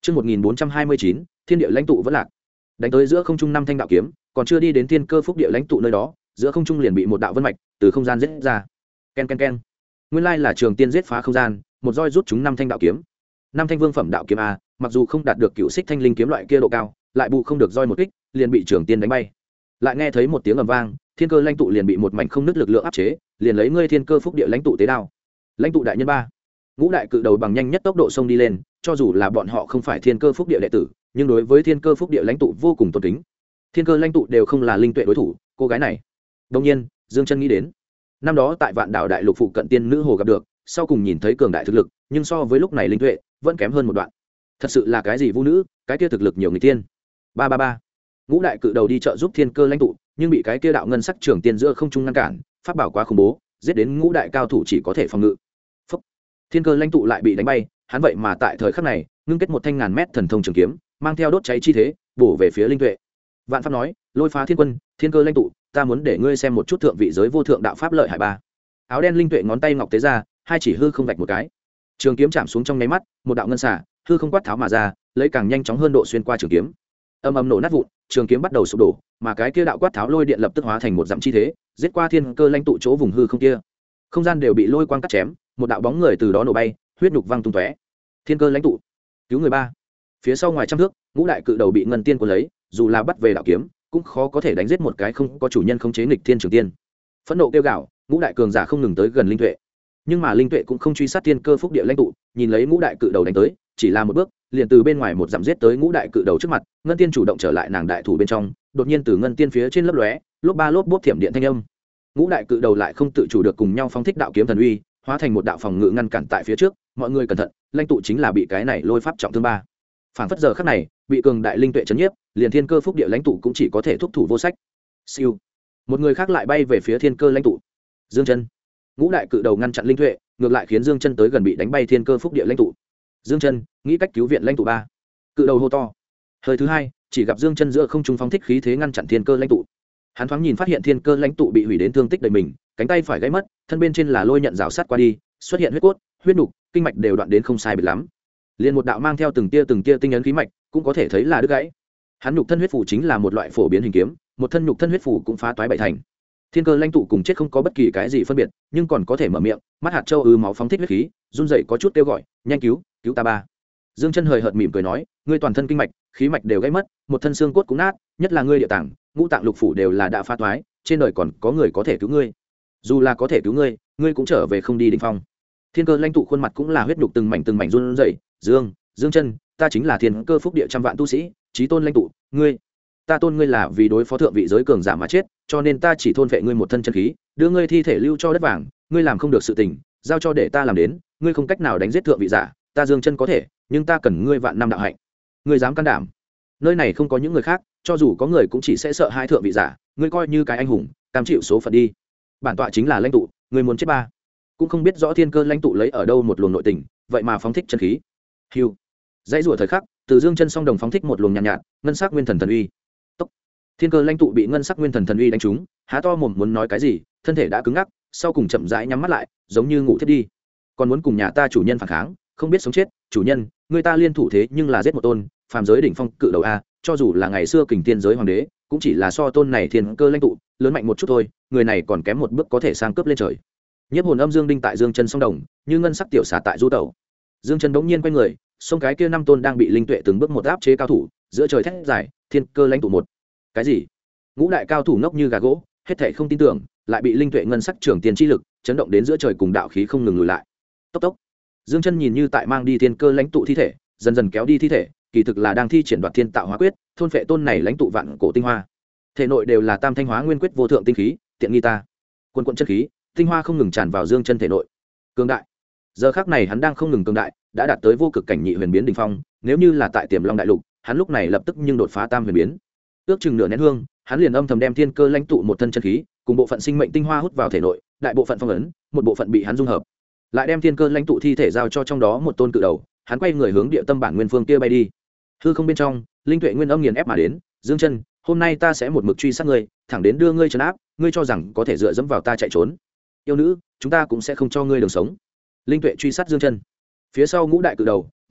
Chương 1429, Thiên địa lãnh tụ vẫn lạc. Đánh tới giữa không trung năm thanh đạo kiếm, còn chưa đi đến thiên cơ phúc địa lãnh tụ nơi đó, giữa không trung liền bị một đạo vân mạch từ không gian giết ra. Ken ken ken. Nguyên lai là Trường Tiên giết phá không gian, một roi rút chúng năm thanh đạo kiếm. Năm thanh vương phẩm đạo kiếm a, mặc dù không đạt được cựu xích thanh linh kiếm loại kia độ cao, lại bù không được roi một kích, liền bị Trường Tiên đánh bay. Lại nghe thấy một tiếng ầm vang, thiên cơ lãnh tụ liền bị một mảnh không nứt lực lượng áp chế, liền lấy ngươi thiên cơ phúc địa lãnh tụ tế đao. Lãnh tụ đại nhân ba. Ngũ đại cự đầu bằng nhanh nhất tốc độ xông đi lên, cho dù là bọn họ không phải thiên cơ phúc địa đệ tử, nhưng đối với thiên cơ phúc địa lãnh tụ vô cùng tôn kính. Thiên cơ lãnh tụ đều không là linh tuệ đối thủ, cô gái này. Đương nhiên, Dương Chân nghĩ đến, năm đó tại Vạn Đảo đại lục phụ cận tiên nữ hồ gặp được, sau cùng nhìn thấy cường đại thực lực, nhưng so với lúc này linh tuệ vẫn kém hơn một đoạn. Thật sự là cái gì vũ nữ, cái kia thực lực nhiều người tiên. Ba ba ba. Ngũ đại cự đầu đi trợ giúp thiên cơ lãnh tụ, nhưng bị cái kia đạo ngân sắc trưởng tiên giữa không trung ngăn cản, pháp bảo quá khủng bố, giết đến ngũ đại cao thủ chỉ có thể phòng ngự. Phúc. Thiên cơ lãnh tụ lại bị đánh bay, hắn vậy mà tại thời khắc này ngưng kết một thanh ngàn mét thần thông trường kiếm, mang theo đốt cháy chi thế, bổ về phía linh tuệ. Vạn pháp nói, lôi phá thiên quân, thiên cơ lãnh tụ, ta muốn để ngươi xem một chút thượng vị giới vô thượng đạo pháp lợi hại ba. Áo đen linh tuệ ngón tay ngọc tế ra, hai chỉ hư không vạch một cái, trường kiếm chạm xuống trong nháy mắt, một đạo ngân xả hư không quát tháo mà ra, lấy càng nhanh chóng hơn độ xuyên qua trường kiếm. Âm âm nổ nát vụn, trường kiếm bắt đầu sụp đổ, mà cái kia đạo quát tháo lôi điện lập tức hóa thành một dặm chi thế, giết qua thiên cơ lãnh tụ chỗ vùng hư không kia. Không gian đều bị lôi quang cắt chém, một đạo bóng người từ đó nổ bay, huyết nhục văng tung tóe. Thiên cơ lãnh tụ, cứu người ba. Phía sau ngoài trăm thước, ngũ đại cự đầu bị ngân tiên cuốn lấy, dù là bắt về đạo kiếm, cũng khó có thể đánh giết một cái không có chủ nhân khống chế nghịch thiên trường tiên. Phẫn nộ kêu gào, ngũ đại cường giả không ngừng tới gần linh tuệ, nhưng mà linh tuệ cũng không truy sát thiên cơ phúc địa lãnh tụ, nhìn lấy ngũ đại cự đầu đánh tới, chỉ là một bước, liền từ bên ngoài một dặm giết tới ngũ đại cự đầu trước mặt. Ngân tiên chủ động trở lại nàng đại thủ bên trong, đột nhiên từ ngân tiên phía trên lấp lóe, lốp ba lốp bốp thiểm điện thanh âm. Ngũ đại cự đầu lại không tự chủ được cùng nhau phóng thích đạo kiếm thần uy, hóa thành một đạo phòng ngự ngăn cản tại phía trước. Mọi người cẩn thận, lãnh tụ chính là bị cái này lôi pháp trọng thương ba. Phản phất giờ khắc này, bị cường đại linh tuệ chấn nhiếp, liền thiên cơ phúc địa lãnh tụ cũng chỉ có thể thúc thủ vô sách. Siêu, một người khác lại bay về phía thiên cơ lãnh tụ. Dương Chân, ngũ đại cự đầu ngăn chặn linh tuệ, ngược lại khiến Dương Chân tới gần bị đánh bay thiên cơ phúc địa lãnh tụ. Dương Chân nghĩ cách cứu viện lãnh tụ ba. Cự đầu hô to. Hơi thứ hai, chỉ gặp Dương Chân giữa không trung phóng thích khí thế ngăn chặn thiên cơ lãnh tụ. Hắn thoáng nhìn phát hiện thiên cơ lãnh tụ bị hủy đến thương tích đầy mình, cánh tay phải gãy mất, thân bên trên là lôi nhận rào sát qua đi, xuất hiện huyết cốt, huyết nục, kinh mạch đều đoạn đến không sai biệt lắm. Liên một đạo mang theo từng tia tinh ấn khí mạch, cũng có thể thấy là đứt gãy. Hắn nhục thân huyết phù chính là một loại phổ biến hình kiếm, một thân nhục thân huyết phù cũng phá toái bảy thành. Thiên cơ lãnh tụ cùng chết không có bất kỳ cái gì phân biệt, nhưng còn có thể mở miệng, mắt hạt châu máu phóng thích huyết khí, run rẩy có chút kêu gọi, nhanh cứu, cứu ta ba. Dương Chân hời hợt mỉm cười nói, ngươi toàn thân kinh mạch, khí mạch đều gãy mất, một thân xương cốt cũng nát, nhất là ngươi địa tạng, ngũ tạng lục phủ đều là đã phá toái, trên đời còn có người có thể cứu ngươi. Dù là có thể cứu ngươi, ngươi cũng trở về không đi đỉnh phong. Thiên cơ lãnh tụ khuôn mặt cũng là huyết nhục từng mảnh run rẩy, Dương Chân, ta chính là thiên cơ phúc địa trăm vạn tu sĩ, chí tôn lãnh tụ, ngươi, ta tôn ngươi là vì đối phó thượng vị giới cường giả mà chết, cho nên ta chỉ thôn phệ ngươi một thân chân khí, đưa ngươi thi thể lưu cho đất vàng, ngươi làm không được sự tình, giao cho để ta làm đến, ngươi không cách nào đánh giết thượng vị giả, ta Dương Chân có thể, nhưng ta cần ngươi vạn năm đạo hạnh. Ngươi dám can đảm? Nơi này không có những người khác, cho dù có người cũng chỉ sẽ sợ hai thượng vị giả, ngươi coi như cái anh hùng, cam chịu số phận đi. Bản tọa chính là lãnh tụ, ngươi muốn chết ba. Cũng không biết rõ thiên cơ lãnh tụ lấy ở đâu một luồng nội tình, vậy mà phóng thích chân khí. Hưu. Dãy rủa thời khắc, từ Dương Chân song đồng phóng thích một luồng nhàn nhạt, ngân sắc nguyên thần thần uy. Tốc. Thiên cơ lãnh tụ bị ngân sắc nguyên thần thần uy đánh trúng, há to mồm muốn nói cái gì, thân thể đã cứng ngắc, sau cùng chậm rãi nhắm mắt lại, giống như ngủ thiếp đi. Còn muốn cùng nhà ta chủ nhân phản kháng, không biết sống chết, chủ nhân, người ta liên thủ thế nhưng là giết một tôn phàm giới đỉnh phong cự đầu a, cho dù là ngày xưa kình tiên giới hoàng đế, cũng chỉ là so tôn này thiên cơ lãnh tụ lớn mạnh một chút thôi, người này còn kém một bước có thể sang cướp lên trời. Nhiếp hồn âm dương đinh tại Dương Chân song đồng, như ngân sắc tiểu xà tại du tẩu. Dương Chân bỗng nhiên quay người, xông cái kia năm tôn đang bị linh tuệ từng bước một áp chế cao thủ, giữa trời thét dài, thiên cơ lãnh tụ một. Cái gì? Ngũ đại cao thủ ngốc như gà gỗ, hết thảy không tin tưởng, lại bị linh tuệ ngân sắc trưởng tiền chi lực chấn động đến giữa trời cùng đạo khí không ngừng lùi lại. Tốc tốc. Dương Chân nhìn như tại mang đi thiên cơ lãnh tụ thi thể, dần dần kéo đi thi thể, kỳ thực là đang thi triển đoạt thiên tạo hóa quyết, thôn phệ tôn này lãnh tụ vạn cổ tinh hoa. Thể nội đều là tam thanh hóa nguyên quyết vô thượng tinh khí, tiện nghi ta. Quân quận chân khí, tinh hoa không ngừng tràn vào Dương Chân thể nội. Cường đại. Giờ khắc này hắn đang không ngừng cường đại, đã đạt tới vô cực cảnh nhị huyền biến đỉnh phong, nếu như là tại Tiềm Long đại lục, hắn lúc này lập tức nhưng đột phá tam huyền biến. Ước chừng nửa nén hương, hắn liền âm thầm đem thiên cơ lãnh tụ một thân chân khí, cùng bộ phận sinh mệnh tinh hoa hút vào thể nội, đại bộ phận phong ấn, một bộ phận bị hắn dung hợp. Lại đem thiên cơ lãnh tụ thi thể giao cho trong đó một tôn cự đầu, hắn quay người hướng địa tâm bản nguyên phương kia bay đi. Hư không bên trong, linh tuệ nguyên âm nghiền ép mà đến, Dương Chân, hôm nay ta sẽ một mực truy sát ngươi, thẳng đến đưa ngươi trấn áp, ngươi cho rằng có thể dựa dẫm vào ta chạy trốn? Yêu nữ, chúng ta cũng sẽ không cho ngươi đường sống. Linh tuệ truy sát Dương Chân. Phía sau ngũ đại cự đầu,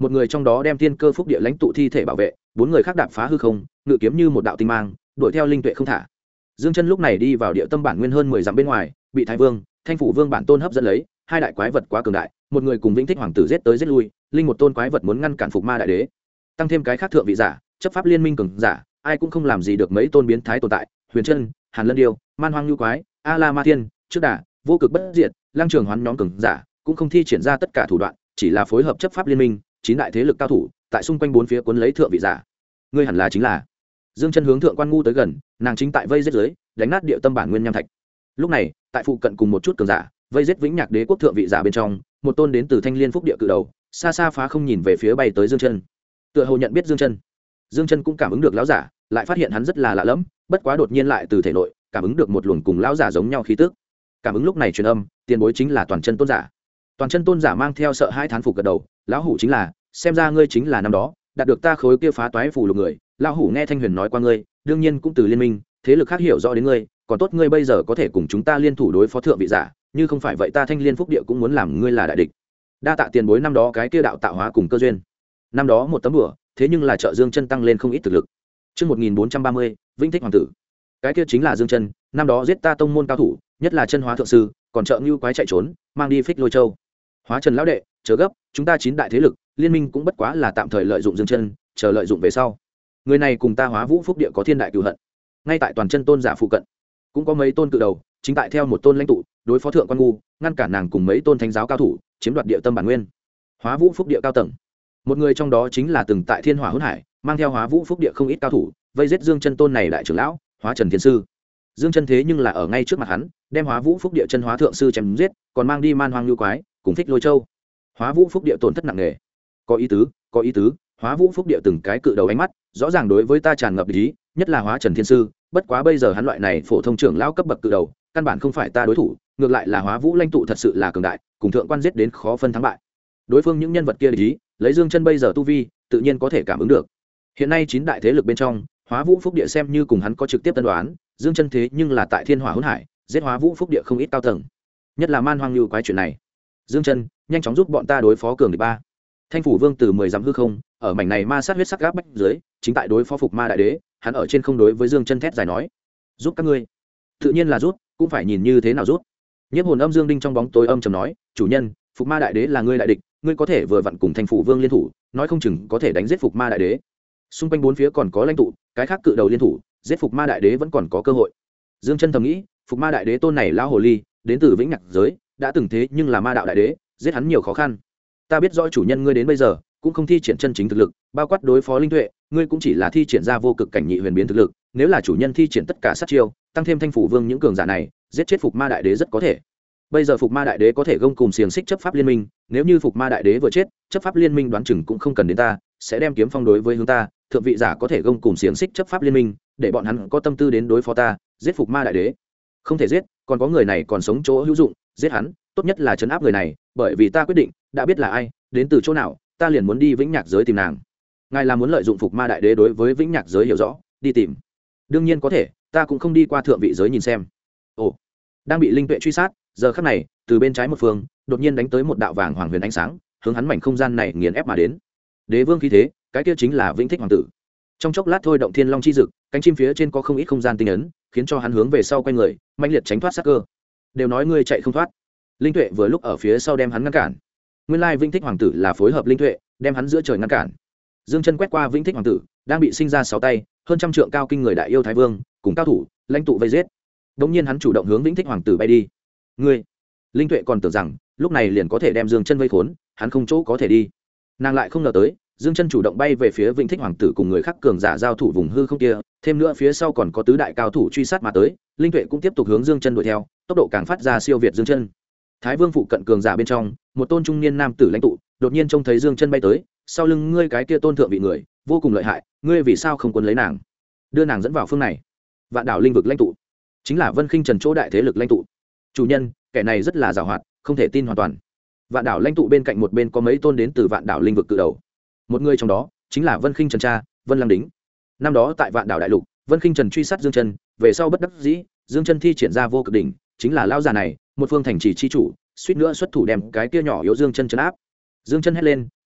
một người trong đó đem thiên cơ phúc địa lãnh tụ thi thể bảo vệ, bốn người khác đạp phá hư không, ngự kiếm như một đạo tinh mang đuổi theo linh tuệ không thả. Dương chân lúc này đi vào địa tâm bản nguyên hơn 10 dặm bên ngoài, bị Thái Vương, Thanh Phủ Vương bản tôn hấp dẫn lấy, hai đại quái vật quá cường đại, một người cùng Vĩnh Thích hoàng tử giết tới giết lui, linh một tôn quái vật muốn ngăn cản Phục Ma đại đế, tăng thêm cái khác thượng vị giả, chấp pháp liên minh cường giả, ai cũng không làm gì được mấy tôn biến thái tồn tại, Huyền Chân, Hàn Lân Điêu, Man Hoang Nhu quái, A La Ma Thiên, Trước Đà, Vô Cực Bất Diệt, Lăng Trường Hoán nhóm cường giả, cũng không thi triển ra tất cả thủ đoạn, chỉ là phối hợp chấp pháp liên minh, chín đại thế lực cao thủ, tại xung quanh bốn phía cuốn lấy thượng vị giả. Ngươi hẳn là chính là Dương chân hướng thượng quan ngu tới gần, nàng chính tại vây giết dưới, đánh nát địa tâm bản nguyên nham thạch. Lúc này, tại phụ cận cùng một chút cường giả, vây giết Vĩnh Nhạc Đế quốc thượng vị giả bên trong, một tôn đến từ Thanh Liên Phúc địa cự đầu, xa xa phá không nhìn về phía bay tới Dương chân. Tựa hồ nhận biết Dương chân. Dương chân cũng cảm ứng được lão giả, lại phát hiện hắn rất là lạ lẫm, bất quá đột nhiên lại từ thể nội cảm ứng được một luồng cùng lão giả giống nhau khí tức. Cảm ứng lúc này truyền âm, tiền bối chính là Toàn Chân tôn giả. Toàn Chân tôn giả mang theo sợ hãi thán phục gật đầu, lão hủ chính là, xem ra ngươi chính là năm đó đạt được ta khối kia phá toái phù lục người. Lão hủ nghe Thanh Huyền nói qua ngươi, đương nhiên cũng từ liên minh thế lực khác hiểu rõ đến ngươi, còn tốt ngươi bây giờ có thể cùng chúng ta liên thủ đối phó thượng vị giả, như không phải vậy ta Thanh Liên Phúc địa cũng muốn làm ngươi là đại địch. Đa tạ tiền bối năm đó cái kia đạo tạo hóa cùng cơ duyên. Năm đó một tấm đùa, thế nhưng là trợ Dương chân tăng lên không ít thực lực. Trước 1430, Vĩnh Thích hoàng tử. Cái kia chính là Dương chân, năm đó giết ta tông môn cao thủ, nhất là chân hóa thượng sư, còn trợ Ngưu quái chạy trốn, mang đi Phích Lôi Châu. Hóa Trần lão đệ, chớ gấp, chúng ta chín đại thế lực, liên minh cũng bất quá là tạm thời lợi dụng Dương chân, chờ lợi dụng về sau. Người này cùng ta Hóa Vũ Phúc địa có thiên đại cừu hận. Ngay tại Toàn Chân tôn giả phụ cận, cũng có mấy tôn cự đầu, chính tại theo một tôn lãnh tụ, đối phó thượng quan ngu, ngăn cản nàng cùng mấy tôn thánh giáo cao thủ, chiếm đoạt địa tâm bản nguyên. Hóa Vũ Phúc địa cao tầng, một người trong đó chính là từng tại Thiên Hỏa Hỗn Hải, mang theo Hóa Vũ Phúc địa không ít cao thủ, vây giết Dương chân tôn này đại trưởng lão, Hóa Trần thiên sư. Dương chân thế nhưng là ở ngay trước mặt hắn, đem Hóa Vũ Phúc địa chân hóa thượng sư chém giết, còn mang đi Man Hoang Nhu quái, cùng Phích Lôi Châu. Hóa Vũ Phúc địa tổn thất nặng nề. Có ý tứ, có ý tứ. Hóa Vũ Phúc địa từng cái cự đầu ánh mắt, rõ ràng đối với ta tràn ngập ý, nhất là Hóa Trần thiên sư, bất quá bây giờ hắn loại này phổ thông trưởng lão cấp bậc cự đầu, căn bản không phải ta đối thủ, ngược lại là Hóa Vũ lãnh tụ thật sự là cường đại, cùng thượng quan giết đến khó phân thắng bại. Đối phương những nhân vật kia ý, lấy Dương chân bây giờ tu vi, tự nhiên có thể cảm ứng được. Hiện nay chín đại thế lực bên trong, Hóa Vũ Phúc địa xem như cùng hắn có trực tiếp tân đoán, Dương chân thế nhưng là tại Thiên Hỏa Hỗn Hải, giết Hóa Vũ Phúc địa không ít cao tầng, nhất là Man Hoang Nhu quái chuyện này. Dương chân, nhanh chóng giúp bọn ta đối phó cường địch ba. Thanh Phủ Vương từ 10 dặm hư không, ở mảnh này ma sát huyết sắc gáp bách dưới, chính tại đối phó Phục Ma đại đế, hắn ở trên không đối với Dương chân thét dài nói: "Giúp các ngươi." Tự nhiên là rút, cũng phải nhìn như thế nào rút. Nhiếp Hồn Âm Dương Đinh trong bóng tối âm trầm nói: "Chủ nhân, Phục Ma đại đế là ngươi đại địch, ngươi có thể vừa vặn cùng Thanh Phủ Vương liên thủ, nói không chừng có thể đánh giết Phục Ma đại đế." Xung quanh bốn phía còn có lãnh tụ, cái khác cự đầu liên thủ, giết Phục Ma đại đế vẫn còn có cơ hội. Dương chân thầm nghĩ, Phục Ma đại đế tôn này lão hồ ly, đến từ Vĩnh Nhạc giới, đã từng thế nhưng là ma đạo đại đế, giết hắn nhiều khó khăn. Ta biết rõ chủ nhân ngươi đến bây giờ cũng không thi triển chân chính thực lực, bao quát đối phó linh tuệ, ngươi cũng chỉ là thi triển ra vô cực cảnh nhị huyền biến thực lực, nếu là chủ nhân thi triển tất cả sát chiêu, tăng thêm Thanh Phủ Vương những cường giả này, giết chết Phục Ma đại đế rất có thể. Bây giờ Phục Ma đại đế có thể gông cùng xiềng xích chấp pháp liên minh, nếu như Phục Ma đại đế vừa chết, chấp pháp liên minh đoán chừng cũng không cần đến ta, sẽ đem kiếm phong đối với hướng ta, thượng vị giả có thể gông cùng xiềng xích chấp pháp liên minh, để bọn hắn có tâm tư đến đối phó ta, giết Phục Ma đại đế. Không thể giết, còn có người này còn sống chỗ hữu dụng, giết hắn, tốt nhất là trấn áp người này, bởi vì ta quyết định, đã biết là ai, đến từ chỗ nào, ta liền muốn đi Vĩnh Nhạc giới tìm nàng. Ngài là muốn lợi dụng Phục Ma đại đế đối với Vĩnh Nhạc giới hiểu rõ, đi tìm. Đương nhiên có thể, ta cũng không đi qua thượng vị giới nhìn xem. Ồ, đang bị linh tuệ truy sát, giờ khắc này, từ bên trái một phương, đột nhiên đánh tới một đạo vàng hoàng huyền ánh sáng, hướng hắn mảnh không gian này nghiền ép mà đến. Đế vương khí thế, cái kia chính là Vĩnh Thích hoàng tử. Trong chốc lát thôi động Thiên Long chi dực, cánh chim phía trên có không ít không gian tinh ấn, khiến cho hắn hướng về sau quay người, mạnh liệt tránh thoát sát cơ. Đều nói ngươi chạy không thoát. Linh tuệ vừa lúc ở phía sau đem hắn ngăn cản. Nguyên lai Vĩnh Thích hoàng tử là phối hợp linh tuệ, đem hắn giữa trời ngăn cản. Dương chân quét qua Vĩnh Thích hoàng tử, đang bị sinh ra 6 tay, hơn trăm trượng cao kinh người đại yêu thái vương, cùng cao thủ, lãnh tụ vây giết. Đống nhiên hắn chủ động hướng Vĩnh Thích hoàng tử bay đi. Ngươi, linh tuệ còn tưởng rằng lúc này liền có thể đem Dương chân vây khốn, hắn không chỗ có thể đi. Nàng lại không ngờ tới, Dương chân chủ động bay về phía Vĩnh Thích hoàng tử cùng người khác cường giả giao thủ vùng hư không kia, thêm nữa phía sau còn có tứ đại cao thủ truy sát mà tới, linh tuệ cũng tiếp tục hướng Dương chân đuổi theo, tốc độ càng phát ra siêu việt Dương chân. Thái Vương phụ cận cường giả bên trong, một tôn trung niên nam tử lãnh tụ, đột nhiên trông thấy Dương chân bay tới, sau lưng ngươi cái kia tôn thượng vị người, vô cùng lợi hại, ngươi vì sao không quân lấy nàng, đưa nàng dẫn vào phương này? Vạn Đảo linh vực lãnh tụ, chính là Vân Khinh Trần chỗ đại thế lực lãnh tụ. Chủ nhân, kẻ này rất là giàu hoạt, không thể tin hoàn toàn. Vạn Đảo lãnh tụ bên cạnh một bên có mấy tôn đến từ Vạn Đảo linh vực cự đầu. Một người trong đó chính là Vân Khinh Trần cha, Vân Lăng Đính. Năm đó tại Vạn Đảo đại lục, Vân Khinh Trần truy sát Dương chân, về sau bất đắc dĩ, Dương chân thi triển ra vô cực đỉnh, chính là lão già này, một phương thành trì chi chủ, suýt nữa xuất thủ đem cái kia nhỏ yếu Dương chân trấn áp. Dương chân hét lên,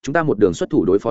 chúng ta một đường xuất thủ đối phó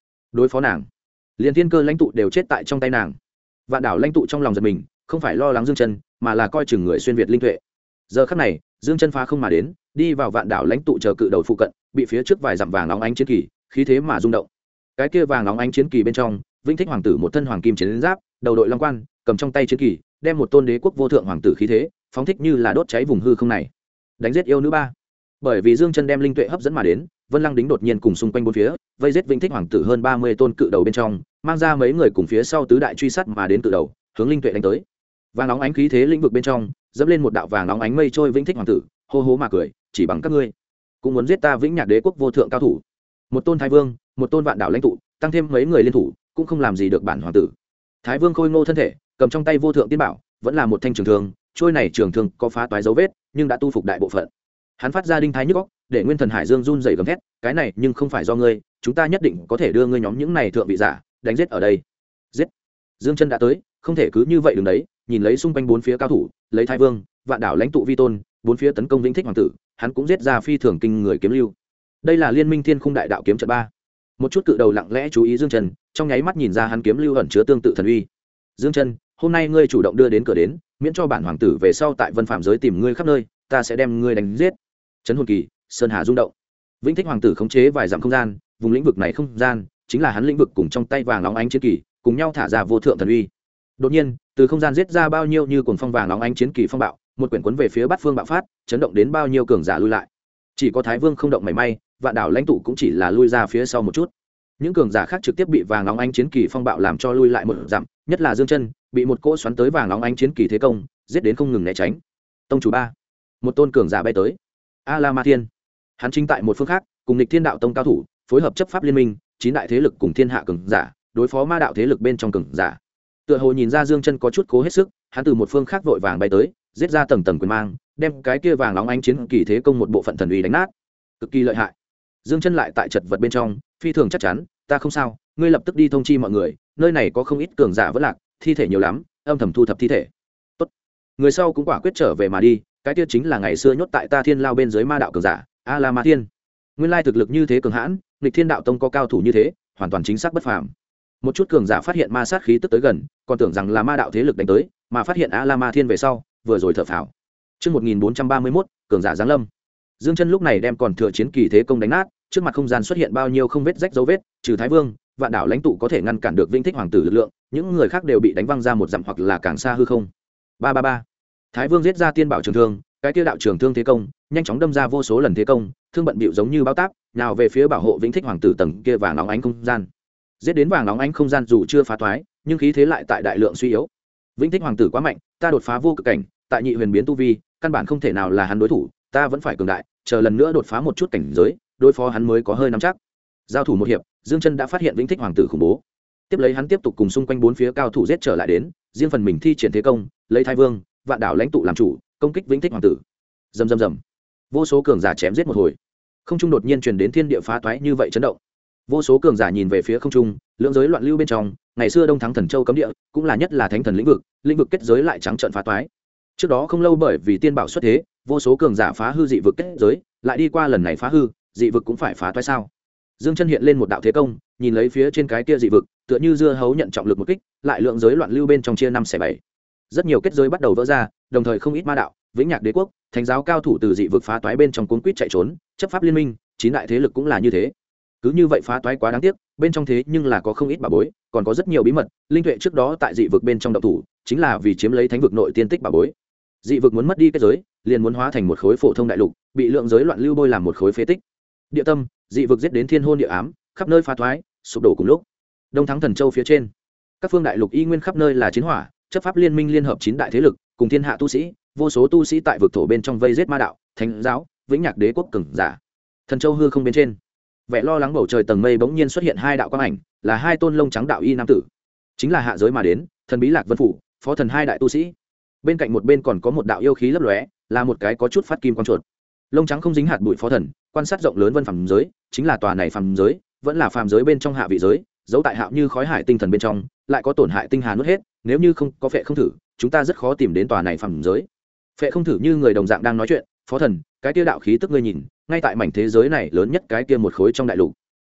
nàng. Liên thiên cơ lãnh tụ đều chết tại trong tay nàng. Vạn đảo lãnh tụ trong lòng giật mình, không phải lo lắng Dương Chân, mà là coi chừng người xuyên việt linh tuệ. Giờ khắc này, Dương Chân phá không mà đến, đi vào vạn đảo lãnh tụ chờ cự đầu phụ cận, bị phía trước vài dặm vàng óng ánh chiến kỳ, khí thế mà rung động. Cái kia vàng óng ánh chiến kỳ bên trong, Vĩnh Thích hoàng tử một thân hoàng kim chiến giáp, đầu đội long quan, cầm trong tay chiến kỳ, đem một tôn đế quốc vô thượng hoàng tử khí thế, phóng thích như là đốt cháy vùng hư không này. Đánh giết yêu nữ ba. Bởi vì Dương Chân đem linh tuệ hấp dẫn mà đến, Vân Lăng Đính đột nhiên cùng xung quanh bốn phía, vây giết Vĩnh Thích hoàng tử hơn 30 tôn cự đầu bên trong, mang ra mấy người cùng phía sau tứ đại truy sát mà đến cự đầu, hướng linh tuệ đánh tới. Vàng óng ánh khí thế lĩnh vực bên trong, dẫm lên một đạo vàng óng ánh mây trôi Vĩnh Thích hoàng tử, hô hố mà cười, chỉ bằng các ngươi cũng muốn giết ta Vĩnh Nhạc đế quốc vô thượng cao thủ. Một tôn thái vương, một tôn vạn đảo lãnh tụ, tăng thêm mấy người liên thủ, cũng không làm gì được bản hoàng tử. Thái vương khôi ngô thân thể, cầm trong tay vô thượng tiên bảo, vẫn là một thanh trường thương, trôi này trường thương có phá toái dấu vết, nhưng đã tu phục đại bộ phận. Hắn phát ra đinh thái nhức óc, để nguyên thần hải dương run rẩy gầm thét, cái này nhưng không phải do ngươi, chúng ta nhất định có thể đưa ngươi nhóm những này thượng vị giả đánh giết ở đây. Giết. Dương Chân đã tới, không thể cứ như vậy đứng đấy, nhìn lấy xung quanh bốn phía cao thủ, lấy thái vương, vạn đảo lãnh tụ vi tôn, bốn phía tấn công Vĩnh Thích hoàng tử, hắn cũng giết ra phi thường kinh người kiếm lưu. Đây là liên minh thiên khung đại đạo kiếm trận 3. Một chút cự đầu lặng lẽ chú ý Dương Chân, trong nháy mắt nhìn ra hắn kiếm lưu ẩn chứa tương tự thần uy. Dương Chân, hôm nay ngươi chủ động đưa đến cửa đến, miễn cho bản hoàng tử về sau tại Vân Phạm giới tìm ngươi khắp nơi, ta sẽ đem ngươi đánh giết. Chấn hồn kỳ, sơn hà rung động. Vĩnh Thích hoàng tử khống chế vài dặm không gian, vùng lĩnh vực này không gian chính là hắn lĩnh vực cùng trong tay vàng óng ánh chiến kỳ, cùng nhau thả ra vô thượng thần uy. Đột nhiên, từ không gian giết ra bao nhiêu như cuồng phong vàng óng ánh chiến kỳ phong bạo, một quyển cuốn về phía bát phương bạo phát, chấn động đến bao nhiêu cường giả lui lại. Chỉ có Thái Vương không động mảy may, vạn đảo lãnh tụ cũng chỉ là lui ra phía sau một chút. Những cường giả khác trực tiếp bị vàng óng ánh chiến kỳ phong bạo làm cho lui lại một dặm, nhất là Dương Chân, bị một cỗ xoắn tới vàng óng ánh chiến kỳ thế công, giết đến không ngừng né tránh. Tông chủ 3, một tôn cường giả bay tới. A La Ma Thiên, hắn chính tại một phương khác, cùng Nghịch Thiên đạo tông cao thủ, phối hợp chấp pháp liên minh, 9 đại thế lực cùng thiên hạ cường giả, đối phó ma đạo thế lực bên trong cường giả. Tựa hồ nhìn ra Dương Chân có chút cố hết sức, hắn từ một phương khác vội vàng bay tới, giết ra tầng tầng quyền mang, đem cái kia vàng óng ánh chiến kỳ thế công một bộ phận thần uy đánh nát, cực kỳ lợi hại. Dương Chân lại tại chật vật bên trong, phi thường chắc chắn, ta không sao, ngươi lập tức đi thông chi mọi người, nơi này có không ít cường giả vẫn lạc, thi thể nhiều lắm, âm thầm thu thập thi thể. Tốt. Người sau cũng quả quyết trở về mà đi, cái kia chính là ngày xưa nhốt tại ta Thiên Lao bên dưới ma đạo cường giả, A La Ma Thiên. Nguyên lai thực lực như thế cường hãn, Nghịch Thiên đạo tông có cao thủ như thế, hoàn toàn chính xác bất phàm. Một chút cường giả phát hiện ma sát khí tức tới gần, còn tưởng rằng là ma đạo thế lực đánh tới, mà phát hiện A La Ma Thiên về sau, vừa rồi thở phào. Chương 1431, cường giả giáng lâm. Dương Chân lúc này đem còn thừa chiến kỳ thế công đánh nát, trước mặt không gian xuất hiện bao nhiêu không vết rách dấu vết, trừ Thái Vương, vạn đảo lãnh tụ có thể ngăn cản được Vĩnh Thích hoàng tử lực lượng, những người khác đều bị đánh văng ra một dặm hoặc là càng xa hư không. 333. Thái Vương giết ra tiên bảo trường thương, cái kia đạo trường thương thế công, nhanh chóng đâm ra vô số lần thế công, thương bận bịu giống như bao táp, nào về phía bảo hộ Vĩnh Thích hoàng tử tầng kia vàng óng ánh không gian. Giết đến vàng óng ánh không gian dù chưa phá toái, nhưng khí thế lại tại đại lượng suy yếu. Vĩnh Thích hoàng tử quá mạnh, ta đột phá vô cực cảnh, tại nhị huyền biến tu vi, căn bản không thể nào là hắn đối thủ, ta vẫn phải cường đại, chờ lần nữa đột phá một chút cảnh giới, đối phó hắn mới có hơi nắm chắc. Giao thủ một hiệp, Dương Chân đã phát hiện Vĩnh Thích hoàng tử khủng bố. Tiếp lấy hắn tiếp tục cùng xung quanh bốn phía cao thủ giết trở lại đến, riêng phần mình thi triển thế công, lấy Thái Vương, vạn đảo lãnh tụ làm chủ, công kích Vĩnh Thích hoàng tử. Rầm rầm rầm. Vô số cường giả chém giết một hồi. Không trung đột nhiên truyền đến thiên địa phá toái như vậy chấn động. Vô số cường giả nhìn về phía không trung, lượng giới loạn lưu bên trong, ngày xưa Đông Thắng Thần Châu cấm địa, cũng là nhất là thánh thần lĩnh vực kết giới lại trắng trợn phá toái. Trước đó không lâu bởi vì tiên bảo xuất thế, vô số cường giả phá hư dị vực kết giới, lại đi qua lần này phá hư, dị vực cũng phải phá toái sao? Dương Chân hiện lên một đạo thế công, nhìn lấy phía trên cái kia dị vực, tựa như dưa hấu nhận trọng lực một kích, lại lượng giới loạn lưu bên trong chia 5/7. Rất nhiều kết giới bắt đầu vỡ ra, đồng thời không ít ma đạo, Vĩnh Nhạc đế quốc, thánh giáo cao thủ từ dị vực phá toái bên trong cuốn quýt chạy trốn, chấp pháp liên minh, 9 đại thế lực cũng là như thế. Cứ như vậy phá toái quá đáng tiếc, bên trong thế nhưng là có không ít bảo bối, còn có rất nhiều bí mật, linh tuệ trước đó tại dị vực bên trong động thủ, chính là vì chiếm lấy thánh vực nội tiên tích bảo bối. Dị vực muốn mất đi kết giới, liền muốn hóa thành một khối phổ thông đại lục, bị lượng giới loạn lưu bôi làm một khối phế tích. Địa tâm, dị vực giết đến thiên hôn địa ám, khắp nơi phá toái, sụp đổ cùng lúc. Đông Thắng Thần Châu phía trên, các phương đại lục y nguyên khắp nơi là chiến hỏa, chấp pháp liên minh liên hợp 9 đại thế lực, cùng thiên hạ tu sĩ, vô số tu sĩ tại vực thổ bên trong vây giết ma đạo, thánh giáo, Vĩnh Nhạc đế quốc cường giả. Thần Châu hư không bên trên, vẻ lo lắng bầu trời tầng mây bỗng nhiên xuất hiện 2 đạo quang ảnh, là 2 tôn lông trắng đạo y nam tử, chính là hạ giới mà đến, thần bí Lạc Vân phủ, phó thần 2 đại tu sĩ. Bên cạnh một bên còn có một đạo yêu khí lấp lóe, là một cái có chút phát kim quang chuột. Lông trắng không dính hạt bụi phó thần, quan sát rộng lớn vân phàm giới, chính là tòa này phàm giới, vẫn là phàm giới bên trong hạ vị giới, giấu tại hạo như khói hải tinh thần bên trong, lại có tổn hại tinh hà nuốt hết, nếu như không có phệ không thử, chúng ta rất khó tìm đến tòa này phàm giới. Phệ không thử như người đồng dạng đang nói chuyện, phó thần, cái kia đạo khí tức ngươi nhìn, ngay tại mảnh thế giới này lớn nhất cái kia một khối trong đại lục.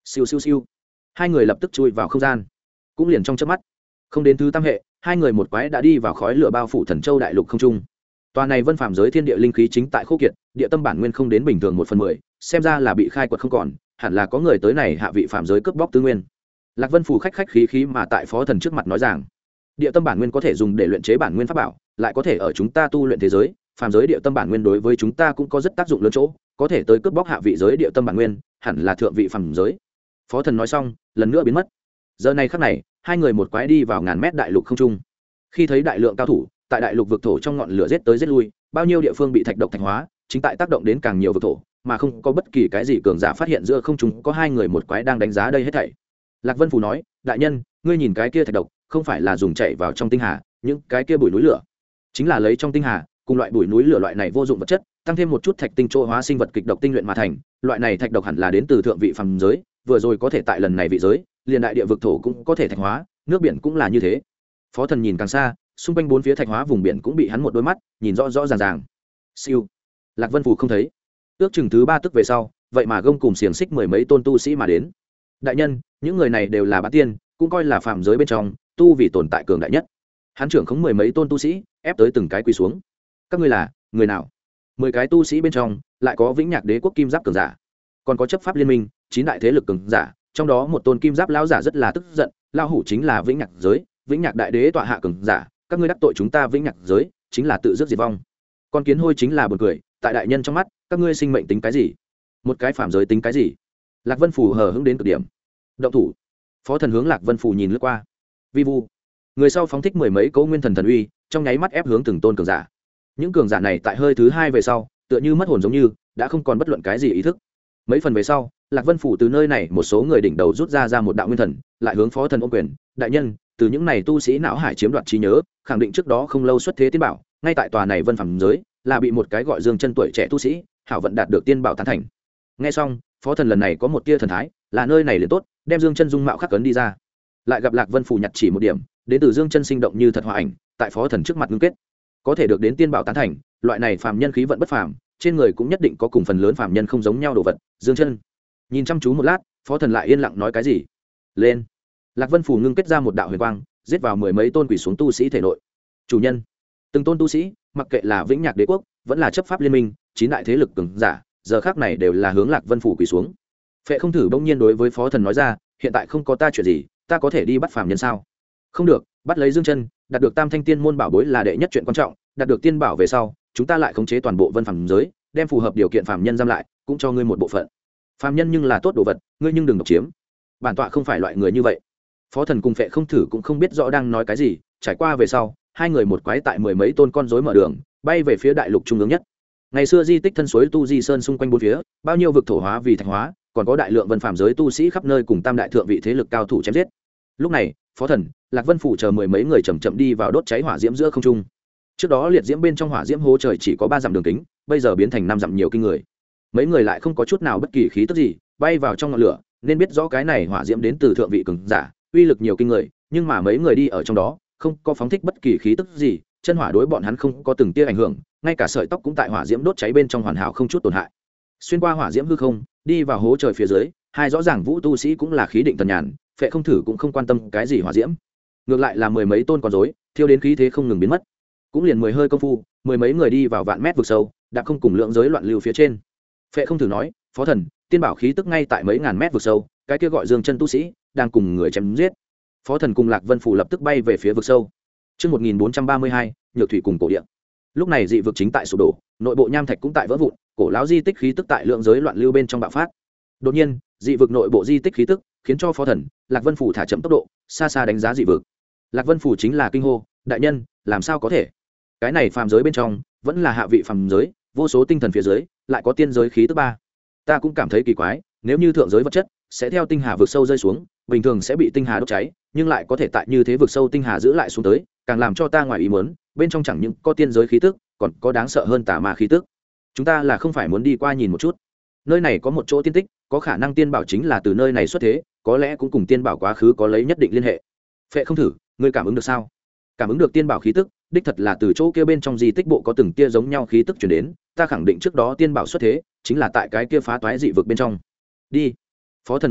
Siêu siêu siêu. Hai người lập tức chui vào không gian. Cũng liền trong chớp mắt, không đến thứ tam hệ, hai người một quái đã đi vào khói lửa bao phủ Thần Châu đại lục không trung. Tòa này vân phàm giới thiên địa linh khí chính tại khô kiệt, địa tâm bản nguyên không đến bình thường 1/10, xem ra là bị khai quật không còn, hẳn là có người tới này hạ vị phàm giới cướp bóc tư nguyên. Lạc Vân Phù khách khách khí khí mà tại phó thần trước mặt nói rằng, địa tâm bản nguyên có thể dùng để luyện chế bản nguyên pháp bảo, lại có thể ở chúng ta tu luyện thế giới, phàm giới địa tâm bản nguyên đối với chúng ta cũng có rất tác dụng lớn chỗ, có thể tới cướp bóc hạ vị giới địa tâm bản nguyên, hẳn là thượng vị phàm giới. Phó thần nói xong, lần nữa biến mất. Giờ này khắc này, hai người một quái đi vào ngàn mét đại lục không trung. Khi thấy đại lượng cao thủ tại đại lục vực thổ trong ngọn lửa giết tới giết lui, bao nhiêu địa phương bị thạch độc thạch hóa, chính tại tác động đến càng nhiều vực thổ, mà không có bất kỳ cái gì cường giả phát hiện giữa không trung có hai người một quái đang đánh giá đây hết thảy. Lạc Vân Phù nói, đại nhân, ngươi nhìn cái kia thạch độc, không phải là dùng chạy vào trong tinh hà, những cái kia bụi núi lửa, chính là lấy trong tinh hà cùng loại bụi núi lửa loại này vô dụng vật chất, tăng thêm một chút thạch tinh chỗ hóa sinh vật kịch độc tinh luyện mà thành, loại này thạch độc hẳn là đến từ thượng vị phàm giới, vừa rồi có thể tại lần này vị giới, liền đại địa vực thổ cũng có thể thạch hóa, nước biển cũng là như thế. Phó thần nhìn càng xa, xung quanh bốn phía thạch hóa vùng biển cũng bị hắn một đôi mắt nhìn rõ rõ ràng ràng. Siêu. Lạc Vân Phù không thấy. Ước chừng thứ 3 tức về sau, vậy mà gông cùng xiềng xích mười mấy tôn tu sĩ mà đến. Đại nhân, những người này đều là bá tiên, cũng coi là phàm giới bên trong tu vì tồn tại cường đại nhất. Hắn trưởng khống mười mấy tôn tu sĩ, ép tới từng cái quỳ xuống. Các ngươi là người nào? 10 cái tu sĩ bên trong, lại có Vĩnh Nhạc Đế quốc kim giáp cường giả, còn có chấp pháp liên minh 9 đại thế lực cường giả, trong đó một tôn kim giáp lão giả rất là tức giận, lão hủ chính là Vĩnh Nhạc giới, Vĩnh Nhạc đại đế tọa hạ cường giả, các ngươi đắc tội chúng ta Vĩnh Nhạc giới, chính là tự dứt diệt vong. Con kiến hôi chính là buồn cười, tại đại nhân trong mắt, các ngươi sinh mệnh tính cái gì? Một cái phàm giới tính cái gì? Lạc Vân Phù hờ hững đến cực điểm. Động thủ. Phó thần hướng Lạc Vân Phù nhìn lướt qua. Vi vu. Người sau phóng thích mười mấy cỗ nguyên thần thần uy, trong nháy mắt ép hướng từng tôn cường giả. Những cường giả này tại hơi thứ 2 về sau, tựa như mất hồn giống như, đã không còn bất luận cái gì ý thức. Mấy phần về sau, Lạc Vân Phù từ nơi này một số người đỉnh đầu rút ra một đạo nguyên thần, lại hướng phó thần ôm quyền, đại nhân, từ những này tu sĩ não hải chiếm đoạt trí nhớ, khẳng định trước đó không lâu xuất thế tiên bảo, ngay tại tòa này vân phàm giới, là bị một cái gọi Dương Chân tuổi trẻ tu sĩ, hảo vận đạt được tiên bảo tán thành. Nghe xong, phó thần lần này có một tia thần thái, là nơi này liền tốt, đem Dương Chân dung mạo khắc cấn đi ra. Lại gặp Lạc Vân Phù nhặt chỉ một điểm, đến từ Dương Chân sinh động như thật hòa ảnh, tại phó thần trước mặt ngưng kết, có thể được đến tiên bảo tán thành, loại này phàm nhân khí vận bất phàm, trên người cũng nhất định có cùng phần lớn phàm nhân không giống nhau đồ vật. Dương Chân nhìn chăm chú một lát, phó thần lại yên lặng nói cái gì. Lên. Lạc Vân Phù ngưng kết ra một đạo huyền quang, giết vào mười mấy tôn quỷ xuống tu sĩ thể nội. Chủ nhân, từng tôn tu sĩ, mặc kệ là Vĩnh Nhạc Đế quốc, vẫn là chấp pháp liên minh, 9 đại thế lực cường giả, giờ khắc này đều là hướng Lạc Vân Phù quỳ xuống. Phệ Không Thử bỗng nhiên đối với phó thần nói ra, hiện tại không có ta chuyện gì, ta có thể đi bắt phàm nhân sao? Không được, bắt lấy Dương Chân, đạt được Tam Thanh Tiên môn bảo bối là đệ nhất chuyện quan trọng, đạt được tiên bảo về sau, chúng ta lại khống chế toàn bộ vân phàm giới, đem phù hợp điều kiện phàm nhân giam lại, cũng cho ngươi một bộ phận. Phàm nhân nhưng là tốt đồ vật, ngươi nhưng đừng độc chiếm. Bản tọa không phải loại người như vậy. Phó thần cùng Phệ Không Thử cũng không biết rõ đang nói cái gì, trải qua về sau, hai người một quái tại mười mấy tôn con rối mở đường, bay về phía đại lục trung ương nhất. Ngày xưa di tích thân suối Tu Di Sơn xung quanh bốn phía, bao nhiêu vực thổ hóa vì thạch hóa, còn có đại lượng vân phàm giới tu sĩ khắp nơi cùng tam đại thượng vị thế lực cao thủ chém giết. Lúc này, phó thần, Lạc Vân Phủ chờ mười mấy người chậm chậm đi vào đốt cháy hỏa diễm giữa không trung. Trước đó liệt diễm bên trong hỏa diễm hố trời chỉ có 3 dặm đường kính, bây giờ biến thành 5 dặm nhiều kinh người. Mấy người lại không có chút nào bất kỳ khí tức gì, bay vào trong ngọn lửa, nên biết rõ cái này hỏa diễm đến từ thượng vị cường giả, uy lực nhiều kinh người, nhưng mà mấy người đi ở trong đó, không có phóng thích bất kỳ khí tức gì, chân hỏa đối bọn hắn không có từng tia ảnh hưởng, ngay cả sợi tóc cũng tại hỏa diễm đốt cháy bên trong hoàn hảo không chút tổn hại. Xuyên qua hỏa diễm hư không, đi vào hố trời phía dưới, hai rõ ràng vũ tu sĩ cũng là khí định thần nhàn, Phệ Không Thử cũng không quan tâm cái gì hỏa diễm, ngược lại là mười mấy tôn con rối, thiêu đến khí thế không ngừng biến mất. Cũng liền 10 hơi công phu, mười mấy người đi vào vạn mét vực sâu, đã không cùng lượng giới loạn lưu phía trên. Phệ Không Thử nói, phó thần, tiên bảo khí tức ngay tại mấy ngàn mét vực sâu, cái kia gọi Dương Chân tu sĩ đang cùng người chém giết. Phó thần cùng Lạc Vân Phủ lập tức bay về phía vực sâu. Chương 1432, Nhược Thủy cùng cổ địa. Lúc này dị vực chính tại sụp đổ, nội bộ nham thạch cũng tại vỡ vụn, cổ lão di tích khí tức tại lượng giới loạn lưu bên trong bạo phát. Đột nhiên, dị vực nội bộ di tích khí tức khiến cho phó thần, Lạc Vân Phủ thả chậm tốc độ, xa xa đánh giá dị vực. Lạc Vân Phủ chính là kinh hô, đại nhân, làm sao có thể? Cái này phàm giới bên trong, vẫn là hạ vị phàm giới, vô số tinh thần phía dưới, lại có tiên giới khí tức 3. Ta cũng cảm thấy kỳ quái, nếu như thượng giới vật chất sẽ theo tinh hà vực sâu rơi xuống, bình thường sẽ bị tinh hà đốt cháy, nhưng lại có thể tại như thế vực sâu tinh hà giữ lại xuống tới, càng làm cho ta ngoài ý muốn, bên trong chẳng những có tiên giới khí tức, còn có đáng sợ hơn tà ma khí tức. Chúng ta là không phải muốn đi qua nhìn một chút? Nơi này có một chỗ tiên tích, có khả năng tiên bảo chính là từ nơi này xuất thế, có lẽ cũng cùng tiên bảo quá khứ có lấy nhất định liên hệ. Phệ Không Thử, ngươi cảm ứng được sao? Cảm ứng được tiên bảo khí tức, đích thật là từ chỗ kia bên trong di tích bộ có từng tia giống nhau khí tức truyền đến, ta khẳng định trước đó tiên bảo xuất thế, chính là tại cái kia phá toái dị vực bên trong. Đi. Phó thần phất tay,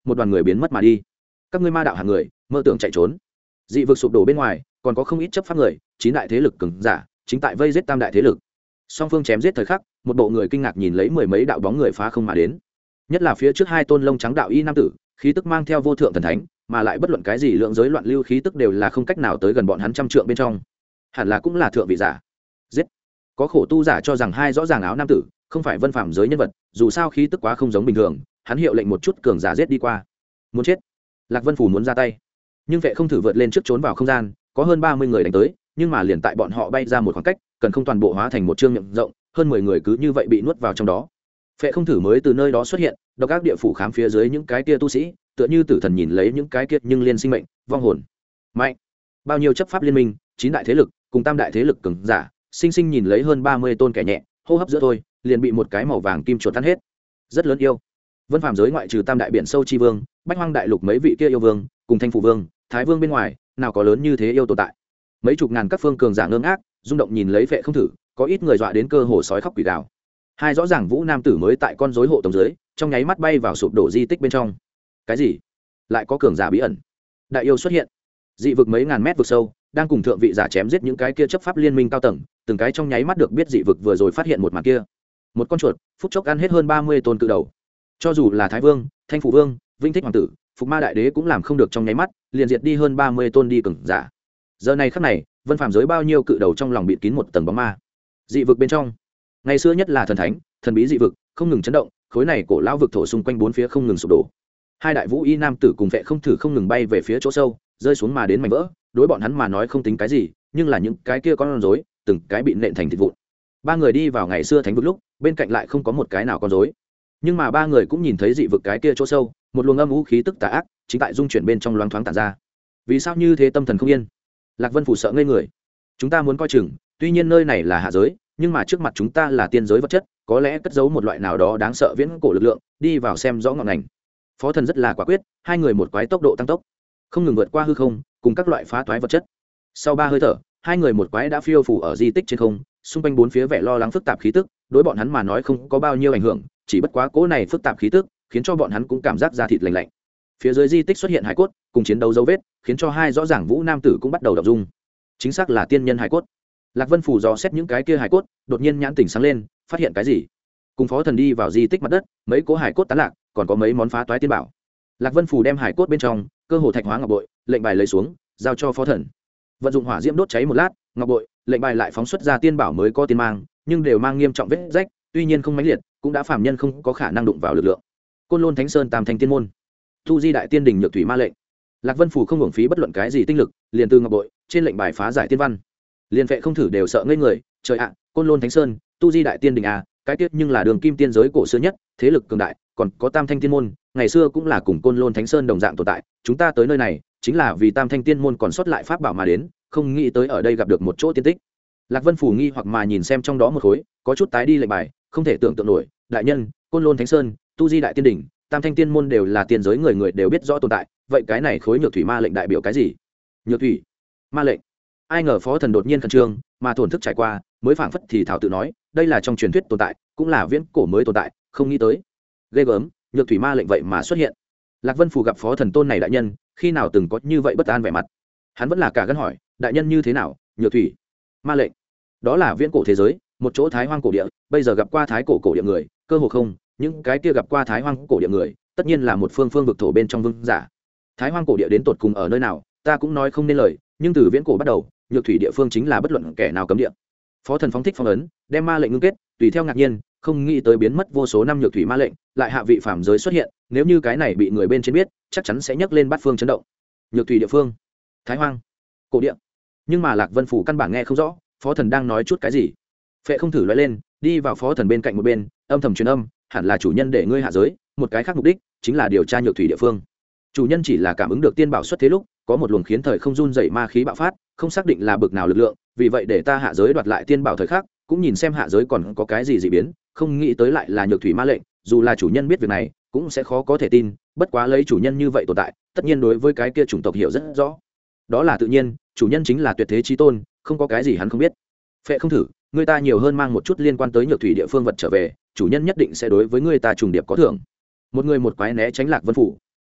một đoàn người biến mất mà đi. Các ngươi ma đạo hàng người mơ tưởng chạy trốn. Dị vực sụp đổ bên ngoài còn có không ít chấp pháp người, 9 đại thế lực cường giả chính tại vây giết tam đại thế lực. Song phương chém giết thời khắc, một bộ người kinh ngạc nhìn lấy mười mấy đạo bóng người phá không mà đến. Nhất là phía trước hai tôn lông trắng đạo y nam tử, khí tức mang theo vô thượng thần thánh, mà lại bất luận cái gì lượng giới loạn lưu khí tức đều là không cách nào tới gần bọn hắn trăm trượng bên trong. Hẳn là cũng là thượng vị giả. Giết. Có khổ tu giả cho rằng hai rõ ràng áo nam tử không phải vân phạm giới nhân vật, dù sao khí tức quá không giống bình thường, hắn hiệu lệnh một chút cường giả giết đi qua. Muốn chết. Lạc Vân Phủ muốn ra tay, nhưng vệ không thử vượt lên trước trốn vào không gian, có hơn 30 người đánh tới, nhưng mà liền tại bọn họ bay ra một khoảng cách, cần không toàn bộ hóa thành một trương miệng rộng, hơn 10 người cứ như vậy bị nuốt vào trong đó. Phệ không thử mới từ nơi đó xuất hiện, độc ác địa phủ khám phía dưới những cái kia tu sĩ, tựa như tử thần nhìn lấy những cái kia nhưng liên sinh mệnh, vong hồn. Mạnh. Bao nhiêu chấp pháp liên minh, 9 đại thế lực, cùng tam đại thế lực cường giả, sinh sinh nhìn lấy hơn 30 tôn kẻ nhẹ, hô hấp giữa thôi, liền bị một cái màu vàng kim chuột tan hết. Rất lớn yêu. Vân Phàm giới ngoại trừ tam đại biển sâu chi vương, Bách Hoang đại lục mấy vị kia yêu vương, cùng Thanh phủ vương, Thái vương bên ngoài, nào có lớn như thế yêu tồn tại. Mấy chục ngàn các phương cường giả ngơ ngác, rung động nhìn lấy Phệ không thử, có ít người dọa đến cơ hồ sói khóc quỷ gào. Hai rõ ràng vũ nam tử mới tại con rối hộ tống dưới, trong nháy mắt bay vào sụp đổ di tích bên trong. Cái gì? Lại có cường giả bí ẩn? Đại yêu xuất hiện. Dị vực mấy ngàn mét vực sâu, đang cùng thượng vị giả chém giết những cái kia chấp pháp liên minh cao tầng, từng cái trong nháy mắt được biết dị vực vừa rồi phát hiện một màn kia. Một con chuột, phút chốc ăn hết hơn 30 tôn cự đầu. Cho dù là Thái vương, Thanh phủ vương, Vinh Thích hoàng tử, Phục Ma đại đế cũng làm không được trong nháy mắt, liền diệt đi hơn 30 tôn đi cường giả. Giờ này khắc này, Vân Phàm giới bao nhiêu cự đầu trong lòng bị kín một tầng bóng ma. Dị vực bên trong, ngày xưa nhất là thần thánh, thần bí dị vực, không ngừng chấn động, khối này cổ lão vực thổ xung quanh bốn phía không ngừng sụp đổ. Hai đại vũ y nam tử cùng vệ không thử không ngừng bay về phía chỗ sâu, rơi xuống mà đến mảnh vỡ, đối bọn hắn mà nói không tính cái gì, nhưng là những cái kia con rối, từng cái bị nện thành thịt vụn. Ba người đi vào ngày xưa thánh vực lúc, bên cạnh lại không có một cái nào con rối. Nhưng mà ba người cũng nhìn thấy dị vực cái kia chỗ sâu, một luồng âm u khí tức tà ác, chính tại dung chuyển bên trong loáng thoáng tản ra. Vì sao như thế tâm thần không yên? Lạc Vân Phủ sợ ngây người. Chúng ta muốn coi chừng, tuy nhiên nơi này là hạ giới, nhưng mà trước mặt chúng ta là tiên giới vật chất, có lẽ cất giấu một loại nào đó đáng sợ viễn cổ lực lượng, đi vào xem rõ ngọn ngành. Phó Thần rất là quả quyết, hai người một quái tốc độ tăng tốc, không ngừng vượt qua hư không, cùng các loại phá toái vật chất. Sau 3 hơi thở, hai người một quái đã phiêu phù ở di tích trên không, xung quanh bốn phía vẻ lo lắng phức tạp khí tức, đối bọn hắn mà nói không có bao nhiêu ảnh hưởng, chỉ bất quá cỗ này phức tạp khí tức, khiến cho bọn hắn cũng cảm giác da thịt lạnh lạnh. Phía dưới di tích xuất hiện hải cốt, cùng chiến đấu dấu vết, khiến cho hai rõ ràng vũ nam tử cũng bắt đầu động dung. Chính xác là tiên nhân hải cốt. Lạc Vân Phủ dò xét những cái kia hải cốt, đột nhiên nhãn tỉnh sáng lên, phát hiện cái gì? Cùng Phó Thần đi vào di tích mặt đất, mấy cố hải cốt tán lạc, còn có mấy món phá toái tiên bảo. Lạc Vân Phủ đem hải cốt bên trong cơ hồ thạch hóa ngọc bội, lệnh bài lấy xuống, giao cho Phó Thần. Vận dụng hỏa diễm đốt cháy một lát, ngọc bội, lệnh bài lại phóng xuất ra tiên bảo mới có tiên mang, nhưng đều mang nghiêm trọng vết rách, tuy nhiên không mãnh liệt, cũng đã phàm nhân không có khả năng đụng vào lực lượng. Côn Lôn Thánh Sơn Tam Thanh Tiên môn, Tu Di Đại Tiên Đình Nhược Thủy Ma lệnh. Lạc Vân Phủ không hưởng phí bất luận cái gì tinh lực, liền từ ngọc bội trên lệnh bài phá giải tiên văn. Liên Vệ không thử đều sợ ngây người, trời ạ, Côn Lôn Thánh Sơn, Tu Di Đại Tiên Đình à, cái tiết nhưng là đường kim tiên giới cổ xưa nhất, thế lực cường đại, còn có Tam Thanh Tiên môn, ngày xưa cũng là cùng Côn Lôn Thánh Sơn đồng dạng tồn tại, chúng ta tới nơi này chính là vì Tam Thanh Tiên môn còn sót lại pháp bảo mà đến, không nghĩ tới ở đây gặp được một chỗ tiên tích. Lạc Vân Phủ nghi hoặc mà nhìn xem trong đó một khối, có chút tái đi lệnh bài, không thể tưởng tượng nổi, đại nhân, Côn Lôn Thánh Sơn, Tu Di Đại Tiên Đỉnh, Tam Thanh Tiên môn đều là tiên giới người người đều biết rõ tồn tại, vậy cái này khối Nhược Thủy Ma lệnh đại biểu cái gì? Nhược Thủy Ma lệnh. Ai ngờ Phó Thần đột nhiên khẩn trương, mà thổn thức trải qua, mới phảng phất thì thảo tự nói, đây là trong truyền thuyết tồn tại, cũng là viễn cổ mới tồn tại, không nghĩ tới. Ghê gớm, Nhược Thủy Ma lệnh vậy mà xuất hiện. Lạc Vân Phủ gặp Phó Thần tôn này đại nhân, khi nào từng có như vậy bất an vẻ mặt. Hắn vẫn là cả gân hỏi, đại nhân như thế nào? Nhược Thủy Ma lệnh. Đó là viễn cổ thế giới, một chỗ thái hoang cổ địa, bây giờ gặp qua thái cổ cổ địa người, cơ hồ không, những cái kia gặp qua thái hoang cổ địa người, tất nhiên là một phương phương vực thổ bên trong vương giả. Thái hoang cổ địa đến tột cùng ở nơi nào, ta cũng nói không nên lời, nhưng từ viễn cổ bắt đầu, Nhược Thủy địa phương chính là bất luận kẻ nào cấm địa. Phó Thần phóng thích phong ấn, đem ma lệnh ngưng kết, tùy theo ngạc nhiên, không nghĩ tới biến mất vô số năm Nhược Thủy ma lệnh, lại hạ vị phàm giới xuất hiện, nếu như cái này bị người bên trên biết, chắc chắn sẽ nhấc lên bát phương chấn động. Nhược Thủy địa phương, thái hoang cổ địa. Nhưng mà Lạc Vân Phủ căn bản nghe không rõ, Phó Thần đang nói chút cái gì. Phệ không thử nói lên, đi vào Phó Thần bên cạnh một bên, âm thầm truyền âm, hẳn là chủ nhân để ngươi hạ giới, một cái khác mục đích chính là điều tra Nhược Thủy địa phương. Chủ nhân chỉ là cảm ứng được tiên bảo xuất thế lúc có một luồng khiến thời không run dậy ma khí bạo phát, không xác định là bực nào lực lượng, vì vậy để ta hạ giới đoạt lại tiên bảo thời khắc, cũng nhìn xem hạ giới còn có cái gì dị biến, không nghĩ tới lại là Nhược Thủy ma lệnh, dù là chủ nhân biết việc này cũng sẽ khó có thể tin, bất quá lấy chủ nhân như vậy tồn tại, tất nhiên đối với cái kia chủng tộc hiểu rất rõ. Đó là tự nhiên, chủ nhân chính là tuyệt thế chí tôn, không có cái gì hắn không biết. Phệ không thử, người ta nhiều hơn mang một chút liên quan tới Nhược Thủy địa phương vật trở về, chủ nhân nhất định sẽ đối với người ta trùng điệp có thưởng. Một người một quái né tránh Lạc Vân Phủ.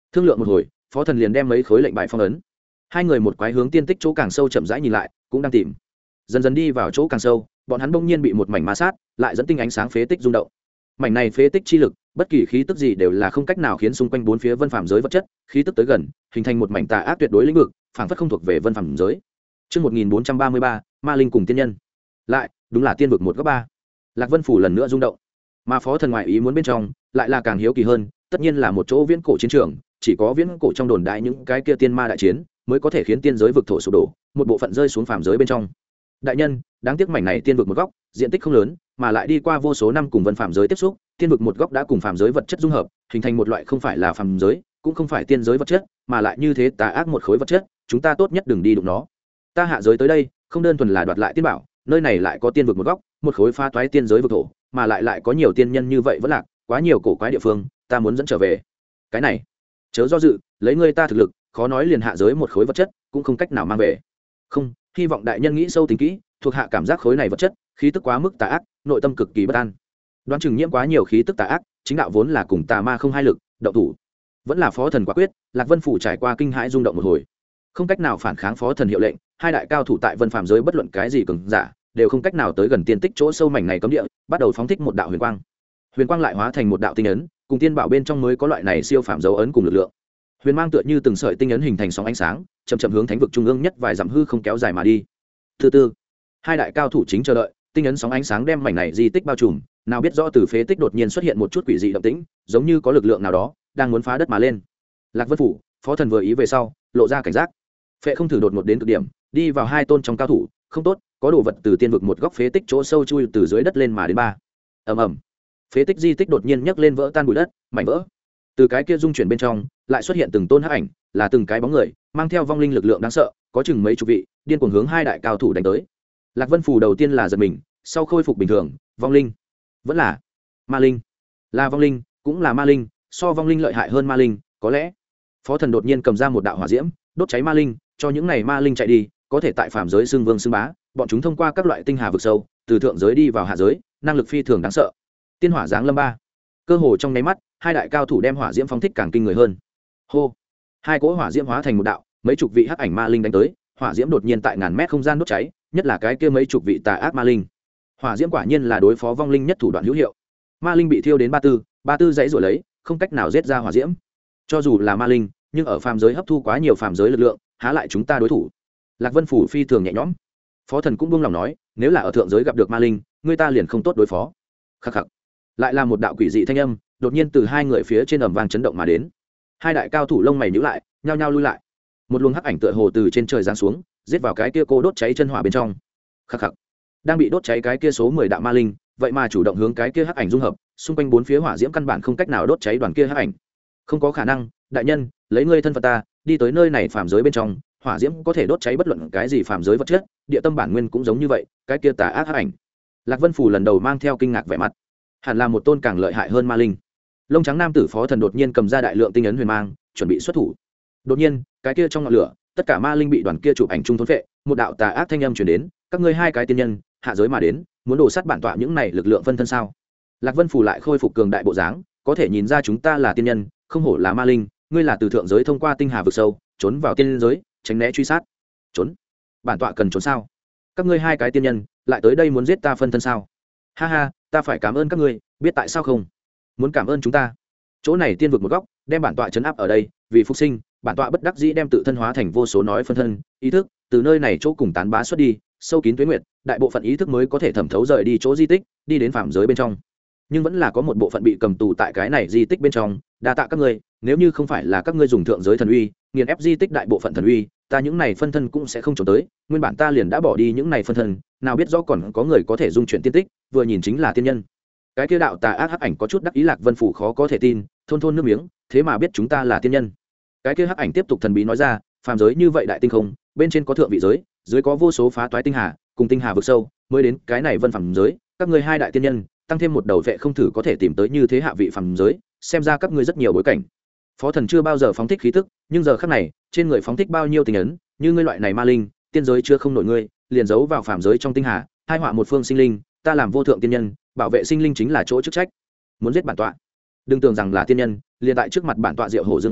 thương lượng một hồi, phó thần liền đem mấy khối lệnh bài phong ấn. Hai người một quái hướng tiên tích chỗ càng sâu chậm rãi nhìn lại, cũng đang tìm. Dần dần đi vào chỗ càng sâu, bọn hắn bỗng nhiên bị một mảnh ma sát, lại dẫn tinh ánh sáng phế tích rung động. Mảnh này phế tích chi lực, bất kỳ khí tức gì đều là không cách nào khiến xung quanh bốn phía vân phàm giới vật chất, khí tức tới gần, hình thành một mảnh tà ác tuyệt đối lĩnh vực, phảng phất không thuộc về vân phàm giới. Chương 1433, Ma linh cùng tiên nhân. Lại, đúng là tiên vực một góc ba. Lạc Vân phủ lần nữa rung động. Mà phó thần ngoại ý muốn bên trong, lại là càng hiếu kỳ hơn, tất nhiên là một chỗ viễn cổ chiến trường, chỉ có viễn cổ trong đồn đại những cái kia tiên ma đại chiến, mới có thể khiến tiên giới vực thổ sụp đổ, một bộ phận rơi xuống phàm giới bên trong. Đại nhân, đáng tiếc mảnh này tiên vực một góc, diện tích không lớn, mà lại đi qua vô số năm cùng vân phàm giới tiếp xúc, tiên vực một góc đã cùng phàm giới vật chất dung hợp, hình thành một loại không phải là phàm giới, cũng không phải tiên giới vật chất, mà lại như thế tà ác một khối vật chất, chúng ta tốt nhất đừng đi đụng nó. Ta hạ giới tới đây, không đơn thuần là đoạt lại tiên bảo, nơi này lại có tiên vực một góc, một khối pha toái tiên giới vực thổ, mà lại có nhiều tiên nhân như vậy vẫn lạc, quá nhiều cổ quái địa phương, ta muốn dẫn trở về. Cái này, chớ do dự, lấy ngươi ta thực lực, khó nói liền hạ giới một khối vật chất, cũng không cách nào mang về. Không, hy vọng đại nhân nghĩ sâu tính kỹ, thuộc hạ cảm giác khối này vật chất, khí tức quá mức tà ác, nội tâm cực kỳ bất an. Đoán chừng nhiễm quá nhiều khí tức tà ác, chính đạo vốn là cùng tà ma không hai lực, động thủ vẫn là phó thần quả quyết. Lạc Vân phủ trải qua kinh hãi rung động một hồi, không cách nào phản kháng phó thần hiệu lệnh. Hai đại cao thủ tại vân phàm giới bất luận cái gì cường giả, đều không cách nào tới gần tiên tích chỗ sâu mảnh này cấm địa, bắt đầu phóng thích một đạo huyền quang. Huyền quang lại hóa thành một đạo tinh ấn, cùng tiên bảo bên trong mới có loại này siêu phàm dấu ấn cùng lực lượng. Huyền mang tựa như từng sợi tinh ấn hình thành sóng ánh sáng, chậm chậm hướng thánh vực trung ương nhất vài dặm hư không kéo dài mà đi. Thứ tư, hai đại cao thủ chính chờ đợi, tinh ấn sóng ánh sáng đem mảnh này di tích bao trùm, nào biết rõ từ phế tích đột nhiên xuất hiện một chút quỷ dị động tĩnh, giống như có lực lượng nào đó đang muốn phá đất mà lên. Lạc Vân phủ, phó thần vừa ý về sau, lộ ra cảnh giác. Phệ không thử đột ngột đến cực điểm, đi vào hai tôn trong cao thủ, không tốt, có đồ vật từ tiên vực một góc phế tích chỗ sâu chui từ dưới đất lên mà đến ba. Ầm ầm. Phế tích di tích đột nhiên nhấc lên vỡ tan bụi đất, mảnh vỡ. Từ cái kia dung chuyển bên trong, lại xuất hiện từng tôn hắc ảnh, là từng cái bóng người, mang theo vong linh lực lượng đáng sợ, có chừng mấy chục vị, điên cuồng hướng hai đại cao thủ đánh tới. Lạc Vân phủ đầu tiên là giật mình, sau khôi phục bình thường, vong linh, vẫn là ma linh, là vong linh, cũng là ma linh, so vong linh lợi hại hơn ma linh, có lẽ. Phó thần đột nhiên cầm ra một đạo hỏa diễm, đốt cháy ma linh, cho những này ma linh chạy đi, có thể tại phàm giới xưng vương xưng bá, bọn chúng thông qua các loại tinh hà vực sâu, từ thượng giới đi vào hạ giới, năng lực phi thường đáng sợ. Tiên hỏa giáng lâm ba, cơ hồ trong nháy mắt, hai đại cao thủ đem hỏa diễm phóng thích càng kinh người hơn. Hô, hai cỗ hỏa diễm hóa thành một đạo, mấy chục vị hắc ảnh ma linh đánh tới, hỏa diễm đột nhiên tại ngàn mét không gian đốt cháy, nhất là cái kia mấy chục vị tà ác ma linh. Hỏa diễm quả nhiên là đối phó vong linh nhất thủ đoạn hữu hiệu. Ma linh bị thiêu đến ba tư dãy rồi lấy, không cách nào giết ra hỏa diễm. Cho dù là ma linh, nhưng ở phàm giới hấp thu quá nhiều phàm giới lực lượng, há lại chúng ta đối thủ. Lạc Vân phủ phi thường nhẹ nhõm. Phó thần cũng buông lòng nói, nếu là ở thượng giới gặp được ma linh, người ta liền không tốt đối phó. Khắc khắc. Lại là một đạo quỷ dị thanh âm, đột nhiên từ hai người phía trên ầm vang chấn động mà đến. Hai đại cao thủ lông mày nhíu lại, nhao nhao lui lại. Một luồng hắc ảnh tựa hồ từ trên trời giáng xuống, giết vào cái kia cô đốt cháy chân hỏa bên trong. Khắc khắc. Đang bị đốt cháy cái kia số 10 đạo ma linh, vậy mà chủ động hướng cái kia hắc ảnh dung hợp, xung quanh bốn phía hỏa diễm căn bản không cách nào đốt cháy đoàn kia hắc ảnh. Không có khả năng, đại nhân, lấy ngươi thân phận ta, đi tới nơi này phàm giới bên trong, hỏa diễm có thể đốt cháy bất luận cái gì phàm giới vật chất, địa tâm bản nguyên cũng giống như vậy, cái kia tà ác hắc ảnh. Lạc Vân phủ lần đầu mang theo kinh ngạc vẻ mặt, hẳn là một tôn càng lợi hại hơn ma linh. Lông trắng nam tử phó thần đột nhiên cầm ra đại lượng tinh ấn huyền mang, chuẩn bị xuất thủ. Đột nhiên, cái kia trong ngọn lửa, tất cả ma linh bị đoàn kia chụp ảnh chung thôn phệ, một đạo tà ác thanh âm truyền đến, các ngươi hai cái tiên nhân, hạ giới mà đến, muốn đổ sát bản tọa những này lực lượng phân thân sao? Lạc Vân phủ lại khôi phục cường đại bộ dáng, có thể nhìn ra chúng ta là tiên nhân, không hổ là ma linh, ngươi là từ thượng giới thông qua tinh hà vực sâu, trốn vào tiên giới, tránh né truy sát. Trốn? Bản tọa cần trốn sao? Các ngươi hai cái tiên nhân, lại tới đây muốn giết ta phân thân sao? Ha ha, ta phải cảm ơn các ngươi, biết tại sao không? Muốn cảm ơn chúng ta. Chỗ này tiên vực một góc, đem bản tọa trấn áp ở đây, vì phục sinh, bản tọa bất đắc dĩ đem tự thân hóa thành vô số nói phân thân, ý thức từ nơi này chỗ cùng tán bá xuất đi, sâu kín tuế nguyệt, đại bộ phận ý thức mới có thể thẩm thấu rời đi chỗ di tích, đi đến phạm giới bên trong. Nhưng vẫn là có một bộ phận bị cầm tù tại cái này di tích bên trong, đa tạ các ngươi, nếu như không phải là các ngươi dùng thượng giới thần uy, nghiền ép di tích đại bộ phận thần uy, ta những này phân thân cũng sẽ không trốn tới, nguyên bản ta liền đã bỏ đi những này phân thân, nào biết rõ còn có người có thể dung chuyển tiên tích, vừa nhìn chính là tiên nhân. Cái kia đạo tà ác hắc ảnh có chút đắc ý. Lạc Vân phủ khó có thể tin, thôn thôn nước miếng, thế mà biết chúng ta là tiên nhân. Cái kia hắc ảnh tiếp tục thần bí nói ra, phàm giới như vậy đại tinh không, bên trên có thượng vị giới, dưới có vô số phá toái tinh hà, cùng tinh hà vực sâu, mới đến cái này vân phàm giới, các ngươi hai đại tiên nhân, tăng thêm một đầu vệ không thử có thể tìm tới như thế hạ vị phàm giới, xem ra các ngươi rất nhiều bối cảnh. Phó thần chưa bao giờ phóng thích khí tức, nhưng giờ khắc này, trên người phóng thích bao nhiêu tình ấn, như ngươi loại này ma linh, tiên giới chưa không nổi ngươi, liền giấu vào phàm giới trong tinh hà, hai họa một phương sinh linh, ta làm vô thượng tiên nhân, bảo vệ sinh linh chính là chỗ chức trách. Muốn giết bản tọa, đừng tưởng rằng là tiên nhân, liền tại trước mặt bản tọa diệu hổ dương oai,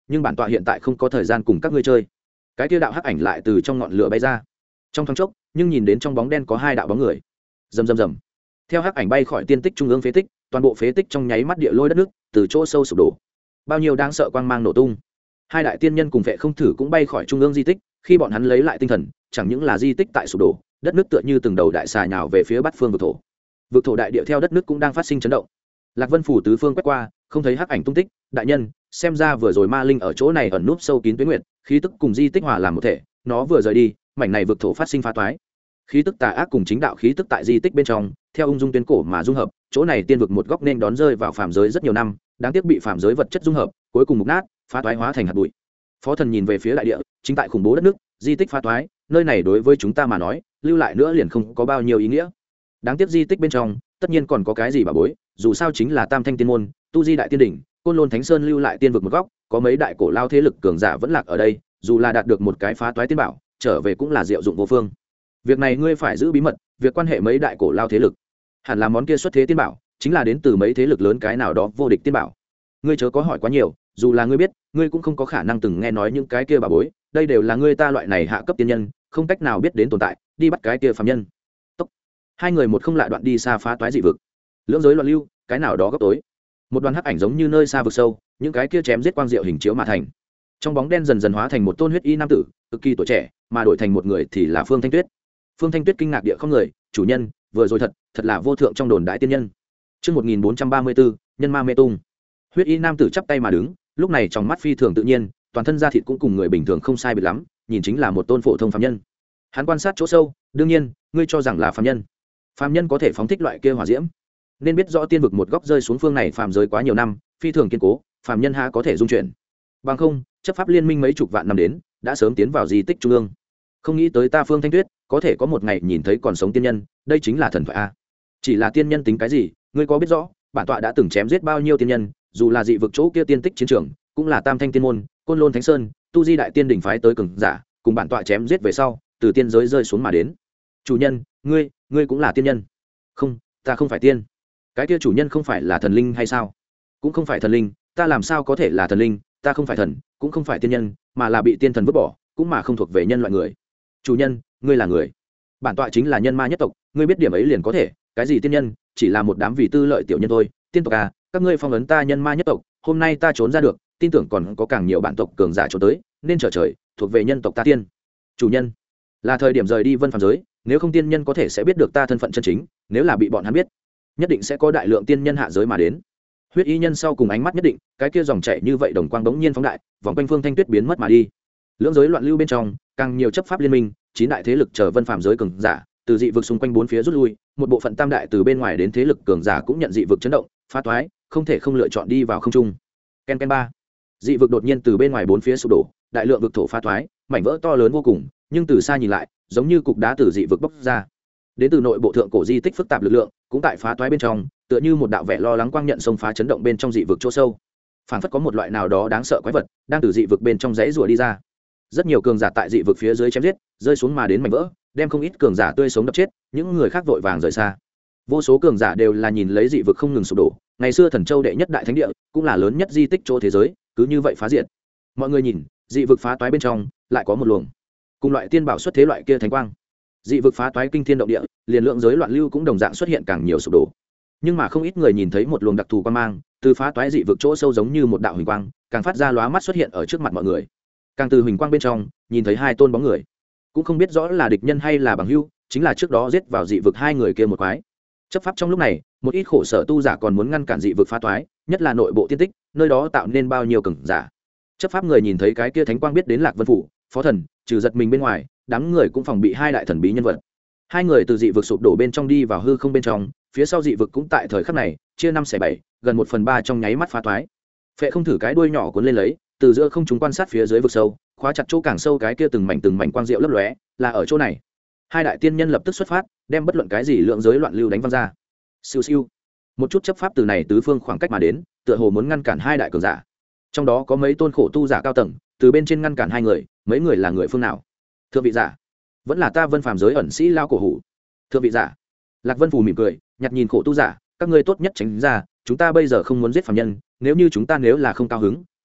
nhưng bản tọa hiện tại không có thời gian cùng các ngươi chơi. Cái kia đạo hắc ảnh lại từ trong ngọn lửa bay ra, trong thoáng chốc nhưng nhìn đến trong bóng đen có hai đạo bóng người. Rầm rầm rầm, theo hắc ảnh bay khỏi tiên tích trung ương phế tích, toàn bộ phế tích trong nháy mắt địa lôi đất nước từ chỗ sâu sụp đổ, bao nhiêu đáng sợ quang mang nổ tung. Hai đại tiên nhân cùng Vệ Không Thử cũng bay khỏi trung ương di tích. Khi bọn hắn lấy lại tinh thần, chẳng những là di tích tại sụp đổ, đất nước tựa như từng đầu đại xà nhào về phía bát phương vực thổ. Vực thổ đại địa theo đất nước cũng đang phát sinh chấn động. Lạc Vân phủ tứ phương quét qua, không thấy hắc ảnh tung tích. Đại nhân, xem ra vừa rồi ma linh ở chỗ này ẩn núp sâu kín tuyến nguyệt, khí tức cùng di tích hòa làm một thể, nó vừa rời đi, mảnh này vực thổ phát sinh phá toái. Khí tức tà ác cùng chính đạo khí tức tại di tích bên trong, theo ung dung tuyến cổ mà dung hợp, chỗ này tiên vực một góc nên đón rơi vào phàm giới rất nhiều năm, đáng tiếc bị phàm giới vật chất dung hợp, cuối cùng mục nát, phá toái hóa thành hạt bụi. Phó Thần nhìn về phía đại địa, chính tại khủng bố đất nước, di tích phá toái, nơi này đối với chúng ta mà nói, lưu lại nữa liền không có bao nhiêu ý nghĩa. Đáng tiếc di tích bên trong, tất nhiên còn có cái gì bà bối, dù sao chính là Tam Thanh Tiên môn, Tu Di đại tiên đỉnh, Côn Lôn Thánh Sơn lưu lại tiên vực một góc, có mấy đại cổ lao thế lực cường giả vẫn lạc ở đây, dù là đạt được một cái phá toái tiên bảo, trở về cũng là diệu dụng vô phương. Việc này ngươi phải giữ bí mật, việc quan hệ mấy đại cổ lao thế lực. Hẳn là món kia xuất thế tiên bảo, chính là đến từ mấy thế lực lớn cái nào đó vô địch tiên bảo. Ngươi chớ có hỏi quá nhiều, dù là ngươi biết, ngươi cũng không có khả năng từng nghe nói những cái kia bà bối, đây đều là ngươi ta loại này hạ cấp tiên nhân, không cách nào biết đến tồn tại, đi bắt cái kia phàm nhân. Tốc. Hai người một không lạ đoạn đi xa phá toái dị vực. Lưỡng giới loạn lưu, cái nào đó góc tối. Một đoàn hắc ảnh giống như nơi xa vực sâu, những cái kia chém giết quang diệu hình chiếu mà thành. Trong bóng đen dần dần hóa thành một tôn huyết y nam tử, cực kỳ tuổi trẻ, mà đổi thành một người thì là Phương Thanh Tuyết. Phương Thanh Tuyết kinh ngạc địa không người, chủ nhân, vừa rồi thật là vô thượng trong đồn đại tiên nhân. Chương 1434, nhân ma mê tung. Huyết y nam tử chắp tay mà đứng, lúc này trong mắt phi thường tự nhiên, toàn thân da thịt cũng cùng người bình thường không sai biệt lắm, nhìn chính là một tôn phổ thông phàm nhân. Hắn quan sát chỗ sâu, đương nhiên, ngươi cho rằng là phàm nhân. Phàm nhân có thể phóng thích loại kia hỏa diễm, nên biết rõ tiên vực một góc rơi xuống phương này phàm giới quá nhiều năm, phi thường kiên cố, phàm nhân há có thể dung chuyển. Bằng không, chấp pháp liên minh mấy chục vạn năm đến, đã sớm tiến vào di tích trung ương. Không nghĩ tới ta Phương Thanh Tuyết, có thể có một ngày nhìn thấy còn sống tiên nhân, đây chính là thần thoại a. Chỉ là tiên nhân tính cái gì, ngươi có biết rõ, bản tọa đã từng chém giết bao nhiêu tiên nhân, dù là dị vực chỗ kia tiên tích chiến trường, cũng là Tam Thanh Tiên môn, Côn Lôn Thánh Sơn, Tu Di đại tiên đỉnh phái tới cường giả, cùng bản tọa chém giết về sau, từ tiên giới rơi xuống mà đến. Chủ nhân, ngươi cũng là tiên nhân? Không, ta không phải tiên. Cái kia chủ nhân không phải là thần linh hay sao? Cũng không phải thần linh, ta làm sao có thể là thần linh, ta không phải thần, cũng không phải tiên nhân, mà là bị tiên thần vứt bỏ, cũng mà không thuộc về nhân loại người. Chủ nhân, ngươi là người. Bản tọa chính là nhân ma nhất tộc, ngươi biết điểm ấy liền có thể, cái gì tiên nhân, chỉ là một đám vì tư lợi tiểu nhân thôi. Tiên tộc à, các ngươi phong ấn ta nhân ma nhất tộc, hôm nay ta trốn ra được, tin tưởng còn có càng nhiều bản tộc cường giả trốn tới, nên trở trời, thuộc về nhân tộc ta tiên. Chủ nhân, là thời điểm rời đi vân phàm giới, nếu không tiên nhân có thể sẽ biết được ta thân phận chân chính, nếu là bị bọn hắn biết, nhất định sẽ có đại lượng tiên nhân hạ giới mà đến. Huyết y nhân sau cùng ánh mắt nhất định, cái kia dòng chảy như vậy đồng quang bỗng nhiên phóng đại, vòng quanh Phương Thanh Tuyết biến mất mà đi. Lưỡng giới loạn lưu bên trong, càng nhiều chấp pháp liên minh, chín đại thế lực chờ vân phàm giới cường giả, từ dị vực xung quanh bốn phía rút lui, một bộ phận tam đại từ bên ngoài đến thế lực cường giả cũng nhận dị vực chấn động, phá toái, không thể không lựa chọn đi vào không trung. Ken ken ba. Dị vực đột nhiên từ bên ngoài bốn phía sụp đổ, đại lượng vực thổ phá toái, mảnh vỡ to lớn vô cùng, nhưng từ xa nhìn lại, giống như cục đá từ dị vực bốc ra. Đến từ nội bộ thượng cổ di tích phức tạp lực lượng, cũng tại phá toái bên trong, tựa như một đạo vẻ lo lắng quang nhận xông phá chấn động bên trong dị vực chỗ sâu. Phản phất có một loại nào đó đáng sợ quái vật đang từ dị vực bên trong rãy rùa đi ra. Rất nhiều cường giả tại dị vực phía dưới chém giết, rơi xuống mà đến mảnh vỡ, đem không ít cường giả tươi sống đập chết, những người khác vội vàng rời xa. Vô số cường giả đều là nhìn lấy dị vực không ngừng sụp đổ, ngày xưa Thần Châu đệ nhất đại thánh địa, cũng là lớn nhất di tích chỗ thế giới, cứ như vậy phá diệt. Mọi người nhìn, dị vực phá toái bên trong, lại có một luồng cùng loại tiên bảo xuất thế loại kia thánh quang. Dị vực phá toái kinh thiên động địa, liền lượng giới loạn lưu cũng đồng dạng xuất hiện càng nhiều sụp đổ. Nhưng mà không ít người nhìn thấy một luồng đặc thù quang mang, từ phá toái dị vực chỗ sâu giống như một đạo huỳnh quang, càng phát ra lóa mắt xuất hiện ở trước mặt mọi người. Càng từ huỳnh quang bên trong, nhìn thấy hai tôn bóng người, cũng không biết rõ là địch nhân hay là bằng hữu, chính là trước đó giết vào dị vực hai người kia một quái. Chấp pháp trong lúc này, một ít khổ sở tu giả còn muốn ngăn cản dị vực phá toái, nhất là nội bộ tiên tích, nơi đó tạo nên bao nhiêu cường giả. Chấp pháp người nhìn thấy cái kia thánh quang biết đến Lạc Vân phủ, Phó Thần, trừ giật mình bên ngoài, đám người cũng phòng bị hai đại thần bí nhân vật. Hai người từ dị vực sụp đổ bên trong đi vào hư không bên trong, phía sau dị vực cũng tại thời khắc này chia 5/7, gần 1/3 trong nháy mắt phá toái. Phệ Không Thử cái đuôi nhỏ cuốn lên lấy, từ giữa không chúng quan sát phía dưới vực sâu, khóa chặt chỗ càng sâu cái kia từng mảnh quang diệu lấp lóe, là ở chỗ này. Hai đại tiên nhân lập tức xuất phát, đem bất luận cái gì lượng giới loạn lưu đánh văng ra. Siêu siêu. Một chút chấp pháp từ này tứ phương khoảng cách mà đến, tựa hồ muốn ngăn cản hai đại cường giả. Trong đó có mấy tôn khổ tu giả cao tầng, từ bên trên ngăn cản hai người, mấy người là người phương nào? Thượng vị giả, vẫn là ta Vân Phàm giới ẩn sĩ lao cổ hủ. Thượng vị giả. Lạc Vân Phù mỉm cười, nhặt nhìn khổ tu giả, các ngươi tốt nhất tránh ra, chúng ta bây giờ không muốn giết phàm nhân, nếu như chúng ta nếu là không cao hứng,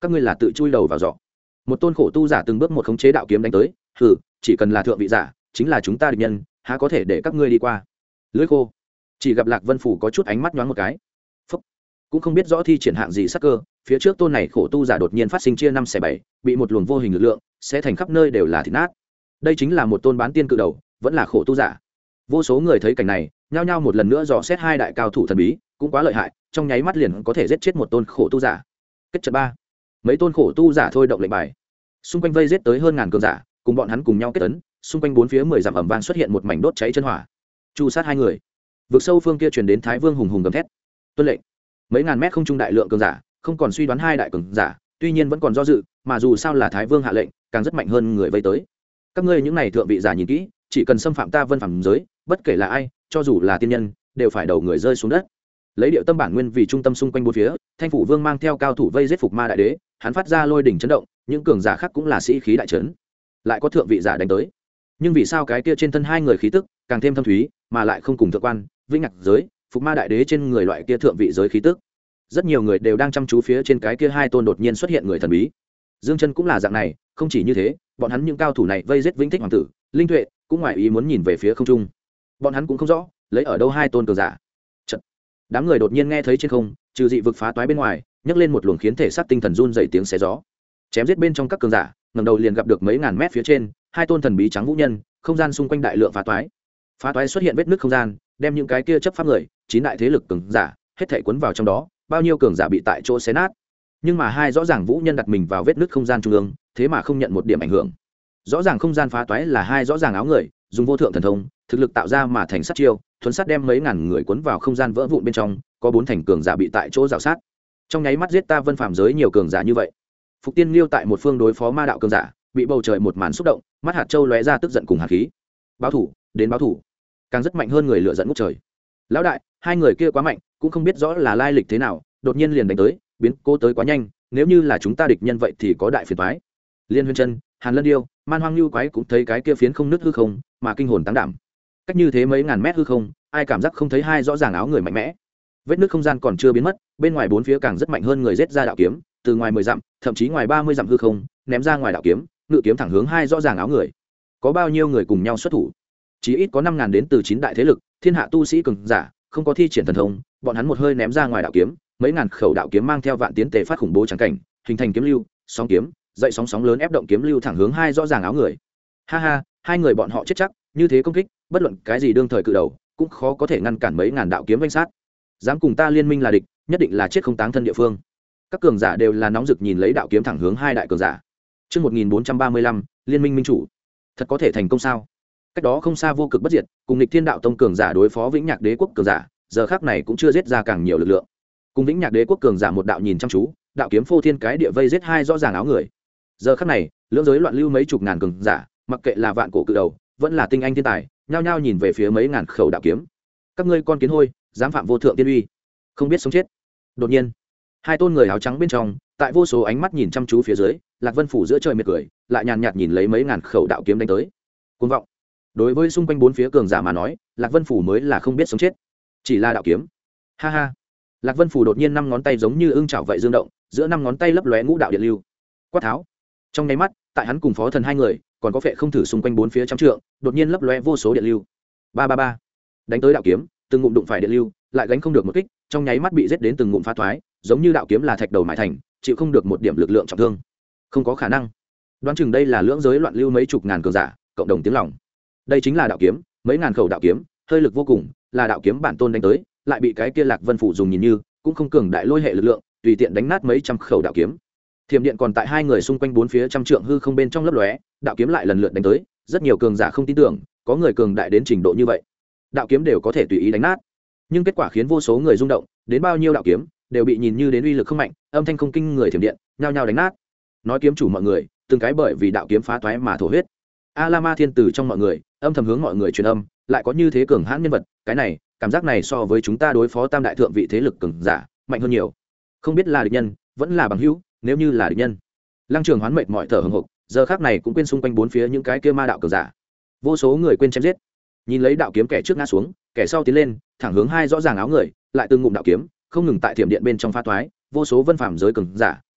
các ngươi là tự chui đầu vào giọ. Một tôn khổ tu giả từng bước một khống chế đạo kiếm đánh tới. Hừ, chỉ cần là thượng vị giả chính là chúng ta địch nhân, há có thể để các ngươi đi qua. Lưỡi khô. Chỉ gặp Lạc Vân Phủ có chút ánh mắt nhoáng một cái. Phúc. Cũng không biết rõ thi triển hạng gì sắc cơ, phía trước tôn này khổ tu giả đột nhiên phát sinh chia năm xẻ bảy, bị một luồng vô hình lực lượng sẽ thành khắp nơi đều là thịt nát. Đây chính là một tôn bán tiên cự đầu, vẫn là khổ tu giả. Vô số người thấy cảnh này nhao nhao một lần nữa dò xét hai đại cao thủ thần bí, cũng quá lợi hại, trong nháy mắt liền có thể giết chết một tôn khổ tu giả. Kết trận 3. Mấy tôn khổ tu giả thôi động lệnh bài, xung quanh vây giết tới hơn ngàn cường giả, cùng bọn hắn cùng nhau kết tấn, xung quanh bốn phía 10 dặm ầm vang xuất hiện một mảnh đốt cháy chân hỏa, chu sát hai người. Vực sâu phương kia truyền đến Thái Vương hùng hùng gầm thét. Tuân lệnh. Mấy ngàn mét không trung đại lượng cường giả, không còn suy đoán hai đại cường giả, tuy nhiên vẫn còn do dự, mà dù sao là Thái Vương hạ lệnh, càng rất mạnh hơn người vây tới. Các ngươi những này thượng vị giả nhìn kỹ, chỉ cần xâm phạm ta Vân Phàm giới, bất kể là ai, cho dù là tiên nhân, đều phải đầu người rơi xuống đất. Lấy điệu tâm bản nguyên vì trung tâm xung quanh bốn phía, Thanh Phủ Vương mang theo cao thủ vây giết Phục Ma đại đế, hắn phát ra lôi đỉnh chấn động, những cường giả khác cũng là sĩ khí đại trấn. Lại có thượng vị giả đánh tới. Nhưng vì sao cái kia trên thân hai người khí tức càng thêm thâm thúy, mà lại không cùng thượng quan, vĩnh ngạc giới, Phục Ma đại đế trên người loại kia thượng vị giới khí tức. Rất nhiều người đều đang chăm chú phía trên cái kia hai tôn đột nhiên xuất hiện người thần bí. Dương Chân cũng là dạng này, không chỉ như thế, bọn hắn những cao thủ này vây giết Vĩnh Thích hoàng tử, Linh Tuệ, cũng ngoài ý muốn nhìn về phía không trung. Bọn hắn cũng không rõ, lấy ở đâu hai tôn cường giả. Chợt, đám người đột nhiên nghe thấy trên không, trừ dị vực phá toái bên ngoài, nhấc lên một luồng khiến thể xác tinh thần run rẩy tiếng xé gió. Chém giết bên trong các cường giả, ngẩng đầu liền gặp được mấy ngàn mét phía trên, hai tôn thần bí trắng vũ nhân, không gian xung quanh đại lượng phá toái. Phá toái xuất hiện vết nứt không gian, đem những cái kia chấp pháp người, chín đại thế lực cường giả, hết thảy cuốn vào trong đó, bao nhiêu cường giả bị tại chỗ xé nát. Nhưng mà hai rõ ràng vũ nhân đặt mình vào vết nứt không gian trung ương, thế mà không nhận một điểm ảnh hưởng. Rõ ràng không gian phá toái là hai rõ ràng áo người, dùng vô thượng thần thông, thực lực tạo ra mà thành sát chiêu, thuần sát đem mấy ngàn người cuốn vào không gian vỡ vụn bên trong, có 4 thành cường giả bị tại chỗ rào sát. Trong nháy mắt giết ta Vân Phàm giới nhiều cường giả như vậy. Phục Tiên Liêu tại một phương đối phó ma đạo cường giả, bị bầu trời một màn xúc động, mắt hạt châu lóe ra tức giận cùng hàn khí. Báo thủ, đến báo thủ. Càng rất mạnh hơn người lửa giận ngút trời. Lão đại, hai người kia quá mạnh, cũng không biết rõ là lai lịch thế nào, đột nhiên liền đánh tới, biến cố tới quá nhanh, nếu như là chúng ta địch nhân vậy thì có đại phiền toái. Liên Huyên Chân, Hàn Lân Điêu, Man Hoang Lưu Quái cũng thấy cái kia phiến không nứt hư không, mà kinh hồn tăng đảm. Cách như thế mấy ngàn mét hư không, ai cảm giác không thấy hai rõ ràng áo người mạnh mẽ. Vết nứt không gian còn chưa biến mất, bên ngoài bốn phía càng rất mạnh hơn người giết ra đạo kiếm, từ ngoài 10 dặm, thậm chí ngoài 30 dặm hư không, ném ra ngoài đạo kiếm, ngự kiếm thẳng hướng hai rõ ràng áo người. Có bao nhiêu người cùng nhau xuất thủ? Chỉ ít có 5000 đến từ 9 đại thế lực, thiên hạ tu sĩ cường giả, không có thi triển thần thông, bọn hắn một hơi ném ra ngoài đạo kiếm, mấy ngàn khẩu đạo kiếm mang theo vạn tiến tề phát khủng bố trắng cảnh, hình thành kiếm lưu, sóng kiếm, dậy sóng sóng lớn ép động kiếm lưu thẳng hướng hai rõ ràng áo người. Ha ha, hai người bọn họ chết chắc, như thế công kích, bất luận cái gì đương thời cự đầu, cũng khó có thể ngăn cản mấy ngàn đạo kiếm vây sát. Dám cùng ta liên minh là địch, nhất định là chết không táng thân địa phương. Các cường giả đều là nóng rực nhìn lấy đạo kiếm thẳng hướng hai đại cường giả. Chương 1435, liên minh minh chủ. Thật có thể thành công sao? Cách đó không xa vô cực bất diệt, cùng Lịch Thiên đạo tông cường giả đối phó Vĩnh Nhạc Đế quốc cường giả, giờ khắc này cũng chưa giết ra càng nhiều lực lượng. Cùng Vĩnh Nhạc Đế quốc cường giả một đạo nhìn chăm chú, đạo kiếm phô thiên cái địa vây giết hai rõ ràng áo người. Giờ khắc này, lưỡng giới loạn lưu mấy chục ngàn cường giả, mặc kệ là vạn cổ cự đầu, vẫn là tinh anh thiên tài, nhao nhao nhìn về phía mấy ngàn khẩu đạo kiếm. Các ngươi con kiến hôi, dám phạm vô thượng tiên uy, không biết sống chết. Đột nhiên, hai tôn người áo trắng bên trong, tại vô số ánh mắt nhìn chăm chú phía dưới, Lạc Vân phủ giữa trời miệt cười, lại nhàn nhạt nhìn lấy mấy ngàn khẩu đạo kiếm đánh tới. Cuồng vọng. Đối với xung quanh bốn phía cường giả mà nói, Lạc Vân phủ mới là không biết sống chết, chỉ là đạo kiếm. Ha ha. Lạc Vân phủ đột nhiên 5 ngón tay giống như ưng chảo vậy dương động, giữa 5 ngón tay lấp lóe ngũ đạo điện lưu. Quát tháo. Trong nháy mắt, tại hắn cùng phó thần hai người, còn có phệ không thử xung quanh bốn phía trăm trượng, đột nhiên lấp lóe vô số điện lưu. Ba ba ba. Đánh tới đạo kiếm, từng ngụm đụng phải điện lưu, lại gánh không được một kích, trong nháy mắt bị giết đến từng ngụm phá thoái, giống như đạo kiếm là thạch đầu mài thành, chịu không được một điểm lực lượng trọng thương. Không có khả năng. Đoán chừng đây là lưỡng giới loạn lưu mấy chục ngàn cường giả, cộng đồng tiếng lòng. Đây chính là đạo kiếm, mấy ngàn khẩu đạo kiếm, hơi lực vô cùng, là đạo kiếm bản tôn đánh tới, lại bị cái kia Lạc Vân phủ dùng nhìn như, cũng không cường đại lôi hệ lực lượng, tùy tiện đánh nát mấy trăm khẩu đạo kiếm. Thiểm điện còn tại hai người xung quanh bốn phía trăm trượng hư không bên trong lấp lóe, đạo kiếm lại lần lượt đánh tới, rất nhiều cường giả không tin tưởng, có người cường đại đến trình độ như vậy, đạo kiếm đều có thể tùy ý đánh nát. Nhưng kết quả khiến vô số người rung động, đến bao nhiêu đạo kiếm đều bị nhìn như đến uy lực không mạnh, âm thanh không kinh người thiểm điện, nhao nhao đánh nát. Nói kiếm chủ mọi người, từng cái bởi vì đạo kiếm phá toái mà thổ huyết. A La Ma thiên tử trong mọi người, âm thầm hướng mọi người truyền âm, lại có như thế cường hãn nhân vật, cái này, cảm giác này so với chúng ta đối phó tam đại thượng vị thế lực cường giả, mạnh hơn nhiều. Không biết là địch nhân, vẫn là bằng hữu, nếu như là địch nhân. Lăng Trường Hoán mệt mỏi thở hổn hộc, giờ khắc này cũng quên xung quanh bốn phía những cái kia ma đạo cường giả. Vô số người quên chém giết. Nhìn lấy đạo kiếm kẻ trước ngã xuống, kẻ sau tiến lên, thẳng hướng hai rõ ràng áo người, lại từng ngụm đạo kiếm, không ngừng tại thiểm điện bên trong phá toái, vô số vân phàm giới cường giả,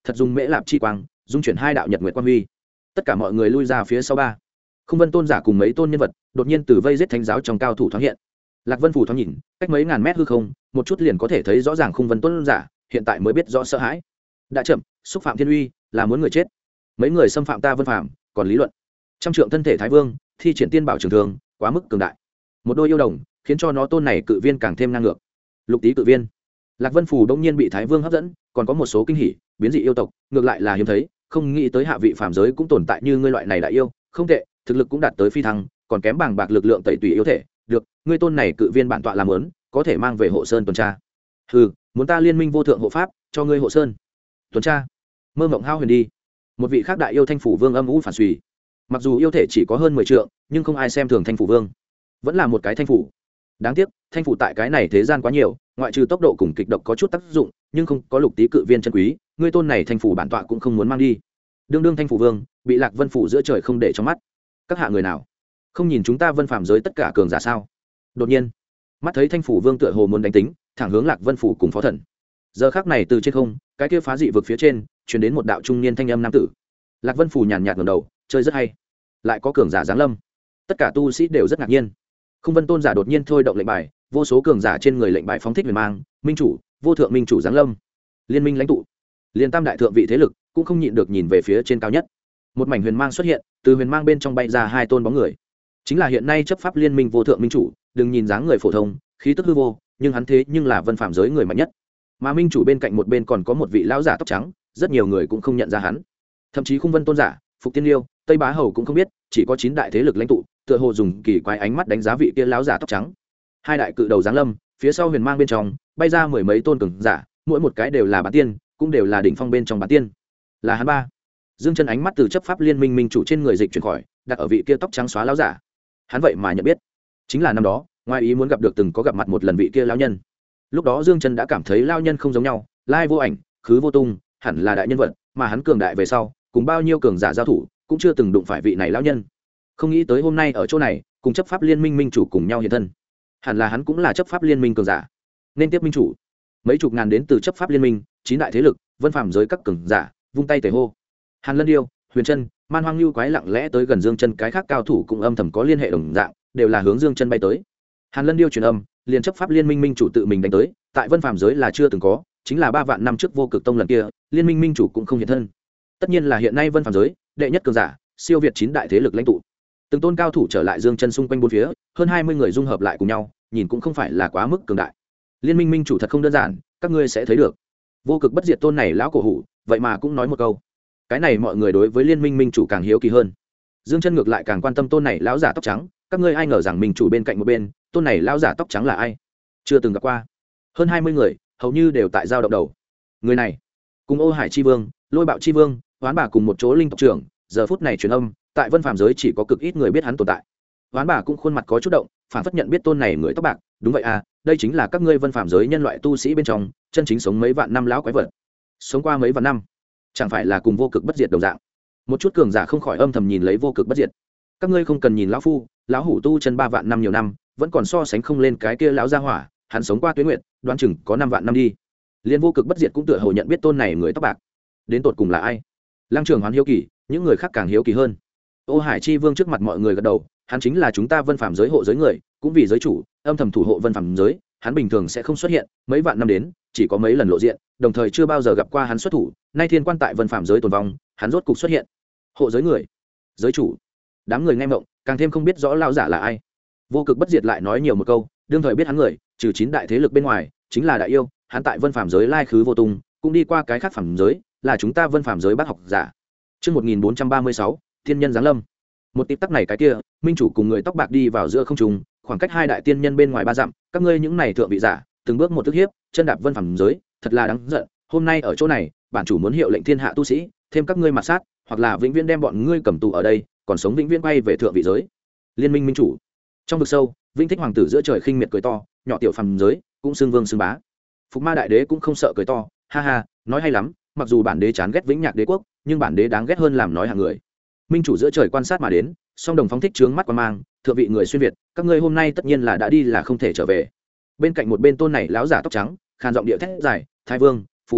thật dùng mễ lạp chi quang dung chuyển hai đạo nhật nguyệt quan huy. Tất cả mọi người lui ra phía sau ba. Khung Vân tôn giả cùng mấy tôn nhân vật đột nhiên từ vây giết thánh giáo trong cao thủ thoáng hiện. Lạc Vân Phủ thoáng nhìn, cách mấy ngàn mét hư không, một chút liền có thể thấy rõ ràng Khung Vân tôn giả, hiện tại mới biết rõ sợ hãi. Đã chậm, xúc phạm thiên uy, là muốn người chết. Mấy người xâm phạm ta Vân Phàm, còn lý luận. Trăm trượng thân thể thái vương, thi triển tiên bảo trường thường, quá mức cường đại. Một đôi yêu đồng, khiến cho nó tôn này cự viên càng thêm ngang ngược. Lục tý cự viên. Lạc Vân Phủ đông nhiên bị thái vương hấp dẫn, còn có một số kinh hỉ, biến dị yêu tộc, ngược lại là hiếm thấy, không nghĩ tới hạ vị phàm giới cũng tồn tại như ngươi loại này đại yêu, không tệ, thực lực cũng đạt tới phi thăng, còn kém bàng bạc lực lượng tẩy tùy yêu thể, được, ngươi tôn này cự viên bản tọa làm muốn, có thể mang về hộ sơn tuần tra. Hừ, muốn ta liên minh vô thượng hộ pháp, cho ngươi hộ sơn tuần tra. Mơ mộng hao huyền đi. Một vị khác đại yêu Thanh Phủ Vương âm u phản suy. Mặc dù yêu thể chỉ có hơn 10 trượng, nhưng không ai xem thường Thanh Phủ Vương, vẫn là một cái thanh phủ. Đáng tiếc, thanh phủ tại cái này thế gian quá nhiều, ngoại trừ tốc độ cùng kịch độc có chút tác dụng, nhưng không có lục tý cự viên chân quý, ngươi tôn này thanh phủ bản tọa cũng không muốn mang đi. Đương thanh phủ vương bị Lạc Vân phủ giữa trời không để trong mắt. Các hạ người nào không nhìn chúng ta Vân Phàm giới tất cả cường giả sao? Đột nhiên, mắt thấy thanh phủ vương tựa hồ muốn đánh tính, thẳng hướng Lạc Vân phủ cùng phó thần. Giờ khắc này từ trên không, cái kia phá dị vực phía trên, truyền đến một đạo trung niên thanh âm nam tử. Lạc Vân phủ nhàn nhạt ngẩng đầu, chơi rất hay, lại có cường giả giáng lâm. Tất cả tu sĩ đều rất ngạc nhiên. Khung Vân tôn giả đột nhiên thôi động lệnh bài, vô số cường giả trên người lệnh bài phóng thích huyền mang, minh chủ, vô thượng minh chủ giáng lâm. Liên minh lãnh tụ, liên tam đại thượng vị thế lực cũng không nhịn được nhìn về phía trên cao nhất. Một mảnh huyền mang xuất hiện, từ huyền mang bên trong bay ra hai tôn bóng người. Chính là hiện nay chấp pháp liên minh vô thượng minh chủ, đừng nhìn dáng người phổ thông, khí tức hư vô, nhưng hắn thế nhưng là Vân Phàm giới người mạnh nhất. Mà minh chủ bên cạnh một bên còn có một vị lão giả tóc trắng, rất nhiều người cũng không nhận ra hắn. Thậm chí Khung Vân tôn giả, Phục Tiên Liêu, Tây Bá Hầu cũng không biết, chỉ có 9 đại thế lực lãnh tụ, tựa hồ dùng kỳ quái ánh mắt đánh giá vị kia lão giả tóc trắng. Hai đại cự đầu giáng lâm, phía sau huyền mang bên trong bay ra mười mấy tôn cường giả, mỗi một cái đều là bán tiên, cũng đều là đỉnh phong bên trong bán tiên. Là hắn ba. Dương Chân ánh mắt từ chấp pháp liên minh minh chủ trên người dịch chuyển khỏi, đặt ở vị kia tóc trắng xóa lão giả. Hắn vậy mà nhận biết, chính là năm đó, ngoài ý muốn gặp được từng có gặp mặt một lần vị kia lão nhân. Lúc đó Dương Chân đã cảm thấy lão nhân không giống nhau, lai vô ảnh, khứ vô tung, hẳn là đại nhân vật, mà hắn cường đại về sau, cùng bao nhiêu cường giả giao thủ, cũng chưa từng đụng phải vị này lão nhân. Không nghĩ tới hôm nay ở chỗ này, cùng chấp pháp liên minh minh chủ cùng nhau hiện thân. Hẳn là hắn cũng là chấp pháp liên minh cường giả, nên tiếp minh chủ. Mấy chục ngàn đến từ chấp pháp liên minh, 9 đại thế lực, Vân Phàm giới các cường giả, vung tay tề hô. Hàn Lân Điêu, Huyền Trân, Man Hoang Lưu quái lặng lẽ tới gần Dương Chân, cái khác cao thủ cũng âm thầm có liên hệ đồng dạng, đều là hướng Dương Chân bay tới. Hàn Lân Điêu truyền âm, liền chấp pháp liên minh minh chủ tự mình đánh tới, tại Vân Phàm giới là chưa từng có, chính là 3 vạn năm trước Vô Cực Tông lần kia, liên minh minh chủ cũng không hiện thân. Tất nhiên là hiện nay Vân Phàm giới đệ nhất cường giả, siêu việt 9 đại thế lực lãnh tụ. Từng tôn cao thủ trở lại Dương Chân xung quanh bốn phía, hơn 20 người dung hợp lại cùng nhau, nhìn cũng không phải là quá mức cường đại. Liên minh minh chủ thật không đơn giản, các ngươi sẽ thấy được. Vô Cực bất diệt tôn này lão cổ hủ, vậy mà cũng nói một câu. Cái này mọi người đối với liên minh minh chủ càng hiếu kỳ hơn. Dương Chân ngược lại càng quan tâm tôn này lão giả tóc trắng, các ngươi ai ngờ rằng minh chủ bên cạnh một bên, tôn này lão giả tóc trắng là ai? Chưa từng gặp qua. Hơn 20 người, hầu như đều tại giao động đầu. Người này, cùng Ô Hải chi vương, Lôi Bạo chi vương, Hoán Bà cùng một chỗ linh tộc trưởng, giờ phút này truyền âm, tại Vân Phàm giới chỉ có cực ít người biết hắn tồn tại. Hoán Bà cũng khuôn mặt có chút động, phản phất nhận biết tôn này người tóc bạc, đúng vậy à, đây chính là các ngươi Vân Phàm giới nhân loại tu sĩ bên trong, chân chính sống mấy vạn năm lão quái vật. Sống qua mấy vạn năm, chẳng phải là cùng Vô Cực bất diệt đồng dạng. Một chút cường giả không khỏi âm thầm nhìn lấy Vô Cực bất diệt. Các ngươi không cần nhìn lão phu, lão hủ tu chân 3 vạn năm nhiều năm, vẫn còn so sánh không lên cái kia lão gia hỏa, hắn sống qua tuế nguyệt, đoán chừng có 5 vạn năm đi. Liên Vô Cực bất diệt cũng tựa hồ nhận biết tôn này người tóc bạc. Đến tột cùng là ai? Lăng Trường Hoán hiếu kỳ, những người khác càng hiếu kỳ hơn. Ô Hải chi vương trước mặt mọi người gật đầu, hắn chính là chúng ta Vân Phàm giới hộ giới người, cũng vì giới chủ, âm thầm thủ hộ Vân Phàm giới, hắn bình thường sẽ không xuất hiện, mấy vạn năm đến, chỉ có mấy lần lộ diện, đồng thời chưa bao giờ gặp qua hắn xuất thủ, nay thiên quan tại Vân Phàm giới tồn vong, hắn rốt cục xuất hiện. Hộ giới người, giới chủ. Đám người nghe mộng, càng thêm không biết rõ lão giả là ai. Vô Cực bất diệt lại nói nhiều một câu, đương thời biết hắn người, trừ 9 đại thế lực bên ngoài, chính là đại yêu, hắn tại Vân Phàm giới lai khứ vô tung, cũng đi qua cái khác phàm giới, là chúng ta Vân Phàm giới bác học giả. Chương 1436, tiên nhân giáng lâm. Một tịp tắc này cái kia, minh chủ cùng người tóc bạc đi vào giữa không trung, khoảng cách 2 đại tiên nhân bên ngoài 3 dặm, các ngươi những này thượng vị giả, từng bước một tức hiếp, chân đạp Vân Phàm giới, thật là đáng giận, hôm nay ở chỗ này, bản chủ muốn hiệu lệnh thiên hạ tu sĩ, thêm các ngươi mặt sát, hoặc là vĩnh viễn đem bọn ngươi cầm tù ở đây, còn sống vĩnh viễn quay về thượng vị giới. Liên minh minh chủ. Trong vực sâu, Vĩnh Thích hoàng tử giữa trời khinh miệt cười to, nhỏ tiểu phàm giới, cũng xưng vương xưng bá. Phục Ma đại đế cũng không sợ cười to, ha ha, nói hay lắm, mặc dù bản đế chán ghét Vĩnh Nhạc đế quốc, nhưng bản đế đáng ghét hơn làm nói hạng người. Minh chủ giữa trời quan sát mà đến, song đồng phóng thích trướng mắt quan mang, thượng vị người xuyên việt, các ngươi hôm nay tất nhiên là đã đi là không thể trở về. Bên cạnh một bên tôn này lão giả tóc trắng, khàn giọng địa thét dài, thái vương, phù vương,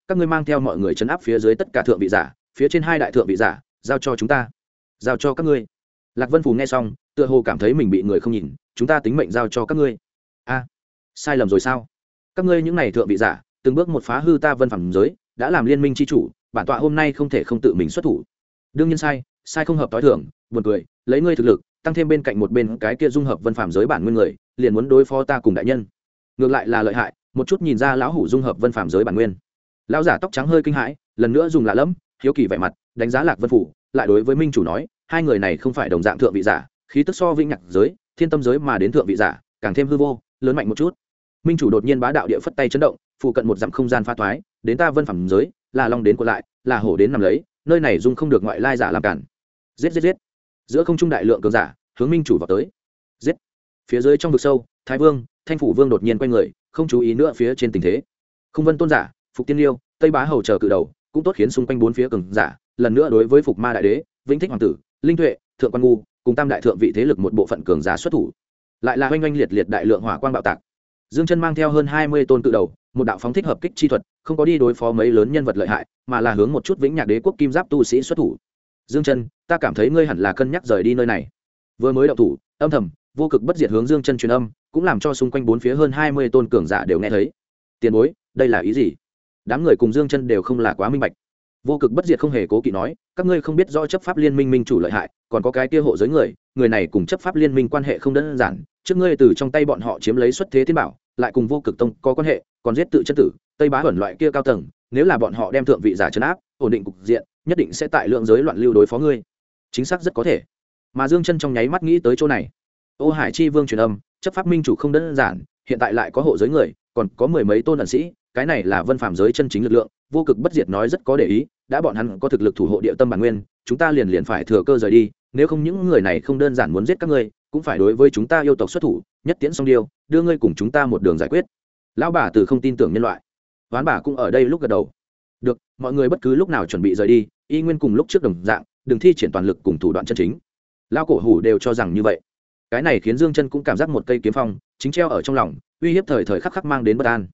các ngươi mang theo mọi người chấn áp phía dưới tất cả thượng vị giả, phía trên hai đại thượng vị giả giao cho chúng ta, giao cho các ngươi. Lạc Vân Phù nghe xong tựa hồ cảm thấy mình bị người không nhìn. Chúng ta tính mệnh giao cho các ngươi. A, sai lầm rồi sao? Các ngươi những này thượng vị giả từng bước một phá hư ta Vân Phàm giới, đã làm liên minh chi chủ, bản tọa hôm nay không thể không tự mình xuất thủ. Đương nhiên sai, sai không hợp tối thượng, buồn cười, lấy ngươi thực lực tăng thêm bên cạnh một bên cái kia dung hợp Vân Phàm giới bản nguyên người, liền muốn đối phó ta cùng đại nhân. Ngược lại là lợi hại, một chút nhìn ra lão hủ dung hợp Vân Phàm giới bản nguyên. Lão giả tóc trắng hơi kinh hãi, lần nữa dùng lạ lẫm hiếu kỳ vẻ mặt đánh giá Lạc Vân Phủ, lại đối với minh chủ nói, hai người này không phải đồng dạng thượng vị giả, khí tức so vĩnh nhạc giới, thiên tâm giới mà đến thượng vị giả càng thêm hư vô, lớn mạnh một chút. Minh chủ đột nhiên bá đạo địa phất tay chấn động, phụ cận một dặm không gian pha thoái, đến ta Vân Phàm giới, là long đến của lại, là hổ đến nằm lấy, nơi này dung không được ngoại lai giả làm cản. Giết giết giết. Giữa không trung đại lượng cường giả hướng minh chủ vào tới. Giết. Phía dưới trong vực sâu, Thái Vương, Thanh phủ Vương đột nhiên quay người, không chú ý nữa phía trên tình thế. Không Vân tôn giả, Phục Tiên Liêu, Tây Bá hầu chờ cự đầu, cũng tốt khiến xung quanh bốn phía cường giả, lần nữa đối với Phục Ma đại đế, Vĩnh Thích hoàng tử, Linh Tuệ, Thượng Quan Ngu, cùng tam đại thượng vị thế lực một bộ phận cường giả xuất thủ. Lại là oanh oanh liệt liệt đại lượng hỏa quang bạo tạc. Dương Chân mang theo hơn 20 tôn cự đầu, một đạo phóng thích hợp kích chi thuật, không có đi đối phó mấy lớn nhân vật lợi hại, mà là hướng một chút Vĩnh Nhạc Đế quốc kim giáp tu sĩ xuất thủ. Dương Chân, ta cảm thấy ngươi hẳn là cân nhắc rời đi nơi này. Vừa mới động thủ, âm thầm, vô cực bất diệt hướng Dương Chân truyền âm, cũng làm cho xung quanh bốn phía hơn 20 tôn cường giả đều nghe thấy. Tiền bối, đây là ý gì? Đám người cùng Dương Chân đều không là quá minh bạch. Vô cực bất diệt không hề cố kỵ nói, các ngươi không biết rõ chấp pháp liên minh minh chủ lợi hại, còn có cái kia hộ giới người, người này cùng chấp pháp liên minh quan hệ không đơn giản, trước ngươi từ trong tay bọn họ chiếm lấy xuất thế thiên bảo, lại cùng vô cực tông có quan hệ, còn giết tự chân tử, Tây Bá ẩn loại kia cao tầng, nếu là bọn họ đem thượng vị giả trấn áp, ổn định cục diện, nhất định sẽ tại lượng giới loạn lưu đối phó ngươi. Chính xác rất có thể. Mà Dương Chân trong nháy mắt nghĩ tới chỗ này. Ô Hải Chi Vương truyền âm, chấp pháp minh chủ không đơn giản, hiện tại lại có hộ giới người, còn có mười mấy tôn ẩn sĩ, cái này là Vân Phàm giới chân chính lực lượng, vô cực bất diệt nói rất có để ý, đã bọn hắn có thực lực thủ hộ địa tâm bản nguyên, chúng ta liền phải thừa cơ rời đi, nếu không những người này không đơn giản muốn giết các ngươi, cũng phải đối với chúng ta yêu tộc xuất thủ, nhất tiễn xong điều, đưa ngươi cùng chúng ta một đường giải quyết. Lão bà từ không tin tưởng nhân loại, Ván bà cũng ở đây lúc gật đầu. Được, mọi người bất cứ lúc nào chuẩn bị rời đi, y nguyên cùng lúc trước đồng dạng, đừng thi triển toàn lực cùng thủ đoạn chân chính. Lão cổ hủ đều cho rằng như vậy. Cái này khiến Dương Chân cũng cảm giác một cây kiếm phong chính treo ở trong lòng, uy hiếp thời thời khắc khắc mang đến bất an.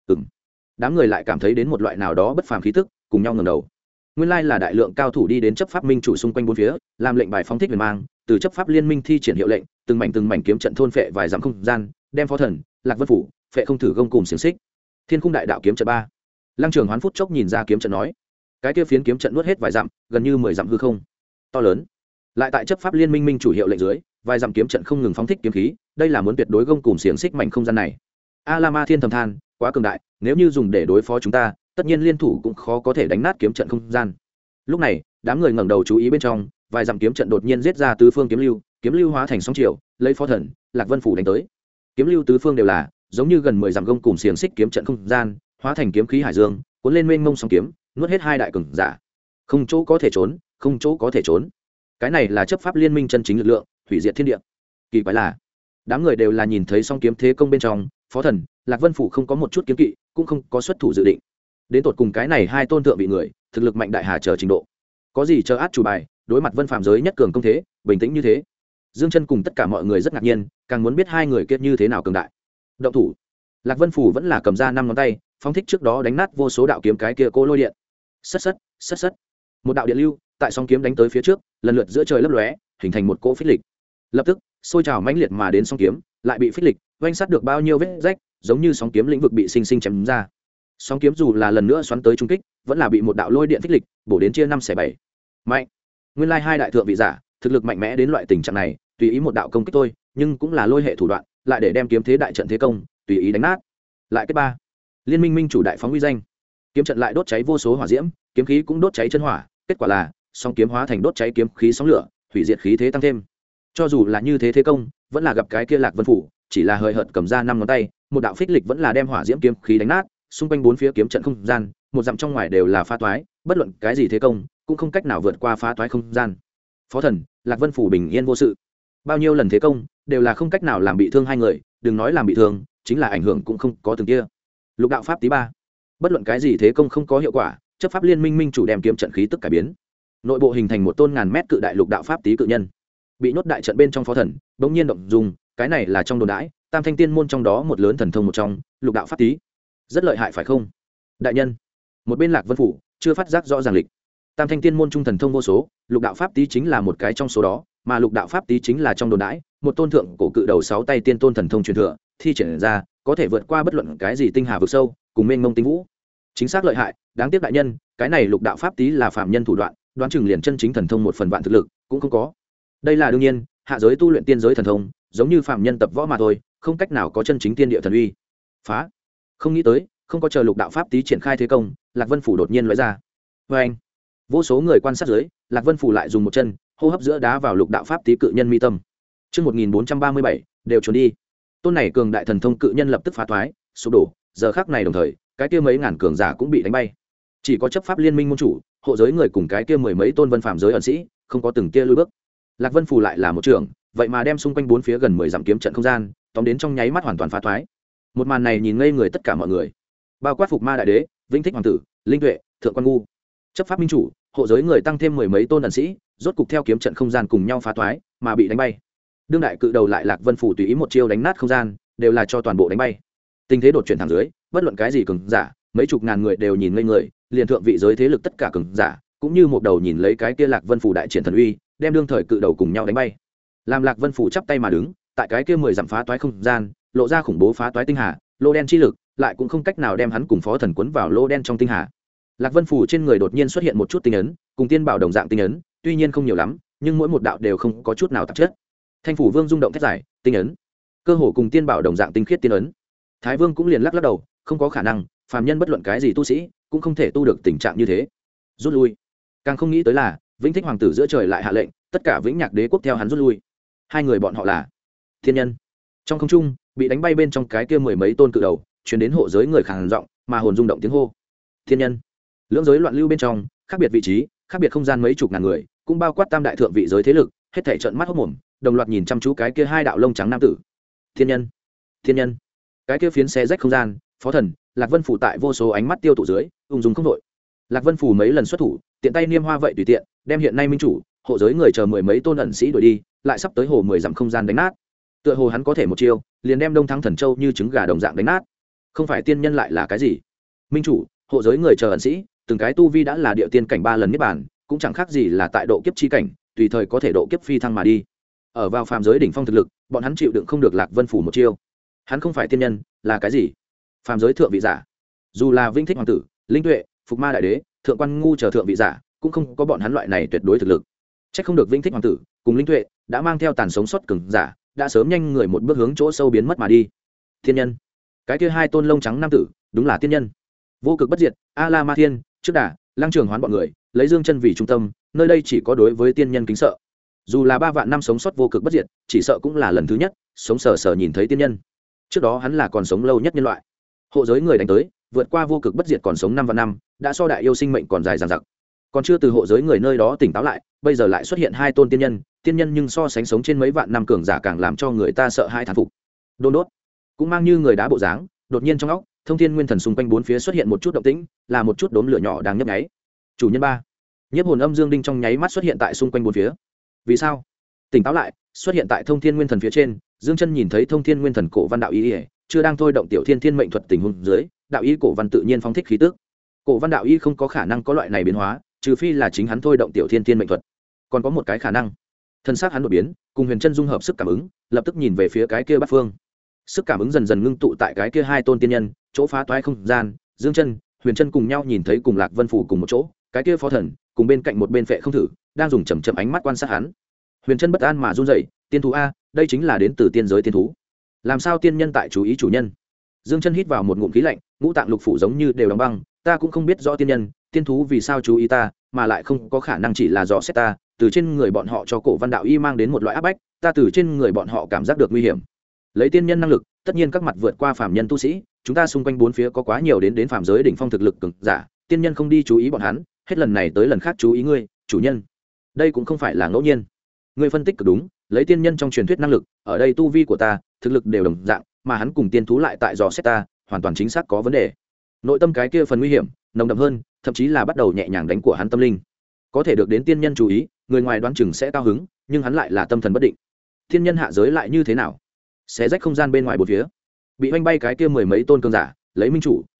Đám người lại cảm thấy đến một loại nào đó bất phàm khí tức, cùng nhau ngẩng đầu. Nguyên lai là đại lượng cao thủ đi đến chấp pháp minh chủ xung quanh bốn phía, làm lệnh bài phóng thích huyền mang, từ chấp pháp liên minh thi triển hiệu lệnh, từng mảnh kiếm trận thôn phệ vài dặm không gian, đem phó thần, Lạc Vân phủ, phệ không thử gông cùng xiềng xích. Thiên khung đại đạo kiếm trận 3. Lăng Trường Hoán phút chốc nhìn ra kiếm trận nói, cái kia phiến kiếm trận nuốt hết vài dặm, gần như 10 dặm hư không. To lớn. Lại tại chấp pháp liên minh minh chủ hiệu lệnh dưới, vài dặm kiếm trận không ngừng phóng thích kiếm khí, đây là muốn tuyệt đối gông cùng xiềng xích mảnh không gian này. A La Ma Thiên thầm than, quá cường đại, nếu như dùng để đối phó chúng ta, tất nhiên liên thủ cũng khó có thể đánh nát kiếm trận không gian. Lúc này, đám người ngẩng đầu chú ý bên trong, vài dặm kiếm trận đột nhiên giết ra tứ phương kiếm lưu hóa thành sóng chiều, lấy phó thần, Lạc Vân phủ đánh tới. Kiếm lưu tứ phương đều là giống như gần 10 dặm gông cùng xiềng xích kiếm trận không gian, hóa thành kiếm khí hải dương, cuốn lên mênh mông sóng kiếm, nuốt hết hai đại cường giả. Không chỗ có thể trốn, không chỗ có thể trốn. Cái này là chấp pháp liên minh chân chính lực lượng, hủy diệt thiên địa. Kỳ quái là, đám người đều là nhìn thấy song kiếm thế công bên trong, phó thần, Lạc Vân phủ không có một chút kiếm kỵ, cũng không có xuất thủ dự định. Đến tột cùng cái này hai tôn thượng bị người, thực lực mạnh đại hà chờ trình độ. Có gì chờ át chủ bài, đối mặt Vân Phàm giới nhất cường công thế, bình tĩnh như thế. Dương Chân cùng tất cả mọi người rất ngạc nhiên, càng muốn biết hai người kia như thế nào cường đại. Động thủ. Lạc Vân phủ vẫn là cầm ra 5 ngón tay, phóng thích trước đó đánh nát vô số đạo kiếm cái kia cô lôi điện. Sất sất. Một đạo điện lưu tại song kiếm đánh tới phía trước, lần lượt giữa trời lấp lóe, hình thành một cỗ phích lịch. Lập tức, sôi trào mãnh liệt mà đến song kiếm, lại bị phích lịch oanh sát được bao nhiêu vết rách, giống như sóng kiếm lĩnh vực bị sinh sinh chém ra. Sóng kiếm dù là lần nữa xoắn tới trung kích, vẫn là bị một đạo lôi điện phích lịch bổ đến chia 5/7. Mạnh. Nguyên lai hai đại thượng vị giả, thực lực mạnh mẽ đến loại tình trạng này, tùy ý một đạo công kích thôi, nhưng cũng là lôi hệ thủ đoạn, lại để đem kiếm thế đại trận thế công, tùy ý đánh nát. Lại cái 3. Liên minh minh chủ đại phóng uy danh. Kiếm trận lại đốt cháy vô số hỏa diễm, kiếm khí cũng đốt cháy chân hỏa, kết quả là song kiếm hóa thành đốt cháy kiếm khí sóng lửa, hủy diệt khí thế tăng thêm. Cho dù là như thế thế công, vẫn là gặp cái kia Lạc Vân phủ, chỉ là hơi hợt cầm ra 5 ngón tay, một đạo phích lịch vẫn là đem hỏa diễm kiếm khí đánh nát, xung quanh bốn phía kiếm trận không gian, một dặm trong ngoài đều là phá toái, bất luận cái gì thế công, cũng không cách nào vượt qua phá toái không gian. Phó thần, Lạc Vân phủ bình yên vô sự. Bao nhiêu lần thế công, đều là không cách nào làm bị thương hai người, đừng nói làm bị thương, chính là ảnh hưởng cũng không có từng kia. Lục đạo pháp tí 3. Bất luận cái gì thế công không có hiệu quả, chấp pháp liên minh minh chủ đem kiếm trận khí tức cải biến. Nội bộ hình thành một tôn ngàn mét cự đại lục đạo pháp tí cự nhân. Bị nhốt đại trận bên trong phó thần, bỗng nhiên động dung, cái này là trong đồn đãi, Tam Thanh Tiên môn trong đó một lớn thần thông một trong, lục đạo pháp tí. Rất lợi hại phải không? Đại nhân. một bên Lạc Vân phủ chưa phát giác rõ ràng lịch. Tam thanh tiên môn trung thần thông vô số, lục đạo pháp tý chính là một cái trong số đó, mà lục đạo pháp tý chính là trong đồn đãi một tôn thượng cổ cự đầu 6 tay tiên tôn thần thông truyền thừa, thi triển ra có thể vượt qua bất luận cái gì tinh hà vực sâu, cùng mênh mông tinh vũ. Chính xác lợi hại, đáng tiếc đại nhân, cái này lục đạo pháp tý là phạm nhân thủ đoạn, đoán chừng liền chân chính thần thông một phần vạn thực lực cũng không có. Đây là đương nhiên, hạ giới tu luyện tiên giới thần thông, giống như phạm nhân tập võ mà thôi, không cách nào có chân chính tiên địa thần uy. Phá! Không nghĩ tới, không có chờ lục đạo pháp tý triển khai thế công, Lạc Vân phủ đột nhiên lóe ra. Và anh, vô số người quan sát dưới, Lạc Vân phủ lại dùng một chân hô hấp giữa đá vào lục đạo pháp tý cự nhân mi tâm. Chương 1437, đều trốn đi. Tôn này cường đại thần thông cự nhân lập tức phá thoái, sụp đổ, giờ khắc này đồng thời, cái kia mấy ngàn cường giả cũng bị đánh bay. Chỉ có chấp pháp liên minh môn chủ, hộ giới người cùng cái kia mười mấy tôn vân phạm giới ẩn sĩ, không có từng kia lùi bước. Lạc Vân phủ lại là một trường, vậy mà đem xung quanh bốn phía gần 10 dặm kiếm trận không gian, tóm đến trong nháy mắt hoàn toàn phá thoái. Một màn này nhìn ngây người tất cả mọi người, bao quát Phục Ma đại đế, Vĩnh Thích hoàng tử, Linh Tuệ, Thượng Quan Ngu, chấp pháp minh chủ, hộ giới người tăng thêm mười mấy tôn ẩn sĩ, rốt cục theo kiếm trận không gian cùng nhau phá thoái, mà bị đánh bay. Đương đại cự đầu lại Lạc Vân phủ tùy ý một chiêu đánh nát không gian, đều là cho toàn bộ đánh bay. Tình thế đột chuyển thẳng dưới, bất luận cái gì cường giả, mấy chục ngàn người đều nhìn ngây người, liền thượng vị giới thế lực tất cả cường giả, cũng như một đầu nhìn lấy cái kia Lạc Vân phủ đại triển thần uy, đem đương thời cự đầu cùng nhau đánh bay. Làm Lạc Vân phủ chắp tay mà đứng, tại cái kia 10 dặm phá toái không gian, lộ ra khủng bố phá toái tinh hà, lô đen chi lực, lại cũng không cách nào đem hắn cùng phó thần cuốn vào lô đen trong tinh hà. Lạc Vân phủ trên người đột nhiên xuất hiện một chút tinh ấn, cùng tiên bảo đồng dạng tinh ấn, tuy nhiên không nhiều lắm, nhưng mỗi một đạo đều không có chút nào tạp chất. Thanh phủ vương rung động thét giải, tinh ấn, cơ hồ cùng tiên bảo đồng dạng tinh khiết tiên ấn. Thái vương cũng liền lắc lắc đầu, không có khả năng, phàm nhân bất luận cái gì tu sĩ, cũng không thể tu được tình trạng như thế. Rút lui. Càng không nghĩ tới là, Vĩnh Thích hoàng tử giữa trời lại hạ lệnh, tất cả Vĩnh Nhạc đế quốc theo hắn rút lui. Hai người bọn họ là thiên nhân. Trong không trung, bị đánh bay bên trong cái kia mười mấy tôn cự đầu, truyền đến hộ giới người khàn giọng, mà hồn rung động tiếng hô. Thiên nhân. Lưỡng giới loạn lưu bên trong, khác biệt vị trí, khác biệt không gian mấy chục ngàn người, cũng bao quát tam đại thượng vị giới thế lực, hết thảy trợn mắt hốt mồm, đồng loạt nhìn chăm chú cái kia hai đạo lông trắng nam tử. Thiên nhân. Thiên nhân. Cái kia phiến xé rách không gian, phó thần, Lạc Vân phủ tại vô số ánh mắt tiêu tụ dưới, ung dung không đội. Lạc Vân phủ mấy lần xuất thủ, tiện tay niêm hoa vậy tùy tiện, đem hiện nay minh chủ, hộ giới người chờ mười mấy tôn ẩn sĩ đuổi đi, lại sắp tới hồ 10 dặm không gian đánh nát. Tựa hồ hắn có thể một chiêu, liền đem Đông Thắng Thần Châu như trứng gà đồng dạng đánh nát. Không phải tiên nhân lại là cái gì? Minh chủ, hộ giới người chờ ẩn sĩ, từng cái tu vi đã là địa tiên cảnh 3 lần niết bàn, cũng chẳng khác gì là tại độ kiếp chi cảnh, tùy thời có thể độ kiếp phi thăng mà đi. Ở vào phàm giới đỉnh phong thực lực, bọn hắn chịu đựng không được Lạc Vân phủ một chiêu. Hắn không phải tiên nhân, là cái gì? Phàm giới thượng vị giả. Dù là Vĩnh Thích hoàng tử, Linh Tuệ, Phục Ma đại đế, Thượng Quan Ngu chờ thượng vị giả, cũng không có bọn hắn loại này tuyệt đối thực lực. Chắc không được Vĩnh Thích hoàng tử cùng Linh Tuệ đã mang theo tàn sống sót cường giả, đã sớm nhanh người một bước hướng chỗ sâu biến mất mà đi. Thiên nhân. Cái kia hai tôn lông trắng nam tử, đúng là tiên nhân. Vô cực bất diệt, A La Ma Thiên, trước đà, Lăng Trường Hoán bọn người, lấy Dương Chân vì trung tâm, nơi đây chỉ có đối với tiên nhân kính sợ. Dù là 3 vạn năm sống sót vô cực bất diệt, chỉ sợ cũng là lần thứ nhất sống sờ sờ nhìn thấy tiên nhân. Trước đó hắn là còn sống lâu nhất nhân loại. Hộ giới người đánh tới, vượt qua vô cực bất diệt còn sống 5 vạn năm, đã so đại yêu sinh mệnh còn dài dằng dặc. Còn chưa từ hộ giới người nơi đó tỉnh táo lại, bây giờ lại xuất hiện hai tôn tiên nhân, tiên nhân nhưng so sánh sống trên mấy vạn năm cường giả càng làm cho người ta sợ hai thán phục. Đôn đốt, cũng mang như người đá bộ dáng, đột nhiên trong óc, Thông Thiên Nguyên Thần xung quanh bốn phía xuất hiện một chút động tĩnh, là một chút đốm lửa nhỏ đang nhấp nháy. Chủ nhân 3, nhiếp hồn âm dương đinh trong nháy mắt xuất hiện tại xung quanh bốn phía. Vì sao? Tỉnh táo lại, xuất hiện tại Thông Thiên Nguyên Thần phía trên, Dương Chân nhìn thấy Thông Thiên Nguyên Thần cổ văn đạo ý, chưa đang thôi động tiểu thiên thiên mệnh thuật tình huống dưới, đạo ý cổ văn tự nhiên phóng thích khí tức. Cổ văn đạo ý không có khả năng có loại này biến hóa, trừ phi là chính hắn thôi động tiểu thiên thiên mệnh thuật. Còn có một cái khả năng, thân xác hắn đột biến, cùng Huyền Chân dung hợp sức cảm ứng, lập tức nhìn về phía cái kia Bát Phương. Sức cảm ứng dần dần ngưng tụ tại cái kia hai tôn tiên nhân, chỗ phá toái không gian, Dương Chân, Huyền Chân cùng nhau nhìn thấy cùng Lạc Vân phủ cùng một chỗ, cái kia phó thần, cùng bên cạnh một bên Phệ Không Thử, đang dùng chậm chậm ánh mắt quan sát hắn. Huyền Chân bất an mà run rẩy, tiên thú a, đây chính là đến từ tiên giới tiên thú. Làm sao tiên nhân tại chú ý chủ nhân? Dương Chân hít vào một ngụm khí lạnh, ngũ tạng lục phủ giống như đều đóng băng, ta cũng không biết rõ tiên nhân, tiên thú vì sao chú ý ta, mà lại không có khả năng chỉ là dò xét ta, từ trên người bọn họ cho cổ văn đạo y mang đến một loại áp bách, ta từ trên người bọn họ cảm giác được nguy hiểm. Lấy tiên nhân năng lực, tất nhiên các mặt vượt qua phàm nhân tu sĩ, chúng ta xung quanh bốn phía có quá nhiều đến phàm giới đỉnh phong thực lực cường giả, tiên nhân không đi chú ý bọn hắn, hết lần này tới lần khác chú ý ngươi, chủ nhân. Đây cũng không phải là ngẫu nhiên. Ngươi phân tích cực đúng, lấy tiên nhân trong truyền thuyết năng lực, ở đây tu vi của ta, thực lực đều đồng dạng, mà hắn cùng tiên thú lại tại dò xét ta, hoàn toàn chính xác có vấn đề. Nội tâm cái kia phần nguy hiểm nồng đậm hơn, thậm chí là bắt đầu nhẹ nhàng đánh của hắn tâm linh. Có thể được đến tiên nhân chú ý, người ngoài đoán chừng sẽ cao hứng, nhưng hắn lại là tâm thần bất định. Tiên nhân hạ giới lại như thế nào? Xé rách không gian bên ngoài bốn phía, bị oanh bay cái kia mười mấy tôn cường giả, lấy minh chủ,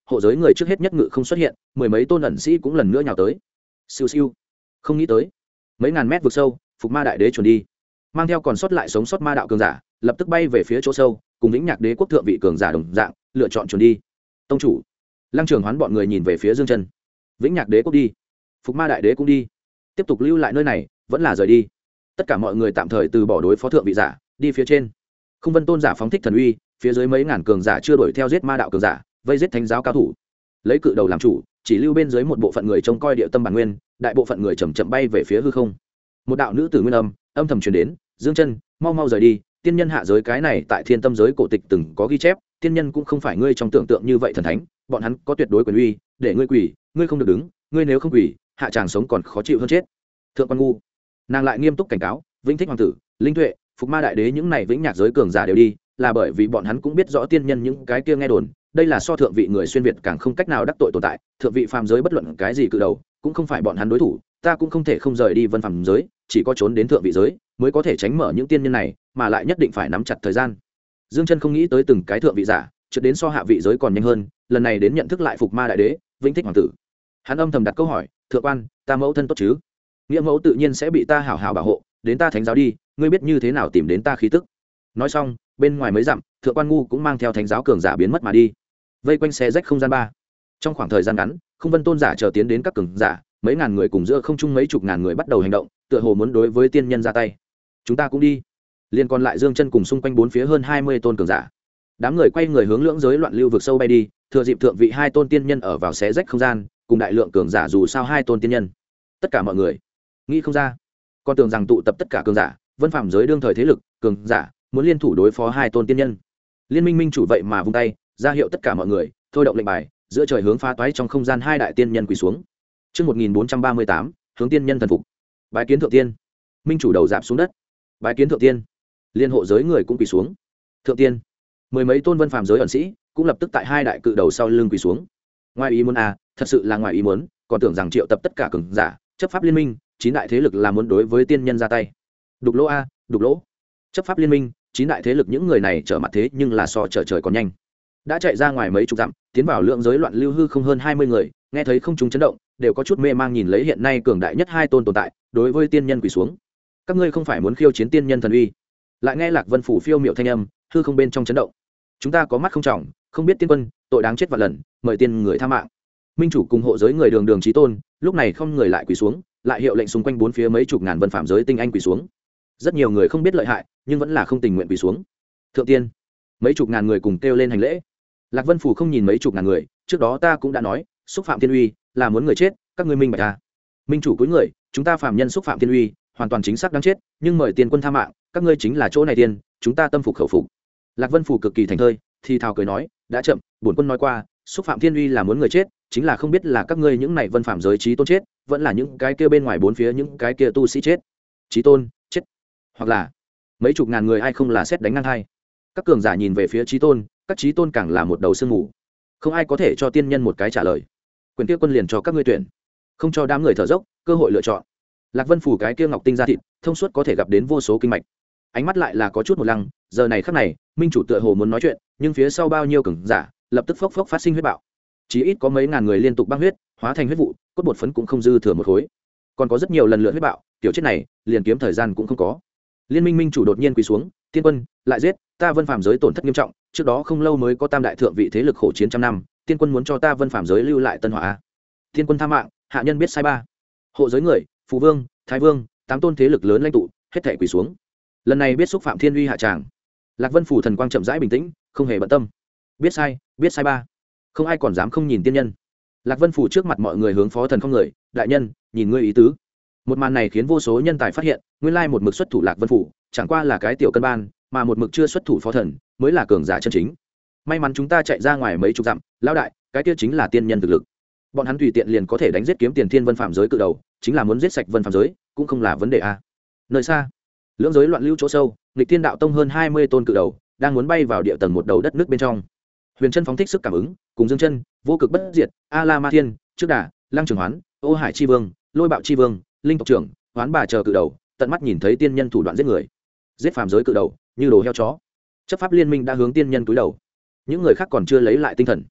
hộ giới người trước hết nhất ngự không xuất hiện, mười mấy tôn ẩn sĩ cũng lần nữa nhào tới. Siêu siêu, không nghĩ tới mấy ngàn mét vực sâu, Phục Ma Đại Đế chuẩn đi, mang theo còn sót lại sống sót ma đạo cường giả, lập tức bay về phía chỗ sâu, cùng Vĩnh Nhạc Đế quốc thượng vị cường giả đồng dạng, lựa chọn chuẩn đi. Tông chủ, Lăng Trường Hoán bọn người nhìn về phía Dương Chân. Vĩnh Nhạc Đế quốc đi, Phục Ma Đại Đế cũng đi, tiếp tục lưu lại nơi này vẫn là rời đi. Tất cả mọi người tạm thời từ bỏ đối phó thượng vị giả, đi phía trên. Không Vân tôn giả phóng thích thần uy, phía dưới mấy ngàn cường giả chưa đuổi theo giết ma đạo cường giả, vây giết thánh giáo cao thủ, lấy cự đầu làm chủ, chỉ lưu bên dưới một bộ phận người trông coi địa tâm bản nguyên, đại bộ phận người chậm chậm bay về phía hư không. Một đạo nữ tử nguyên âm thầm truyền đến, Dương Chân, mau mau rời đi, tiên nhân hạ giới cái này tại Thiên Tâm giới cổ tịch từng có ghi chép, tiên nhân cũng không phải ngươi trong tưởng tượng như vậy thần thánh, bọn hắn có tuyệt đối quyền uy, để ngươi quỳ, ngươi không được đứng, ngươi nếu không quỳ, hạ tràng sống còn khó chịu hơn chết. Thượng quan ngu, nàng lại nghiêm túc cảnh cáo, Vĩnh Thích hoàng tử, Linh Tuệ, Phục Ma Đại Đế những này Vĩnh Nhạc giới cường giả đều đi, là bởi vì bọn hắn cũng biết rõ tiên nhân những cái kia nghe đồn, đây là so thượng vị người xuyên việt càng không cách nào đắc tội tồn tại, thượng vị phàm giới bất luận cái gì cự đầu, cũng không phải bọn hắn đối thủ, ta cũng không thể không rời đi vân phàm giới, chỉ có trốn đến thượng vị giới mới có thể tránh mở những tiên nhân này, mà lại nhất định phải nắm chặt thời gian. Dương Chân không nghĩ tới từng cái thượng vị giả, trượt đến so hạ vị giới còn nhanh hơn, lần này đến nhận thức lại Phục Ma Đại Đế, Vĩnh Thích hoàng tử. Hắn âm thầm đặt câu hỏi, thượng quan, ta mẫu thân tốt chứ? Nghĩa mẫu tự nhiên sẽ bị ta hảo hảo bảo hộ, đến ta thánh giáo đi, ngươi biết như thế nào tìm đến ta khí tức. Nói xong, bên ngoài mấy dặm, thượng quan ngu cũng mang theo thánh giáo cường giả biến mất mà đi, vây quanh xe rách không gian ba. Trong khoảng thời gian ngắn, Không Vân tôn giả chờ tiến đến các cường giả, mấy ngàn người cùng giữa không trung mấy chục ngàn người bắt đầu hành động, tựa hồ muốn đối với tiên nhân ra tay. Chúng ta cũng đi. Liên còn lại Dương Chân cùng xung quanh bốn phía hơn 20 tôn cường giả. Đám người quay người hướng lưỡng giới loạn lưu vực sâu bay đi, thừa dịp thượng vị hai tôn tiên nhân ở vào xé rách không gian, cùng đại lượng cường giả dù sao hai tôn tiên nhân. Tất cả mọi người nghĩ không ra, con tưởng rằng tụ tập tất cả cường giả, vân phạm giới đương thời thế lực, cường giả muốn liên thủ đối phó hai tôn tiên nhân. Liên minh minh chủ vậy mà vung tay, ra hiệu tất cả mọi người thôi động lệnh bài, giữa trời hướng phá toái trong không gian hai đại tiên nhân quỳ xuống. Chương 1438, hướng tiên nhân thần phục. Bái kiến thượng tiên. Minh chủ đầu rạp xuống đất. Bái kiến thượng tiên. Liên hộ giới người cũng quỳ xuống. Thượng tiên. Mười mấy tôn vân phàm giới ẩn sĩ cũng lập tức tại hai đại cự đầu sau lưng quỳ xuống. Ngoài ý muốn thật sự là ngoài ý muốn, còn tưởng rằng triệu tập tất cả cường giả, chấp pháp liên minh, chín đại thế lực là muốn đối với tiên nhân ra tay. Đục lỗ đục lỗ. Chấp pháp liên minh, chín đại thế lực những người này trở mặt thế nhưng là so trở trời còn nhanh. Đã chạy ra ngoài mấy chục dặm, tiến vào lượng giới loạn lưu hư không hơn 20 người, nghe thấy không trung chấn động, đều có chút mê mang nhìn lấy hiện nay cường đại nhất hai tôn tồn tại, đối với tiên nhân quỳ xuống. Các ngươi không phải muốn khiêu chiến tiên nhân thần uy? Lại nghe Lạc Vân phủ phiêu miệu thanh âm, hư không bên trong chấn động. Chúng ta có mắt không trọng, không biết tiên quân, tội đáng chết vạn lần, mời tiên người tha mạng. Minh chủ cùng hộ giới người đường đường chí tôn, lúc này không người lại quỳ xuống, lại hiệu lệnh xung quanh bốn phía mấy chục ngàn vân phạm giới tinh anh quỳ xuống. Rất nhiều người không biết lợi hại, nhưng vẫn là không tình nguyện quỳ xuống. Thượng tiên, mấy chục ngàn người cùng kêu lên hành lễ. Lạc Vân phủ không nhìn mấy chục ngàn người, trước đó ta cũng đã nói, xúc phạm thiên uy là muốn người chết, các ngươi minh bạch ta. Minh chủ cúi người, chúng ta phàm nhân xúc phạm thiên uy, hoàn toàn chính xác đáng chết, nhưng mời tiên quân tha mạng, các ngươi chính là chỗ này tiên, chúng ta tâm phục khẩu phục. Lạc Vân phủ cực kỳ thành thơi, thì thào cười nói, đã chậm, bổn quân nói qua, xúc phạm thiên uy là muốn người chết, chính là không biết là các ngươi những này vân phạm giới trí tôn chết, vẫn là những cái kia bên ngoài bốn phía những cái kia tu sĩ chết. Trí tôn chết, hoặc là mấy chục ngàn người ai không là xét đánh ngang hai. Các cường giả nhìn về phía trí tôn, các trí tôn càng là một đầu sương mù, không ai có thể cho tiên nhân một cái trả lời. Quyền kia quân liền cho các ngươi tuyển, không cho đám người thở dốc cơ hội lựa chọn. Lạc Vân phủ cái kia ngọc tinh ra thịt thông suốt, có thể gặp đến vô số kinh mạch. Ánh mắt lại là có chút một lăng, giờ này khắc này minh chủ tựa hồ muốn nói chuyện, nhưng phía sau bao nhiêu cường giả lập tức phốc phốc phát sinh huyết bạo, chí ít có mấy ngàn người liên tục băng huyết, hóa thành huyết vụ, cốt bột phấn cũng không dư thừa một khối, còn có rất nhiều lần lượt huyết bạo, kiểu chết này liền kiếm thời gian cũng không có. Liên minh minh chủ đột nhiên quỳ xuống, tiên quân lại giết ta, vân phàm giới tổn thất nghiêm trọng, trước đó không lâu mới có tam đại thượng vị thế lực khổ chiến trăm năm, tiên quân muốn cho ta vân phàm giới lưu lại tân hỏa. Tiên quân tha mạng, hạ nhân biết sai ba. Hộ giới người, phù vương, thái vương, tám tôn thế lực lớn lãnh tụ hết thảy quỳ xuống. Lần này biết xúc phạm thiên uy hạ tràng. Lạc Vân phủ thần quang chậm rãi bình tĩnh, không hề bận tâm. Biết sai ba. Không ai còn dám không nhìn tiên nhân. Lạc Vân phủ trước mặt mọi người hướng phó thần không người, đại nhân nhìn ngươi ý tứ. Một màn này khiến vô số nhân tài phát hiện, nguyên lai một mực xuất thủ Lạc Vân phủ chẳng qua là cái tiểu cân ban, mà một mực chưa xuất thủ phó thần mới là cường giả chân chính. May mắn chúng ta chạy ra ngoài mấy chục dặm, lão đại, cái kia chính là tiên nhân thực lực. Bọn hắn tùy tiện liền có thể đánh giết kiếm tiền thiên vân phạm giới cự đầu, chính là muốn giết sạch vân phạm giới cũng không là vấn đề a. Nơi xa, lưỡng giới loạn lưu chỗ sâu, nghịch thiên đạo tông hơn 20 tôn cự đầu đang muốn bay vào địa tầng một đầu đất nước bên trong. Huyền chân phóng thích sức cảm ứng, cùng Dương chân, vô cực bất diệt, a la ma thiên, trước đà, lăng trường hoán, ô hải chi vương, lôi bạo chi vương, linh tộc trưởng, hoán bà chờ cự đầu, tận mắt nhìn thấy tiên nhân thủ đoạn giết người, giết phàm giới cự đầu như đồ heo chó. Chấp pháp liên minh đã hướng tiên nhân cúi đầu, những người khác còn chưa lấy lại tinh thần.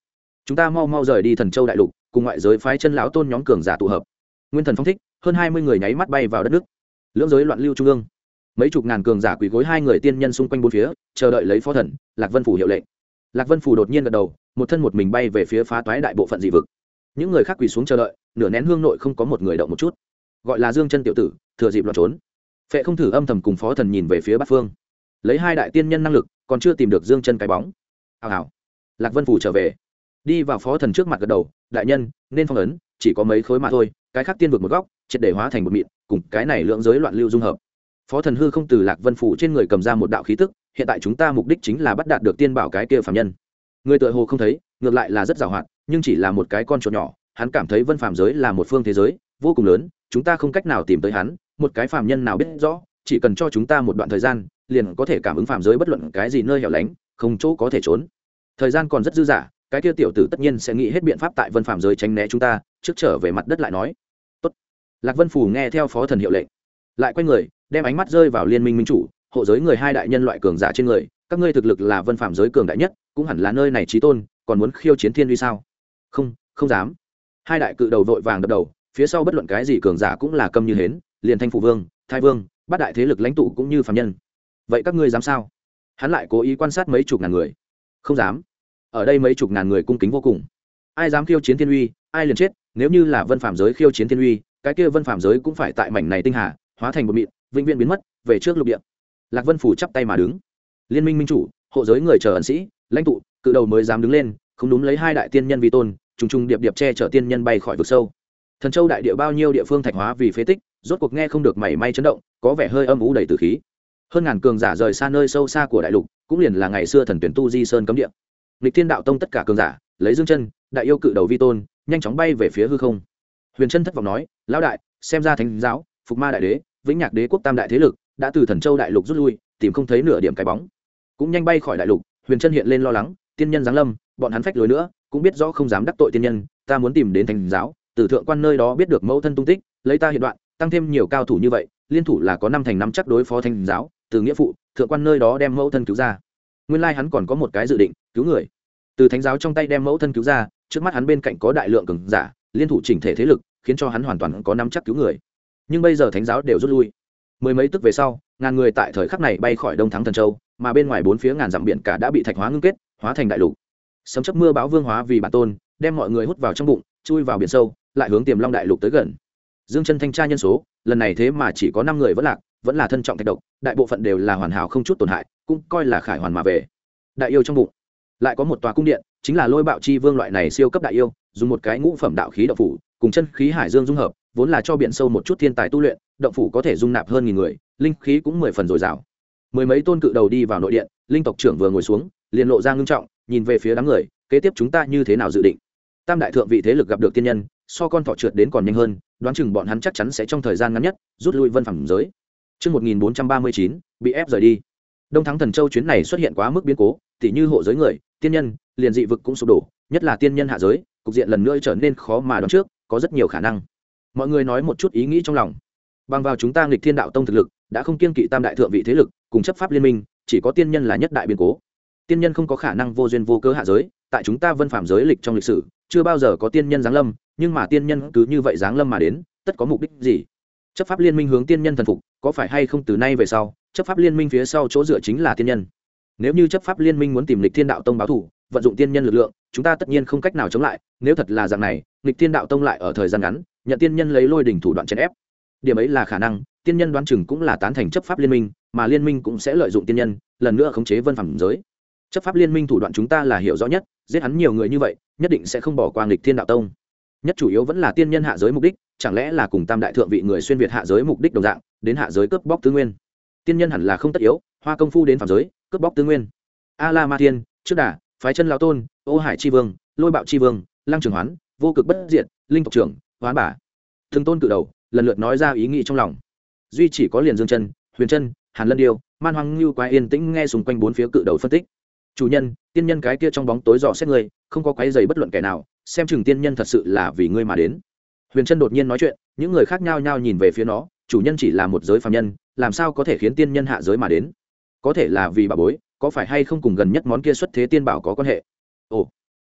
chúng ta mau mau rời đi Thần Châu đại lục, cùng ngoại giới phái chân lão tôn nhóm cường giả tụ hợp. Nguyên thần phong thích, hơn 20 người nháy mắt bay vào đất nước. Lưỡng giới loạn lưu trung ương, mấy chục ngàn cường giả quỳ gối hai người tiên nhân xung quanh bốn phía, chờ đợi lấy phó thần Lạc Vân phủ hiệu lệnh. Lạc Vân phủ đột nhiên gật đầu, một thân một mình bay về phía phá toái đại bộ phận dị vực. Những người khác quỳ xuống chờ đợi, nửa nén hương nội không có một người động một chút. Gọi là Dương Chân tiểu tử, thừa dịp loạn trốn. Phệ Không Thử âm thầm cùng phó thần nhìn về phía bát phương, lấy hai đại tiên nhân năng lực, còn chưa tìm được Dương Chân cái bóng. Hào hào. Lạc Vân phủ trở về, đi vào phó thần trước mặt gật đầu, đại nhân, nên phong ấn, chỉ có mấy khối mà thôi, cái khác tiên vực một góc, triệt để hóa thành một mịn, cùng cái này lượng giới loạn lưu dung hợp. Phó thần hư không từ Lạc Vân phủ trên người cầm ra một đạo khí tức, hiện tại chúng ta mục đích chính là bắt đạt được tiên bảo cái kia phàm nhân. Người tựa hồ không thấy, ngược lại là rất giàu hoạt, nhưng chỉ là một cái con chuột nhỏ, hắn cảm thấy vân phàm giới là một phương thế giới vô cùng lớn, chúng ta không cách nào tìm tới hắn, một cái phàm nhân nào biết rõ, chỉ cần cho chúng ta một đoạn thời gian, liền có thể cảm ứng phàm giới bất luận cái gì nơi hẻo lánh, không chỗ có thể trốn. Thời gian còn rất dư dả, cái kia tiểu tử tất nhiên sẽ nghĩ hết biện pháp tại vân phàm giới tránh né chúng ta, trước trở về mặt đất lại nói. Tốt. Lạc Vân Phù nghe theo phó thần hiệu lệnh, lại quay người, đem ánh mắt rơi vào liên minh minh chủ, hộ giới người hai đại nhân loại cường giả trên người, các ngươi thực lực là vân phàm giới cường đại nhất, cũng hẳn là nơi này chí tôn, còn muốn khiêu chiến thiên uy sao? Không, không dám. Hai đại cự đầu vội vàng đập đầu, phía sau bất luận cái gì cường giả cũng là câm như hến, liền Thanh Phủ Vương, Thái Vương, bát đại thế lực lãnh tụ cũng như phàm nhân. Vậy các ngươi dám sao? Hắn lại cố ý quan sát mấy chục ngàn người. Không dám. Ở đây mấy chục ngàn người cung kính vô cùng. Ai dám khiêu chiến thiên uy, ai liền chết, nếu như là vân phàm giới khiêu chiến thiên uy, cái kia vân phàm giới cũng phải tại mảnh này tinh hà, hóa thành một mịn, vĩnh viễn biến mất, về trước lục địa. Lạc Vân Phủ chắp tay mà đứng. Liên minh minh chủ, hộ giới người chờ ẩn sĩ, lãnh tụ, cự đầu mới dám đứng lên, không đúng lấy hai đại tiên nhân vi tôn, trùng trùng điệp điệp che chở tiên nhân bay khỏi vực sâu. Thần Châu đại địa bao nhiêu địa phương thạch hóa vì phế tích, rốt cuộc nghe không được mảy may chấn động, có vẻ hơi âm u đầy tử khí. Hơn ngàn cường giả rời xa nơi sâu xa của đại lục, cũng liền là ngày xưa thần tuyển tu di sơn cấm địa. Lịch Thiên đạo tông tất cả cường giả, lấy Dương Chân, đại yêu cự đầu vi tôn, nhanh chóng bay về phía hư không. Huyền Chân thất vọng nói, lão đại, xem ra thánh giáo, Phục Ma đại đế, Vĩnh Nhạc đế quốc tam đại thế lực đã từ Thần Châu đại lục rút lui, tìm không thấy nửa điểm cái bóng, cũng nhanh bay khỏi đại lục. Huyền Chân hiện lên lo lắng, tiên nhân giáng lâm, bọn hắn phách lối nữa, cũng biết rõ không dám đắc tội tiên nhân, ta muốn tìm đến thánh giáo, từ thượng quan nơi đó biết được mẫu thân tung tích, lấy ta hiện đoạn, tăng thêm nhiều cao thủ như vậy, liên thủ là có 5 thành 5 chắc đối phó thánh giáo, từ nghĩa phụ, thượng quan nơi đó đem mẫu thân cứu ra. Nguyên lai hắn còn có một cái dự định, cứu người. Từ thánh giáo trong tay đem mẫu thân cứu ra, trước mắt hắn bên cạnh có đại lượng cường giả, liên thủ chỉnh thể thế lực, khiến cho hắn hoàn toàn có 5 chắc cứu người. Nhưng bây giờ thánh giáo đều rút lui. Mười mấy tức về sau, ngàn người tại thời khắc này bay khỏi Đông Thắng Thần Châu, mà bên ngoài bốn phía ngàn dặm biển cả đã bị thạch hóa ngưng kết, hóa thành đại lục. Sấm chớp mưa bão vương hóa vì bản tôn, đem mọi người hút vào trong bụng, chui vào biển sâu, lại hướng Tiềm Long đại lục tới gần. Dương Chân thanh tra nhân số, lần này thế mà chỉ có 5 người vẫn lạc, vẫn là thân trọng thạch độc, đại bộ phận đều là hoàn hảo không chút tổn hại, cũng coi là khải hoàn mà về. Đại yêu trong bụng, lại có một tòa cung điện, chính là Lôi Bạo Chi Vương loại này siêu cấp đại yêu, dùng một cái ngũ phẩm đạo khí động phủ, cùng chân khí hải dương dung hợp, vốn là cho biển sâu một chút thiên tài tu luyện, động phủ có thể dung nạp hơn 1000 người, linh khí cũng 10 phần dồi dào. Mười mấy tôn cự đầu đi vào nội điện, linh tộc trưởng vừa ngồi xuống, liền lộ ra ngưng trọng, nhìn về phía đám người, kế tiếp chúng ta như thế nào dự định? Tam đại thượng vị thế lực gặp được tiên nhân, so con thỏ trượt đến còn nhanh hơn, đoán chừng bọn hắn chắc chắn sẽ trong thời gian ngắn nhất rút lui vân phàm giới. Chương 1439, bị ép rời đi. Đông Thắng Thần Châu chuyến này xuất hiện quá mức biến cố, tỉ như hộ giới người, tiên nhân, liền dị vực cũng sụp đổ, nhất là tiên nhân hạ giới, cục diện lần nữa trở nên khó mà đoán trước, có rất nhiều khả năng. Mọi người nói một chút ý nghĩ trong lòng. Bằng vào chúng ta Nghịch Thiên đạo tông thực lực, đã không kiêng kỵ tam đại thượng vị thế lực, cùng chấp pháp liên minh, chỉ có tiên nhân là nhất đại biến cố. Tiên nhân không có khả năng vô duyên vô cớ hạ giới, tại chúng ta vân phàm giới lịch trong lịch sử, chưa bao giờ có tiên nhân giáng lâm, nhưng mà tiên nhân cứ như vậy giáng lâm mà đến, tất có mục đích gì? Chấp pháp liên minh hướng tiên nhân thần phục, có phải hay không từ nay về sau, chấp pháp liên minh phía sau chỗ dựa chính là tiên nhân? Nếu như chấp pháp liên minh muốn tìm Lịch Thiên đạo tông báo thù, vận dụng tiên nhân lực lượng, chúng ta tất nhiên không cách nào chống lại, nếu thật là dạng này, Lịch Thiên đạo tông lại ở thời gian ngắn, nhận tiên nhân lấy lôi đỉnh thủ đoạn chèn ép. Điểm ấy là khả năng, tiên nhân đoán chừng cũng là tán thành chấp pháp liên minh, mà liên minh cũng sẽ lợi dụng tiên nhân, lần nữa khống chế vân phàm giới. Chấp pháp liên minh thủ đoạn chúng ta là hiểu rõ nhất, giết hắn nhiều người như vậy, nhất định sẽ không bỏ qua Lịch Thiên đạo tông. Nhất chủ yếu vẫn là tiên nhân hạ giới mục đích, chẳng lẽ là cùng tam đại thượng vị người xuyên việt hạ giới mục đích đồng dạng, đến hạ giới cướp bóc tư nguyên. Tiên nhân hẳn là không tất yếu, hoa công phu đến phàm giới, cướp bóc tư nguyên. A La Ma Thiên, trước đà, phái chân lão tôn, Ô Hải chi vương, Lôi Bạo chi vương, Lăng Trường Hoán, Vô Cực bất diệt, Linh tộc trưởng, Hoán bà. Từng tôn cự đầu, lần lượt nói ra ý nghĩ trong lòng. Duy chỉ có liền Dương Chân, Huyền Chân, Hàn Lân Điêu, Man Hoang Lưu Quái yên tĩnh nghe xung quanh bốn phía cự đầu phân tích. Chủ nhân, tiên nhân cái kia trong bóng tối dò xét người, không có quái dày bất luận kẻ nào, xem chừng tiên nhân thật sự là vì ngươi mà đến. Huyền Chân đột nhiên nói chuyện, những người khác nhao nhao nhìn về phía nó, chủ nhân chỉ là một giới phàm nhân, làm sao có thể khiến tiên nhân hạ giới mà đến? Có thể là vì bà bối, có phải hay không cùng gần nhất món kia xuất thế tiên bảo có quan hệ? Ồ,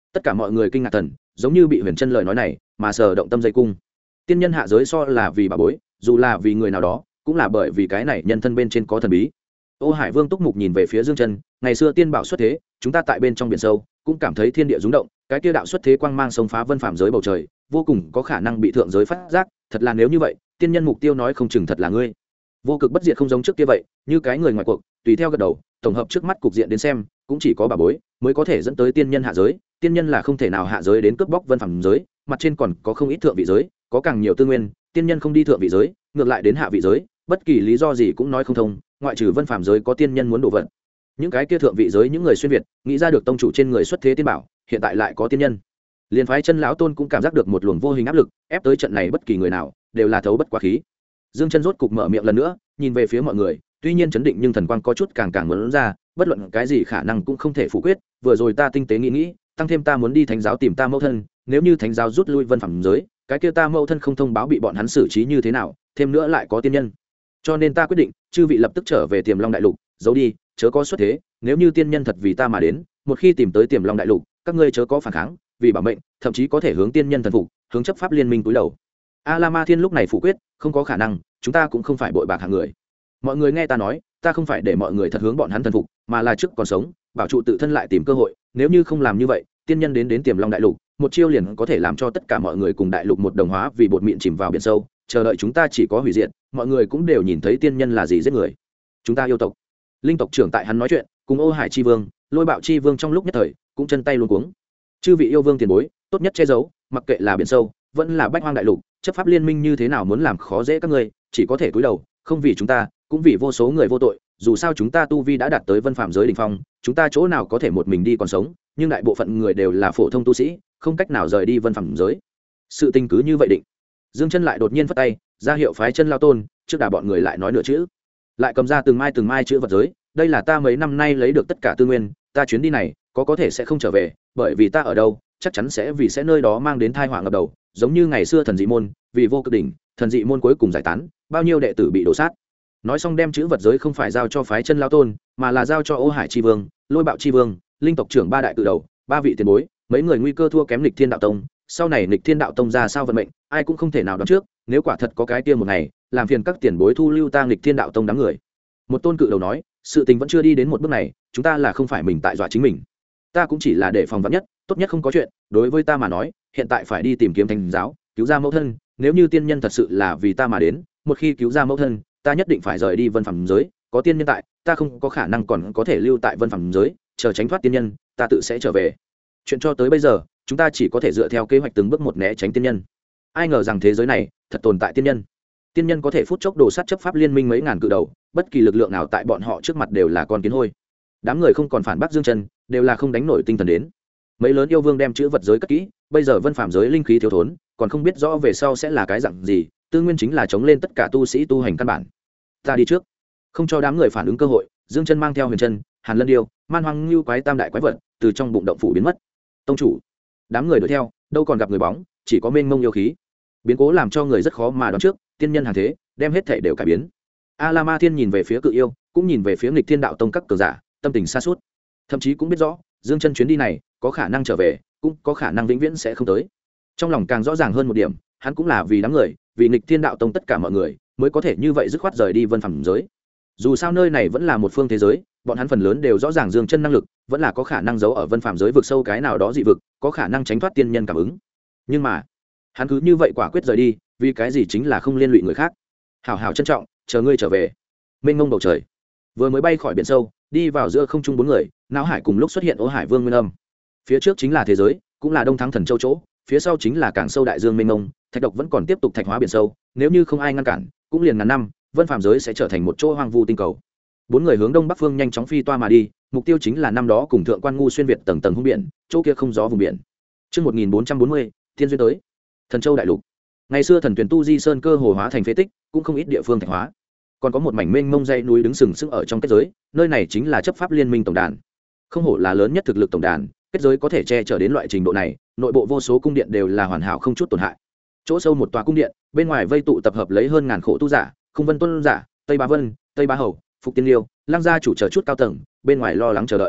tất cả mọi người kinh ngạc thần, giống như bị Huyền Chân lời nói này mà sờ động tâm dây cung. Tiên nhân hạ giới so là vì bà bối, dù là vì người nào đó cũng là bởi vì cái này nhân thân bên trên có thần bí. Ô Hải Vương túc mục nhìn về phía Dương Chân, ngày xưa tiên bảo xuất thế, chúng ta tại bên trong biển sâu cũng cảm thấy thiên địa rung động, cái kia đạo xuất thế quang mang sông phá vân phàm giới bầu trời, vô cùng có khả năng bị thượng giới phát giác, thật là nếu như vậy, tiên nhân mục tiêu nói không chừng thật là ngươi. Vô cực bất diệt không giống trước kia vậy, như cái người ngoài cuộc, tùy theo gật đầu, tổng hợp trước mắt cục diện đến xem, cũng chỉ có bà bối mới có thể dẫn tới tiên nhân hạ giới, tiên nhân là không thể nào hạ giới đến cướp bóc vân phàm giới, mặt trên còn có không ít thượng vị giới, có càng nhiều tư nguyên, tiên nhân không đi thượng vị giới, ngược lại đến hạ vị giới, bất kỳ lý do gì cũng nói không thông, ngoại trừ vân phàm giới có tiên nhân muốn đổ vận. Những cái kia thượng vị giới những người xuyên việt, nghĩ ra được tông chủ trên người xuất thế tiên bảo, hiện tại lại có tiên nhân. Liên phái chân lão tôn cũng cảm giác được một luồng vô hình áp lực, ép tới trận này bất kỳ người nào đều là thấu bất quá khí. Dương Chân rốt cục mở miệng lần nữa, nhìn về phía mọi người, tuy nhiên chấn định nhưng thần quang có chút càng muốn ra, bất luận cái gì khả năng cũng không thể phủ quyết, vừa rồi ta tinh tế nghĩ, tăng thêm ta muốn đi thánh giáo tìm ta mẫu thân, nếu như thánh giáo rút lui vân phàm giới, cái kia ta mẫu thân không thông báo bị bọn hắn xử trí như thế nào, thêm nữa lại có tiên nhân. Cho nên ta quyết định, chư vị lập tức trở về Tiềm Long đại lục, giấu đi, chớ có xuất thế, nếu như tiên nhân thật vì ta mà đến, một khi tìm tới Tiềm Long đại lục, các ngươi chớ có phản kháng, vì bảo mệnh, thậm chí có thể hướng tiên nhân thần phục, hướng chấp pháp liên minh túi đầu. A La Ma Thiên lúc này phủ quyết, không có khả năng, chúng ta cũng không phải bội bạc hạng người. Mọi người nghe ta nói, ta không phải để mọi người thật hướng bọn hắn thần phục, mà là trước còn sống, bảo trụ tự thân lại tìm cơ hội, nếu như không làm như vậy, tiên nhân đến Tiềm Long đại lục, một chiêu liền có thể làm cho tất cả mọi người cùng đại lục một đồng hóa vì bột mịn chìm vào biển sâu, chờ đợi chúng ta chỉ có hủy diệt, mọi người cũng đều nhìn thấy tiên nhân là gì giết người. Chúng ta yêu tộc. Linh tộc trưởng tại hắn nói chuyện, cùng Ô Hải chi vương, Lôi Bạo chi vương trong lúc nhất thời, cũng chân tay luống cuống. Chư vị yêu vương tiền bối, tốt nhất che giấu, mặc kệ là biển sâu, vẫn là bách hoang đại lục, chấp pháp liên minh như thế nào muốn làm khó dễ các ngươi, chỉ có thể cúi đầu, không vì chúng ta, cũng vì vô số người vô tội, dù sao chúng ta tu vi đã đạt tới vân phạm giới đỉnh phong, chúng ta chỗ nào có thể một mình đi còn sống, nhưng đại bộ phận người đều là phổ thông tu sĩ, không cách nào rời đi vân phạm giới. Sự tình cứ như vậy định. Dương Chân lại đột nhiên phất tay, ra hiệu phái chân lao tôn, trước đà bọn người lại nói nửa chữ, lại cầm ra từng mai chữ vật giới, đây là ta mấy năm nay lấy được tất cả tư nguyên, ta chuyến đi này có thể sẽ không trở về, bởi vì ta ở đâu chắc chắn sẽ nơi đó mang đến tai họa ngập đầu, giống như ngày xưa thần dị môn, vì vô cực đỉnh, thần dị môn cuối cùng giải tán, bao nhiêu đệ tử bị đổ sát. Nói xong đem chữ vật giới không phải giao cho phái chân lao tôn, mà là giao cho Ô Hải chi vương, Lôi Bạo chi vương, Linh tộc trưởng ba đại cự đầu, ba vị tiền bối, mấy người nguy cơ thua kém Lịch Thiên đạo tông, sau này Lịch Thiên đạo tông ra sao vận mệnh, ai cũng không thể nào đoán trước, nếu quả thật có cái kia một ngày, làm phiền các tiền bối thu lưu ta Lịch Thiên đạo tông đám người. Một tôn cự đầu nói, sự tình vẫn chưa đi đến một bước này, chúng ta là không phải mình tại dọa chính mình, ta cũng chỉ là để phòng vắn nhất, tốt nhất không có chuyện. Đối với ta mà nói, hiện tại phải đi tìm kiếm thánh giáo, cứu ra mẫu thân, nếu như tiên nhân thật sự là vì ta mà đến, một khi cứu ra mẫu thân, ta nhất định phải rời đi vân phàm giới, có tiên nhân tại, ta không có khả năng còn có thể lưu tại vân phàm giới, chờ tránh thoát tiên nhân, ta tự sẽ trở về. Chuyện cho tới bây giờ, chúng ta chỉ có thể dựa theo kế hoạch từng bước một né tránh tiên nhân. Ai ngờ rằng thế giới này thật tồn tại tiên nhân. Tiên nhân có thể phút chốc đồ sát chấp pháp liên minh mấy ngàn cự đầu, bất kỳ lực lượng nào tại bọn họ trước mặt đều là con kiến hôi. Đám người không còn phản bác Dương Chân, đều là không đánh nổi tinh thần đến. Mấy lớn yêu vương đem chữ vật giới cất kỹ, bây giờ vân phàm giới linh khí thiếu thốn, còn không biết rõ về sau sẽ là cái dạng gì, tư nguyên chính là chống lên tất cả tu sĩ tu hành căn bản. Ta đi trước, không cho đám người phản ứng cơ hội. Dương Chân mang theo Huyền Chân, Hàn Lân Điêu, Man Hoang Lưu quái tam đại quái vật từ trong bụng động phủ biến mất. Tông chủ, đám người đuổi theo, đâu còn gặp người bóng, chỉ có mênh mông yêu khí. Biến cố làm cho người rất khó mà đoán trước, tiên nhân hàng thế, đem hết thảy đều cải biến. A La Ma Thiên nhìn về phía cự yêu, cũng nhìn về phía Nghịch Thiên đạo tông các cường giả, tâm tình xa suốt, thậm chí cũng biết rõ Dương Chân chuyến đi này có khả năng trở về, cũng có khả năng vĩnh viễn sẽ không tới. Trong lòng càng rõ ràng hơn một điểm, hắn cũng là vì đám người, vì Nghịch Thiên đạo tông tất cả mọi người mới có thể như vậy dứt khoát rời đi vân phàm giới. Dù sao nơi này vẫn là một phương thế giới, bọn hắn phần lớn đều rõ ràng Dương Chân năng lực vẫn là có khả năng giấu ở vân phàm giới vực sâu cái nào đó dị vực, có khả năng tránh thoát tiên nhân cảm ứng. Nhưng mà hắn cứ như vậy quả quyết rời đi, vì cái gì chính là không liên lụy người khác. Hảo hảo trân trọng, chờ ngươi trở về. Mênh mông bầu trời, vừa mới bay khỏi biển sâu, đi vào giữa không trung bốn người, não hải cùng lúc xuất hiện Ô Hải Vương Nguyên Âm. Phía trước chính là thế giới, cũng là Đông Thắng Thần Châu chỗ, phía sau chính là cảng sâu đại dương mênh mông, thạch độc vẫn còn tiếp tục thạch hóa biển sâu, nếu như không ai ngăn cản, cũng liền ngàn năm, vân phàm giới sẽ trở thành một chỗ hoang vu tinh cầu. Bốn người hướng đông bắc phương nhanh chóng phi toa mà đi, mục tiêu chính là năm đó cùng thượng quan ngu xuyên việt tầng tầng hung biển, chỗ kia không gió vùng biển. Chương 1440, Thiên duyên tới. Thần Châu đại lục. Ngày xưa thần tuyển tu di sơn cơ hồ hóa thành phế tích, cũng không ít địa phương thạch hóa. Còn có một mảnh mênh mông dãy núi đứng sừng sững ở trong kết giới, nơi này chính là chấp pháp liên minh tổng đàn. Không hổ là lớn nhất thực lực tổng đàn, kết giới có thể che chở đến loại trình độ này, nội bộ vô số cung điện đều là hoàn hảo không chút tổn hại. Chỗ sâu một tòa cung điện, bên ngoài vây tụ tập hợp lấy hơn ngàn khổ tu giả, Không Vân Tuân giả, Tây Bá Vân, Tây Bá Hầu, Phục Tiên Liêu, Lăng gia chủ chờ chút cao tầng, bên ngoài lo lắng chờ đợi.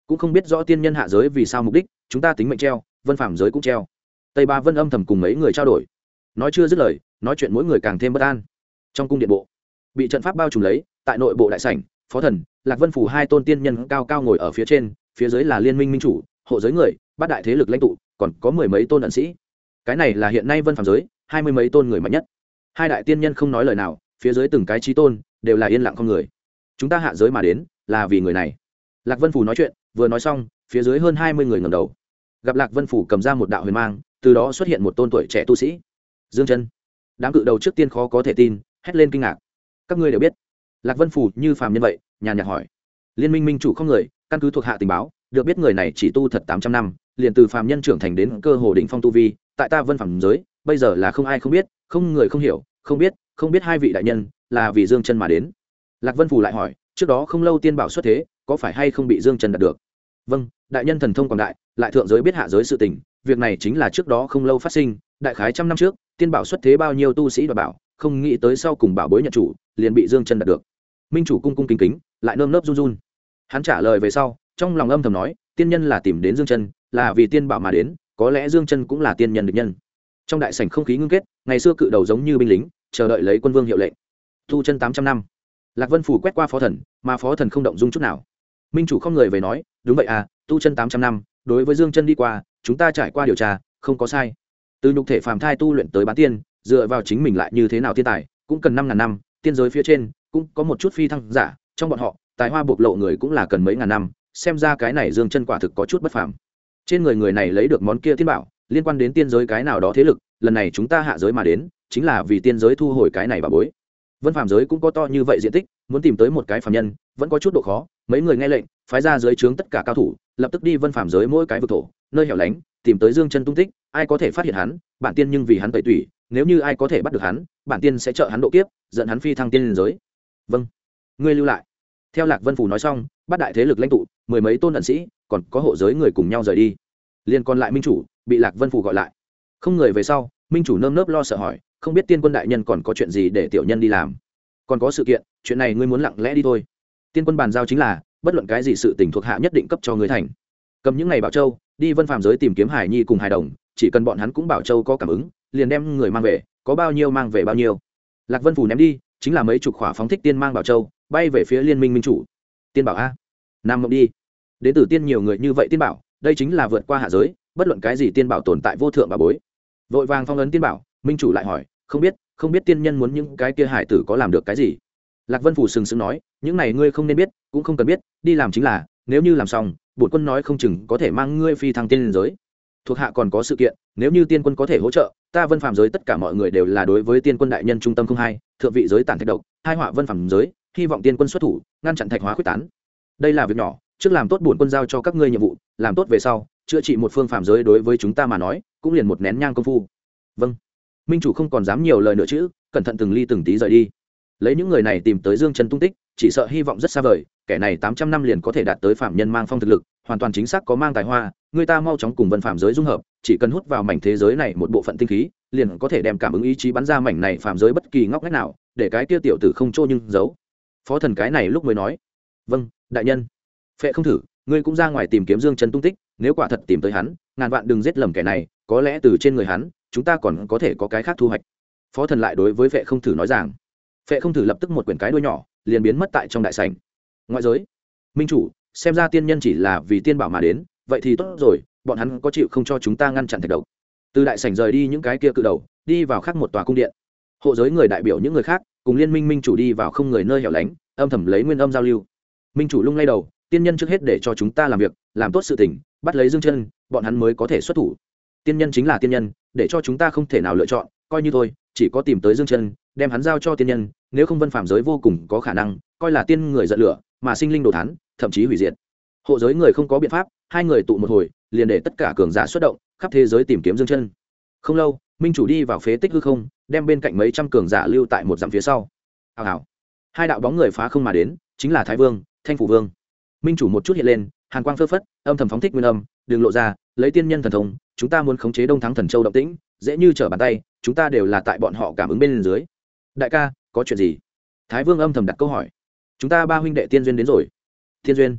cũng không biết rõ tiên nhân hạ giới vì sao mục đích, chúng ta tính mệnh treo, vân phạm giới cũng treo. Tây Ba Vân âm thầm cùng mấy người trao đổi, nói chưa dứt lời, nói chuyện mỗi người càng thêm bất an. Trong cung điện bộ, bị trận pháp bao trùm lấy, tại nội bộ đại sảnh, Phó Thần, Lạc Vân Phủ hai tôn tiên nhân cao cao ngồi ở phía trên, phía dưới là liên minh minh chủ, hộ giới người, bát đại thế lực lãnh tụ, còn có mười mấy tôn ẩn sĩ. Cái này là hiện nay vân phạm giới hai mươi mấy tôn người mạnh nhất. Hai đại tiên nhân không nói lời nào, phía dưới từng cái chí tôn đều là yên lặng không người. Chúng ta hạ giới mà đến là vì người này. Lạc Vân Phủ nói chuyện, vừa nói xong, phía dưới hơn 20 người ngẩng đầu. Gặp Lạc Vân Phủ cầm ra một đạo huyền mang, từ đó xuất hiện một tôn tuổi trẻ tu sĩ. Dương Chân. Đám cự đầu trước tiên khó có thể tin, hét lên kinh ngạc. Các ngươi đều biết? Lạc Vân Phủ như phàm nhân vậy, nhàn nhạt hỏi. Liên minh minh chủ không người, căn cứ thuộc hạ tình báo, được biết người này chỉ tu thật 800 năm, liền từ phàm nhân trưởng thành đến cơ hồ đỉnh phong tu vi, tại ta vân phàm giới, bây giờ là không ai không biết, không người không hiểu, không biết hai vị đại nhân là vì Dương Chân mà đến. Lạc Vân Phủ lại hỏi, trước đó không lâu tiên bảo xuất thế, có phải hay không bị Dương Chân đạt được? Vâng, đại nhân thần thông quảng đại, lại thượng giới biết hạ giới sự tình, việc này chính là trước đó không lâu phát sinh, đại khái trăm năm trước, tiên bảo xuất thế bao nhiêu tu sĩ đoạt bảo, không nghĩ tới sau cùng bảo bối nhận chủ, liền bị Dương Chân đạt được. Minh chủ cung cung kính kính, lại nơm nớp run run. Hắn trả lời về sau, trong lòng âm thầm nói, tiên nhân là tìm đến Dương Chân, là vì tiên bảo mà đến, có lẽ Dương Chân cũng là tiên nhân địch nhân. Trong đại sảnh không khí ngưng kết, ngày xưa cự đầu giống như binh lính, chờ đợi lấy quân vương hiệu lệnh. Tu chân 800 năm. Lạc Vân Phủ quét qua Phó Thần, mà Phó Thần không động dung chút nào. Minh chủ không người về nói, đúng vậy à, tu chân 800 năm, đối với Dương Chân đi qua, chúng ta trải qua điều tra, không có sai. Từ nhục thể phàm thai tu luyện tới bán tiên, dựa vào chính mình lại như thế nào tiên tài, cũng cần 5000 năm, tiên giới phía trên cũng có một chút phi thăng giả, trong bọn họ, tài hoa bộc lộ người cũng là cần mấy ngàn năm, xem ra cái này Dương Chân quả thực có chút bất phàm. Trên người người này lấy được món kia tiên bảo, liên quan đến tiên giới cái nào đó thế lực, lần này chúng ta hạ giới mà đến, chính là vì tiên giới thu hồi cái này bảo bối. Vân phàm giới cũng có to như vậy diện tích, muốn tìm tới một cái phàm nhân, vẫn có chút độ khó. Mấy người nghe lệnh, phái ra dưới trướng tất cả cao thủ, lập tức đi Vân phàm giới mỗi cái vực thổ, nơi hẻo lánh, tìm tới Dương Chân tung tích, ai có thể phát hiện hắn, bản tiên nhưng vì hắn tẩy tủy, nếu như ai có thể bắt được hắn, bản tiên sẽ trợ hắn độ kiếp, dẫn hắn phi thăng tiên liên giới. Vâng, ngươi lưu lại. Theo Lạc Vân Phủ nói xong, bát đại thế lực lãnh tụ, mười mấy tôn ẩn sĩ, còn có hộ giới người cùng nhau rời đi. Liên còn lại minh chủ, bị Lạc Vân Phủ gọi lại. Không người về sau, minh chủ nơm nớp lo sợ hỏi, không biết tiên quân đại nhân còn có chuyện gì để tiểu nhân đi làm? Còn có sự kiện, chuyện này ngươi muốn lặng lẽ đi thôi. Tiên quân bàn giao chính là, bất luận cái gì sự tình thuộc hạ nhất định cấp cho ngươi thành. Cầm những ngày bảo châu, đi Vân phàm giới tìm kiếm Hải Nhi cùng Hải Đồng, chỉ cần bọn hắn cũng bảo châu có cảm ứng, liền đem người mang về, có bao nhiêu mang về bao nhiêu. Lạc Vân Phủ ném đi, chính là mấy chục khỏa phóng thích tiên mang bảo châu, bay về phía liên minh minh chủ. Tiên bảo a, nam mộng đi. Đến từ tiên nhiều người như vậy tiên bảo, đây chính là vượt qua hạ giới, bất luận cái gì tiên bảo tồn tại vô thượng bảo bối. Vội vàng phong ấn tiên bảo, minh chủ lại hỏi, không biết tiên nhân muốn những cái kia hải tử có làm được cái gì? Lạc Vân Phủ sừng sững nói, những này ngươi không nên biết, cũng không cần biết, đi làm chính là, nếu như làm xong, bổn quân nói không chừng có thể mang ngươi phi thăng tiên liên giới. Thuộc hạ còn có sự kiện, nếu như tiên quân có thể hỗ trợ, ta Vân phàm giới tất cả mọi người đều là đối với tiên quân đại nhân trung tâm không hai, thượng vị giới tản thạch độc, hai họa Vân phàm giới, hy vọng tiên quân xuất thủ, ngăn chặn thạch hóa quyết tán. Đây là việc nhỏ, trước làm tốt bổn quân giao cho các ngươi nhiệm vụ, làm tốt về sau, chữa trị một phương phàm giới đối với chúng ta mà nói, cũng liền một nén nhang công phu. Vâng. Minh chủ không còn dám nhiều lời nữa chứ, cẩn thận từng ly từng tí rời đi. Lấy những người này tìm tới Dương Chân tung tích, chỉ sợ hy vọng rất xa vời, kẻ này 800 năm liền có thể đạt tới phạm nhân mang phong thực lực, hoàn toàn chính xác có mang tài hoa, người ta mau chóng cùng vân phạm giới dung hợp, chỉ cần hút vào mảnh thế giới này một bộ phận tinh khí, liền có thể đem cảm ứng ý chí bắn ra mảnh này phạm giới bất kỳ ngóc ngách nào, để cái kia tiểu tử không trô nhưng giấu. Phó Thần cái này lúc mới nói, vâng, đại nhân. Phệ không thử, ngươi cũng ra ngoài tìm kiếm Dương Chân tung tích, nếu quả thật tìm tới hắn, ngàn vạn đừng giết lầm kẻ này, có lẽ từ trên người hắn, chúng ta còn có thể có cái khác thu hoạch. Phó Thần lại đối với Phệ không thử nói rằng, Phệ không thử lập tức một quyển cái đuôi nhỏ, liền biến mất tại trong đại sảnh. Ngoại giới, minh chủ, xem ra tiên nhân chỉ là vì tiên bảo mà đến, vậy thì tốt rồi, bọn hắn có chịu không cho chúng ta ngăn chặn thạch độc. Từ đại sảnh rời đi những cái kia cự đầu, đi vào khác một tòa cung điện. Hộ giới người đại biểu những người khác, cùng liên minh minh chủ đi vào không người nơi hẻo lánh, âm thầm lấy nguyên âm giao lưu. Minh chủ lung lay đầu, tiên nhân trước hết để cho chúng ta làm việc, làm tốt sự tình, bắt lấy Dương Chân, bọn hắn mới có thể xuất thủ. Tiên nhân chính là tiên nhân, để cho chúng ta không thể nào lựa chọn, coi như thôi, chỉ có tìm tới Dương Chân, đem hắn giao cho tiên nhân, nếu không vân phạm giới vô cùng có khả năng coi là tiên người giận lửa mà sinh linh đồ thán, thậm chí hủy diệt. Hộ giới người không có biện pháp, hai người tụ một hồi, liền để tất cả cường giả xuất động, khắp thế giới tìm kiếm Dương Chân. Không lâu, minh chủ đi vào phế tích hư không, đem bên cạnh mấy trăm cường giả lưu tại một dặm phía sau. Hào hào, hai đạo bóng người phá không mà đến, chính là Thái Vương, Thanh Phủ Vương. Minh chủ một chút hiện lên, hàn quang phơ phất, âm thầm phóng thích nguyên âm, đường lộ ra, lấy tiên nhân thần thông, chúng ta muốn khống chế Đông Thắng Thần Châu động tĩnh, dễ như trở bàn tay, chúng ta đều là tại bọn họ cảm ứng bên dưới. Đại ca, có chuyện gì? Thái Vương âm thầm đặt câu hỏi. Chúng ta ba huynh đệ tiên duyên đến rồi. Tiên duyên?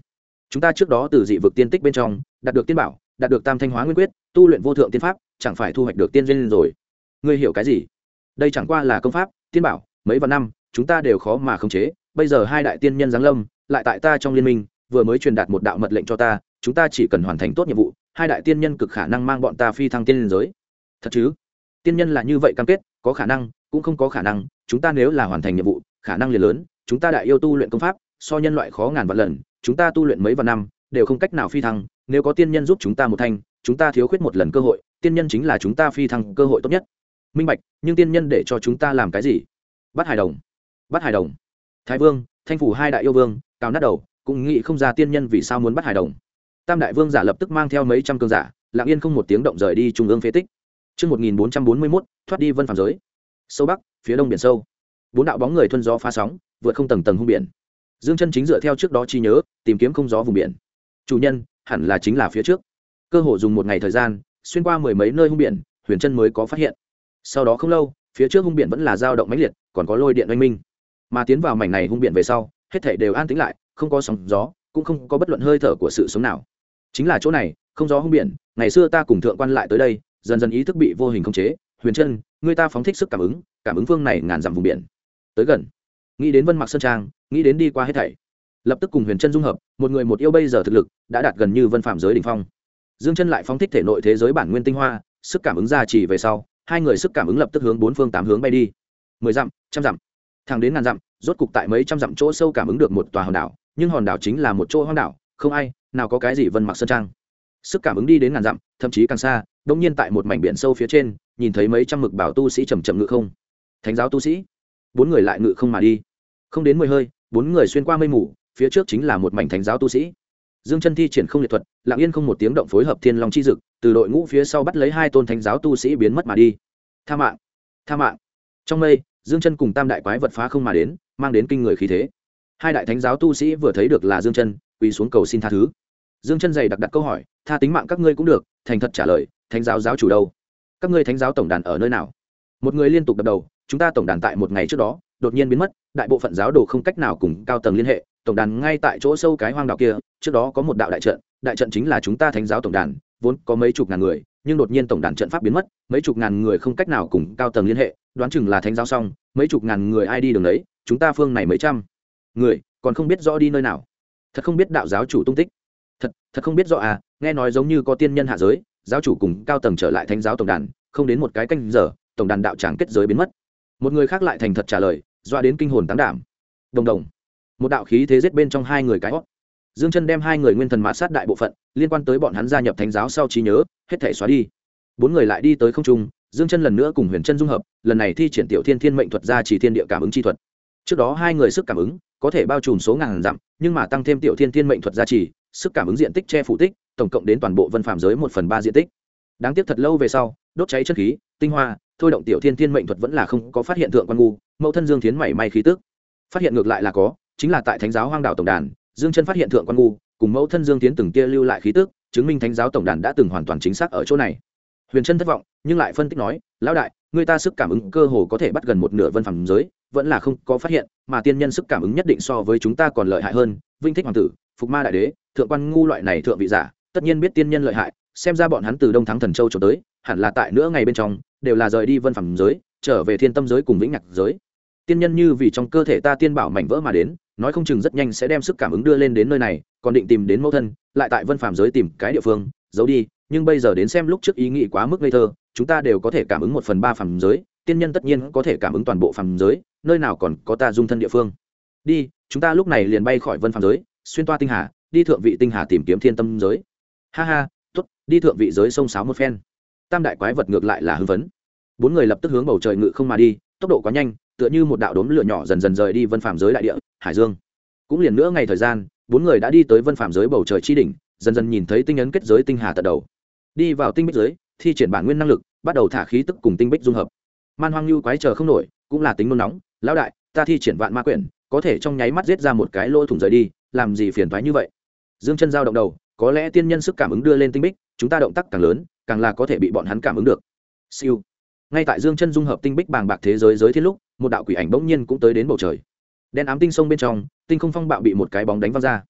chúng ta trước đó từ dị vực tiên tích bên trong đạt được tiên bảo, đạt được tam thanh hóa nguyên quyết, tu luyện vô thượng tiên pháp, chẳng phải thu hoạch được tiên duyên rồi. Ngươi hiểu cái gì? Đây chẳng qua là công pháp, tiên bảo, mấy vạn năm chúng ta đều khó mà khống chế, bây giờ hai đại tiên nhân giáng lâm, lại tại ta trong liên minh, vừa mới truyền đạt một đạo mật lệnh cho ta, chúng ta chỉ cần hoàn thành tốt nhiệm vụ, hai đại tiên nhân cực khả năng mang bọn ta phi thăng tiên giới. Thật chứ? Tiên nhân là như vậy cam kết, có khả năng, cũng không có khả năng, chúng ta nếu là hoàn thành nhiệm vụ, khả năng liền lớn, chúng ta đại yêu tu luyện công pháp, so nhân loại khó ngàn vạn lần, chúng ta tu luyện mấy vạn năm, đều không cách nào phi thăng, nếu có tiên nhân giúp chúng ta một thanh, chúng ta thiếu khuyết một lần cơ hội, tiên nhân chính là chúng ta phi thăng cơ hội tốt nhất. Minh bạch, nhưng tiên nhân để cho chúng ta làm cái gì? Bắt hài đồng. Bắt hài đồng. Thái Vương, Thanh phủ hai đại yêu vương, cao nát đầu, cũng nghĩ không ra tiên nhân vì sao muốn bắt hài đồng. Tam đại vương giả lập tức mang theo mấy trăm cường giả, lặng yên không một tiếng động rời đi trung ương phế tích. Chương 1441, thoát đi vân phàm giới. Sâu bắc, phía đông biển sâu. Bốn đạo bóng người thuần gió phá sóng, vượt không tầng tầng hung biển. Dương Chân chính dựa theo trước đó chi nhớ, tìm kiếm không gió vùng biển. Chủ nhân, hẳn là chính là phía trước. Cơ hồ dùng một ngày thời gian, xuyên qua mười mấy nơi hung biển, Huyền Chân mới có phát hiện. Sau đó không lâu, phía trước hung biển vẫn là dao động mãnh liệt, còn có lôi điện oanh minh. Mà tiến vào mảnh này hung biển về sau, hết thảy đều an tĩnh lại, không có sóng gió, cũng không có bất luận hơi thở của sự sống nào. Chính là chỗ này, không gió hung biển, ngày xưa ta cùng thượng quan lại tới đây, dần dần ý thức bị vô hình khống chế. Huyền Chân, người ta phóng thích sức cảm ứng phương này ngàn dặm vùng biển. Tới gần, nghĩ đến Vân Mặc Sơn Trang, nghĩ đến đi qua hết thảy, lập tức cùng Huyền Chân dung hợp, một người một yêu bây giờ thực lực đã đạt gần như vân phạm giới đỉnh phong. Dương Chân lại phóng thích thể nội thế giới bản nguyên tinh hoa, sức cảm ứng gia trì về sau, hai người sức cảm ứng lập tức hướng bốn phương tám hướng bay đi. 10 dặm, trăm dặm, thẳng đến ngàn dặm, rốt cục tại mấy trăm dặm chỗ sâu cảm ứng được một tòa hòn đảo, nhưng hòn đảo chính là một chỗ hoang đảo, không ai, nào có cái gì Vân Mặc Sơn Trang. Sức cảm ứng đi đến ngàn dặm, thậm chí càng xa, đột nhiên tại một mảnh biển sâu phía trên, nhìn thấy mấy trăm mực bảo tu sĩ chậm chậm ngự không. Thánh giáo tu sĩ. Bốn người lại ngự không mà đi. Không đến 10 hơi, bốn người xuyên qua mây mù, phía trước chính là một mảnh thánh giáo tu sĩ. Dương Chân thi triển không liệt thuật, lặng yên không một tiếng động phối hợp thiên long chi dực, từ đội ngũ phía sau bắt lấy hai tôn thánh giáo tu sĩ biến mất mà đi. Tha mạng, tha mạng. Trong mây, Dương Chân cùng tam đại quái vật phá không mà đến, mang đến kinh người khí thế. Hai đại thánh giáo tu sĩ vừa thấy được là Dương Chân, quỳ xuống cầu xin tha thứ. Dương Chân dày đặc đặt câu hỏi, tha tính mạng các ngươi cũng được, thành thật trả lời, thánh giáo giáo chủ đâu? Các ngươi thánh giáo tổng đàn ở nơi nào? Một người liên tục đập đầu, chúng ta tổng đàn tại một ngày trước đó đột nhiên biến mất, đại bộ phận giáo đồ không cách nào cùng cao tầng liên hệ, tổng đàn ngay tại chỗ sâu cái hoang đảo kia, trước đó có một đạo đại trận chính là chúng ta thánh giáo tổng đàn, vốn có mấy chục ngàn người, nhưng đột nhiên tổng đàn trận pháp biến mất, mấy chục ngàn người không cách nào cùng cao tầng liên hệ, đoán chừng là thánh giáo xong, mấy chục ngàn người ai đi đường đấy, chúng ta phương này mấy trăm người còn không biết rõ đi nơi nào. Thật không biết đạo giáo chủ tung tích. Thật không biết rõ à, nghe nói giống như có tiên nhân hạ giới, giáo chủ cùng cao tầng trở lại thánh giáo tổng đàn, không đến một cái canh giờ, tổng đàn đạo tràng kết giới biến mất. Một người khác lại thành thật trả lời, doa đến kinh hồn táng đảm. Đồng đồng, một đạo khí thế giết bên trong hai người cái hót. Dương Chân đem hai người nguyên thần mã sát đại bộ phận liên quan tới bọn hắn gia nhập thánh giáo sau trí nhớ hết thảy xóa đi. Bốn người lại đi tới không trung, Dương Chân lần nữa cùng Huyền Chân dung hợp, lần này thi triển tiểu thiên thiên mệnh thuật ra chỉ thiên địa cảm ứng chi thuật. Trước đó hai người sức cảm ứng có thể bao trùm số ngàn dặm, nhưng mà tăng thêm tiểu thiên thiên mệnh thuật gia trì, sức cảm ứng diện tích che phủ tích, tổng cộng đến toàn bộ vân phạm giới 1/3 diện tích. Đáng tiếc thật lâu về sau, đốt cháy chân khí, tinh hoa, thôi động tiểu thiên thiên mệnh thuật vẫn là không có phát hiện thượng quan ngu, mẫu thân Dương Thiến mảy may khí tức. Phát hiện ngược lại là có, chính là tại thánh giáo hoang đảo tổng đàn, Dương Chân phát hiện thượng quan ngu cùng mẫu thân Dương Thiến từng kia lưu lại khí tức, chứng minh thánh giáo tổng đàn đã từng hoàn toàn chính xác ở chỗ này. Huyền Chân thất vọng, nhưng lại phân tích nói, lão đại, người ta sức cảm ứng cơ hồ có thể bắt gần một nửa vân phàm giới, vẫn là không có phát hiện, mà tiên nhân sức cảm ứng nhất định so với chúng ta còn lợi hại hơn. Vinh Thích hoàng tử, Phục Ma đại đế, thượng quan ngu loại này thượng vị giả, tất nhiên biết tiên nhân lợi hại, xem ra bọn hắn từ Đông Thắng Thần Châu trốn tới, hẳn là tại nữa ngày bên trong, đều là rời đi vân phàm giới, trở về thiên tâm giới cùng vĩnh nhạc giới. Tiên nhân như vì trong cơ thể ta tiên bảo mảnh vỡ mà đến, nói không chừng rất nhanh sẽ đem sức cảm ứng đưa lên đến nơi này, còn định tìm đến mẫu thân, lại tại vân phàm giới tìm cái địa phương giấu đi, nhưng bây giờ đến xem lúc trước ý nghĩ quá mức ngây thơ, chúng ta đều có thể cảm ứng 1/3 phàm giới, tiên nhân tất nhiên có thể cảm ứng toàn bộ phàm giới, nơi nào còn có ta dung thân địa phương. Đi, chúng ta lúc này liền bay khỏi vân phàm giới, xuyên toa tinh hà, đi thượng vị tinh hà tìm kiếm thiên tâm giới. Ha ha, tốt, đi thượng vị giới sông sáo một phen. Tam đại quái vật ngược lại là hưng phấn. Bốn người lập tức hướng bầu trời ngự không mà đi, tốc độ quá nhanh, tựa như một đạo đốm lửa nhỏ dần dần rời đi vân phàm giới đại địa, hải dương. Cũng liền nữa ngày thời gian, bốn người đã đi tới vân phàm giới bầu trời chi đỉnh, dần dần nhìn thấy tinh ấn kết giới tinh hà tận đầu. Đi vào tinh bích giới, thi triển bản nguyên năng lực, bắt đầu thả khí tức cùng tinh bích dung hợp. Man hoang lưu quái chờ không nổi, cũng là tính nôn nóng, lão đại, ta thi triển vạn ma quyển, có thể trong nháy mắt giết ra một cái lỗ thủng rời đi, làm gì phiền toái như vậy. Dương Chân giao động đầu, có lẽ tiên nhân sức cảm ứng đưa lên tinh bích, chúng ta động tác càng lớn, càng là có thể bị bọn hắn cảm ứng được. Siêu. Ngay tại Dương Chân dung hợp tinh bích bàng bạc thế giới giới thiên lúc, một đạo quỷ ảnh bỗng nhiên cũng tới đến bầu trời. Đen ám tinh sông bên trong, tinh không phong bạo bị một cái bóng đánh văng ra.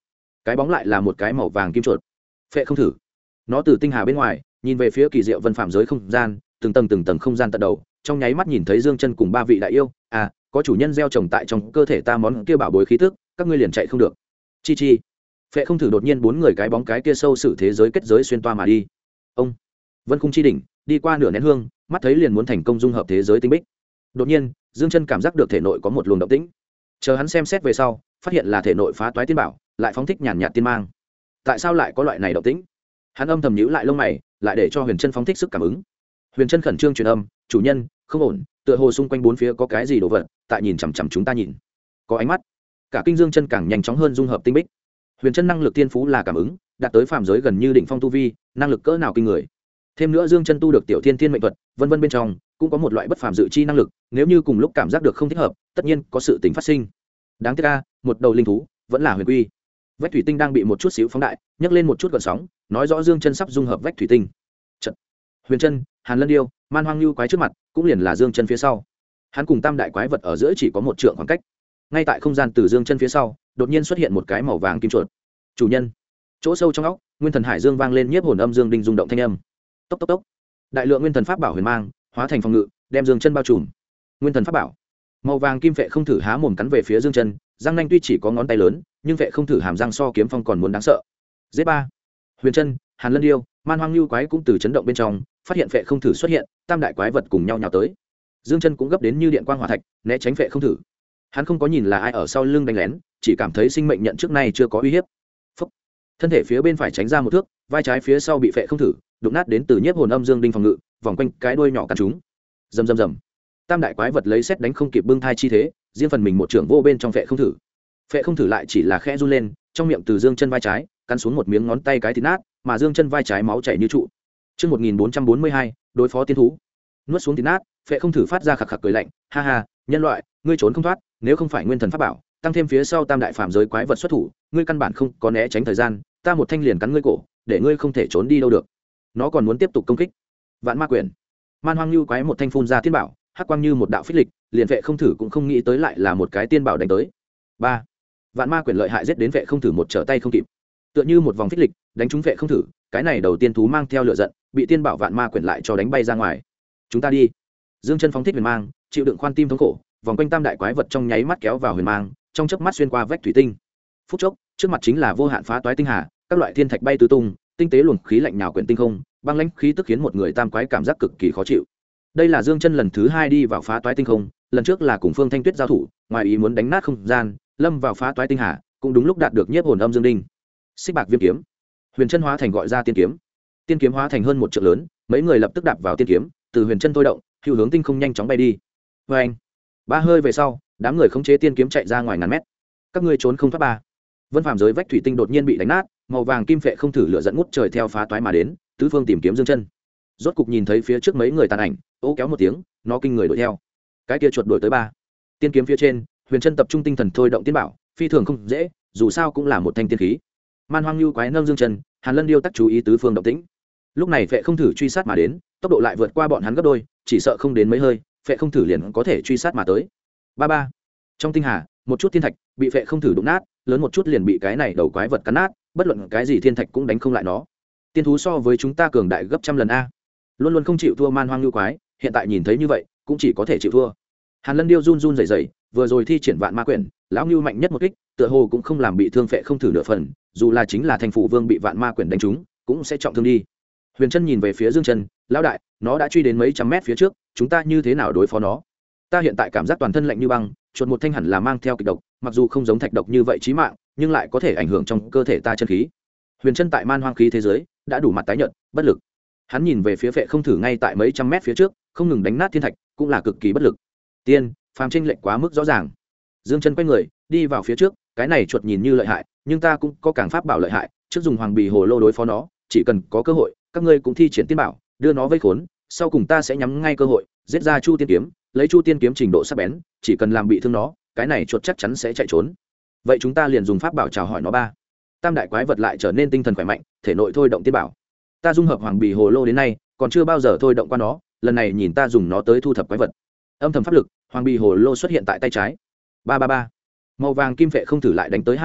cái bóng lại là một cái màu vàng kim chuột. Phệ không thử. Nó từ tinh hà bên ngoài nhìn về phía kỳ diệu vân phạm giới không gian, từng tầng không gian tận đầu, trong nháy mắt nhìn thấy Dương Chân cùng ba vị đại yêu. À, có chủ nhân gieo trồng tại trong cơ thể ta món kia bảo bối khí tức, các ngươi liền chạy không được. Chi chi. Phệ không thử đột nhiên bốn người cái bóng cái kia sâu sự thế giới kết giới xuyên toa mà đi. Ông. Vân khung chi đỉnh, đi qua nửa nén hương, mắt thấy liền muốn thành công dung hợp thế giới tinh bích. Đột nhiên, Dương Chân cảm giác được thể nội có một luồng động tĩnh. Chờ hắn xem xét về sau, phát hiện là thể nội phá toái tiên bảo, lại phóng thích nhàn nhạt tiên mang. Tại sao lại có loại này động tĩnh? Hắn âm thầm nhíu lại lông mày, lại để cho Huyền Chân phóng thích sức cảm ứng. Huyền Chân khẩn trương truyền âm, "Chủ nhân, không ổn, tựa hồ xung quanh bốn phía có cái gì đồ vật, tại nhìn chằm chằm chúng ta nhìn." Có ánh mắt. Cả kinh Dương Chân càng nhanh chóng hơn dung hợp tinh bích. Huyền Chân năng lực tiên phú là cảm ứng, đạt tới phàm giới gần như đỉnh phong tu vi, năng lực cỡ nào kinh người. Thêm nữa Dương Chân tu được tiểu thiên thiên mệnh thuật, vân vân bên trong cũng có một loại bất phàm dự chi năng lực, nếu như cùng lúc cảm giác được không thích hợp, tất nhiên có sự tình phát sinh. Đáng tiếc a, một đầu linh thú, vẫn là huyền quy. Vách thủy tinh đang bị một chút xíu phóng đại, nhấc lên một chút gợn sóng, nói rõ Dương Chân sắp dung hợp vách thủy tinh. Chợt, Huyền Chân, Hàn Lân Điêu, Man Hoang Lưu quái trước mặt, cũng liền là Dương Chân phía sau. Hắn cùng tam đại quái vật ở giữa chỉ có một trượng khoảng cách. Ngay tại không gian từ Dương Chân phía sau, đột nhiên xuất hiện một cái màu vàng kim chuột. "Chủ nhân." Chỗ sâu trong óc, Nguyên Thần Hải Dương vang lên nhiếp hồn âm dương đinh rung động thanh âm. Tốc tốc tốc. Đại lượng nguyên thần pháp bảo huyền mang, hóa thành phòng ngự, đem Dương Chân bao trùm. Nguyên thần pháp bảo. Màu vàng kim phệ không thử há mồm cắn về phía Dương Chân, răng nanh tuy chỉ có ngón tay lớn, nhưng phệ không thử hàm răng so kiếm phong còn muốn đáng sợ. Giết ba. Huyền Chân, Hàn Lân Điêu, Man Hoang Lưu quái cũng từ chấn động bên trong, phát hiện phệ không thử xuất hiện, tam đại quái vật cùng nhau nhào tới. Dương Chân cũng gấp đến như điện quang hỏa thạch, né tránh phệ không thử. Hắn không có nhìn là ai ở sau lưng đánh lén, chỉ cảm thấy sinh mệnh nhận trước nay chưa có uy hiếp. Phốc. Thân thể phía bên phải tránh ra một thước, vai trái phía sau bị phệ không thử đụng nát đến từ nhiếp hồn âm dương đinh phòng ngự, vòng quanh cái đuôi nhỏ cắn chúng. Rầm rầm rầm. Tam đại quái vật lấy xét đánh không kịp bưng thai chi thế, riêng phần mình một trưởng vô bên trong phệ không thử. Phệ không thử lại chỉ là khẽ run lên, trong miệng từ Dương Chân vai trái cắn xuống một miếng ngón tay cái thịt nát, mà Dương Chân vai trái máu chảy như trụ. Chương 1442, đối phó tiên thú. Nuốt xuống thịt nát, phệ không thử phát ra khặc khặc cười lạnh, ha ha, nhân loại, ngươi trốn không thoát, nếu không phải nguyên thần pháp bảo, tăng thêm phía sau tam đại phàm giới quái vật xuất thủ, ngươi căn bản không có né tránh thời gian, ta một thanh liền cắn ngươi cổ, để ngươi không thể trốn đi đâu được. Nó còn muốn tiếp tục công kích. Vạn Ma Quyển. Man Hoang Lưu quái một thanh phun ra tiên bảo, hắc quang như một đạo phích lịch, liền vệ không thử cũng không nghĩ tới lại là một cái tiên bảo đánh tới. Ba. Vạn Ma Quyển lợi hại giết đến vệ không thử một trở tay không kịp. Tựa như một vòng phích lịch, đánh trúng vệ không thử, cái này đầu tiên thú mang theo lửa giận, bị tiên bảo Vạn Ma Quyển lại cho đánh bay ra ngoài. Chúng ta đi. Dương Chân phóng thích huyền mang, chịu đựng khoan tim thống khổ, vòng quanh tam đại quái vật trong nháy mắt kéo vào huyền mang, trong chớp mắt xuyên qua vách thủy tinh. Phút chốc, trước mặt chính là vô hạn phá toái tinh hà, các loại thiên thạch bay tứ tung, tinh tế luồng khí lạnh nhào quyển tinh không, băng lãnh khí tức khiến một người tam quái cảm giác cực kỳ khó chịu. Đây là Dương Chân lần thứ hai đi vào phá toái tinh không, lần trước là cùng Phương Thanh Tuyết giao thủ, ngoài ý muốn đánh nát không gian, lâm vào phá toái tinh hà, cũng đúng lúc đạt được nhiếp hồn âm dương đinh. Xích bạc viêm kiếm, Huyền Chân hóa thành gọi ra tiên kiếm. Tiên kiếm hóa thành hơn một trượng lớn, mấy người lập tức đạp vào tiên kiếm, từ Huyền Chân thôi động, hữu hướng tinh không nhanh chóng bay đi. Oeng! Ba hơi về sau, đám người khống chế tiên kiếm chạy ra ngoài ngàn mét. Các ngươi trốn không thoát ba. Vân Phàm giới vách thủy tinh đột nhiên bị đánh nát, màu vàng kim phệ không thử lửa dẫn ngút trời theo phá toái mà đến, tứ phương tìm kiếm Dương Chân. Rốt cục nhìn thấy phía trước mấy người tàn ảnh, ô kéo một tiếng, nó kinh người đuổi theo. Cái kia chuột đuổi tới ba. Tiên kiếm phía trên, Huyền Chân tập trung tinh thần thôi động tiên bảo, phi thường không dễ, dù sao cũng là một thanh tiên khí. Man Hoang Lưu quái nâng Dương Chân, Hàn Lân Điêu tắc chú ý tứ phương động tĩnh. Lúc này phệ không thử truy sát mà đến, tốc độ lại vượt qua bọn hắn gấp đôi, chỉ sợ không đến mấy hơi, phệ không thử liền có thể truy sát mà tới. Ba ba. Trong tinh hà, một chút thiên thạch bị phệ không thử đụng nát, lớn một chút liền bị cái này đầu quái vật cắn nát, bất luận cái gì thiên thạch cũng đánh không lại nó. Tiên thú so với chúng ta cường đại gấp trăm lần a. Luôn luôn không chịu thua Man Hoang Lưu quái, hiện tại nhìn thấy như vậy, cũng chỉ có thể chịu thua. Hàn Lân Điêu run run rẩy rẩy, vừa rồi thi triển Vạn Ma Quyển, lão Nưu mạnh nhất một kích, tựa hồ cũng không làm bị thương phệ không thử nửa phần, dù là chính là thành phủ vương bị Vạn Ma Quyển đánh trúng, cũng sẽ trọng thương đi. Huyền Chân nhìn về phía Dương Chân, lão đại, nó đã truy đến mấy trăm mét phía trước, chúng ta như thế nào đối phó nó? Ta hiện tại cảm giác toàn thân lạnh như băng, chuột một thanh hẳn là mang theo kịch độc, mặc dù không giống thạch độc như vậy chí mạng, nhưng lại có thể ảnh hưởng trong cơ thể ta chân khí. Huyền Chân tại man hoang khí thế giới đã đủ mặt tái nhợt, bất lực. Hắn nhìn về phía phệ không thử ngay tại mấy trăm mét phía trước, không ngừng đánh nát thiên thạch, cũng là cực kỳ bất lực. Tiên, phàm chênh lệch quá mức rõ ràng. Dương Chân quay người, đi vào phía trước, cái này chuột nhìn như lợi hại, nhưng ta cũng có càng pháp bảo lợi hại, trước dùng hoàng bì hồ lô đối phó nó, chỉ cần có cơ hội, các ngươi cũng thi triển tiên bảo, đưa nó vây khốn, sau cùng ta sẽ nhắm ngay cơ hội, giết ra Chu Tiên kiếm, lấy Chu Tiên kiếm trình độ sắc bén, chỉ cần làm bị thương nó, cái này chuột chắc chắn sẽ chạy trốn. Vậy chúng ta liền dùng pháp bảo chào hỏi nó ba. Tam đại quái vật lại trở nên tinh thần khỏe mạnh, thể nội thôi động tiên bảo. Ta dung hợp hoàng bì hồ lô đến nay, còn chưa bao giờ thôi động qua nó, lần này nhìn ta dùng nó tới thu thập quái vật. Âm thầm pháp lực, hoàng bì hồ lô xuất hiện tại tay trái. Ba ba ba. Màu vàng kim phệ không thử lại đánh tới 200 mét,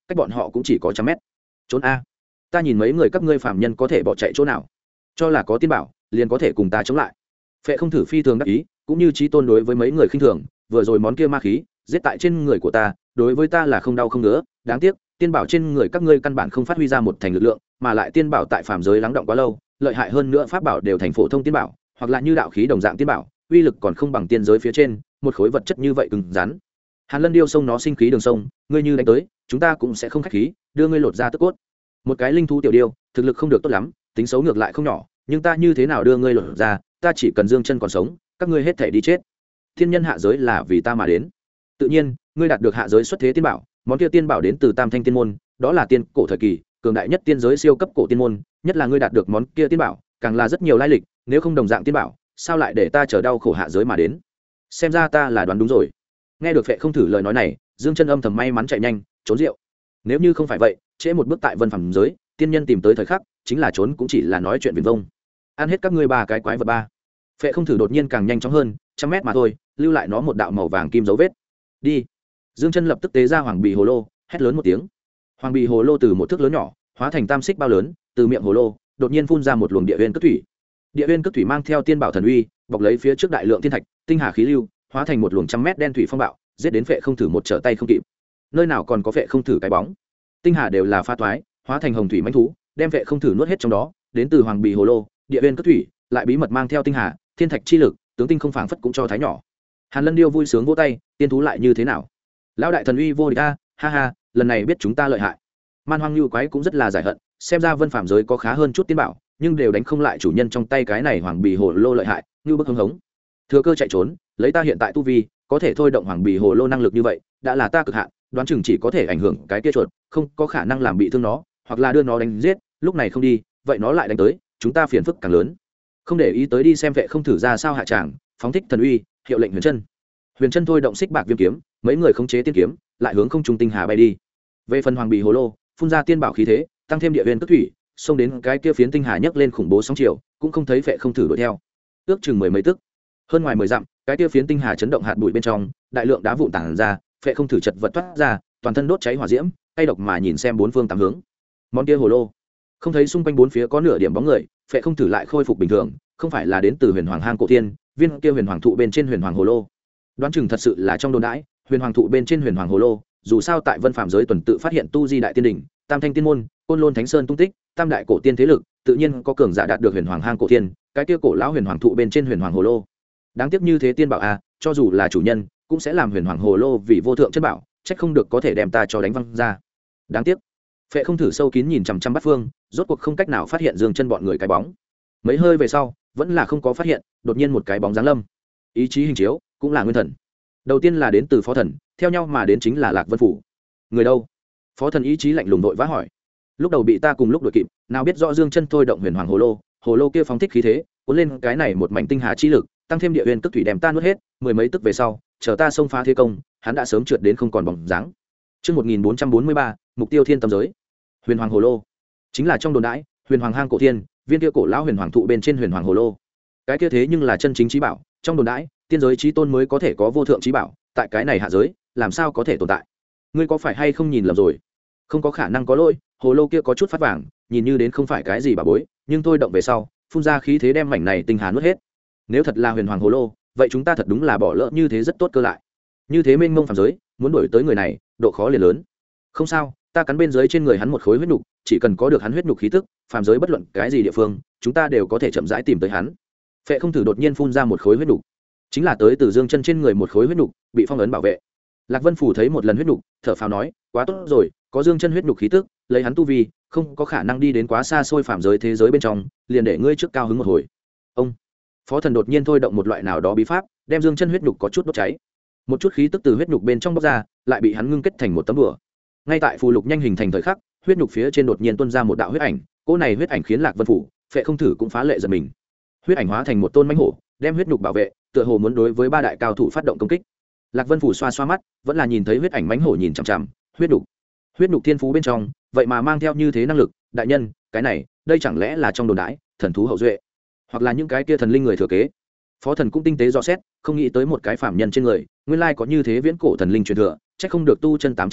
cách bọn họ cũng chỉ có trăm mét. Trốn a, ta nhìn mấy người các ngươi phạm nhân có thể bỏ chạy chỗ nào, cho là có tiên bảo liền có thể cùng ta chống lại. Phệ không thử phi thường đắc ý, cũng như chí tôn đối với mấy người khinh thường, vừa rồi món kia ma khí giết tại trên người của ta, đối với ta là không đau không ngứa, đáng tiếc tiên bảo trên người các ngươi căn bản không phát huy ra một thành lực lượng, mà lại tiên bảo tại phàm giới lắng động quá lâu, lợi hại hơn nữa pháp bảo đều thành phổ thông tiên bảo, hoặc là như đạo khí đồng dạng tiên bảo, uy lực còn không bằng tiên giới phía trên một khối vật chất như vậy cứng rắn. Hàn Lân điêu sông nó sinh khí đường sông, ngươi như đánh tới, chúng ta cũng sẽ không khách khí, đưa ngươi lột ra tức cốt. Một cái linh thú tiểu điêu, thực lực không được tốt lắm, tính xấu ngược lại không nhỏ, nhưng ta như thế nào đưa ngươi lột ra, ta chỉ cần dương chân còn sống, các ngươi hết thể đi chết. Thiên nhân hạ giới là vì ta mà đến. Tự nhiên, ngươi đạt được hạ giới xuất thế tiên bảo, món kia tiên bảo đến từ Tam Thanh tiên môn, đó là tiên cổ thời kỳ, cường đại nhất tiên giới siêu cấp cổ tiên môn, nhất là ngươi đạt được món kia tiên bảo, càng là rất nhiều lai lịch, nếu không đồng dạng tiên bảo, sao lại để ta chờ đau khổ hạ giới mà đến? Xem ra ta là đoán đúng rồi. Nghe được Phệ không thử lời nói này, Dương Chân âm thầm may mắn chạy nhanh, trốn rượu. Nếu như không phải vậy, trễ một bước tại vân phàm giới, tiên nhân tìm tới thời khắc, chính là trốn cũng chỉ là nói chuyện viển vông. Ăn hết các ngươi ba cái quái vật ba. Phệ không thử đột nhiên càng nhanh chóng hơn, trăm mét mà thôi, lưu lại nó một đạo màu vàng kim dấu vết. Đi. Dương Chân lập tức tế ra hoàng bì hồ lô, hét lớn một tiếng. Hoàng bì hồ lô từ một thước lớn nhỏ, hóa thành tam xích bao lớn, từ miệng hồ lô, đột nhiên phun ra một luồng địa nguyên cất thủy. Địa nguyên cất thủy mang theo tiên bảo thần uy, bọc lấy phía trước đại lượng thiên thạch, tinh hà khí lưu, hóa thành một luồng trăm mét đen thủy phong bạo, giết đến Phệ không thử một trở tay không kịp. Nơi nào còn có Phệ không thử cái bóng. Tinh hà đều là pha toái, hóa thành hồng thủy mãnh thú, đem Phệ không thử nuốt hết trong đó, đến từ hoàng bì hồ lô, địa nguyên cất thủy, lại bí mật mang theo tinh hà, thiên thạch chi lực, tướng tinh không phảng phất cũng cho thái nhỏ. Hàn Lân điêu vui sướng vỗ tay, tiên thú lại như thế nào? Lão đại thần uy vô địch a, ha ha, lần này biết chúng ta lợi hại. Man Hoang Nhu quái cũng rất là giải hận, xem ra vân phạm giới có khá hơn chút tiên bảo, nhưng đều đánh không lại chủ nhân trong tay cái này hoàng bì hồ lô lợi hại, như bức hưng hống. Thừa cơ chạy trốn, lấy ta hiện tại tu vi, có thể thôi động hoàng bì hồ lô năng lực như vậy, đã là ta cực hạn, đoán chừng chỉ có thể ảnh hưởng cái kia chuột, không có khả năng làm bị thương nó, hoặc là đưa nó đánh giết, lúc này không đi, vậy nó lại đánh tới, chúng ta phiền phức càng lớn. Không để ý tới đi xem Vệ không thử ra sao hạ tràng, phóng thích thần uy, hiệu lệnh huyền chân thôi động xích bạc viêm kiếm, mấy người khống chế tiên kiếm, lại hướng không trung tinh hà bay đi. Về phần hoàng bì hồ lô, phun ra tiên bảo khí thế, tăng thêm địa huyền cất thủy, xông đến cái kia phiến tinh hà nhấc lên khủng bố sóng chiều, cũng không thấy Vệ không thử đuổi theo. Ước chừng mười mấy tức, hơn ngoài 10 dặm, cái kia phiến tinh hà chấn động hạt bụi bên trong, đại lượng đá vụn tản ra, Vệ không thử chật vật thoát ra, toàn thân đốt cháy hỏa diễm, cay độc mà nhìn xem bốn phương tám hướng. Món kia hồ lô, không thấy xung quanh bốn phía có nửa điểm bóng người, Vệ không thử lại khôi phục bình thường, không phải là đến từ huyền hoàng hang cổ thiên, viên kia huyền hoàng thụ bên trên huyền hoàng hồ lô. Đoán chừng thật sự là trong đồn đãi, huyền hoàng thụ bên trên huyền hoàng hồ lô, dù sao tại vân phạm giới tuần tự phát hiện tu di đại tiên đỉnh, tam thanh tiên môn, côn lôn thánh sơn tung tích, tam đại cổ tiên thế lực, tự nhiên có cường giả đạt được huyền hoàng hang cổ thiên, cái kia cổ lão huyền hoàng thụ bên trên huyền hoàng hồ lô. Đáng tiếc như thế tiên bảo a, cho dù là chủ nhân, cũng sẽ làm huyền hoàng hồ lô vì vô thượng chất bảo, trách không được có thể đem ta cho đánh văng ra. Đáng tiếc. Phệ không thử sâu kín nhìn chằm chằm bát phương, rốt cuộc không cách nào phát hiện Dương Chân bọn người cái bóng. Mấy hơi về sau, vẫn là không có phát hiện, đột nhiên một cái bóng giáng lâm. Ý chí hình chiếu, cũng là nguyên thần. Đầu tiên là đến từ phó thần, theo nhau mà đến chính là Lạc Vân phủ. Người đâu? Phó thần ý chí lạnh lùng vội vã hỏi. Lúc đầu bị ta cùng lúc đuổi kịp, nào biết rõ Dương Chân thôi động huyền hoàng hồ lô kia phóng thích khí thế, cuốn lên cái này một mảnh tinh hà chi lực, tăng thêm địa huyền tức thủy đem ta nuốt hết, mười mấy tức về sau, chờ ta xông phá thế công, hắn đã sớm trượt đến không còn bóng dáng. Chương 1443, mục tiêu thiên tâm giới. Huyền hoàng hồ lô, chính là trong đồn đãi, huyền hoàng hang cổ thiên, viên kia cổ lão huyền hoàng thụ bên trên huyền hoàng hồ lô. Cái kia thế nhưng là chân chính trí bảo, trong đồn đãi, tiên giới chí tôn mới có thể có vô thượng trí bảo, tại cái này hạ giới, làm sao có thể tồn tại? Ngươi có phải hay không nhìn lầm rồi? Không có khả năng có lỗi, hồ lô kia có chút phát vàng, nhìn như đến không phải cái gì bà bối, nhưng thôi động về sau, phun ra khí thế đem mảnh này tinh hà nuốt hết. Nếu thật là huyền hoàng hồ lô, vậy chúng ta thật đúng là bỏ lỡ như thế rất tốt cơ lại. Như thế mênh mông phàm giới, muốn đuổi tới người này, độ khó liền lớn. Không sao, ta cắn bên dưới trên người hắn một khối huyết nhục, chỉ cần có được hắn huyết nhục khí tức, phàm giới bất luận cái gì địa phương, chúng ta đều có thể chậm rãi tìm tới hắn. Phệ không thử đột nhiên phun ra một khối huyết nhục, chính là tới từ Dương Chân trên người một khối huyết nhục, bị phong ấn bảo vệ. Lạc Vân phủ thấy một lần huyết nhục, thở phào nói, quá tốt rồi, có Dương Chân huyết nhục khí tức, lấy hắn tu vi, không có khả năng đi đến quá xa xôi phàm giới thế giới bên trong, liền để ngươi trước cao hứng một hồi. Ông phó thần đột nhiên thôi động một loại nào đó bí pháp, đem Dương Chân huyết nhục có chút đốt cháy, một chút khí tức từ huyết nhục bên trong bốc ra, lại bị hắn ngưng kết thành một tấm bùa. Ngay tại phù lục nhanh hình thành thời khắc, huyết nhục phía trên đột nhiên tuôn ra một đạo huyết ảnh, cỗ này huyết ảnh khiến Lạc Vân phủ, Phệ không thử cũng phá lệ giật mình. Huyết ảnh hóa thành một tôn mãnh hổ, đem huyết nhục bảo vệ, tựa hồ muốn đối với ba đại cao thủ phát động công kích. Lạc Vân phủ xoa xoa mắt, vẫn là nhìn thấy huyết ảnh mãnh hổ nhìn chằm chằm, huyết nhục thiên phú bên trong, vậy mà mang theo như thế năng lực, đại nhân, cái này, đây chẳng lẽ là trong đồn đãi, thần thú hậu duệ, hoặc là những cái kia thần linh người thừa kế. Phó thần cũng tinh tế dò xét, không nghĩ tới một cái phàm nhân trên người, nguyên lai có như thế viễn cổ thần linh truyền thừa, chắc không được tu chân 800 năm,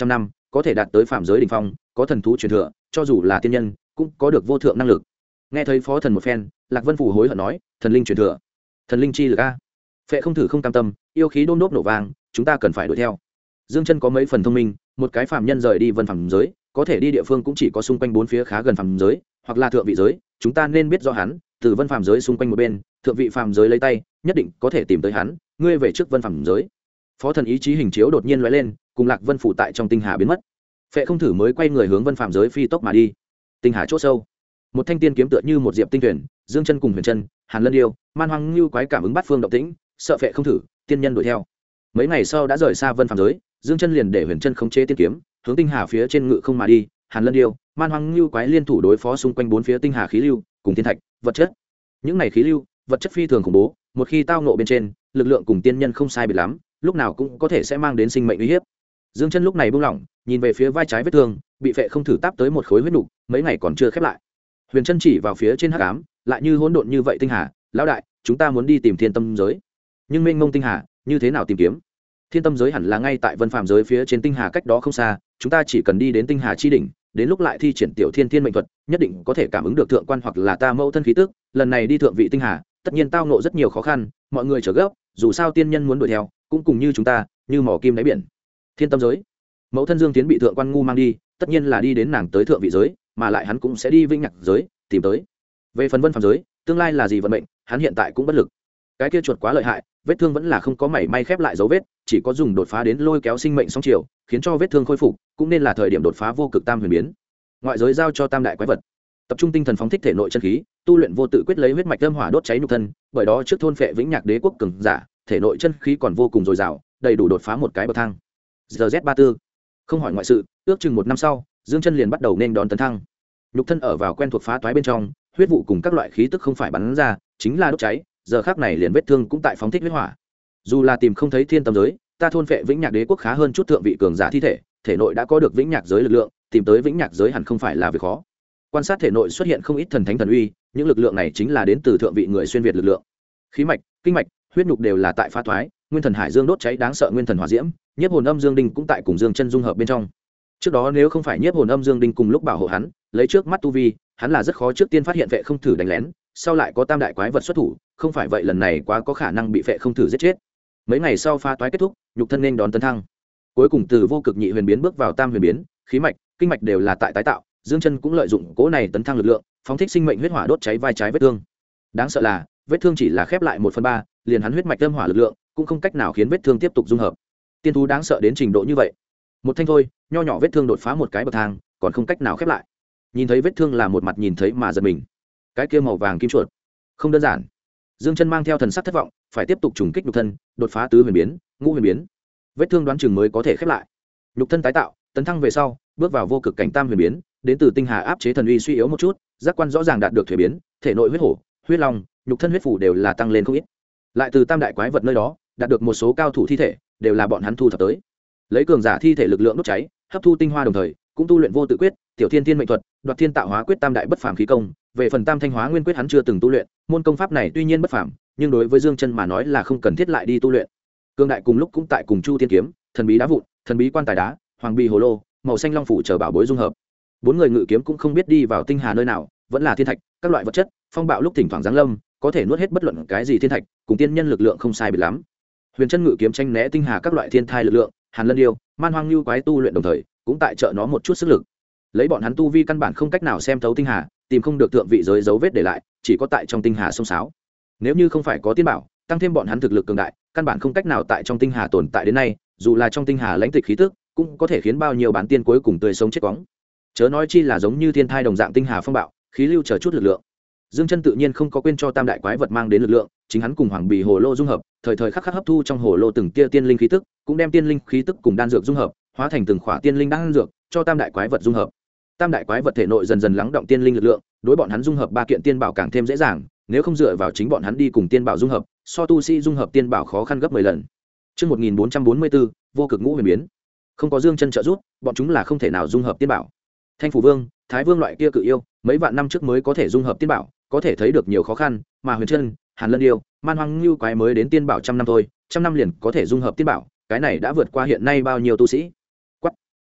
có thể đạt tới phạm giới đỉnh phong, có thần thú truyền thừa, cho dù là tiên nhân cũng có được vô thượng năng lực. Nghe thấy phó thần một phen, Lạc Vân Phủ hối hận nói, thần linh truyền thừa, thần linh chi lực a. Phệ Không Thử không cam tâm, yêu khí đôm đốp nổ vang, chúng ta cần phải đuổi theo. Dương Chân có mấy phần thông minh, một cái phàm nhân rời đi vân phàm giới, có thể đi địa phương cũng chỉ có xung quanh bốn phía khá gần phàm giới, hoặc là thượng vị giới, chúng ta nên biết rõ hắn, từ vân phàm giới xung quanh một bên, thượng vị phàm giới lấy tay, nhất định có thể tìm tới hắn, ngươi về trước vân phàm giới. Phó thần ý chí hình chiếu đột nhiên lóe lên, cùng Lạc Vân Phủ tại trong tinh hà biến mất. Phệ Không Thử mới quay người hướng vân phàm giới phi tốc mà đi. Tinh hà chỗ sâu, một thanh tiên kiếm tựa như một diệp tinh tuyển, Dương Chân cùng Huyền Chân, Hàn Lân Điêu, Man Hoang Lưu quái cảm ứng bát phương động tĩnh, sợ Phệ Không Thử, tiên nhân đuổi theo. Mấy ngày sau đã rời xa vân phàm giới, Dương Chân liền để Huyền Chân khống chế tiên kiếm, hướng tinh hà phía trên ngự không mà đi. Hàn Lân Điêu, Man Hoang Lưu quái liên thủ đối phó xung quanh bốn phía tinh hà khí lưu, cùng thiên thạch, vật chất. Những này khí lưu, vật chất phi thường khủng bố, một khi tao ngộ bên trên, lực lượng cùng tiên nhân không sai biệt lắm, lúc nào cũng có thể sẽ mang đến sinh mệnh uy hiếp. Dương Chân lúc này buông lỏng, nhìn về phía vai trái vết thương, bị Phệ Không Thử táp tới một khối huyết nục, mấy ngày còn chưa khép lại. Huyền Chân chỉ vào phía trên hắc ám, lại như hỗn độn như vậy tinh hà, lão đại, chúng ta muốn đi tìm thiên tâm giới. Nhưng mênh mông tinh hà, như thế nào tìm kiếm? Thiên tâm giới hẳn là ngay tại vân phàm giới phía trên tinh hà cách đó không xa, chúng ta chỉ cần đi đến tinh hà chi đỉnh, đến lúc lại thi triển tiểu thiên thiên mệnh thuật, nhất định có thể cảm ứng được thượng quan hoặc là ta mẫu thân khí tức. Lần này đi thượng vị tinh hà, tất nhiên tao ngộ rất nhiều khó khăn, mọi người chờ gấp, dù sao tiên nhân muốn đuổi theo, cũng cùng như chúng ta, như mỏ kim đáy biển. Thiên tâm giới, mẫu thân Dương Tiến bị thượng quan ngu mang đi, tất nhiên là đi đến nàng tới thượng vị giới, mà lại hắn cũng sẽ đi vĩnh nhạc giới tìm tới. Về phần vân phàm giới, tương lai là gì vận mệnh, hắn hiện tại cũng bất lực. Cái kia chuột quá lợi hại, vết thương vẫn là không có mảy may khép lại dấu vết, chỉ có dùng đột phá đến lôi kéo sinh mệnh sóng chiều, khiến cho vết thương khôi phục, cũng nên là thời điểm đột phá vô cực tam huyền biến. Ngoại giới giao cho tam đại quái vật, tập trung tinh thần phóng thích thể nội chân khí, tu luyện vô tự quyết lấy huyết mạch âm hỏa đốt cháy nhục thân, bởi đó trước thôn phệ vĩnh nhạc đế quốc cường giả, thể nội chân khí còn vô cùng dồi dào, đầy đủ đột phá một cái bậc thang. GZ34, không hỏi ngoại sự, ước chừng một năm sau, Dương Chân liền bắt đầu nên đón tấn thăng. Nhục thân ở vào quen thuộc phá toái bên trong, huyết vụ cùng các loại khí tức không phải bắn ra, chính là đốt cháy, giờ khắc này liền vết thương cũng tại phóng thích huyết hỏa. Dù là tìm không thấy thiên tâm giới, ta thôn phệ vĩnh nhạc đế quốc khá hơn chút thượng vị cường giả thi thể, thể nội đã có được vĩnh nhạc giới lực lượng, tìm tới vĩnh nhạc giới hẳn không phải là việc khó. Quan sát thể nội xuất hiện không ít thần thánh thần uy, những lực lượng này chính là đến từ thượng vị người xuyên việt lực lượng. Khí mạch, kinh mạch, huyết nhục đều là tại phá toái, nguyên thần hải dương đốt cháy đáng sợ nguyên thần hỏa diễm, nhiếp hồn âm dương đinh cũng tại cùng Dương Chân dung hợp bên trong. Trước đó nếu không phải nhiếp hồn âm dương đinh cùng lúc bảo hộ hắn, lấy trước mắt tu vi, hắn là rất khó trước tiên phát hiện Phệ Không Thử đánh lén, sau lại có tam đại quái vật xuất thủ, không phải vậy lần này quá có khả năng bị Phệ Không Thử giết chết. Mấy ngày sau phá toái kết thúc, nhục thân nên đón tấn thăng. Cuối cùng từ vô cực nhị huyền biến bước vào tam huyền biến, khí mạch, kinh mạch đều là tại tái tạo, Dương Chân cũng lợi dụng cỗ này tấn thăng lực lượng, phóng thích sinh mệnh huyết hỏa đốt cháy vai trái vết thương. Đáng sợ là, vết thương chỉ là khép lại 1/3, liền hắn huyết mạch âm hỏa lực lượng, cũng không cách nào khiến vết thương tiếp tục dung hợp. Tiên thú đáng sợ đến trình độ như vậy. Một thanh thôi, nho nhỏ vết thương đột phá một cái bậc thang, còn không cách nào khép lại. Nhìn thấy vết thương là một mặt nhìn thấy mà giật mình. Cái kia màu vàng kim chuột, không đơn giản. Dương Chân mang theo thần sắc thất vọng, phải tiếp tục trùng kích nhục thân, đột phá tứ huyền biến, ngũ huyền biến. Vết thương đoán chừng mới có thể khép lại. Nhục thân tái tạo, tấn thăng về sau, bước vào vô cực cảnh tam huyền biến, đến từ tinh hà áp chế thần uy suy yếu một chút, giác quan rõ ràng đạt được thuế biến, thể nội huyết hổ, huyết long, nhục thân huyết phủ đều là tăng lên không ít. Lại từ tam đại quái vật nơi đó, đạt được một số cao thủ thi thể, đều là bọn hắn thu thập tới. Lấy cường giả thi thể lực lượng đốt cháy, hấp thu tinh hoa đồng thời, cũng tu luyện vô tự quyết, tiểu thiên thiên mệnh thuật, đoạt thiên tạo hóa quyết tam đại bất phàm khí công. Về phần tam thanh hóa nguyên quyết hắn chưa từng tu luyện, môn công pháp này tuy nhiên bất phàm, nhưng đối với Dương Chân mà nói là không cần thiết lại đi tu luyện. Cương đại cùng lúc cũng tại cùng Chu Thiên kiếm, thần bí đá vụn, thần bí quan tài đá, hoàng bì hồ lô, màu xanh long phủ chờ bảo bối dung hợp. Bốn người ngự kiếm cũng không biết đi vào tinh hà nơi nào, vẫn là thiên thạch, các loại vật chất, phong bạo lúc thỉnh thoảng giáng lâm, có thể nuốt hết bất luận cái gì thiên thạch, cùng tiên nhân lực lượng không sai biệt lắm. Huyền Chân ngự kiếm tranh né tinh hà các loại thiên thai lực lượng, Hàn Lân Điêu, Man Hoang Lưu quái tu luyện đồng thời, cũng tại trợ nó một chút sức lực. Lấy bọn hắn tu vi căn bản không cách nào xem thấu tinh hà, tìm không được thượng vị giới dấu vết để lại, chỉ có tại trong tinh hà sông sáo. Nếu như không phải có tiên bảo, tăng thêm bọn hắn thực lực cường đại, căn bản không cách nào tại trong tinh hà tồn tại đến nay, dù là trong tinh hà lãnh tịch khí tức, cũng có thể khiến bao nhiêu bán tiên cuối cùng tươi sống chết quóng. Chớ nói chi là giống như thiên thai đồng dạng tinh hà phong bạo, khí lưu chờ chút lực lượng. Dương Chân tự nhiên không có quên cho tam đại quái vật mang đến lực lượng, chính hắn cùng hoàng bì hồ lô dung hợp, thời thời khắc khắc hấp thu trong hồ lô từng tia tiên linh khí tức, cũng đem tiên linh khí tức cùng đan dược dung hợp, hóa thành từng khỏa tiên linh đan dược, cho tam đại quái vật dung hợp. Tam đại quái vật thể nội dần dần lắng động tiên linh lực lượng, đối bọn hắn dung hợp ba kiện tiên bảo càng thêm dễ dàng, nếu không dựa vào chính bọn hắn đi cùng tiên bảo dung hợp, so tu sĩ dung hợp tiên bảo khó khăn gấp 10 lần. Chương 1444, vô cực ngũ huyền biến. Không có Dương Chân trợ giúp, bọn chúng là không thể nào dung hợp tiên bảo. Thanh Phủ Vương, Thái Vương loại kia cự yêu, mấy vạn năm trước mới có thể dung hợp tiên bảo, có thể thấy được nhiều khó khăn, mà Huyền Chân, Hàn Lân Điêu, Man Hoang Lưu quái mới đến tiên bảo trăm năm thôi, trăm năm liền có thể dung hợp tiên bảo, cái này đã vượt qua hiện nay bao nhiêu tu sĩ. Quắc.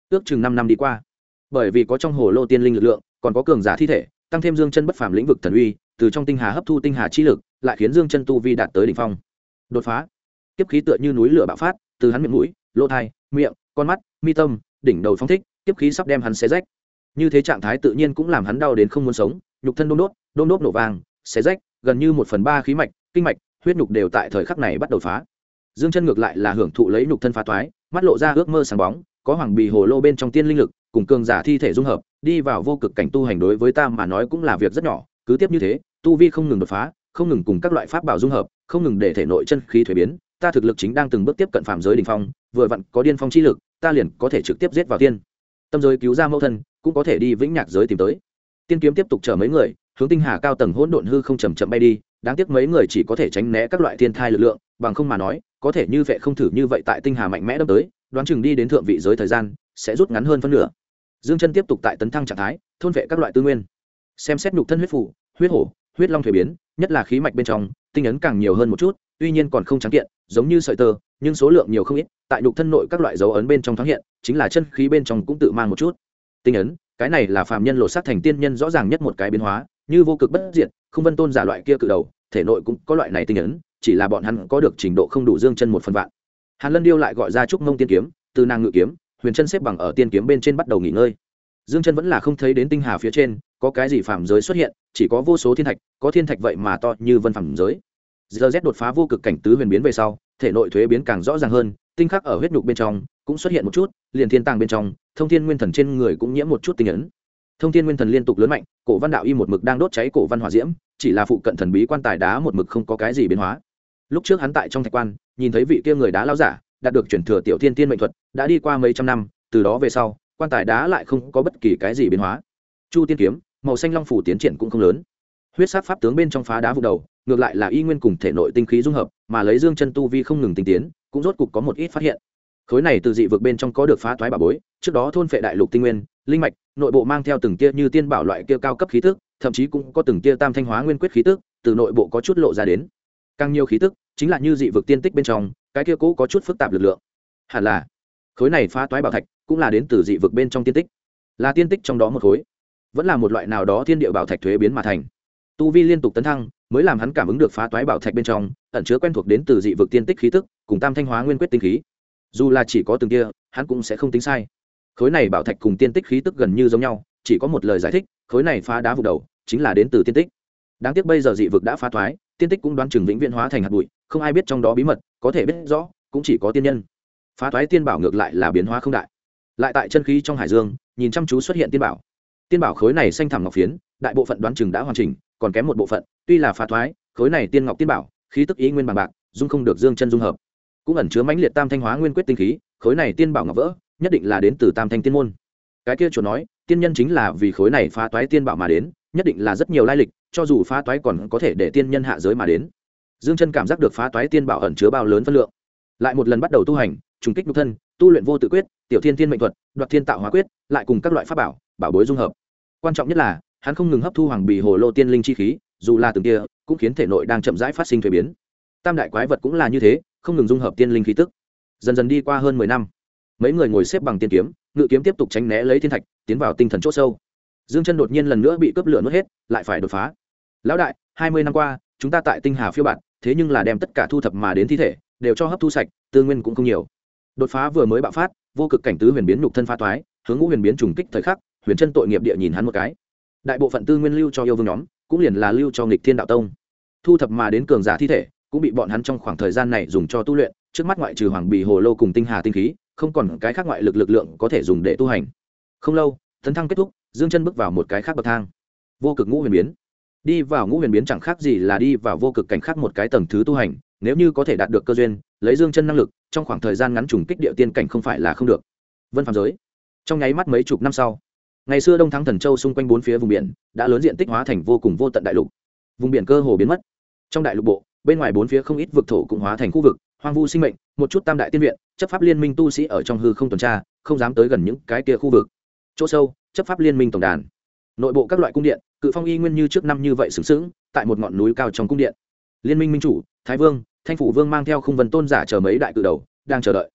ước chừng 5 năm đi qua. Bởi vì có trong hồ lô tiên linh lực lượng, còn có cường giả thi thể, tăng thêm Dương Chân bất phàm lĩnh vực thần uy, từ trong tinh hà hấp thu tinh hà chi lực, lại khiến Dương Chân tu vi đạt tới đỉnh phong. Đột phá. Kiếp khí tựa như núi lửa bạo phát, từ hắn miệng mũi, lỗ tai, miệng, con mắt, mi tâm, đỉnh đầu phóng thích, kiếp khí sắp đem hắn xé rách. Như thế trạng thái tự nhiên cũng làm hắn đau đến không muốn sống, nhục thân đôm đốt nổ vang, xé rách, gần như 1/3 khí mạch, kinh mạch, huyết nhục đều tại thời khắc này bắt đầu phá. Dương Chân ngược lại là hưởng thụ lấy nhục thân phá toái, mắt lộ ra ước mơ sáng bóng, có hoàng bì hồ lô bên trong tiên linh lực, cùng cường giả thi thể dung hợp, đi vào vô cực cảnh tu hành đối với ta mà nói cũng là việc rất nhỏ, cứ tiếp như thế, tu vi không ngừng đột phá, không ngừng cùng các loại pháp bảo dung hợp, không ngừng để thể nội chân khí thuế biến, ta thực lực chính đang từng bước tiếp cận phàm giới đỉnh phong, vừa vặn có điên phong chi lực, ta liền có thể trực tiếp giết vào tiên tâm giới cứu ra mẫu thân, cũng có thể đi vĩnh nhạc giới tìm tới. Tiên kiếm tiếp tục chở mấy người, hướng tinh hà cao tầng hỗn độn hư không chậm chậm bay đi, đáng tiếc mấy người chỉ có thể tránh né các loại thiên thai lực lượng, bằng không mà nói, có thể như vậy không thử như vậy tại tinh hà mạnh mẽ đâm tới, đoán chừng đi đến thượng vị giới thời gian sẽ rút ngắn hơn phân nửa. Dương Chân tiếp tục tại tấn thăng trạng thái, thôn vệ các loại tư nguyên, xem xét nhục thân huyết phủ, huyết hổ, huyết long thuế biến, nhất là khí mạch bên trong, tinh ấn càng nhiều hơn một chút, tuy nhiên còn không trắng kiện, giống như sợi tơ, nhưng số lượng nhiều không ít, tại nhục thân nội các loại dấu ấn bên trong thoáng hiện, chính là chân khí bên trong cũng tự mang một chút. Tinh ấn, cái này là phàm nhân lột xác thành tiên nhân rõ ràng nhất một cái biến hóa, như vô cực bất diệt, không vân tôn giả loại kia cự đầu, thể nội cũng có loại này tinh ấn, chỉ là bọn hắn có được trình độ không đủ Dương Chân 1/1000. Hàn Lân Điêu lại gọi ra trúc mông tiên kiếm, từ nàng ngự kiếm, huyền chân xếp bằng ở tiên kiếm bên trên bắt đầu nghỉ ngơi. Dương Chân vẫn là không thấy đến tinh hà phía trên có cái gì phàm giới xuất hiện, chỉ có vô số thiên thạch, có thiên thạch vậy mà to như vân phàm giới. Z đột phá vô cực cảnh tứ huyền biến về sau, thể nội thuế biến càng rõ ràng hơn, tinh khắc ở huyết nhục bên trong cũng xuất hiện một chút, liền thiên tàng bên trong, thông thiên nguyên thần trên người cũng nhiễm một chút tinh ấn. Thông thiên nguyên thần liên tục lớn mạnh, cổ văn đạo y một mực đang đốt cháy cổ văn hỏa diễm, chỉ là phụ cận thần bí quan tài đá một mực không có cái gì biến hóa. Lúc trước hắn tại trong thạch quan nhìn thấy vị kia người đá lão giả đạt được chuyển thừa tiểu thiên tiên mệnh thuật, đã đi qua mấy trăm năm, từ đó về sau quan tài đá lại không có bất kỳ cái gì biến hóa. Chu tiên kiếm màu xanh long phủ tiến triển cũng không lớn, huyết sát pháp tướng bên trong phá đá vụ đầu, ngược lại là y nguyên cùng thể nội tinh khí dung hợp, mà lấy Dương Chân tu vi không ngừng tinh tiến, cũng rốt cục có một ít phát hiện. Khối này từ dị vực bên trong có được phá toái bảo bối, trước đó thôn phệ đại lục tinh nguyên, linh mạch, nội bộ mang theo từng tia như tiên bảo loại kia cao cấp khí tức, thậm chí cũng có từng tia tam thanh hóa nguyên quyết khí tức, từ nội bộ có chút lộ ra đến. Càng nhiều khí tức, chính là như dị vực tiên tích bên trong, cái kia cố có chút phức tạp lực lượng. Hẳn là khối này phá toái bảo thạch cũng là đến từ dị vực bên trong tiên tích, là tiên tích trong đó một khối, vẫn là một loại nào đó thiên địa bảo thạch thuế biến mà thành. Tu vi liên tục tấn thăng, mới làm hắn cảm ứng được phá toái bảo thạch bên trong ẩn chứa quen thuộc đến từ dị vực tiên tích khí tức, cùng tam thanh hóa nguyên quyết tinh khí. Dù là chỉ có từng kia, hắn cũng sẽ không tính sai. Khối này bảo thạch cùng tiên tích khí tức gần như giống nhau, chỉ có một lời giải thích, khối này phá đá vụ đầu chính là đến từ tiên tích. Đáng tiếc bây giờ dị vực đã phá toái, tiên tích cũng đoán chừng vĩnh viễn hóa thành hạt bụi, không ai biết trong đó bí mật, có thể biết rõ cũng chỉ có tiên nhân. Phá toái tiên bảo ngược lại là biến hóa không đại. Lại tại chân khí trong hải dương, nhìn chăm chú xuất hiện tiên bảo. Tiên bảo khối này xanh thẳm ngọc phiến, đại bộ phận đoán chừng đã hoàn chỉnh, còn kém một bộ phận, tuy là phá toái, khối này tiên ngọc tiên bảo, khí tức ý nguyên bằng bạc, dung không được Dương Chân dung hợp. Cũng ẩn chứa mãnh liệt tam thanh hóa nguyên quyết tinh khí, khối này tiên bảo ngọc vỡ, nhất định là đến từ tam thanh tiên môn. Cái kia chuột nói, tiên nhân chính là vì khối này phá toái tiên bảo mà đến, nhất định là rất nhiều lai lịch, cho dù phá toái còn có thể để tiên nhân hạ giới mà đến. Dương Chân cảm giác được phá toái tiên bảo ẩn chứa bao lớn phân lượng, lại một lần bắt đầu tu hành, trùng kích nhục thân, tu luyện vô tự quyết, tiểu thiên thiên mệnh thuật, đoạt thiên tạo hóa quyết, lại cùng các loại pháp bảo, bảo bối dung hợp. Quan trọng nhất là, hắn không ngừng hấp thu hoàng bì hồ lô tiên linh chi khí, dù là từng kia, cũng khiến thể nội đang chậm rãi phát sinh thay biến. Tam đại quái vật cũng là như thế, không ngừng dung hợp tiên linh khí tức. Dần dần đi qua hơn 10 năm, mấy người ngồi xếp bằng tiên kiếm, ngự kiếm tiếp tục tránh né lấy thiên thạch, tiến vào tinh thần chỗ sâu. Dương Chân đột nhiên lần nữa bị cướp lửa nuốt hết, lại phải đột phá. Lão đại, 20 năm qua, chúng ta tại tinh hà phiêu bạt, thế nhưng là đem tất cả thu thập mà đến thi thể đều cho hấp thu sạch, tư nguyên cũng không nhiều. Đột phá vừa mới bạo phát, vô cực cảnh tứ huyền biến nhục thân phá toái, hướng ngũ huyền biến trùng kích thời khắc, huyền chân tội nghiệp địa nhìn hắn một cái. Đại bộ phận tư nguyên lưu cho yêu vương nhóm, cũng liền là lưu cho nghịch thiên đạo tông. Thu thập mà đến cường giả thi thể, cũng bị bọn hắn trong khoảng thời gian này dùng cho tu luyện, trước mắt ngoại trừ hoàng bì hồ lô cùng tinh hà tinh khí, không còn cái khác ngoại lực lượng có thể dùng để tu hành. Không lâu, tấn thăng kết thúc, Dương Chân bước vào một cái khác bậc thang. Vô cực ngũ huyền biến. Đi vào ngũ huyền biến chẳng khác gì là đi vào vô cực cảnh khác một cái tầng thứ tu hành, nếu như có thể đạt được cơ duyên, lấy Dương Chân năng lực, trong khoảng thời gian ngắn trùng kích địa tiên cảnh không phải là không được. Vân phàm giới. Trong nháy mắt mấy chục năm sau, ngày xưa Đông Thắng Thần Châu xung quanh bốn phía vùng biển đã lớn diện tích hóa thành vô cùng vô tận đại lục. Vùng biển cơ hồ biến mất. Trong đại lục bộ, bên ngoài bốn phía không ít vực thổ cũng hóa thành khu vực, hoang vu sinh mệnh, một chút tam đại tiên viện, chấp pháp liên minh tu sĩ ở trong hư không tuần tra, không dám tới gần những cái kia khu vực. Chỗ sâu, chấp pháp liên minh tổng đàn. Nội bộ các loại cung điện, cự phong y nguyên như trước năm như vậy sừng sững, tại một ngọn núi cao trong cung điện. Liên minh minh chủ, Thái Vương, Thanh phủ Vương mang theo Khung Vân tôn giả chờ mấy đại cự đầu, đang chờ đợi.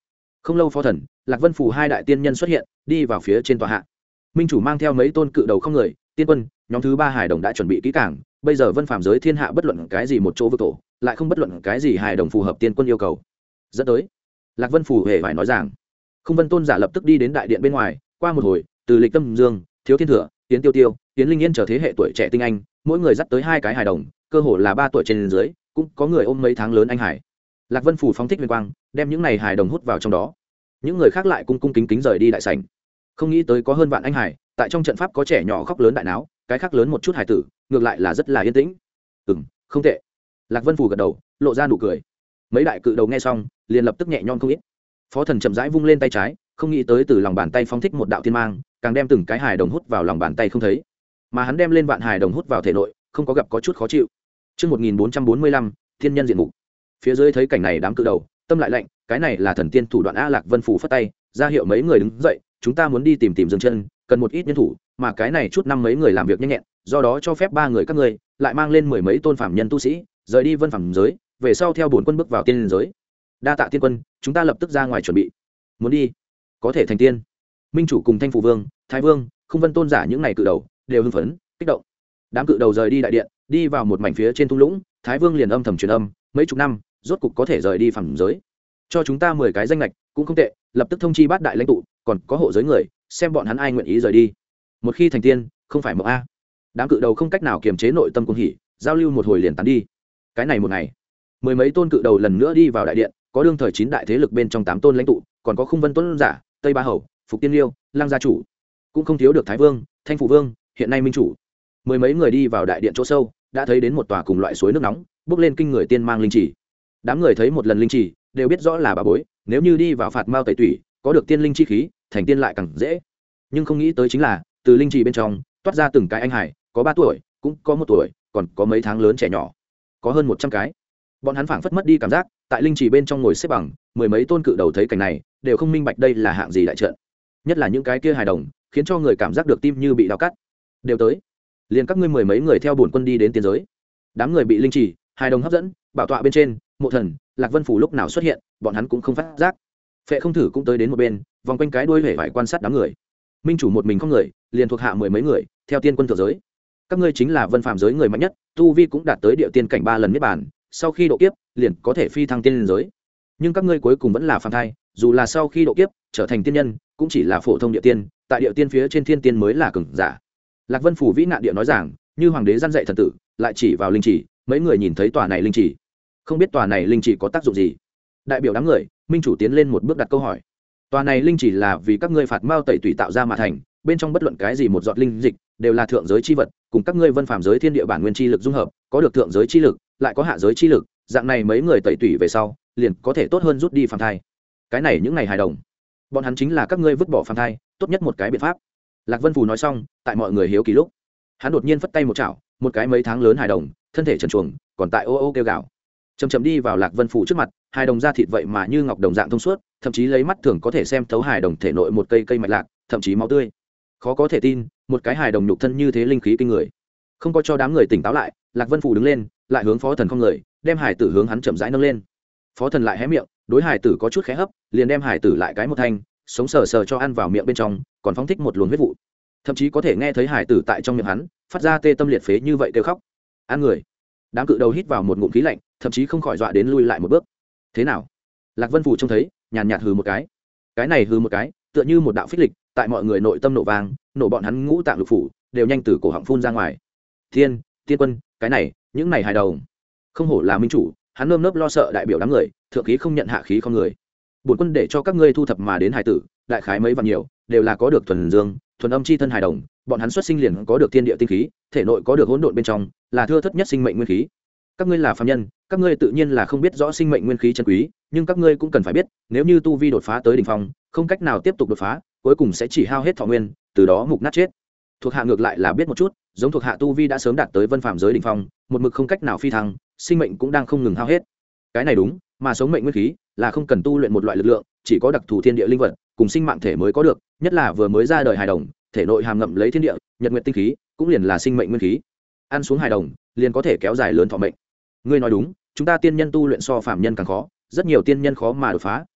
Không lâu phó thần, Lạc Vân phủ hai đại tiên nhân xuất hiện, đi vào phía trên tòa hạ. Minh chủ mang theo mấy tôn cự đầu không người, tiên quân, nhóm thứ ba hài đồng đã chuẩn bị kỹ càng, bây giờ vân phàm giới thiên hạ bất luận cái gì một chỗ vực tổ, lại không bất luận cái gì hài đồng phù hợp tiên quân yêu cầu. Dẫn tới, Lạc Vân phủ hề phải nói rằng, Không Vân tôn giả lập tức đi đến đại điện bên ngoài, qua một hồi, từ Lịch Tâm Dương, Thiếu Thiên Thừa, Tiến Tiêu Tiêu, Tiến Linh Yên trở thế hệ tuổi trẻ tinh anh, mỗi người dắt tới hai cái hài đồng, cơ hồ là 3 tuổi trên dưới, cũng có người ôm mấy tháng lớn anh hải. Lạc Vân phủ phóng thích huyền quang, đem những này hài đồng hút vào trong đó. Những người khác lại cung cung kính kính rời đi đại sảnh. Không nghĩ tới có hơn vạn anh hải, tại trong trận pháp có trẻ nhỏ khóc lớn đại náo, cái khác lớn một chút hải tử, ngược lại là rất là yên tĩnh. Không tệ. Lạc Vân phủ gật đầu, lộ ra nụ cười. Mấy đại cự đầu nghe xong, liền lập tức nhẹ nhõm không ít. Phó thần chậm rãi vung lên tay trái, không nghĩ tới từ lòng bàn tay phóng thích một đạo thiên mang, càng đem từng cái hài đồng hút vào lòng bàn tay không thấy. Mà hắn đem lên vạn hài đồng hút vào thể nội, không có gặp có chút khó chịu. Chương 1445, thiên nhân diện mục. Phía dưới thấy cảnh này đám cự đầu, tâm lại lạnh, cái này là thần tiên thủ đoạn a. Lạc Vân phủ phất tay, ra hiệu mấy người đứng dậy, chúng ta muốn đi tìm Dương Chân, cần một ít nhân thủ, mà cái này chút năm mấy người làm việc nhanh nhẹn, do đó cho phép 3 người các ngươi lại mang lên 10 mấy tôn phàm nhân tu sĩ, rời đi vân phàm giới, về sau theo bổn quân bước vào tiên giới. Đa tạ tiên quân, chúng ta lập tức ra ngoài chuẩn bị. Muốn đi, có thể thành tiên. Minh chủ cùng Thanh Phù Vương, Thái Vương, Không Vân tôn giả những này cự đầu đều hưng phấn, kích động. Đám cự đầu rời đi đại điện, đi vào một mảnh phía trên thung lũng, Thái Vương liền âm thầm truyền âm, mấy chục năm, rốt cục có thể rời đi phàm giới. Cho chúng ta 10 cái danh lệch, cũng không tệ, lập tức thông chi bát đại lãnh tụ, còn có hộ giới người, xem bọn hắn ai nguyện ý rời đi. Một khi thành tiên, không phải mộng a. Đám cự đầu không cách nào kiềm chế nội tâm cuồng hỉ, giao lưu một hồi liền tán đi. Cái này một ngày, 10 mấy tôn cự đầu lần nữa đi vào đại điện, có đương thời 9 đại thế lực bên trong 8 tôn lãnh tụ, còn có Khung Vân tôn giả, Tây Ba Hầu, Phục Tiên Liêu, Lăng gia chủ, cũng không thiếu được Thái Vương, Thanh Phủ Vương, hiện nay minh chủ. 10 mấy người đi vào đại điện chỗ sâu, đã thấy đến một tòa cùng loại suối nước nóng, bốc lên kinh người tiên mang linh chỉ. Đám người thấy một lần linh chỉ, đều biết rõ là bà bối, nếu như đi vào phạt mao tẩy tủy, có được tiên linh chi khí, thành tiên lại càng dễ. Nhưng không nghĩ tới chính là, từ linh chỉ bên trong toát ra từng cái anh hải, có 3 tuổi, cũng có 1 tuổi, còn có mấy tháng lớn trẻ nhỏ, có hơn 100 cái. Bọn hắn phảng phất mất đi cảm giác, tại linh chỉ bên trong ngồi xếp bằng, 10 mấy tôn cự đầu thấy cảnh này, đều không minh bạch đây là hạng gì đại trận. Nhất là những cái kia hài đồng, khiến cho người cảm giác được tim như bị đau cắt. Đều tới, liền các ngươi 10 mấy người theo bổn quân đi đến tiên giới. Đám người bị linh chỉ, hài đồng hấp dẫn, bảo tọa bên trên, Mộ Thần, Lạc Vân phủ lúc nào xuất hiện, bọn hắn cũng không phát giác. Phệ Không Thử cũng tới đến một bên, vòng quanh cái đuôi hể vải quan sát đám người. Minh chủ một mình không người, liền thuộc hạ 10 mấy người, theo tiên quân thượng giới. Các ngươi chính là vân phàm giới người mạnh nhất, tu vi cũng đạt tới địa tiên cảnh 3 lần niết bàn, sau khi độ kiếp, liền có thể phi thăng tiên giới. Nhưng các ngươi cuối cùng vẫn là phàm thai, dù là sau khi độ kiếp, trở thành tiên nhân, cũng chỉ là phổ thông địa tiên, tại địa tiên phía trên thiên tiên mới là cường giả. Lạc Vân phủ vĩ nạn địa nói rằng, như hoàng đế gian dạy thần tử, lại chỉ vào linh chỉ, mấy người nhìn thấy tòa này linh chỉ, không biết tòa này linh chỉ có tác dụng gì. Đại biểu đám người, minh chủ tiến lên một bước đặt câu hỏi. Tòa này linh chỉ là vì các ngươi phạt mao tẩy tủy tạo ra mà thành, bên trong bất luận cái gì một giọt linh dịch đều là thượng giới chi vật, cùng các ngươi vân phàm giới thiên địa bản nguyên chi lực dung hợp, có được thượng giới chi lực, lại có hạ giới chi lực, dạng này mấy người tẩy tủy về sau, liền có thể tốt hơn rút đi phàm thai. Cái này những ngày hài đồng, bọn hắn chính là các ngươi vứt bỏ phàm thai, tốt nhất một cái biện pháp. Lạc Vân Phù nói xong, tại mọi người hiếu kỳ lúc, hắn đột nhiên phất tay một chảo, một cái mấy tháng lớn hài đồng, thân thể trần truồng, còn tại ô ô kêu gào, chầm chậm đi vào Lạc Vân Phù trước mặt. Hài đồng da thịt vậy mà như ngọc đồng dạng thông suốt, thậm chí lấy mắt thường có thể xem thấu hài đồng thể nội một cây cây mạch lạc, thậm chí máu tươi. Khó có thể tin, một cái hài đồng nhục thân như thế linh khí kinh người. Không có cho đám người tỉnh táo lại, Lạc Vân Phù đứng lên, lại hướng Phó Thần không người, đem hài tử hướng hắn chậm rãi nâng lên. Phó Thần lại hé miệng, đối hài tử có chút khẽ hấp, liền đem hài tử lại cái một thanh, sống sờ sờ cho ăn vào miệng bên trong, còn phóng thích một luồng huyết vụ. Thậm chí có thể nghe thấy hài tử tại trong miệng hắn phát ra tê tâm liệt phế như vậy kêu khóc. Ăn người. Đám cự đầu hít vào một ngụm khí lạnh, thậm chí không khỏi dọa đến lui lại một bước. Thế nào? Lạc Vân Phù trông thấy, nhàn nhạt hừ một cái. Cái này hừ một cái, tựa như một đạo phích lịch, tại mọi người nội tâm nổ vang, nổ bọn hắn ngũ tạng lục phủ đều nhanh từ cổ họng phun ra ngoài. Tiên quân, cái này, những này hài đầu, không hổ là minh chủ, hắn nơm nớp lo sợ đại biểu đám người, thượng khí không nhận hạ khí không người. Bổn quân để cho các ngươi thu thập mà đến hài tử, đại khái mấy vạn nhiều, đều là có được thuần dương, thuần âm chi thân hài đồng, bọn hắn xuất sinh liền có được thiên địa tinh khí, thể nội có được hỗn độn bên trong, là thưa thất nhất sinh mệnh nguyên khí. Các ngươi là phàm nhân, các ngươi tự nhiên là không biết rõ sinh mệnh nguyên khí chân quý, nhưng các ngươi cũng cần phải biết, nếu như tu vi đột phá tới đỉnh phong, không cách nào tiếp tục đột phá, cuối cùng sẽ chỉ hao hết thọ nguyên, từ đó mục nát chết. Thuộc hạ ngược lại là biết một chút, giống thuộc hạ tu vi đã sớm đạt tới vân phàm giới đỉnh phong, một mực không cách nào phi thăng, sinh mệnh cũng đang không ngừng hao hết. Cái này đúng, mà sống mệnh nguyên khí là không cần tu luyện một loại lực lượng, chỉ có đặc thù thiên địa linh vật, cùng sinh mạng thể mới có được, nhất là vừa mới ra đời hài đồng, thể nội hàm ngậm lấy thiên địa, nhật nguyệt tinh khí, cũng liền là sinh mệnh nguyên khí. Ăn xuống hài đồng, liền có thể kéo dài lớn thọ mệnh. Ngươi nói đúng, chúng ta tiên nhân tu luyện so phàm nhân càng khó, rất nhiều tiên nhân khó mà đột phá,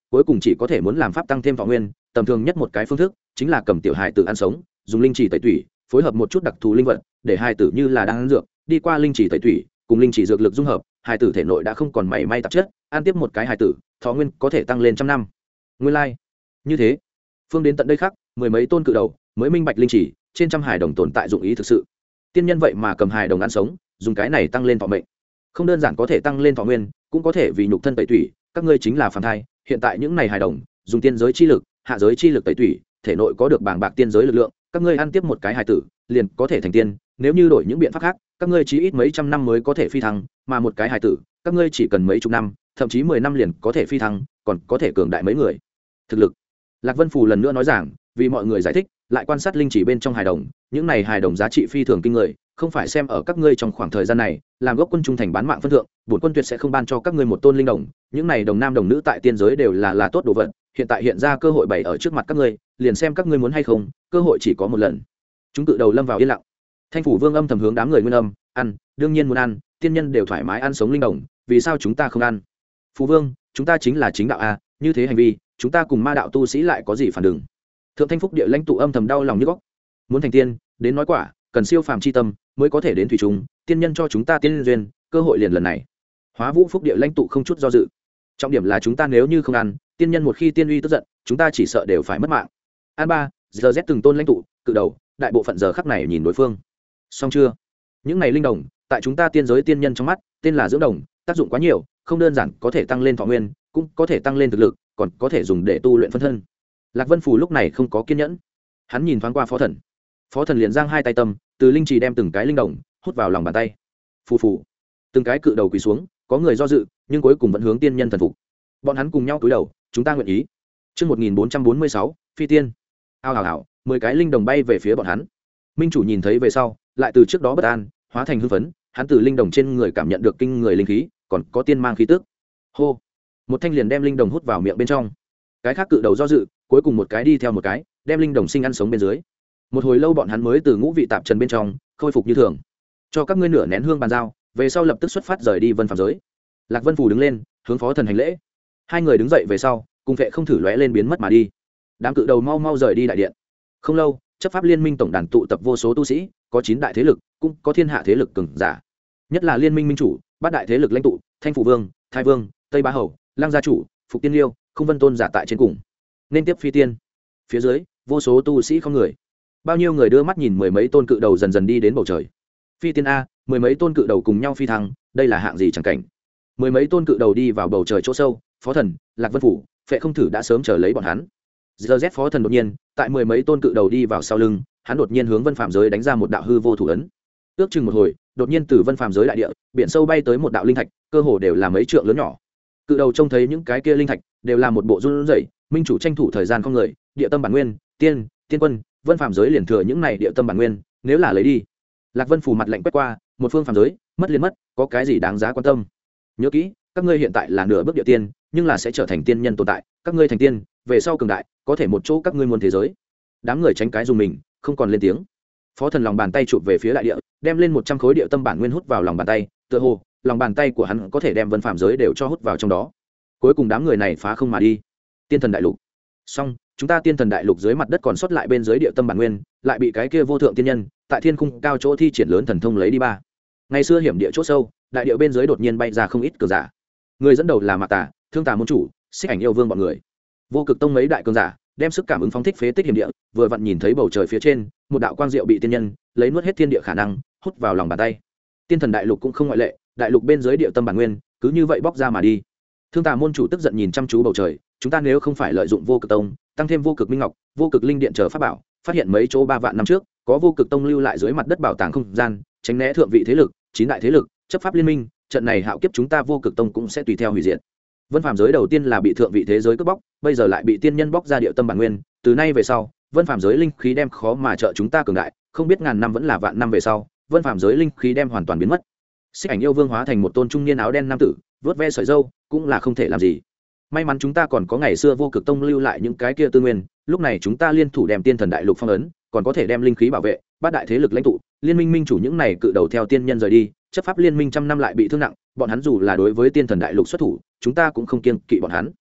cuối cùng chỉ có thể muốn làm pháp tăng thêm thọ nguyên. Tầm thường nhất một cái phương thức chính là cầm tiểu hài tử ăn sống, dùng linh chỉ tẩy tủy, phối hợp một chút đặc thù linh vật, để hài tử như là đang ăn dược, đi qua linh chỉ tẩy tủy cùng linh chỉ dược lực dung hợp, hài tử thể nội đã không còn mảy may tạp chất, ăn tiếp một cái hài tử, thọ nguyên có thể tăng lên trăm năm. Nguyên lai như thế. Phương đến tận đây khác, mười mấy tôn cự đầu mới minh bạch linh chỉ trên trăm hài đồng tồn tại dụng ý thực sự. Tiên nhân vậy mà cầm hài đồng ăn sống, dùng cái này tăng lên thọ mệnh. Không đơn giản có thể tăng lên thọ nguyên, cũng có thể vì nhục thân tẩy tủy, các ngươi chính là phàm thai. Hiện tại những này hài đồng dùng tiên giới chi lực, hạ giới chi lực tẩy tủy, thể nội có được bàng bạc tiên giới lực lượng, các ngươi ăn tiếp một cái hài tử, liền có thể thành tiên. Nếu như đổi những biện pháp khác, các ngươi chí ít mấy trăm năm mới có thể phi thăng, mà một cái hài tử, các ngươi chỉ cần mấy chục năm, thậm chí 10 năm liền có thể phi thăng, còn có thể cường đại mấy người. Thực lực. Lạc Vân Phù lần nữa nói rằng, vì mọi người giải thích, lại quan sát linh chỉ bên trong hài đồng, những này hài đồng giá trị phi thường kinh người, không phải xem ở các ngươi trong khoảng thời gian này làm gốc quân trung thành bán mạng phân thượng, bổn quân tuyệt sẽ không ban cho các ngươi một tôn linh đồng. Những này đồng nam đồng nữ tại tiên giới đều là tốt đồ vật, hiện tại hiện ra cơ hội bày ở trước mặt các ngươi, liền xem các ngươi muốn hay không, cơ hội chỉ có một lần. Chúng cự đầu lâm vào yên lặng. Thanh Phủ Vương âm thầm hướng đám người nguyên âm, ăn, đương nhiên muốn ăn, tiên nhân đều thoải mái ăn sống linh đồng, vì sao chúng ta không ăn? Phù Vương, chúng ta chính là chính đạo a, như thế hành vi, chúng ta cùng ma đạo tu sĩ lại có gì phản ứng? Thượng Thanh Phúc địa lãnh tụ âm thầm đau lòng như góc. Muốn thành tiên, đến nói quả, cần siêu phàm chi tâm mới có thể đến thủy chúng, tiên nhân cho chúng ta tiên duyên, cơ hội liền lần này. Hóa Vũ Phúc địa lãnh tụ không chút do dự. Trọng điểm là chúng ta nếu như không ăn, tiên nhân một khi tiên uy tức giận, chúng ta chỉ sợ đều phải mất mạng. An ba, giờ Z từng tôn lãnh tụ, cự đầu, đại bộ phận giờ khắc này nhìn đối phương. Xong chưa? Những này linh đồng, tại chúng ta tiên giới tiên nhân trong mắt, tên là dưỡng đồng, tác dụng quá nhiều, không đơn giản có thể tăng lên thọ nguyên, cũng có thể tăng lên thực lực, còn có thể dùng để tu luyện phân thân. Lạc Vân Phù lúc này không có kiên nhẫn, hắn nhìn thoáng qua Phó Thần. Phó Thần liền giang hai tay tâm, từ linh trì đem từng cái linh đồng hút vào lòng bàn tay. Phù phù, từng cái cự đầu quỳ xuống, có người do dự, nhưng cuối cùng vẫn hướng tiên nhân thần phục. Bọn hắn cùng nhau cúi đầu, chúng ta nguyện ý. Chương 1446, phi tiên. Ao hào hào, 10 cái linh đồng bay về phía bọn hắn. Minh chủ nhìn thấy về sau, lại từ trước đó bất an hóa thành hưng phấn, hắn từ linh đồng trên người cảm nhận được kinh người linh khí, còn có tiên mang khí tức. Hô, một thanh liền đem linh đồng hút vào miệng bên trong. Cái khác cự đầu do dự, cuối cùng một cái đi theo một cái, đem linh đồng sinh ăn sống bên dưới. Một hồi lâu bọn hắn mới từ ngũ vị tạp trần bên trong khôi phục như thường. Cho các ngươi nửa nén hương bàn giao, về sau lập tức xuất phát rời đi Vân Phàm giới. Lạc Vân Phù đứng lên, hướng Phó Thần hành lễ. Hai người đứng dậy về sau, cùng vệ không thử lóe lên biến mất mà đi. Đám cự đầu mau mau rời đi đại điện. Không lâu, chấp pháp liên minh tổng đàn tụ tập vô số tu sĩ, có 9 đại thế lực, cũng có thiên hạ thế lực cường giả. Nhất là liên minh minh chủ, 8 đại thế lực lãnh tụ, Thanh Phủ Vương, Thái Vương, Tây Bá Hầu, Lăng gia chủ, Phục Tiên Liêu, Không Vân Tôn giả tại trên cùng. Nên tiếp phi tiên. Phía dưới, vô số tu sĩ không người. Bao nhiêu người đưa mắt nhìn mười mấy tôn cự đầu dần dần đi đến bầu trời. Phi tiên a, mười mấy tôn cự đầu cùng nhau phi thăng, đây là hạng gì chẳng cảnh. Mười mấy tôn cự đầu đi vào bầu trời chỗ sâu, Phó Thần, Lạc Vân Phủ, Phệ Không Thử đã sớm chờ lấy bọn hắn. Giờ Z Phó Thần đột nhiên, tại mười mấy tôn cự đầu đi vào sau lưng, hắn đột nhiên hướng Vân Phạm giới đánh ra một đạo hư vô thủ ấn. Ước chừng một hồi, đột nhiên từ Vân Phạm giới đại địa, biển sâu bay tới một đạo linh thạch, cơ hồ đều là mấy trượng lớn nhỏ. Cự đầu trông thấy những cái kia linh thạch, đều là một bộ run rẩy, minh chủ tranh thủ thời gian không người, địa tâm bản nguyên, tiên quân, Vân Phạm giới liền thừa những này địa tâm bản nguyên, nếu là lấy đi. Lạc Vân Phủ mặt lạnh quét qua, một phương phàm giới, mất liền mất, có cái gì đáng giá quan tâm. Nhớ kỹ, các ngươi hiện tại là nửa bước địa tiên, nhưng là sẽ trở thành tiên nhân tồn tại, các ngươi thành tiên, về sau cường đại, có thể một chỗ các ngươi muôn thế giới. Đám người tránh cái dùng mình, không còn lên tiếng. Phó Thần lòng bàn tay chụp về phía đại địa, đem lên 100 khối địa tâm bản nguyên hút vào lòng bàn tay, tựa hồ lòng bàn tay của hắn có thể đem Vân Phạm giới đều cho hút vào trong đó. Cuối cùng đám người này phá không mà đi. Tiên thần đại lục. Xong, chúng ta tiên thần đại lục dưới mặt đất còn sót lại bên dưới địa tâm bản nguyên, lại bị cái kia vô thượng tiên nhân tại thiên khung cao chỗ thi triển lớn thần thông lấy đi ba. Ngày xưa hiểm địa chỗ sâu, đại địa bên dưới đột nhiên bay ra không ít cường giả. Người dẫn đầu là Mạc Tà, Thương Tà môn chủ, Xích Ảnh yêu vương bọn người. Vô Cực tông mấy đại cường giả đem sức cảm ứng phóng thích phế tích hiểm địa, vừa vặn nhìn thấy bầu trời phía trên, một đạo quang diệu bị tiên nhân lấy nuốt hết thiên địa khả năng, hút vào lòng bàn tay. Tiên thần đại lục cũng không ngoại lệ, đại lục bên dưới địa tâm bản nguyên, cứ như vậy bóc ra mà đi. Thương Tà môn chủ tức giận nhìn chăm chú bầu trời, chúng ta nếu không phải lợi dụng Vô Cực tông, tăng thêm Vô Cực minh ngọc, Vô Cực linh điện chờ pháp bảo, phát hiện mấy chỗ 3 vạn năm trước, có Vô Cực tông lưu lại dưới mặt đất bảo tàng không gian, tránh né thượng vị thế lực, 9 đại thế lực, chấp pháp liên minh, trận này hạo kiếp chúng ta Vô Cực tông cũng sẽ tùy theo hủy diệt. Vân Phạm giới đầu tiên là bị thượng vị thế giới cướp bóc, bây giờ lại bị tiên nhân bóc ra địa tâm bản nguyên, từ nay về sau, Vân Phạm giới linh khí đem khó mà trợ chúng ta cường đại, không biết ngàn năm vẫn là vạn năm về sau, Vân Phạm giới linh khí đem hoàn toàn biến mất. Xích Ảnh yêu vương hóa thành một tôn trung niên áo đen nam tử, vớt ve sợi râu, cũng là không thể làm gì. May mắn chúng ta còn có ngày xưa Vô Cực tông lưu lại những cái kia tư nguyên, lúc này chúng ta liên thủ đem tiên thần đại lục phong ấn, còn có thể đem linh khí bảo vệ, 8 đại thế lực lãnh tụ, liên minh minh chủ những này cự đầu theo tiên nhân rời đi, chấp pháp liên minh trăm năm lại bị thương nặng, bọn hắn dù là đối với tiên thần đại lục xuất thủ, chúng ta cũng không kiêng kỵ bọn hắn.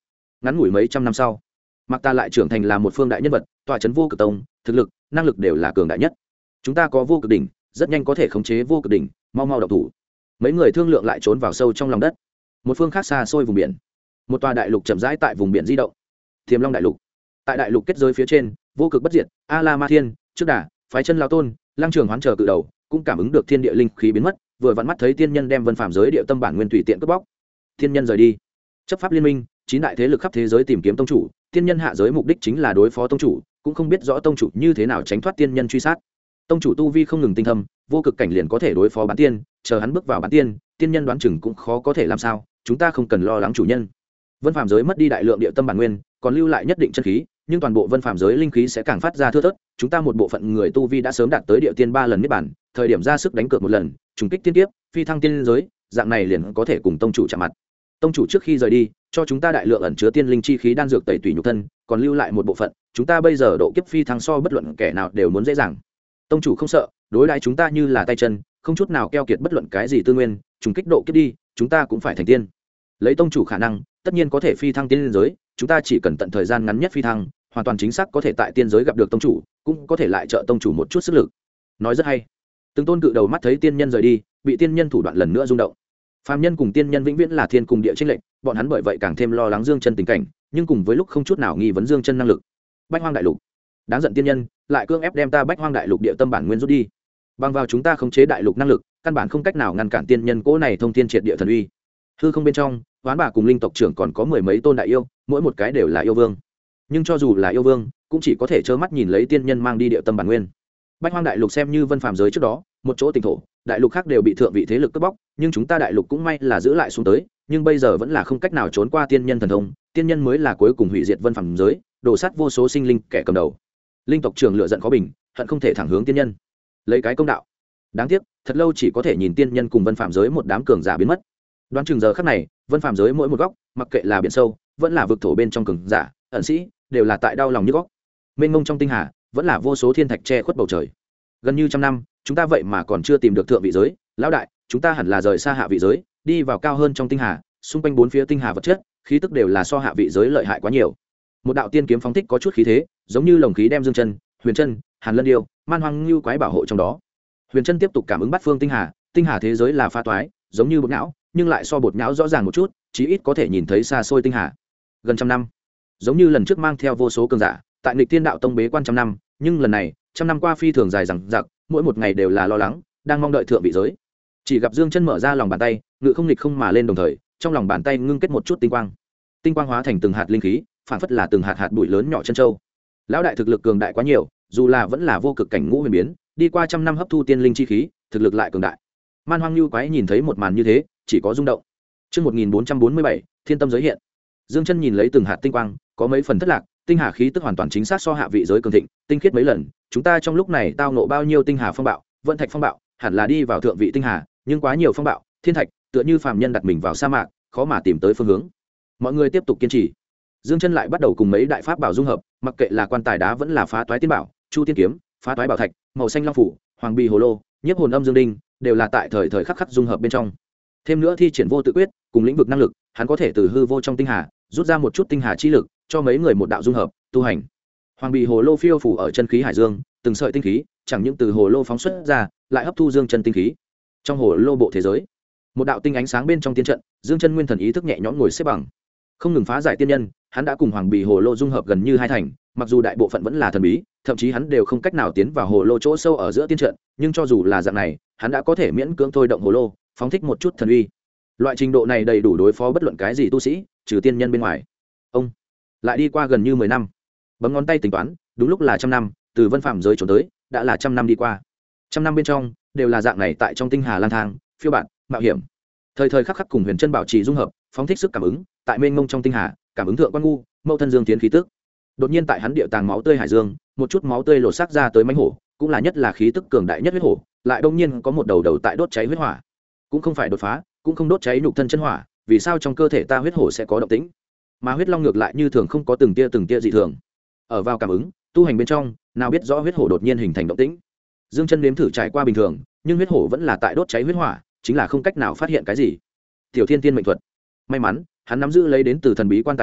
ngắn ngủi mấy trăm năm sau, Mạc Ta lại trưởng thành là một phương đại nhân vật, tọa trấn vô cực tông, thực lực năng lực đều là cường đại nhất. Chúng ta có vô cực đỉnh, rất nhanh có thể khống chế vô cực đỉnh, mau mau động thủ. Mấy người thương lượng lại trốn vào sâu trong lòng đất. Một phương khác xa xôi vùng biển, một tòa đại lục chậm rãi tại vùng biển di động. Thiềm Long đại lục. Tại đại lục kết giới phía trên, vô cực bất diệt, A La Ma Thiên, trước đà, phái chân lao tôn, Lăng Trường Hoán chờ cự đầu, cũng cảm ứng được thiên địa linh khí biến mất, vừa vặn mắt thấy tiên nhân đem vân phàm giới địa tâm bản nguyên tùy tiện cướp bóc. Thiên nhân rời đi. Chấp pháp liên minh, 9 đại thế lực khắp thế giới tìm kiếm tông chủ, tiên nhân hạ giới mục đích chính là đối phó tông chủ, cũng không biết rõ tông chủ như thế nào tránh thoát tiên nhân truy sát. Tông chủ tu vi không ngừng tinh thâm, vô cực cảnh liền có thể đối phó bán tiên, chờ hắn bước vào bán tiên, tiên nhân đoán chừng cũng khó có thể làm sao, chúng ta không cần lo lắng chủ nhân. Vân phàm giới mất đi đại lượng địa tâm bản nguyên, còn lưu lại nhất định chân khí, nhưng toàn bộ vân phàm giới linh khí sẽ càng phát ra thưa thớt, chúng ta một bộ phận người tu vi đã sớm đạt tới địa tiên 3 lần niết bản, thời điểm ra sức đánh cược một lần, trùng kích tiên kiếp, phi thăng tiên giới, dạng này liền có thể cùng tông chủ chạm mặt. Tông chủ trước khi rời đi, cho chúng ta đại lượng ẩn chứa tiên linh chi khí đan dược tẩy tùy nhục thân, còn lưu lại một bộ phận, chúng ta bây giờ độ kiếp phi thăng so bất luận kẻ nào đều muốn dễ dàng. Tông chủ không sợ, đối đãi chúng ta như là tay chân, không chút nào keo kiệt bất luận cái gì tư nguyên, trùng kích độ kiếp đi, chúng ta cũng phải thành tiên. Lấy tông chủ khả năng, tất nhiên có thể phi thăng tiên giới, chúng ta chỉ cần tận thời gian ngắn nhất phi thăng, hoàn toàn chính xác có thể tại tiên giới gặp được tông chủ, cũng có thể lại trợ tông chủ một chút sức lực. Nói rất hay. Từng tôn cự đầu mắt thấy tiên nhân rời đi, bị tiên nhân thủ đoạn lần nữa rung động. Phàm nhân cùng tiên nhân vĩnh viễn là thiên cùng địa chênh lệch, bọn hắn bởi vậy càng thêm lo lắng Dương Chân tình cảnh, nhưng cùng với lúc không chút nào nghi vấn Dương Chân năng lực. Bách Hoang đại lục, đáng giận tiên nhân, lại cưỡng ép đem ta Bách Hoang đại lục địa tâm bản nguyên rút đi. Bằng vào chúng ta khống chế đại lục năng lực, căn bản không cách nào ngăn cản tiên nhân cố này thông thiên triệt địa thần uy. Hư không bên trong, Hoán Bà cùng linh tộc trưởng còn có 10 mấy tôn đại yêu, mỗi một cái đều là yêu vương. Nhưng cho dù là yêu vương, cũng chỉ có thể trơ mắt nhìn lấy tiên nhân mang đi địa tâm bản nguyên. Bách Hoang đại lục xem như vân phàm giới trước đó, một chỗ tỉnh thổ, đại lục khác đều bị thượng vị thế lực cướp bóc, nhưng chúng ta đại lục cũng may là giữ lại xuống tới, nhưng bây giờ vẫn là không cách nào trốn qua tiên nhân thần thông, tiên nhân mới là cuối cùng hủy diệt vân phàm giới, đổ sát vô số sinh linh kẻ cầm đầu. Linh tộc trưởng lựa giận khó bình, hận không thể thẳng hướng tiên nhân, lấy cái công đạo. Đáng tiếc, thật lâu chỉ có thể nhìn tiên nhân cùng vân phàm giới một đám cường giả biến mất. Đoán chừng giờ khắc này, vân phàm giới mỗi một góc, mặc kệ là biển sâu, vẫn là vực thổ bên trong cường giả, ẩn sĩ, đều là tại đau lòng như góc. Mênh mông trong tinh hà, vẫn là vô số thiên thạch che khuất bầu trời. Gần như trăm năm, chúng ta vậy mà còn chưa tìm được thượng vị giới, lão đại, chúng ta hẳn là rời xa hạ vị giới, đi vào cao hơn trong tinh hà, xung quanh bốn phía tinh hà vật chất, khí tức đều là so hạ vị giới lợi hại quá nhiều. Một đạo tiên kiếm phóng thích có chút khí thế, giống như lồng khí đem Dương Chân, Huyền Chân, Hàn Lân Điêu, Man Hoang Lưu quái bảo hộ trong đó. Huyền Chân tiếp tục cảm ứng bát phương tinh hà thế giới là pha toái, giống như bột não, nhưng lại so bột não rõ ràng một chút, chí ít có thể nhìn thấy xa xôi tinh hà. Gần trăm năm, giống như lần trước mang theo vô số cường giả, tại Nghịch Tiên đạo tông bế quan trăm năm, nhưng lần này, trăm năm qua phi thường dài dằng dặc, mỗi một ngày đều là lo lắng, đang mong đợi thượng vị giới. Chỉ gặp Dương Chân mở ra lòng bàn tay, ngự không nghịch không mà lên đồng thời, trong lòng bàn tay ngưng kết một chút tinh quang. Tinh quang hóa thành từng hạt linh khí, phản phất là từng hạt bụi lớn nhỏ chân châu. Lão đại thực lực cường đại quá nhiều, dù là vẫn là vô cực cảnh ngũ huyền biến, đi qua trăm năm hấp thu tiên linh chi khí, thực lực lại cường đại. Man Hoang Lưu quái nhìn thấy một màn như thế, chỉ có rung động. Chương 1447, Thiên Tâm giới hiện. Dương Chân nhìn lấy từng hạt tinh quang, có mấy phần thất lạc, tinh hà khí tức hoàn toàn chính xác so hạ vị giới cường thịnh, tinh khiết mấy lần, chúng ta trong lúc này tao ngộ bao nhiêu tinh hà phong bạo, vận thạch phong bạo, hẳn là đi vào thượng vị tinh hà, nhưng quá nhiều phong bạo, thiên thạch, tựa như phàm nhân đặt mình vào sa mạc, khó mà tìm tới phương hướng. Mọi người tiếp tục kiên trì. Dương Chân lại bắt đầu cùng mấy đại pháp bảo dung hợp, mặc kệ là quan tài đá vẫn là phá toái tiên bảo, chu tiên kiếm, phá toái bảo thạch, màu xanh long phủ, hoàng bì hồ lô, nhiếp hồn âm dương đinh, đều là tại thời khắc khắc dung hợp bên trong. Thêm nữa thi triển vô tự quyết, cùng lĩnh vực năng lực, hắn có thể từ hư vô trong tinh hà, rút ra một chút tinh hà chi lực, cho mấy người một đạo dung hợp, tu hành. Hoàng bì hồ lô phiêu phủ ở chân khí hải dương, từng sợi tinh khí, chẳng những từ hồ lô phóng xuất ra, lại hấp thu dương chân tinh khí. Trong hồ lô bộ thế giới, một đạo tinh ánh sáng bên trong tiên trận, Dương Chân nguyên thần ý thức nhẹ nhõm ngồi xếp bằng, không ngừng phá giải tiên nhân, hắn đã cùng hoàng bì hồ lô dung hợp gần như hai thành, mặc dù đại bộ phận vẫn là thần bí, thậm chí hắn đều không cách nào tiến vào hồ lô chỗ sâu ở giữa tiên trận, nhưng cho dù là dạng này, hắn đã có thể miễn cưỡng thôi động hồ lô, phóng thích một chút thần uy. Loại trình độ này đầy đủ đối phó bất luận cái gì tu sĩ, trừ tiên nhân bên ngoài. Ông lại đi qua gần như 10 năm, bấm ngón tay tính toán, đúng lúc là trăm năm, từ vân phạm giới trốn tới, đã là trăm năm đi qua. Trăm năm bên trong đều là dạng này tại trong tinh hà lang thang, phiêu bạt, mạo hiểm. Thời khắc khắc cùng Huyền Chân bảo trì dung hợp, phóng thích sức cảm ứng, tại mênh mông trong tinh hà, cảm ứng thượng quan ngu, mâu thân dương tiến khí tức. Đột nhiên tại hắn địa tàng máu tươi hải dương, một chút máu tươi lột xác ra tới mãnh hổ, cũng là nhất là khí tức cường đại nhất huyết hổ, lại đột nhiên có một đầu tại đốt cháy huyết hỏa. Cũng không phải đột phá, cũng không đốt cháy nhục thân chân hỏa, vì sao trong cơ thể ta huyết hổ sẽ có động tĩnh? Mà huyết long ngược lại như thường không có từng tia dị thường. Ở vào cảm ứng, tu hành bên trong, nào biết rõ huyết hổ đột nhiên hình thành động tĩnh. Dương Chân nếm thử trải qua bình thường, nhưng huyết hổ vẫn là tại đốt cháy huyết hỏa, chính là không cách nào phát hiện cái gì. Tiểu Thiên Tiên mệnh thuật. May mắn, hắn nắm giữ lấy đến từ thần bí quan tài đá,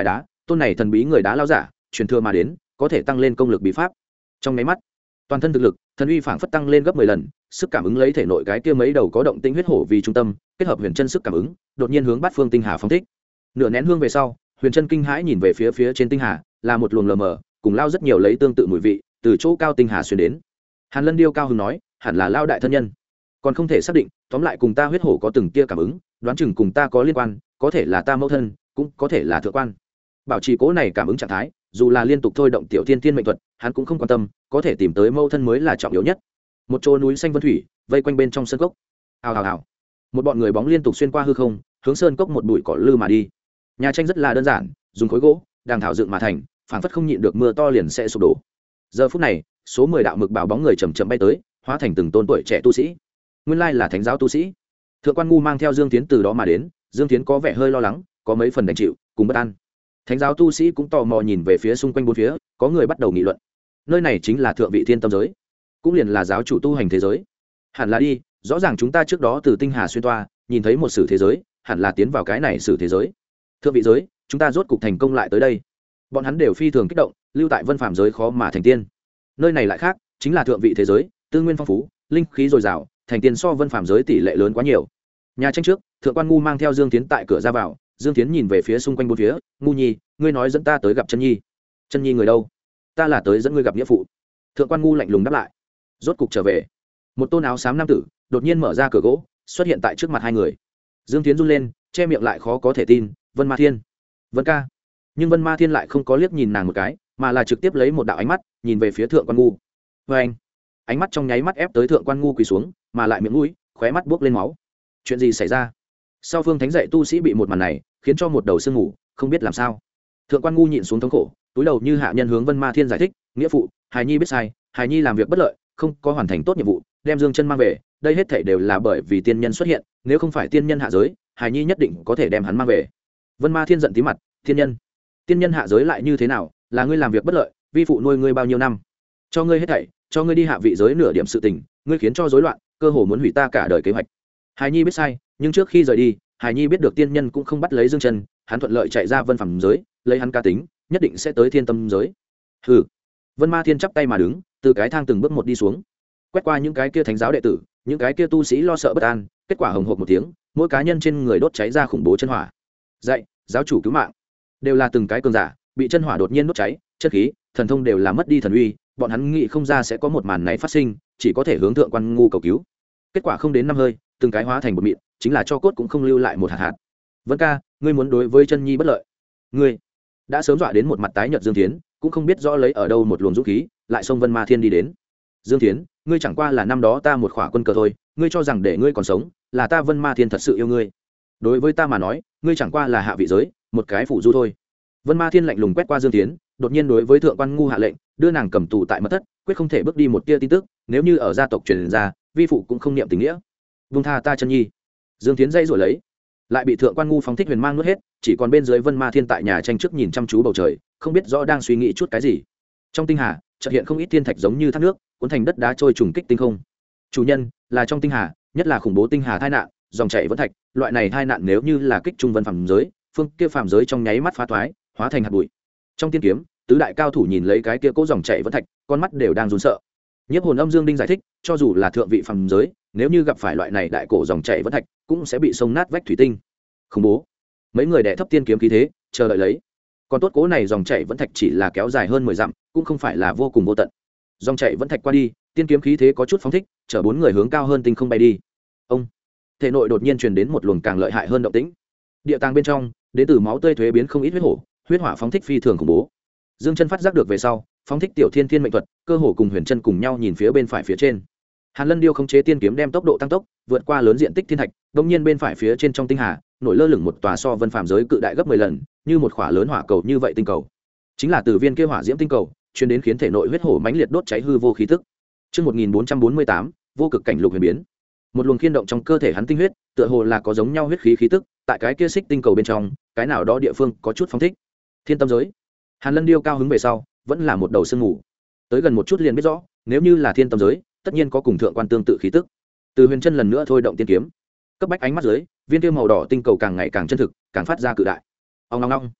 tôn này thần bí người đá lao giả truyền thừa mà đến có thể tăng lên công lực bí pháp. Trong nháy mắt toàn thân thực lực thần uy phảng phất tăng lên gấp 10 lần, sức cảm ứng lấy thể nội cái kia mấy đầu có động tĩnh huyết hổ vì trung tâm, kết hợp huyền chân sức cảm ứng đột nhiên hướng bát phương tinh hà phóng thích. Nửa nén hương về sau, huyền chân kinh hãi nhìn về phía trên tinh hà, là một luồng lờ mờ cùng lao rất nhiều lấy tương tự mùi vị từ chỗ cao tinh hà xuyên đến. Hàn Lân Điêu cao hứng nói, hẳn là lao đại thân nhân, còn không thể xác định, tóm lại cùng ta huyết hổ có từng tia cảm ứng, đoán chừng cùng ta có liên quan, có thể là ta mẫu thân, cũng có thể là thượng quan. Bảo trì cố này cảm ứng trạng thái, dù là liên tục thôi động tiểu thiên thiên mệnh thuật, hắn cũng không quan tâm, có thể tìm tới mẫu thân mới là trọng yếu nhất. Một chỗ núi xanh vân thủy, vây quanh bên trong sơn cốc. Hào hào hào. Một bọn người bóng liên tục xuyên qua hư không, hướng sơn cốc một bụi cỏ lư mà đi. Nhà tranh rất là đơn giản, dùng khối gỗ, đàng thảo dựng mà thành, phảng phất không nhịn được mưa to liền sẽ sụp đổ. Giờ phút này, số 10 đạo mực bảo bóng người chậm chậm bay tới, hóa thành từng tôn tuổi trẻ tu sĩ. Nguyên lai là thánh giáo tu sĩ. Thượng quan Ngu mang theo Dương Tiến từ đó mà đến, Dương Tiến có vẻ hơi lo lắng, có mấy phần đành chịu, cùng bất an. Thánh giáo tu sĩ cũng tò mò nhìn về phía xung quanh bốn phía, có người bắt đầu nghị luận. Nơi này chính là thượng vị thiên tâm giới, cũng liền là giáo chủ tu hành thế giới. Hẳn là đi, rõ ràng chúng ta trước đó từ tinh hà xuyên toa, nhìn thấy một sử thế giới, hẳn là tiến vào cái này sử thế giới. Thượng vị giới, chúng ta rốt cục thành công lại tới đây. Bọn hắn đều phi thường kích động, lưu tại vân phàm giới khó mà thành tiên. Nơi này lại khác, chính là thượng vị thế giới, tư nguyên phong phú, linh khí dồi dào, thành tiên so vân phàm giới tỷ lệ lớn quá nhiều. Nhà tranh trước, thượng quan Ngu mang theo Dương Tiến tại cửa ra vào, Dương Tiến nhìn về phía xung quanh bốn phía, Ngu nhi, ngươi nói dẫn ta tới gặp chân nhi. Chân nhi người đâu? Ta là tới dẫn ngươi gặp nghĩa phụ. Thượng quan Ngu lạnh lùng đáp lại. Rốt cục trở về. Một tôn áo xám nam tử đột nhiên mở ra cửa gỗ, xuất hiện tại trước mặt hai người. Dương Tiến run lên, che miệng lại khó có thể tin, Vân Ma Thiên, Vân ca. Nhưng Vân Ma Thiên lại không có liếc nhìn nàng một cái, mà là trực tiếp lấy một đạo ánh mắt nhìn về phía thượng quan Ngu. Với anh, ánh mắt trong nháy mắt ép tới thượng quan Ngu quỳ xuống, mà lại miệng mũi khóe mắt buốc lên máu. Chuyện gì xảy ra? Sau phương thánh dạy tu sĩ bị một màn này khiến cho một đầu sương ngủ, không biết làm sao. Thượng quan Ngu nhịn xuống thống khổ, túi đầu như hạ nhân hướng Vân Ma Thiên giải thích, nghĩa phụ, hài nhi biết sai, hài nhi làm việc bất lợi, không có hoàn thành tốt nhiệm vụ, đem Dương Chân mang về, đây hết thảy đều là bởi vì tiên nhân xuất hiện, nếu không phải tiên nhân hạ giới, hài nhi nhất định có thể đem hắn mang về. Vân Ma Thiên giận tí mặt, tiên nhân hạ giới lại như thế nào, là ngươi làm việc bất lợi, vi phụ nuôi ngươi bao nhiêu năm, cho ngươi hết thảy, cho ngươi đi hạ vị giới nửa điểm sự tình, ngươi khiến cho rối loạn, cơ hồ muốn hủy ta cả đời kế hoạch. Hài nhi biết sai, nhưng trước khi rời đi, hài nhi biết được tiên nhân cũng không bắt lấy Dương Chân, hắn thuận lợi chạy ra vân phẩm giới, lấy hắn cá tính, nhất định sẽ tới thiên tâm giới. Hừ. Vân Ma Thiên chắp tay mà đứng, từ cái thang từng bước một đi xuống, quét qua những cái kia thánh giáo đệ tử, những cái kia tu sĩ lo sợ bất an, kết quả hồng hộc một tiếng, mỗi cá nhân trên người đốt cháy ra khủng bố chân hỏa. Dạy, giáo chủ cứu mạng, đều là từng cái cường giả, bị chân hỏa đột nhiên đốt cháy, chân khí, thần thông đều là mất đi thần uy, bọn hắn nghĩ không ra sẽ có một màn này phát sinh, chỉ có thể hướng thượng quan Ngu cầu cứu. Kết quả không đến 5 hơi, từng cái hóa thành một mịn, chính là cho cốt cũng không lưu lại một hạt hạt. Vân ca, ngươi muốn đối với chân nhi bất lợi, ngươi đã sớm dọa đến một mặt tái nhợt Dương Thiến, cũng không biết rõ lấy ở đâu một luồng dũng khí, lại xông Vân Ma Thiên đi đến. Dương Thiến, ngươi chẳng qua là năm đó ta một khỏa quân cờ thôi, ngươi cho rằng để ngươi còn sống là ta Vân Ma Thiên thật sự yêu ngươi. Đối với ta mà nói, ngươi chẳng qua là hạ vị giới, một cái phụ du thôi. Vân Ma Thiên lạnh lùng quét qua Dương Thiến, đột nhiên đối với thượng quan Ngu hạ lệnh, đưa nàng cầm tù tại mật thất, quyết không thể bước đi một tia tin tức, nếu như ở gia tộc truyền ra, vi phụ cũng không niệm tình nghĩa. Vung tha ta chân nhi. Dương Thiến dây rồi lấy, lại bị thượng quan Ngu phóng thích huyền mang nuốt hết, chỉ còn bên dưới Vân Ma Thiên tại nhà tranh trước nhìn chăm chú bầu trời, không biết rõ đang suy nghĩ chút cái gì. Trong tinh hà chợt hiện không ít thiên thạch giống như thác nước, cuốn thành đất đá trôi trùng kích tinh không. Chủ nhân là trong tinh hà, nhất là khủng bố tinh hà tai nạn, dòng chảy vẫn thạch, loại này tai nạn nếu như là kích trung vân phàm giới, phương kia phàm giới trong nháy mắt phá toái, hóa thành hạt bụi. Trong tiên kiếm, tứ đại cao thủ nhìn lấy cái kia cố dòng chảy vẫn thạch, con mắt đều đang run sợ. Nhiếp hồn âm Dương Đinh giải thích, cho dù là thượng vị phàm giới, nếu như gặp phải loại này đại cổ dòng chảy vẫn thạch, cũng sẽ bị xông nát vách thủy tinh. Khủng bố. Mấy người đè thấp tiên kiếm khí thế, chờ đợi lấy. Còn tốt cố này dòng chảy vẫn thạch chỉ là kéo dài hơn 10 dặm, cũng không phải là vô cùng vô tận. Dòng chảy vẫn thạch qua đi, tiên kiếm khí thế có chút phóng thích, chở 4 người hướng cao hơn tinh không bay đi. Ông, thể nội đột nhiên truyền đến một luồng càng lợi hại hơn động tĩnh. Địa tàng bên trong, đến từ máu tươi thuế biến không ít huyết hổ, huyết hỏa phóng thích phi thường khủng bố. Dương Chân phát giác được về sau, phóng thích tiểu thiên thiên mệnh thuật, cơ hồ cùng Huyền Chân cùng nhau nhìn phía bên phải phía trên. Hàn Lân Điêu khống chế tiên kiếm đem tốc độ tăng tốc, vượt qua lớn diện tích thiên thạch, đột nhiên bên phải phía trên trong tinh hà, nổi lơ lửng một tòa so vân phàm giới cự đại gấp 10 lần, như một khỏa lớn hỏa cầu như vậy tinh cầu. Chính là từ viên kia hỏa diễm tinh cầu, truyền đến khiến thể nội huyết hổ mãnh liệt đốt cháy hư vô khí tức. Chương 1448, vô cực cảnh lục huyền biến. Một luồng khiên động trong cơ thể hắn tinh huyết, tựa hồ là có giống nhau huyết khí khí tức, tại cái kia xích tinh cầu bên trong, cái nào đó địa phương có chút phóng thích. Thiên tâm giới. Hàn Lân Điêu cao hứng về sau, vẫn là một đầu sương ngủ. Tới gần một chút liền biết rõ, nếu như là thiên tâm giới, tất nhiên có cùng thượng quan tương tự khí tức. Từ Huyền Chân lần nữa thôi động tiên kiếm, cấp bách ánh mắt dưới, viên kia màu đỏ tinh cầu càng ngày càng chân thực, càng phát ra cự đại. Ong ong ong.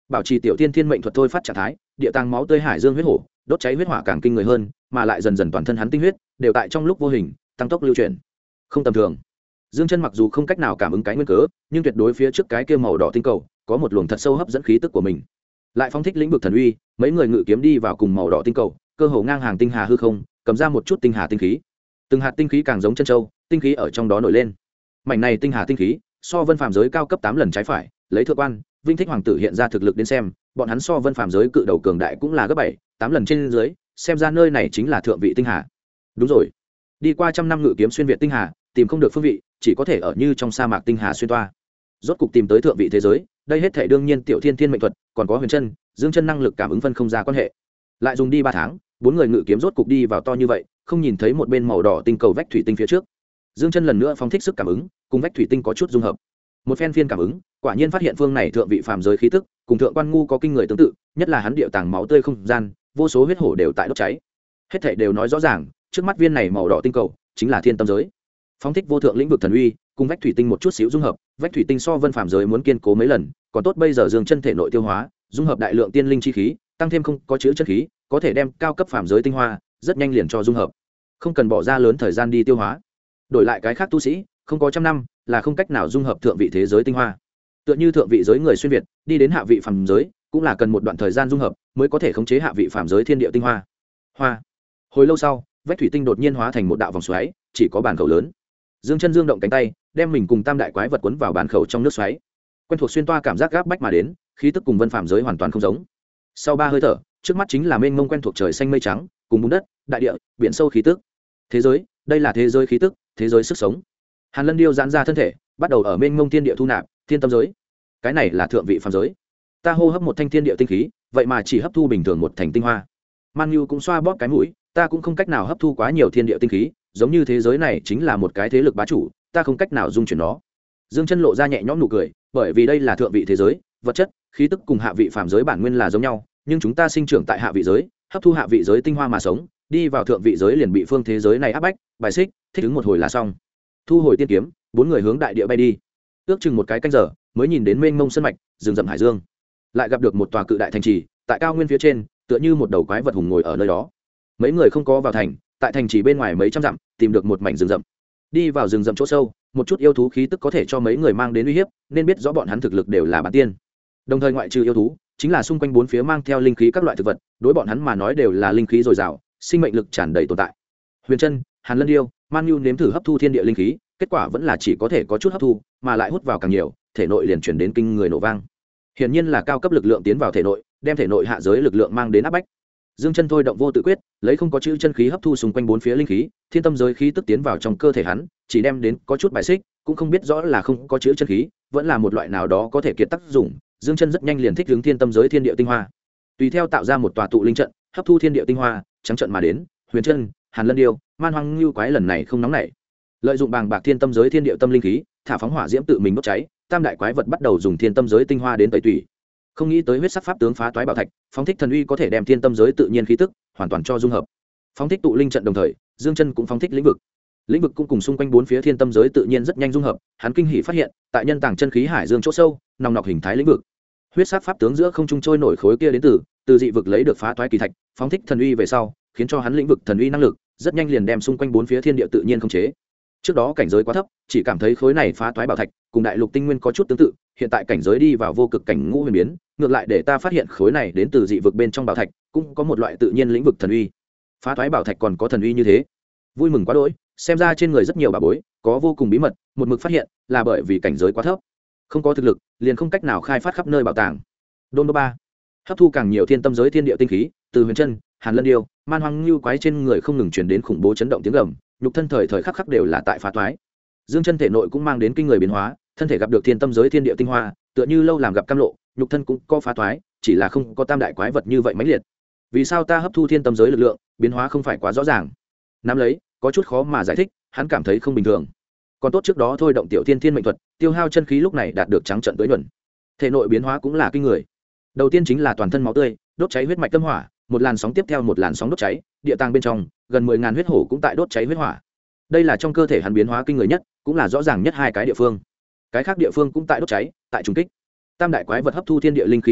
bảo trì tiểu thiên thiên mệnh thuật thôi phát trạng thái, địa tàng máu tươi hải dương huyết hổ, đốt cháy huyết hỏa càng kinh người hơn, mà lại dần dần toàn thân hắn tinh huyết đều tại trong lúc vô hình tăng tốc lưu chuyển, không tầm thường. Dương Chân mặc dù không cách nào cảm ứng cái nguyên cớ, nhưng tuyệt đối phía trước cái kia màu đỏ tinh cầu có một luồng thật sâu hấp dẫn khí tức của mình. Lại phóng thích lĩnh vực thần uy, mấy người ngự kiếm đi vào cùng màu đỏ tinh cầu, cơ hồ ngang hàng tinh hà hư không, cầm ra một chút tinh hà tinh khí. Từng hạt tinh khí càng giống chân châu, tinh khí ở trong đó nổi lên. Mảnh này tinh hà tinh khí, so Vân Phàm giới cao cấp 8 lần trái phải, lấy Thượng Quan, Vinh Thích hoàng tử hiện ra thực lực đến xem, bọn hắn so Vân Phàm giới cự đầu cường đại cũng là gấp 7, 8 lần trên dưới, xem ra nơi này chính là thượng vị tinh hà. Đúng rồi. Đi qua trăm năm ngự kiếm xuyên việt tinh hà, tìm không được phương vị, chỉ có thể ở như trong sa mạc tinh hà xuyên toa. Rốt cục tìm tới thượng vị thế giới, đây hết thảy đương nhiên tiểu thiên thiên mệnh thuật, còn có Huyền Chân, Dương Chân năng lực cảm ứng phân không ra quan hệ. Lại dùng đi 3 tháng, 4 người ngự kiếm rốt cục đi vào to như vậy, không nhìn thấy một bên màu đỏ tinh cầu vách thủy tinh phía trước. Dương Chân lần nữa phóng thích sức cảm ứng, cùng vách thủy tinh có chút dung hợp. Một phen phiên cảm ứng, quả nhiên phát hiện phương này thượng vị phàm giới khí tức, cùng thượng quan ngu có kinh người tương tự, nhất là hắn điệu tàng máu tươi không gian, vô số huyết hổ đều tại đốt cháy. Hết thảy đều nói rõ ràng, trước mắt viên này màu đỏ tinh cầu chính là thiên tâm giới. Phóng thích vô thượng lĩnh vực thần uy, cùng vách thủy tinh một chút xíu dung hợp, vách thủy tinh so Vân Phàm giới muốn kiên cố mấy lần, còn tốt bây giờ Dương Chân thể nội tiêu hóa, dung hợp đại lượng tiên linh chi khí, tăng thêm không có chứa chân khí, có thể đem cao cấp phàm giới tinh hoa rất nhanh liền cho dung hợp, không cần bỏ ra lớn thời gian đi tiêu hóa. Đổi lại cái khác tu sĩ, không có trăm năm là không cách nào dung hợp thượng vị thế giới tinh hoa. Tựa như thượng vị giới người xuyên việt, đi đến hạ vị phàm giới, cũng là cần một đoạn thời gian dung hợp mới có thể khống chế hạ vị phàm giới thiên địa tinh hoa. Hồi lâu sau, vách thủy tinh đột nhiên hóa thành một đạo vòng xoáy, chỉ có bàn khẩu lớn. Dương Chân dương động cánh tay, đem mình cùng tam đại quái vật cuốn vào bàn khẩu trong nước xoáy. Quen thuộc xuyên toa cảm giác gáp bách mà đến, khí tức cùng Vân Phàm giới hoàn toàn không giống. Sau 3 hơi thở, trước mắt chính là mênh mông quen thuộc trời xanh mây trắng, cùng bùn đất, đại địa, biển sâu khí tức. Thế giới, đây là thế giới khí tức, thế giới sức sống. Hàn Lân Điêu giãn ra thân thể, bắt đầu ở mênh mông thiên địa thu nạp, thiên tâm giới. Cái này là thượng vị phàm giới. Ta hô hấp một thanh thiên địa tinh khí, vậy mà chỉ hấp thu bình thường một thành tinh hoa. Man Nhu cũng xoa bóp cái mũi, ta cũng không cách nào hấp thu quá nhiều thiên địa tinh khí, giống như thế giới này chính là một cái thế lực bá chủ, ta không cách nào dung chuyển nó. Dương Chân lộ ra nhẹ nhõm nụ cười, bởi vì đây là thượng vị thế giới, vật chất, khí tức cùng hạ vị phàm giới bản nguyên là giống nhau, nhưng chúng ta sinh trưởng tại hạ vị giới, hấp thu hạ vị giới tinh hoa mà sống, đi vào thượng vị giới liền bị phương thế giới này áp bách, bài xích, thích ứng một hồi là xong. Thu hồi tiên kiếm, 4 người hướng đại địa bay đi. Ước chừng một cái canh giờ, mới nhìn đến mênh mông sơn mạch, rừng rậm hải dương. Lại gặp được một tòa cự đại thành trì, tại cao nguyên phía trên, tựa như một đầu quái vật hùng ngồi ở nơi đó. Mấy người không có vào thành, tại thành trì bên ngoài mấy trăm dặm, tìm được một mảnh rừng rậm. Đi vào rừng rậm chỗ sâu, một chút yêu thú khí tức có thể cho mấy người mang đến uy hiếp, nên biết rõ bọn hắn thực lực đều là bản tiên. Đồng thời ngoại trừ yêu thú, chính là xung quanh bốn phía mang theo linh khí các loại thực vật, đối bọn hắn mà nói đều là linh khí dồi dào, sinh mệnh lực tràn đầy tồn tại. Huyền Chân, Hàn Lân Điêu, Man Nhu nếm thử hấp thu thiên địa linh khí, kết quả vẫn là chỉ có thể có chút hấp thu, mà lại hút vào càng nhiều, thể nội liền chuyển đến kinh người nổ vang. Hiển nhiên là cao cấp lực lượng tiến vào thể nội, đem thể nội hạ giới lực lượng mang đến áp bách. Dương Chân thôi động vô tự quyết, lấy không có chữ chân khí hấp thu xung quanh bốn phía linh khí, thiên tâm giới khí tức tiến vào trong cơ thể hắn, chỉ đem đến có chút bài xích, cũng không biết rõ là không có chữ chân khí, vẫn là một loại nào đó có thể kiệt tác dụng. Dương Chân rất nhanh liền thích ứng thiên tâm giới thiên địa tinh hoa, tùy theo tạo ra một tòa tụ linh trận, hấp thu thiên địa tinh hoa, trắng trận mà đến. Huyền Chân, Hàn Lân Điêu, Man Hoang Ngưu quái lần này không nóng nảy, lợi dụng bàng bạc thiên tâm giới thiên địa tâm linh khí, thả phóng hỏa diễm tự mình đốt cháy. Tam đại quái vật bắt đầu dùng thiên tâm giới tinh hoa đến tẩy tủy. Không nghĩ tới huyết sắc pháp tướng phá toái bảo thạch, phóng thích thần uy có thể đem thiên tâm giới tự nhiên khí tức hoàn toàn cho dung hợp. Phóng thích tụ linh trận đồng thời, Dương Chân cũng phóng thích lĩnh vực cũng cùng xung quanh bốn phía thiên tâm giới tự nhiên rất nhanh dung hợp. Hắn kinh hỉ phát hiện, tại nhân tàng chân khí hải dương chỗ sâu, nòng nọc hình thái lĩnh vực. Huyết sắc pháp tướng giữa không trung trôi nổi khối kia đến từ dị vực lấy được phá toái kỳ thạch, phóng thích thần uy về sau, khiến cho hắn lĩnh vực thần uy năng lực rất nhanh liền đem xung quanh bốn phía thiên địa tự nhiên khống chế. Trước đó cảnh giới quá thấp, chỉ cảm thấy khối này phá toái bảo thạch cùng đại lục tinh nguyên có chút tương tự, hiện tại cảnh giới đi vào vô cực cảnh ngũ huyền biến, ngược lại để ta phát hiện khối này đến từ dị vực bên trong bảo thạch cũng có một loại tự nhiên lĩnh vực thần uy. Phá toái bảo thạch còn có thần uy như thế, vui mừng quá đỗi. Xem ra trên người rất nhiều bảo bối có vô cùng bí mật, một mực phát hiện là bởi vì cảnh giới quá thấp, không có thực lực liền không cách nào khai phát khắp nơi bảo tàng. Đôn đô 3 hấp thu càng nhiều thiên tâm giới thiên địa tinh khí, từ Huyền Chân, Hàn Lân Điêu, Man Hoang Ngưu quái trên người không ngừng truyền đến khủng bố chấn động tiếng gầm, nhục thân thời thời khắc khắc đều là tại phá toái. Dương Chân thể nội cũng mang đến kinh người biến hóa, thân thể gặp được thiên tâm giới thiên địa tinh hoa, tựa như lâu làm gặp cam lộ, nhục thân cũng có phá toái, chỉ là không có tam đại quái vật như vậy mãnh liệt. Vì sao ta hấp thu thiên tâm giới lực lượng, biến hóa không phải quá rõ ràng? Nắm lấy, có chút khó mà giải thích, hắn cảm thấy không bình thường. Còn tốt trước đó thôi động tiểu thiên thiên mệnh thuật, tiêu hao chân khí lúc này đạt được trắng trận tối nhuần. Thể nội biến hóa cũng là kinh người. Đầu tiên chính là toàn thân máu tươi, đốt cháy huyết mạch tâm hỏa, một làn sóng tiếp theo một làn sóng đốt cháy, địa tàng bên trong, gần 10.000 huyết hổ cũng tại đốt cháy huyết hỏa. Đây là trong cơ thể hắn biến hóa kinh người nhất, cũng là rõ ràng nhất hai cái địa phương. Cái khác địa phương cũng tại đốt cháy, tại trùng kích. Tam đại quái vật hấp thu thiên địa linh khí tốc độ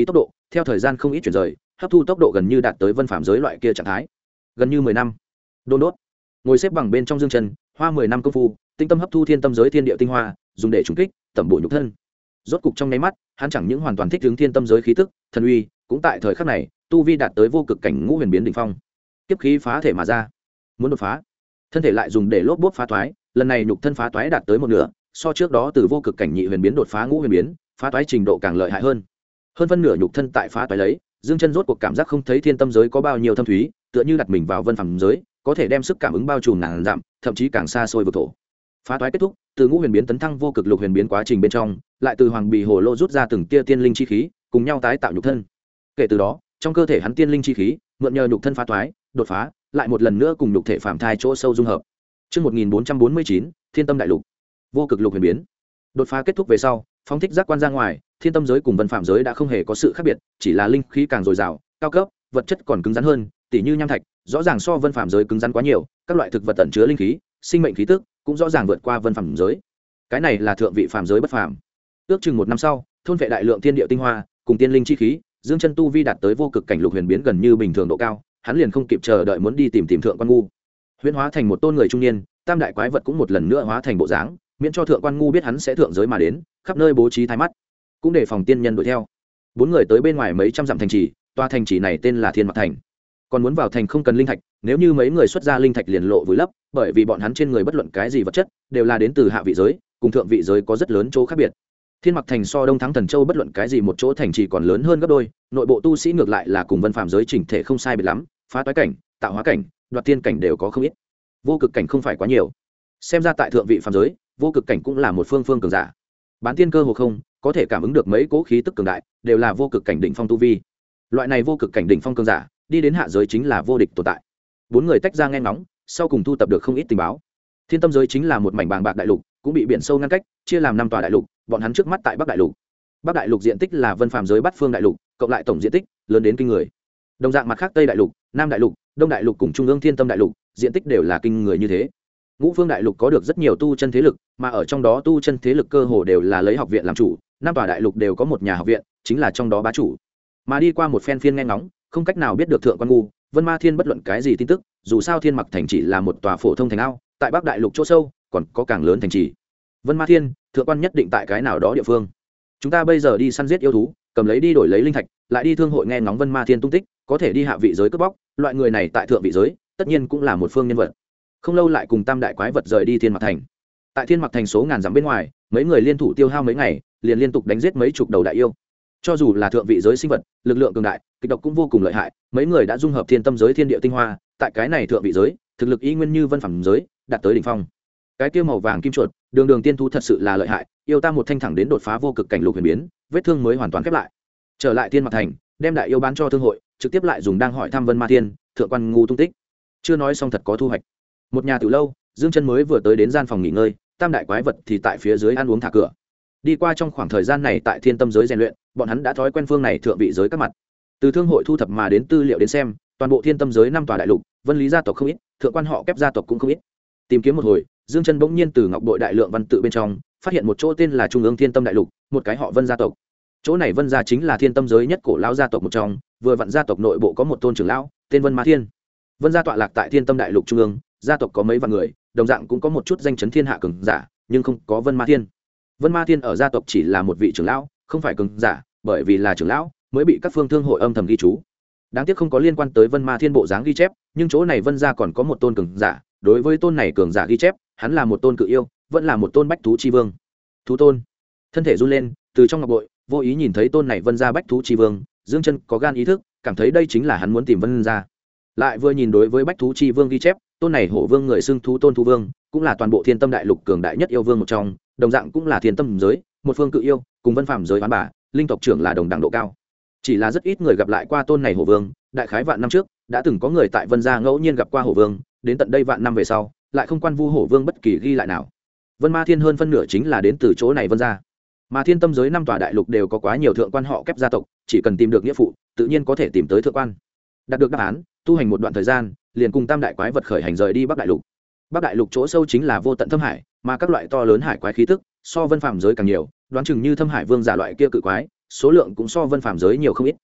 theo thời gian không ít chuyển rời, hấp thu tốc độ gần như đạt tới vân phạm giới loại kia trạng thái. Gần như 10 năm. Đôn đốt. Ngồi xếp bằng bên trong dương chân, hoa 10 năm công phu, tinh tâm hấp thu thiên tâm giới thiên địa tinh hoa, dùng để trùng kích, tẩm bổ nhục thân. Rốt cục trong nháy mắt, hắn chẳng những hoàn toàn thích ứng thiên tâm giới khí tức, thần uy, cũng tại thời khắc này, tu vi đạt tới vô cực cảnh ngũ huyền biến đỉnh phong. Kiếp khí phá thể mà ra, muốn đột phá, thân thể lại dùng để lốp bốp phá toái, lần này nhục thân phá toái đạt tới một nửa, so trước đó từ vô cực cảnh nhị huyền biến đột phá ngũ huyền biến, phá toái trình độ càng lợi hại hơn. Hơn phân nửa nhục thân tại phá toái lấy, dương chân rốt cuộc cảm giác không thấy thiên tâm giới có bao nhiêu thâm thúy, tựa như đặt mình vào vân phàm giới, có thể đem sức cảm ứng bao trùm ngàn dặm, thậm chí càng xa xôi vực thổ. Phá toái kết thúc, từ ngũ huyền biến tấn thăng vô cực lục huyền biến quá trình bên trong, lại từ hoàng bì hồ lô rút ra từng tia tiên linh chi khí, cùng nhau tái tạo nhục thân. Kể từ đó, trong cơ thể hắn tiên linh chi khí, mượn nhờ nhục thân phá toái, đột phá, lại một lần nữa cùng nhục thể phàm thai chỗ sâu dung hợp. Chương 1449, Thiên Tâm Đại Lục. Vô cực lục huyền biến. Đột phá kết thúc về sau, phóng thích giác quan ra ngoài, thiên tâm giới cùng vân phạm giới đã không hề có sự khác biệt, chỉ là linh khí càng dồi dào, cao cấp, vật chất còn cứng rắn hơn, tỉ như nham thạch, rõ ràng so vân phạm giới cứng rắn quá nhiều, các loại thực vật tẩn chứa linh khí, sinh mệnh khí tức cũng rõ ràng vượt qua vân phạm giới. Cái này là thượng vị phạm giới bất phàm. Ước chừng một năm sau, thôn vệ đại lượng thiên địa tinh hoa, cùng tiên linh chi khí, dương chân tu vi đạt tới vô cực cảnh lục huyền biến gần như bình thường độ cao, hắn liền không kịp chờ đợi muốn đi tìm thượng quan ngu. Huyễn hóa thành một tôn người trung niên, tam đại quái vật cũng một lần nữa hóa thành bộ dáng, miễn cho thượng quan ngu biết hắn sẽ thượng giới mà đến, khắp nơi bố trí thái mắt, cũng để phòng tiên nhân đuổi theo. Bốn người tới bên ngoài mấy trăm dặm thành trì, tòa thành trì này tên là Thiên Mặc Thành. Còn muốn vào thành không cần linh thạch, nếu như mấy người xuất ra linh thạch liền lộ vùi lấp, bởi vì bọn hắn trên người bất luận cái gì vật chất đều là đến từ hạ vị giới, cùng thượng vị giới có rất lớn chỗ khác biệt. Thiên Mặc Thành so Đông Thắng Thần Châu bất luận cái gì một chỗ thành trì còn lớn hơn gấp đôi, nội bộ tu sĩ ngược lại là cùng vân phàm giới chỉnh thể không sai biệt lắm, phá toái cảnh, tạo hóa cảnh, đoạt tiên cảnh đều có không ít. Vô cực cảnh không phải quá nhiều. Xem ra tại thượng vị phàm giới, vô cực cảnh cũng là một phương cường giả. Bán tiên cơ hồ không, có thể cảm ứng được mấy cỗ khí tức cường đại, đều là vô cực cảnh đỉnh phong tu vi. Loại này vô cực cảnh đỉnh phong cường giả, đi đến hạ giới chính là vô địch tồn tại. Bốn người tách ra nghe ngóng, sau cùng thu tập được không ít tình báo. Thiên tâm giới chính là một mảnh bàng bạc đại lục, cũng bị biển sâu ngăn cách, chia làm 5 tòa đại lục, bọn hắn trước mắt tại Bắc đại lục. Bắc đại lục diện tích là vân phàm giới bát phương đại lục, cộng lại tổng diện tích lớn đến kinh người. Đồng dạng mặt khác Tây đại lục, Nam đại lục, Đông đại lục cùng Trung ương Thiên Tâm đại lục, diện tích đều là kinh người như thế. Ngũ phương đại lục có được rất nhiều tu chân thế lực, mà ở trong đó tu chân thế lực cơ hồ đều là lấy học viện làm chủ, 5 tòa đại lục đều có một nhà học viện, chính là trong đó bá chủ. Mà đi qua một phen phiên nghe ngóng, không cách nào biết được thượng quan ngu, Vân Ma Thiên bất luận cái gì tin tức, dù sao Thiên Mặc Thành chỉ là một tòa phổ thông thành ao, tại Bắc đại lục chỗ sâu, còn có càng lớn thành trì. Vân Ma Thiên, thượng quan nhất định tại cái nào đó địa phương. Chúng ta bây giờ đi săn giết yêu thú, cầm lấy đi đổi lấy linh thạch, lại đi thương hội nghe ngóng Vân Ma Thiên tung tích, có thể đi hạ vị giới cướp bóc, loại người này tại thượng vị giới, tất nhiên cũng là một phương nhân vật. Không lâu lại cùng tam đại quái vật rời đi Thiên Mặc Thành. Tại Thiên Mặc Thành số ngàn dặm bên ngoài, mấy người liên thủ tiêu hao mấy ngày, liền liên tục đánh giết mấy chục đầu đại yêu. Cho dù là thượng vị giới sinh vật, lực lượng cường đại, kịch độc cũng vô cùng lợi hại, mấy người đã dung hợp thiên tâm giới thiên địa tinh hoa, tại cái này thượng vị giới, thực lực y nguyên như vân phẩm giới, đạt tới đỉnh phong. Cái kia màu vàng kim chuột, đường tiên thú thật sự là lợi hại, yêu ta một thanh thẳng đến đột phá vô cực cảnh lục huyền biến, vết thương mới hoàn toàn khép lại. Trở lại Thiên Mặc Thành, đem đại yêu bán cho thương hội, trực tiếp lại dùng đang hỏi thăm Vân Ma Thiên, thượng quan ngu tung tích. Chưa nói xong thật có thu hoạch. Một nhà tiểu lâu, Dương Chân mới vừa tới đến gian phòng nghỉ ngơi, tam đại quái vật thì tại phía dưới ăn uống thả cửa. Đi qua trong khoảng thời gian này tại thiên tâm giới rèn luyện, bọn hắn đã thói quen phương này thượng vị giới các mặt. Từ thương hội thu thập mà đến tư liệu đến xem, toàn bộ thiên tâm giới 5 tòa đại lục, vân lý gia tộc không ít, thượng quan họ kép gia tộc cũng không ít. Tìm kiếm một hồi, Dương Chân bỗng nhiên từ ngọc bội đại lượng văn tự bên trong phát hiện một chỗ tên là Trung ương Thiên Tâm đại lục, một cái họ Vân gia tộc. Chỗ này Vân gia chính là thiên tâm giới nhất cổ lão gia tộc một trong, vừa vặn gia tộc nội bộ có một tôn trưởng lão, tên Vân Ma Thiên. Vân gia tọa lạc tại thiên tâm đại lục trung ương, gia tộc có mấy vạn người, đồng dạng cũng có một chút danh chấn thiên hạ cường giả, nhưng không có Vân Ma Thiên. Vân Ma Thiên ở gia tộc chỉ là một vị trưởng lão, không phải cường giả, bởi vì là trưởng lão mới bị các phương thương hội âm thầm ghi chú. Đáng tiếc không có liên quan tới Vân Ma Thiên bộ dáng ghi chép, nhưng chỗ này Vân gia còn có một tôn cường giả, đối với tôn này cường giả ghi chép, hắn là một tôn cự yêu, vẫn là một tôn bách thú chi vương. Thú tôn. Thân thể run lên, từ trong ngọc bội, vô ý nhìn thấy tôn này Vân gia bách thú chi vương, Dương Chân có gan ý thức, cảm thấy đây chính là hắn muốn tìm Vân gia. Lại vừa nhìn đối với bách thú chi vương ghi chép, tôn này hổ vương người xưng thú tôn thú vương, cũng là toàn bộ thiên tâm đại lục cường đại nhất yêu vương một trong, đồng dạng cũng là thiên tâm giới một phương cự yêu, cùng vân phạm giới hoán bà linh tộc trưởng là đồng đẳng độ cao. Chỉ là rất ít người gặp lại qua tôn này hổ vương, đại khái vạn năm trước đã từng có người tại Vân gia ngẫu nhiên gặp qua hổ vương, đến tận đây vạn năm về sau lại không quan vu hổ vương bất kỳ ghi lại nào. Vân Ma Thiên hơn phân nửa chính là đến từ chỗ này Vân gia. Mà thiên tâm giới 5 tòa đại lục đều có quá nhiều thượng quan họ kép gia tộc, chỉ cần tìm được nghĩa phụ tự nhiên có thể tìm tới thượng quan. Đạt được đáp án, tu hành một đoạn thời gian, liền cùng tam đại quái vật khởi hành rời đi Bắc đại lục. Bắc đại lục chỗ sâu chính là vô tận thâm hải, mà các loại to lớn hải quái khí tức so vân phàm giới càng nhiều, đoán chừng như thâm hải vương giả loại kia cự quái, số lượng cũng so vân phàm giới nhiều không ít.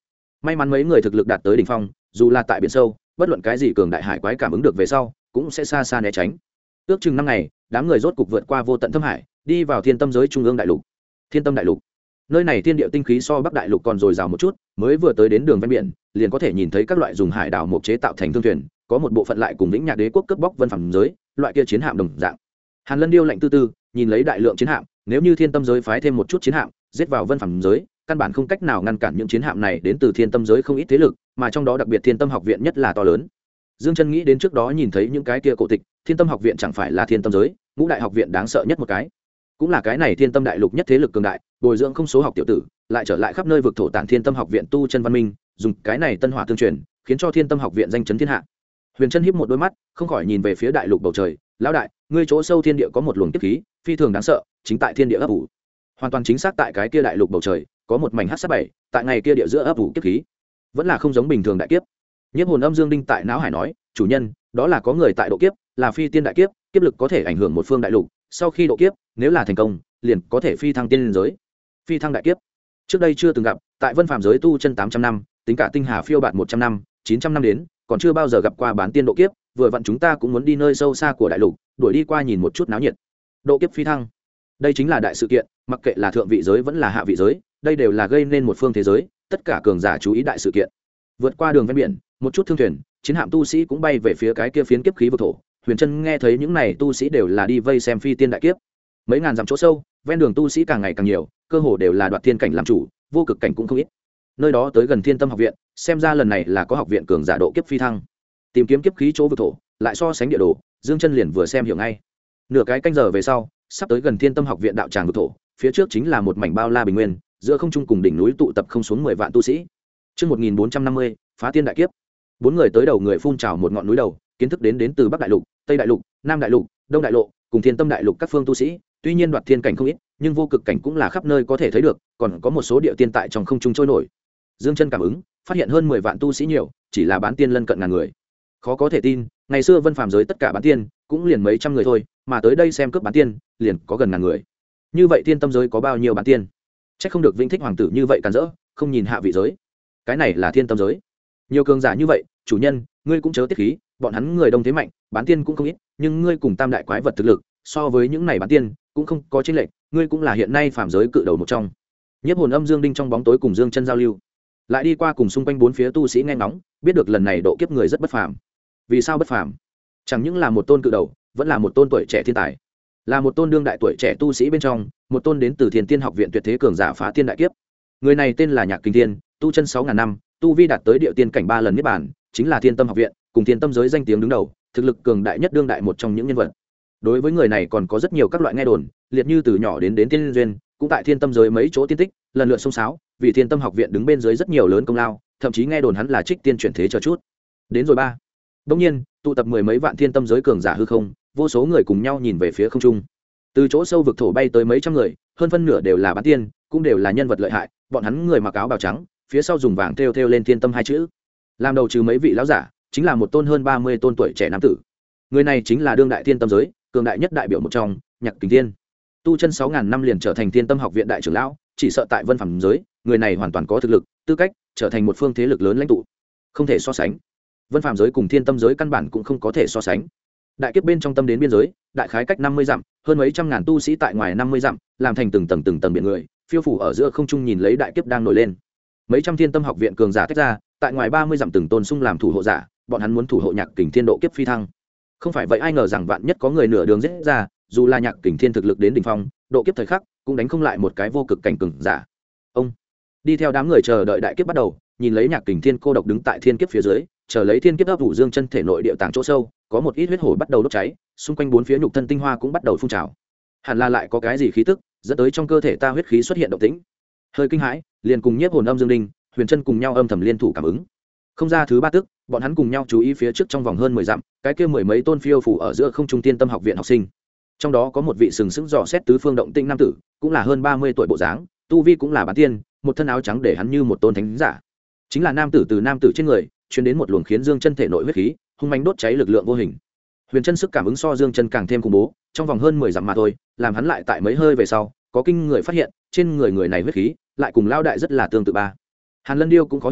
may mắn mấy người thực lực đạt tới đỉnh phong, dù là tại biển sâu, bất luận cái gì cường đại hải quái cảm ứng được về sau cũng sẽ xa xa né tránh. Ước chừng 5 ngày, đám người rốt cục vượt qua vô tận thâm hải, đi vào thiên tâm giới trung ương đại lục. Thiên tâm đại lục, nơi này thiên địa tinh khí so bắc đại lục còn dồi dào một chút, mới vừa tới đến đường ven biển liền có thể nhìn thấy các loại dùng hải đảo mộc chế tạo thành thương thuyền, có một bộ phận lại cùng Vĩnh Nhạc Đế quốc cướp bóc vân phẩm giới, loại kia chiến hạm đồng dạng. Hàn Lân điêu lạnh tư tư nhìn lấy đại lượng chiến hạm, nếu như thiên tâm giới phái thêm một chút chiến hạm giết vào vân phẩm giới, căn bản không cách nào ngăn cản những chiến hạm này đến từ thiên tâm giới không ít thế lực, mà trong đó đặc biệt thiên tâm học viện nhất là to lớn. Dương Chân nghĩ đến trước đó nhìn thấy những cái kia cổ tịch, thiên tâm học viện chẳng phải là thiên tâm giới ngũ đại học viện đáng sợ nhất một cái, cũng là cái này thiên tâm đại lục nhất thế lực cường đại, bồi dưỡng không số học tiểu tử, lại trở lại khắp nơi vực thổ tản thiên tâm học viện tu chân văn minh, dùng cái này tân hỏa tương truyền, khiến cho thiên tâm học viện danh chấn thiên hạ. Huyền Chân híp một đôi mắt, không khỏi nhìn về phía đại lục bầu trời, lão đại, ngươi chỗ sâu thiên địa có một luồng kiếp khí, phi thường đáng sợ, chính tại thiên địa ấp ủ. Hoàn toàn chính xác tại cái kia đại lục bầu trời, có một mảnh hắc sát bảy, tại ngày kia địa giữa ấp ủ kiếp khí, vẫn là không giống bình thường đại kiếp. Nhiếp hồn âm dương đinh tại não hải nói, chủ nhân, đó là có người tại độ kiếp, là phi tiên đại kiếp, kiếp lực có thể ảnh hưởng một phương đại lục, sau khi độ kiếp, nếu là thành công, liền có thể phi thăng tiên giới. Phi thăng đại kiếp, trước đây chưa từng gặp, tại vân phàm giới tu chân 800 năm, tính cả tinh hà phiêu bạt 100 năm, 900 năm đến, còn chưa bao giờ gặp qua bán tiên độ kiếp, vừa vặn chúng ta cũng muốn đi nơi sâu xa của đại lục, đuổi đi qua nhìn một chút náo nhiệt. Độ kiếp phi thăng, đây chính là đại sự kiện, mặc kệ là thượng vị giới vẫn là hạ vị giới, đây đều là gây nên một phương thế giới, tất cả cường giả chú ý đại sự kiện. Vượt qua đường ven biển, một chút thương thuyền, chiến hạm tu sĩ cũng bay về phía cái kia phiến kiếp khí vực thổ. Huyền Chân nghe thấy những này tu sĩ đều là đi vây xem phi tiên đại kiếp. Mấy ngàn dặm chỗ sâu, ven đường tu sĩ càng ngày càng nhiều, cơ hồ đều là đoạt thiên cảnh làm chủ, vô cực cảnh cũng không ít. Nơi đó tới gần Thiên Tâm học viện, xem ra lần này là có học viện cường giả độ kiếp phi thăng. Tìm kiếm kiếp khí chỗ vực thổ, lại so sánh địa đồ, Dương Chân liền vừa xem hiểu ngay. Nửa cái canh giờ về sau, sắp tới gần Thiên Tâm học viện đạo tràng vực thổ, phía trước chính là một mảnh bao la bình nguyên, giữa không trung cùng đỉnh núi tụ tập không xuống 10 vạn tu sĩ. Chương 1450, phá tiên đại kiếp. Bốn người tới đầu người phun trào một ngọn núi đầu, kiến thức đến từ Bắc đại lục, Tây đại lục, Nam đại lục, Đông đại lộ, cùng Thiên Tâm đại lục các phương tu sĩ, tuy nhiên đoạt thiên cảnh không ít, nhưng vô cực cảnh cũng là khắp nơi có thể thấy được, còn có một số địa tiên tại trong không trung trôi nổi. Dương Chân cảm ứng, phát hiện hơn 10 vạn tu sĩ nhiều, chỉ là bán tiên lân cận ngàn người. Khó có thể tin, ngày xưa vân phàm giới tất cả bán tiên cũng liền mấy trăm người thôi, mà tới đây xem cướp bán tiên, liền có gần ngàn người. Như vậy Thiên Tâm giới có bao nhiêu bán tiên? Chắc không được Vĩnh Thích hoàng tử như vậy càn rỡ, không nhìn hạ vị giới. Cái này là Thiên Tâm giới. Nhiều cường giả như vậy, chủ nhân, ngươi cũng chớ tiết khí, bọn hắn người đông thế mạnh, bán tiên cũng không ít, nhưng ngươi cùng tam đại quái vật thực lực, so với những này bán tiên, cũng không có chênh lệch, ngươi cũng là hiện nay phàm giới cự đầu một trong. Nhiếp hồn âm dương đinh trong bóng tối cùng Dương Chân giao lưu, lại đi qua cùng xung quanh bốn phía tu sĩ nghe ngóng, biết được lần này độ kiếp người rất bất phàm. Vì sao bất phàm? Chẳng những là một tôn cự đầu, vẫn là một tôn tuổi trẻ thiên tài, là một tôn đương đại tuổi trẻ tu sĩ bên trong, một tôn đến từ Thiên Tiên học viện tuyệt thế cường giả phá tiên đại kiếp. Người này tên là Nhạc Kình Thiên, tu chân 6000 năm, tu vi đạt tới địa tiên cảnh 3 lần niết bàn, chính là Thiên Tâm học viện cùng Thiên Tâm giới danh tiếng đứng đầu, thực lực cường đại nhất đương đại một trong những nhân vật. Đối với người này còn có rất nhiều các loại nghe đồn, liệt như từ nhỏ đến tiên duyên, cũng tại Thiên Tâm giới mấy chỗ tiên tích, lần lượt xông xáo, vì Thiên Tâm học viện đứng bên dưới rất nhiều lớn công lao, thậm chí nghe đồn hắn là trích tiên chuyển thế chờ chút. Đến rồi ba. Đương nhiên, tụ tập mười mấy vạn Thiên Tâm giới cường giả hư không, vô số người cùng nhau nhìn về phía không trung. Từ chỗ sâu vực thổ bay tới mấy trăm người, hơn phân nửa đều là bán tiên, cũng đều là nhân vật lợi hại, bọn hắn người mặc áo bào trắng, phía sau dùng vàng thêu lên Thiên Tâm hai chữ. Làm đầu trừ mấy vị lão giả, chính là một tôn hơn 30 tôn tuổi trẻ nam tử. Người này chính là đương đại Thiên Tâm giới cường đại nhất đại biểu một trong, Nhạc Kình Thiên. Tu chân 6000 năm liền trở thành Thiên Tâm học viện đại trưởng lão, chỉ sợ tại vân phẩm giới, người này hoàn toàn có thực lực, tư cách trở thành một phương thế lực lớn lãnh tụ. Không thể so sánh. Vân phàm giới cùng Thiên Tâm giới căn bản cũng không có thể so sánh. Đại kiếp bên trong tâm đến biên giới, đại khái cách 50 dặm, hơn mấy trăm ngàn tu sĩ tại ngoài 50 dặm, làm thành từng tầng biển người, phiêu phủ ở giữa không trung nhìn lấy đại kiếp đang nổi lên. Mấy trăm Thiên Tâm học viện cường giả tách ra, tại ngoài 30 dặm từng tôn sung làm thủ hộ giả, bọn hắn muốn thủ hộ Nhạc Kình Thiên độ kiếp phi thăng. Không phải vậy ai ngờ rằng vạn nhất có người nửa đường giết ra, dù là Nhạc Kình Thiên thực lực đến đỉnh phong, độ kiếp thời khắc cũng đánh không lại một cái vô cực cảnh cường giả. Ông đi theo đám người chờ đợi đại kiếp bắt đầu, nhìn lấy Nhạc Kình Thiên cô độc đứng tại thiên kiếp phía dưới, chờ lấy thiên kiếp ấp ủ Dương Chân thể nội địa tàng chỗ sâu, có một ít huyết hổ bắt đầu đốt cháy, xung quanh bốn phía nhục thân tinh hoa cũng bắt đầu phun trào. Hẳn là lại có cái gì khí tức dẫn tới trong cơ thể ta huyết khí xuất hiện động tĩnh. Hơi kinh hãi, liền cùng Nhiếp hồn âm dương đinh, Huyền Chân cùng nhau âm thầm liên thủ cảm ứng. Không ra thứ ba tức, bọn hắn cùng nhau chú ý phía trước trong vòng hơn 10 dặm, cái kia mười mấy tôn phiêu phủ ở giữa không trung Thiên Tâm học viện học sinh. Trong đó có một vị sừng sững dò xét tứ phương động tĩnh nam tử, cũng là hơn 30 tuổi bộ dáng, tu vi cũng là bán tiên, một thân áo trắng để hắn như một tôn thánh giả. Chính là nam tử từ nam tử trên người truyền đến một luồng khiến Dương Chân thể nội huyết khí hung mãnh đốt cháy lực lượng vô hình. Huyền Chân sức cảm ứng so Dương Chân càng thêm khủng bố, trong vòng hơn 10 dặm mà thôi, làm hắn lại tại mấy hơi về sau, có kinh người phát hiện, trên người người này huyết khí lại cùng lao đại rất là tương tự ba. Hàn Lân Điêu cũng có hiểu,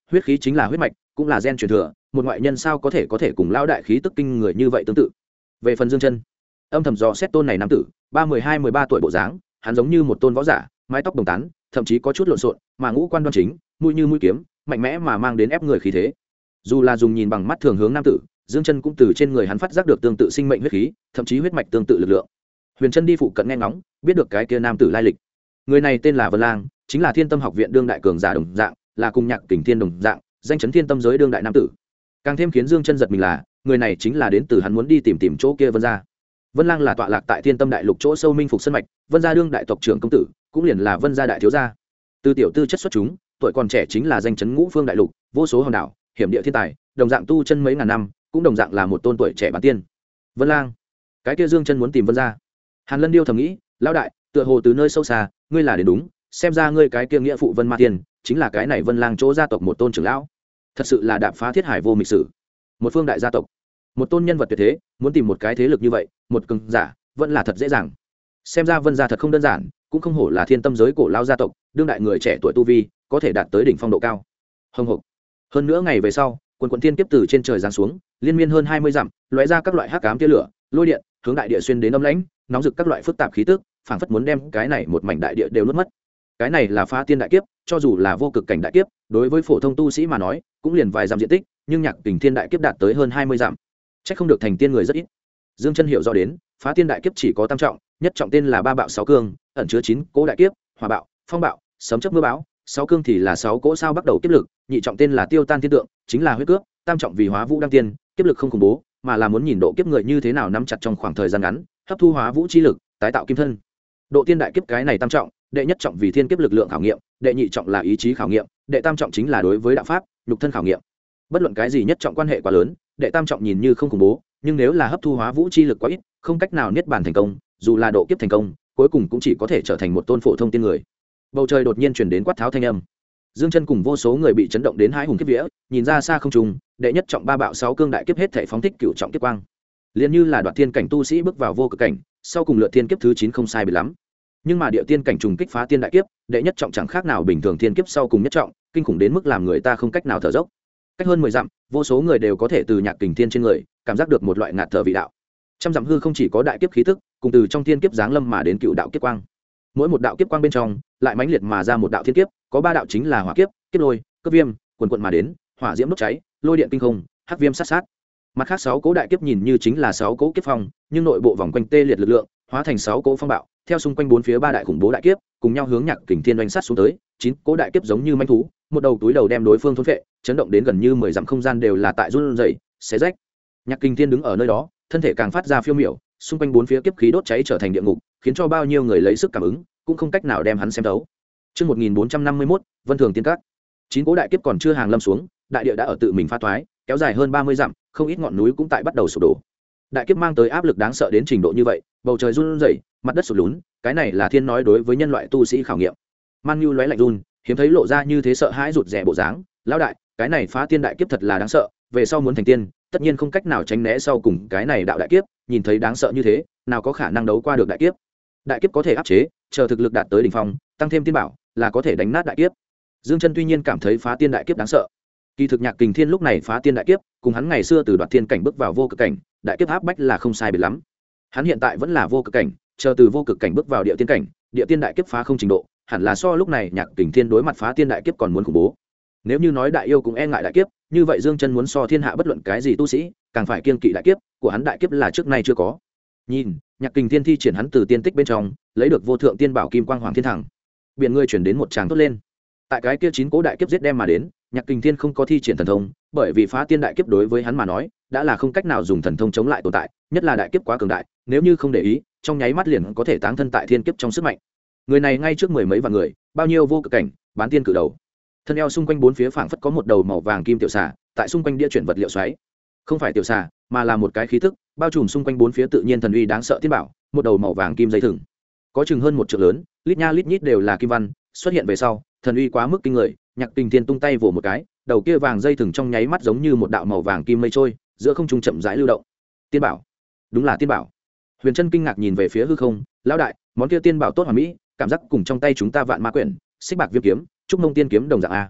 huyết khí chính là huyết mạch, cũng là gen truyền thừa, một ngoại nhân sao có thể cùng lão đại khí tức kinh người như vậy tương tự. Về phần Dương Chân, âm thầm dò xét tôn này nam tử, 12-13 tuổi bộ dáng, hắn giống như một tôn võ giả, mái tóc đồng tán, thậm chí có chút lộn xộn, mà ngũ quan đoan chính, mũi như mũi kiếm, mạnh mẽ mà mang đến ép người khí thế. Dù là dùng nhìn bằng mắt thường hướng nam tử, Dương Chân cũng từ trên người hắn phát giác được tương tự sinh mệnh huyết khí, thậm chí huyết mạch tương tự lực lượng. Huyền Chân đi phụ cận nghe ngóng, biết được cái kia nam tử lai lịch. Người này tên là Vân Lang, chính là Thiên Tâm học viện đương đại cường giả đồng dạng, là cùng Nhạc Kình Thiên đồng dạng, danh chấn thiên tâm giới đương đại nam tử. Càng thêm khiến Dương Chân giật mình là, người này chính là đến từ hắn muốn đi tìm chỗ kia Vân gia. Vân Lang là tọa lạc tại Thiên Tâm đại lục chỗ sâu minh phục sơn mạch, Vân gia đương đại tộc trưởng công tử, cũng liền là Vân gia đại thiếu gia. Từ tiểu tư chất xuất chúng, tuổi còn trẻ chính là danh chấn ngũ phương đại lục, vô số hòn đảo, hiểm địa thiên tài, đồng dạng tu chân mấy ngàn năm, cũng đồng dạng là một tôn tuổi trẻ bán tiên. Vân Lang, cái kia Dương Chân muốn tìm Vân gia. Hàn Lân Điêu thầm nghĩ, lão đại, tựa hồ từ nơi sâu xa, ngươi là đến đúng, xem ra ngươi cái kia nghĩa phụ Vân Ma Tiên, chính là cái này Vân Lang chỗ gia tộc một tôn trưởng lão. Thật sự là đạp phá thiết hải vô mịch sử. Một phương đại gia tộc, một tôn nhân vật tuyệt thế, muốn tìm một cái thế lực như vậy, một cường giả, vẫn là thật dễ dàng. Xem ra Vân gia thật không đơn giản, cũng không hổ là thiên tâm giới cổ lao gia tộc, đương đại người trẻ tuổi tu vi, có thể đạt tới đỉnh phong độ cao. Hồng hộc. Hơn nữa ngày về sau, quần thiên kiếp từ trên trời giáng xuống, liên miên hơn 20 dặm, lóe ra các loại hắc ám tia lửa, lôi điện, hướng đại địa xuyên đến âm lãnh, nóng rực các loại phức tạp khí tức, phảng phất muốn đem cái này một mảnh đại địa đều nuốt mất. Cái này là phá tiên đại kiếp, cho dù là vô cực cảnh đại kiếp, đối với phổ thông tu sĩ mà nói, cũng liền vài dặm diện tích, nhưng Nhạc Kình Thiên đại kiếp đạt tới hơn 20 dặm. Chắc không được thành tiên người rất ít. Dương Chân hiểu rõ đến, phá tiên đại kiếp chỉ có tam trọng, nhất trọng tên là Ba Bạo Sáu Cương, ẩn chứa 9 cỗ đại kiếp, hỏa bạo, phong bạo, sấm chớp mưa bão, sáu cương thì là 6 cỗ sao bắt đầu kiếp lực, nhị trọng tên là Tiêu Tan Thiên Tượng, chính là huyết cướp, tam trọng vì Hóa Vũ đăng tiên, kiếp lực không khủng bố, mà là muốn nhìn độ kiếp người như thế nào nắm chặt trong khoảng thời gian ngắn, hấp thu Hóa Vũ chi lực, tái tạo kim thân. Độ tiên đại kiếp cái này tam trọng, đệ nhất trọng vì thiên kiếp lực lượng khảo nghiệm, đệ nhị trọng là ý chí khảo nghiệm, đệ tam trọng chính là đối với đạo pháp, nhục thân khảo nghiệm. Bất luận cái gì nhất trọng quan hệ quá lớn, đệ tam trọng nhìn như không khủng bố, nhưng nếu là hấp thu Hóa Vũ chi lực quá ít, không cách nào niết bàn thành công, dù là độ kiếp thành công, cuối cùng cũng chỉ có thể trở thành một tôn phổ thông tiên người. Bầu trời đột nhiên truyền đến quát tháo thanh âm. Dương Chân cùng vô số người bị chấn động đến hãi hùng kiếp vía, nhìn ra xa không trung, đệ nhất trọng Ba Bạo Sáu Cương đại kiếp hết thảy phóng thích cửu trọng kiếp quang. Liên như là đoạt thiên cảnh tu sĩ bước vào vô cực cảnh, sau cùng lượt thiên kiếp thứ 9 không sai biệt lắm. Nhưng mà địa tiên cảnh trùng kích phá tiên đại kiếp, đệ nhất trọng chẳng khác nào bình thường thiên kiếp sau cùng nhất trọng, kinh khủng đến mức làm người ta không cách nào thở dốc. Cách hơn 10 dặm, vô số người đều có thể từ Nhạc Kình Thiên trên người cảm giác được một loại ngạt thở vị đạo. Trăm dặm hư không chỉ có đại kiếp khí tức, cùng từ trong thiên kiếp giáng lâm mà đến cựu đạo kiếp quang. Mỗi một đạo kiếp quang bên trong, lại mãnh liệt mà ra một đạo thiên kiếp, có 3 đạo chính là hỏa kiếp, kiếp lôi, cấp viêm, quần quần mà đến, hỏa diễm đốt cháy, lôi điện kinh không, hắc viêm sát sát. Mặt khác 6 cỗ đại kiếp nhìn như chính là 6 cỗ kiếp phong, nhưng nội bộ vòng quanh tê liệt lực lượng, hóa thành 6 cỗ phong bạo, theo xung quanh bốn phía 3 đại khủng bố đại kiếp, cùng nhau hướng Nhạc Kình Thiên oanh sát xuống tới, 9 cỗ đại kiếp giống như manh thú, một đầu túi đầu đem đối phương thôn phệ, chấn động đến gần như 10 dặm không gian đều là tại run rẩy, xé rách. Nhạc Kình Thiên đứng ở nơi đó, thân thể càng phát ra phiêu miểu, xung quanh bốn phía kiếp khí đốt cháy trở thành địa ngục, khiến cho bao nhiêu người lấy sức cảm ứng, cũng không cách nào đem hắn xem thấu. Chương 1451, Vân Thường Tiên Các. 9 cỗ đại kiếp còn chưa hàng lâm xuống, đại địa đã ở tự mình phá toái, kéo dài hơn 30 dặm, không ít ngọn núi cũng tại bắt đầu sụp đổ. Đại kiếp mang tới áp lực đáng sợ đến trình độ như vậy, bầu trời run rẩy, mặt đất sụt lún, cái này là thiên nói đối với nhân loại tu sĩ khảo nghiệm. Man Nhu lóe lạnh run, hiếm thấy lộ ra như thế sợ hãi rụt rè bộ dáng, lão đại, cái này phá tiên đại kiếp thật là đáng sợ, về sau muốn thành tiên, tất nhiên không cách nào tránh né sau cùng cái này đạo đại kiếp, nhìn thấy đáng sợ như thế, nào có khả năng đấu qua được đại kiếp. Đại kiếp có thể áp chế, chờ thực lực đạt tới đỉnh phong, tăng thêm tiên bảo, là có thể đánh nát đại kiếp. Dương Chân tuy nhiên cảm thấy phá tiên đại kiếp đáng sợ, kỳ thực Nhạc Kình Thiên lúc này phá tiên đại kiếp, cùng hắn ngày xưa từ đoạt thiên cảnh bước vào vô cực cảnh, đại kiếp áp bách là không sai biệt lắm. Hắn hiện tại vẫn là vô cực cảnh, chờ từ vô cực cảnh bước vào địa tiên cảnh, địa tiên đại kiếp phá không trình độ, hẳn là so lúc này Nhạc Kình Thiên đối mặt phá tiên đại kiếp còn muốn khủng bố. Nếu như nói đại yêu cũng e ngại đại kiếp, như vậy Dương Chân muốn so thiên hạ bất luận cái gì tu sĩ, càng phải kiêng kỵ đại kiếp, của hắn đại kiếp là trước nay chưa có. Nhìn, Nhạc Kình Thiên thi triển hắn từ tiên tích bên trong, lấy được vô thượng tiên bảo kim quang hoàng thiên thẳng. Biển người chuyển đến một tràng tốt lên. Tại cái kia 9 cố đại kiếp giết đem mà đến, Nhạc Kình Thiên không có thi triển thần thông, bởi vì phá tiên đại kiếp đối với hắn mà nói, đã là không cách nào dùng thần thông chống lại tồn tại, nhất là đại kiếp quá cường đại, nếu như không để ý, trong nháy mắt liền có thể táng thân tại thiên kiếp trong sức mạnh. Người này ngay trước mười mấy vạn người, bao nhiêu vô cực cảnh, bán tiên cử đầu. Thân eo xung quanh bốn phía phảng phất có một đầu màu vàng kim tiểu xà, tại xung quanh đĩa chuyển vật liệu xoáy. Không phải tiểu xà, mà là một cái khí tức, bao trùm xung quanh bốn phía tự nhiên thần uy đáng sợ thiên bảo, một đầu màu vàng kim dây thừng. Có chừng hơn một trượng lớn, lít nha lít nhít đều là kim văn, xuất hiện về sau, thần uy quá mức kinh người, Nhạc Kình Thiên tung tay vồ một cái, đầu kia vàng dây thừng trong nháy mắt giống như một đạo màu vàng kim mây trôi, giữa không trung chậm rãi lưu động. Tiên bảo, đúng là tiên bảo. Huyền Trân kinh ngạc nhìn về phía hư không, lão đại, món kia tiên bảo tốt hoàn mỹ, cảm giác cùng trong tay chúng ta vạn ma quyển, xích bạc viêm kiếm, trúc mông tiên kiếm đồng dạng a.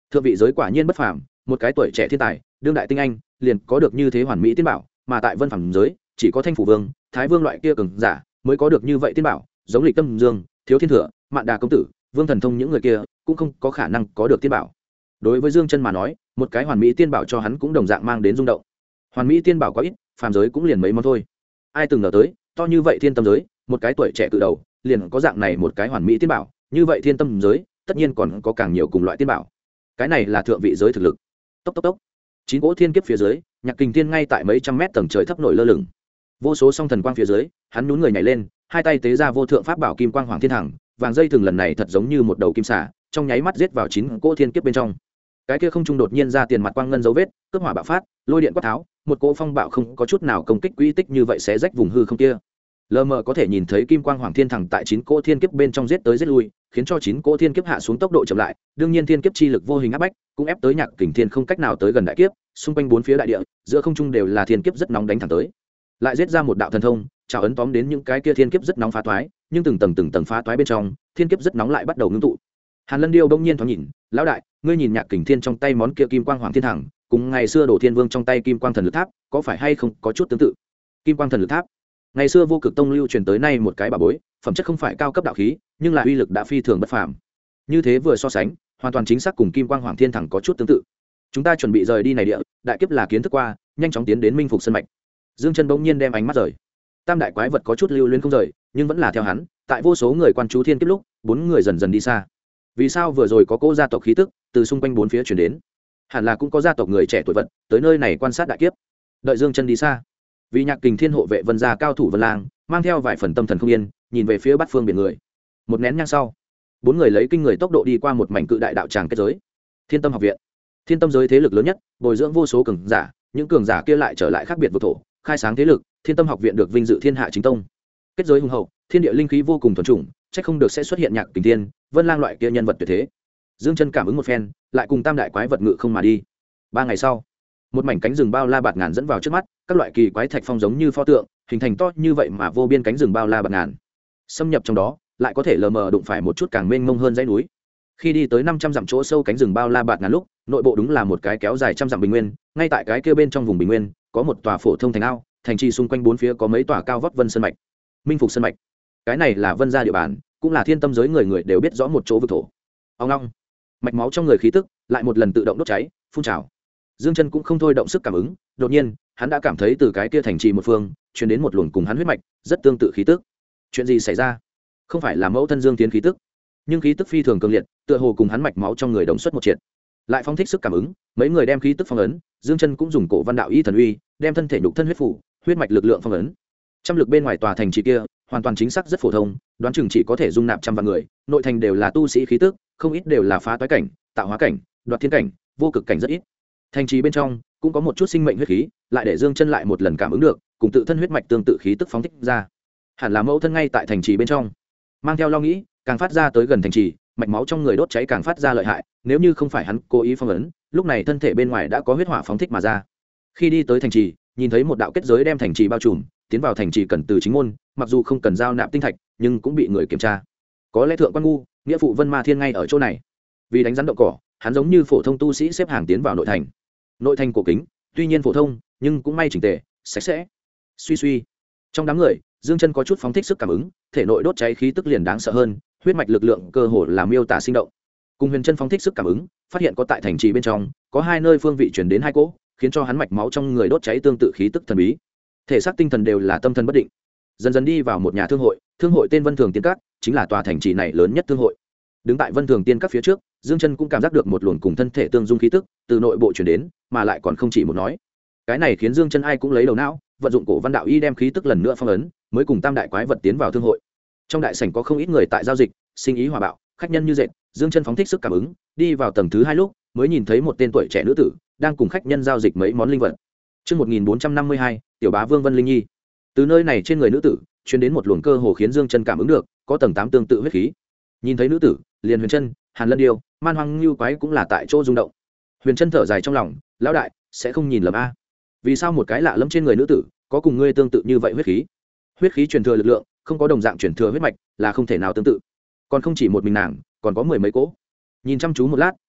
thượng vị giới quả nhiên bất phàm, một cái tuổi trẻ thiên tài đương đại tinh anh liền có được như thế hoàn mỹ tiên bảo, mà tại vân phàm giới chỉ có thanh phủ vương, thái vương loại kia cường giả mới có được như vậy tiên bảo, giống lịch tâm dương, thiếu thiên thừa, mạn đà công tử, vương thần thông những người kia cũng không có khả năng có được tiên bảo. Đối với Dương Chân mà nói, một cái hoàn mỹ tiên bảo cho hắn cũng đồng dạng mang đến rung động. Hoàn mỹ tiên bảo có ít, phàm giới cũng liền mấy món thôi. Ai từng ngờ tới, to như vậy thiên tâm giới, một cái tuổi trẻ cự đầu, liền có dạng này một cái hoàn mỹ tiên bảo, như vậy thiên tâm giới, tất nhiên còn có càng nhiều cùng loại tiên bảo. Cái này là thượng vị giới thực lực. Tốc tốc tốc. Chín cỗ thiên kiếp phía dưới, Nhạc Kình Thiên ngay tại mấy trăm mét tầng trời thấp nổi lơ lửng. Vô số song thần quang phía dưới, hắn nhún người nhảy lên, hai tay tế ra vô thượng pháp bảo kim quang hoàng thiên thẳng, vàng dây thường lần này thật giống như một đầu kim xà, trong nháy mắt giết vào chín cỗ thiên kiếp bên trong. Cái kia không trung đột nhiên ra tiền mặt quang ngân dấu vết, cướp hỏa bạo phát, lôi điện quát tháo, một cỗ phong bạo không có chút nào công kích quỹ tích như vậy sẽ rách vùng hư không kia. Lờ mờ có thể nhìn thấy kim quang hoàng thiên thẳng tại chín cỗ thiên kiếp bên trong giết tới giết lui, khiến cho chín cỗ thiên kiếp hạ xuống tốc độ chậm lại, đương nhiên thiên kiếp chi lực vô hình áp bách, cũng ép tới Nhạc Kình Thiên không cách nào tới gần đại kiếp, xung quanh bốn phía đại địa, giữa không trung đều là thiên kiếp rất nóng đánh thẳng tới. Lại giết ra một đạo thần thông, chào ấn tóm đến những cái kia thiên kiếp rất nóng phá toái, nhưng từng tầng phá toái bên trong, thiên kiếp rất nóng lại bắt đầu ngưng tụ. Hàn Lân Điêu bỗng nhiên thoáng nhìn, lão đại, ngươi nhìn Nhạc Kình Thiên trong tay món kia kim quang hoàng thiên thẳng, cùng ngày xưa Đồ Thiên Vương trong tay kim quang thần lực tháp, có phải hay không có chút tương tự? Kim quang thần lực tháp, ngày xưa Vô Cực Tông lưu truyền tới nay một cái bảo bối, phẩm chất không phải cao cấp đạo khí, nhưng là uy lực đã phi thường bất phàm. Như thế vừa so sánh, hoàn toàn chính xác cùng kim quang hoàng thiên thẳng có chút tương tự. Chúng ta chuẩn bị rời đi này địa, đại kiếp là kiến thức qua, nhanh chóng tiến đến Minh Phục Sơn mạch. Dương Chân bỗng nhiên đem ánh mắt rời. Tam đại quái vật có chút lưu luyến không rời, nhưng vẫn là theo hắn, tại vô số người quan chú thiên kiếp lúc, bốn người dần dần đi xa. Vì sao vừa rồi có cô gia tộc khí tức từ xung quanh bốn phía truyền đến? Hẳn là cũng có gia tộc người trẻ tuổi vật tới nơi này quan sát đại kiếp. Đợi Dương Chân đi xa, vì Nhạc Kình Thiên hộ vệ Vân gia cao thủ Vân Lang, mang theo vài phần tâm thần không yên, nhìn về phía bát phương biển người. Một nén nhang sau, bốn người lấy kinh người tốc độ đi qua một mảnh cự đại đạo tràng kết giới. Thiên Tâm học viện, thiên tâm giới thế lực lớn nhất, bồi dưỡng vô số cường giả, những cường giả kia lại trở lại khác biệt vực thổ, khai sáng thế lực. Thiên Tâm học viện được vinh dự thiên hạ chính tông, kết giới hùng hậu, thiên địa linh khí vô cùng thuần chủng, chắc không được sẽ xuất hiện Nhạc Kình Thiên, Vân Lang loại kia nhân vật tuyệt thế. Dương Chân cảm ứng một phen, lại cùng tam đại quái vật ngự không mà đi. 3 ngày sau, một mảnh cánh rừng bao la bạt ngàn dẫn vào trước mắt, các loại kỳ quái thạch phong giống như pho tượng, hình thành to như vậy mà vô biên cánh rừng bao la bạt ngàn. Xâm nhập trong đó, lại có thể lờ mờ đụng phải một chút càng mênh mông hơn dãy núi. Khi đi tới 500 dặm chỗ sâu cánh rừng bao la bạt ngàn lúc, nội bộ đúng là một cái kéo dài trăm dặm bình nguyên, ngay tại cái kia bên trong vùng bình nguyên, có một tòa phổ thông thành ao, thành trì xung quanh bốn phía có mấy tòa cao vóc Vân Sơn mạch. Minh Phục Sơn mạch. Cái này là Vân gia địa bàn, cũng là thiên tâm giới người người đều biết rõ một chỗ vực thổ. Ông long, mạch máu trong người khí tức lại một lần tự động đốt cháy, phun trào. Dương Chân cũng không thôi động sức cảm ứng, đột nhiên, hắn đã cảm thấy từ cái kia thành trì một phương, truyền đến một luồng cùng hắn huyết mạch rất tương tự khí tức. Chuyện gì xảy ra? Không phải là mẫu thân Dương Tiến khí tức, nhưng khí tức phi thường cường liệt, tựa hồ cùng hắn mạch máu trong người đồng xuất một triệt. Lại phóng thích sức cảm ứng, mấy người đem khí tức phong ấn, Dương Chân cũng dùng cổ văn đạo y thần uy, đem thân thể nhục thân huyết phủ, huyết mạch lực lượng phong ấn. Trăm lực bên ngoài tòa thành trì kia, hoàn toàn chính xác rất phổ thông, đoán chừng chỉ có thể dung nạp trăm vạn người, nội thành đều là tu sĩ khí tức, không ít đều là phá toái cảnh, tạo hóa cảnh, đoạt thiên cảnh, vô cực cảnh rất ít. Thành trì bên trong cũng có một chút sinh mệnh huyết khí, lại để Dương Chân lại một lần cảm ứng được, cùng tự thân huyết mạch tương tự khí tức phóng thích ra. Hẳn là mẫu thân ngay tại thành trì bên trong. Mang theo lo nghĩ, càng phát ra tới gần thành trì, mạch máu trong người đốt cháy càng phát ra lợi hại, nếu như không phải hắn cố ý phong ấn, lúc này thân thể bên ngoài đã có huyết hỏa phóng thích mà ra. Khi đi tới thành trì, nhìn thấy một đạo kết giới đem thành trì bao trùm, tiến vào thành trì cần từ chính môn, mặc dù không cần giao nạp tinh thạch, nhưng cũng bị người kiểm tra. Có lẽ thượng quan ngu, nghĩa phụ Vân Ma Thiên ngay ở chỗ này. Vì đánh rắn động cỏ, hắn giống như phổ thông tu sĩ xếp hàng tiến vào nội thành. Nội thành cổ kính, tuy nhiên phổ thông, nhưng cũng may chỉnh tề, sạch sẽ. Suy suy, trong đám người, Dương Chân có chút phóng thích sức cảm ứng, thể nội đốt cháy khí tức liền đáng sợ hơn, huyết mạch lực lượng cơ hồ là miêu tả sinh động. Cùng Huyền Chân phóng thích sức cảm ứng, phát hiện có tại thành trì bên trong, có hai nơi phương vị truyền đến hai cỗ, khiến cho hắn mạch máu trong người đốt cháy tương tự khí tức thần bí. Thể xác tinh thần đều là tâm thần bất định. Dần dần đi vào một nhà thương hội tên Vân Thường Tiên Các, chính là tòa thành trì này lớn nhất thương hội. Đứng tại Vân Thường Tiên Các phía trước, Dương Chân cũng cảm giác được một luồng cùng thân thể tương dung khí tức từ nội bộ truyền đến, mà lại còn không chỉ một nói. Cái này khiến Dương Chân ai cũng lấy đầu não, vận dụng cổ văn đạo y đem khí tức lần nữa phong ấn, mới cùng tam đại quái vật tiến vào thương hội. Trong đại sảnh có không ít người tại giao dịch, sinh ý hòa bạo, khách nhân như dệt. Dương Chân phóng thích sức cảm ứng, đi vào tầng thứ 2 lúc, mới nhìn thấy một tên tuổi trẻ nữ tử đang cùng khách nhân giao dịch mấy món linh vật. Chương 1452, tiểu bá Vương Vân Linh Nhi. Từ nơi này trên người nữ tử truyền đến một luồng cơ hồ khiến Dương Chân cảm ứng được, có tầng 8 tương tự huyết khí. Nhìn thấy nữ tử, liền Huyền Chân, Hàn Lân Điêu, Man Hoang Nưu Quái cũng là tại chỗ rung động. Huyền Chân thở dài trong lòng, lão đại, sẽ không nhìn lầm a. Vì sao một cái lạ lẫm trên người nữ tử có cùng ngươi tương tự như vậy huyết khí? Huyết khí truyền thừa lực lượng, không có đồng dạng truyền thừa huyết mạch, là không thể nào tương tự. Còn không chỉ một mình nàng, còn có mười mấy cỗ. Nhìn chăm chú một lát,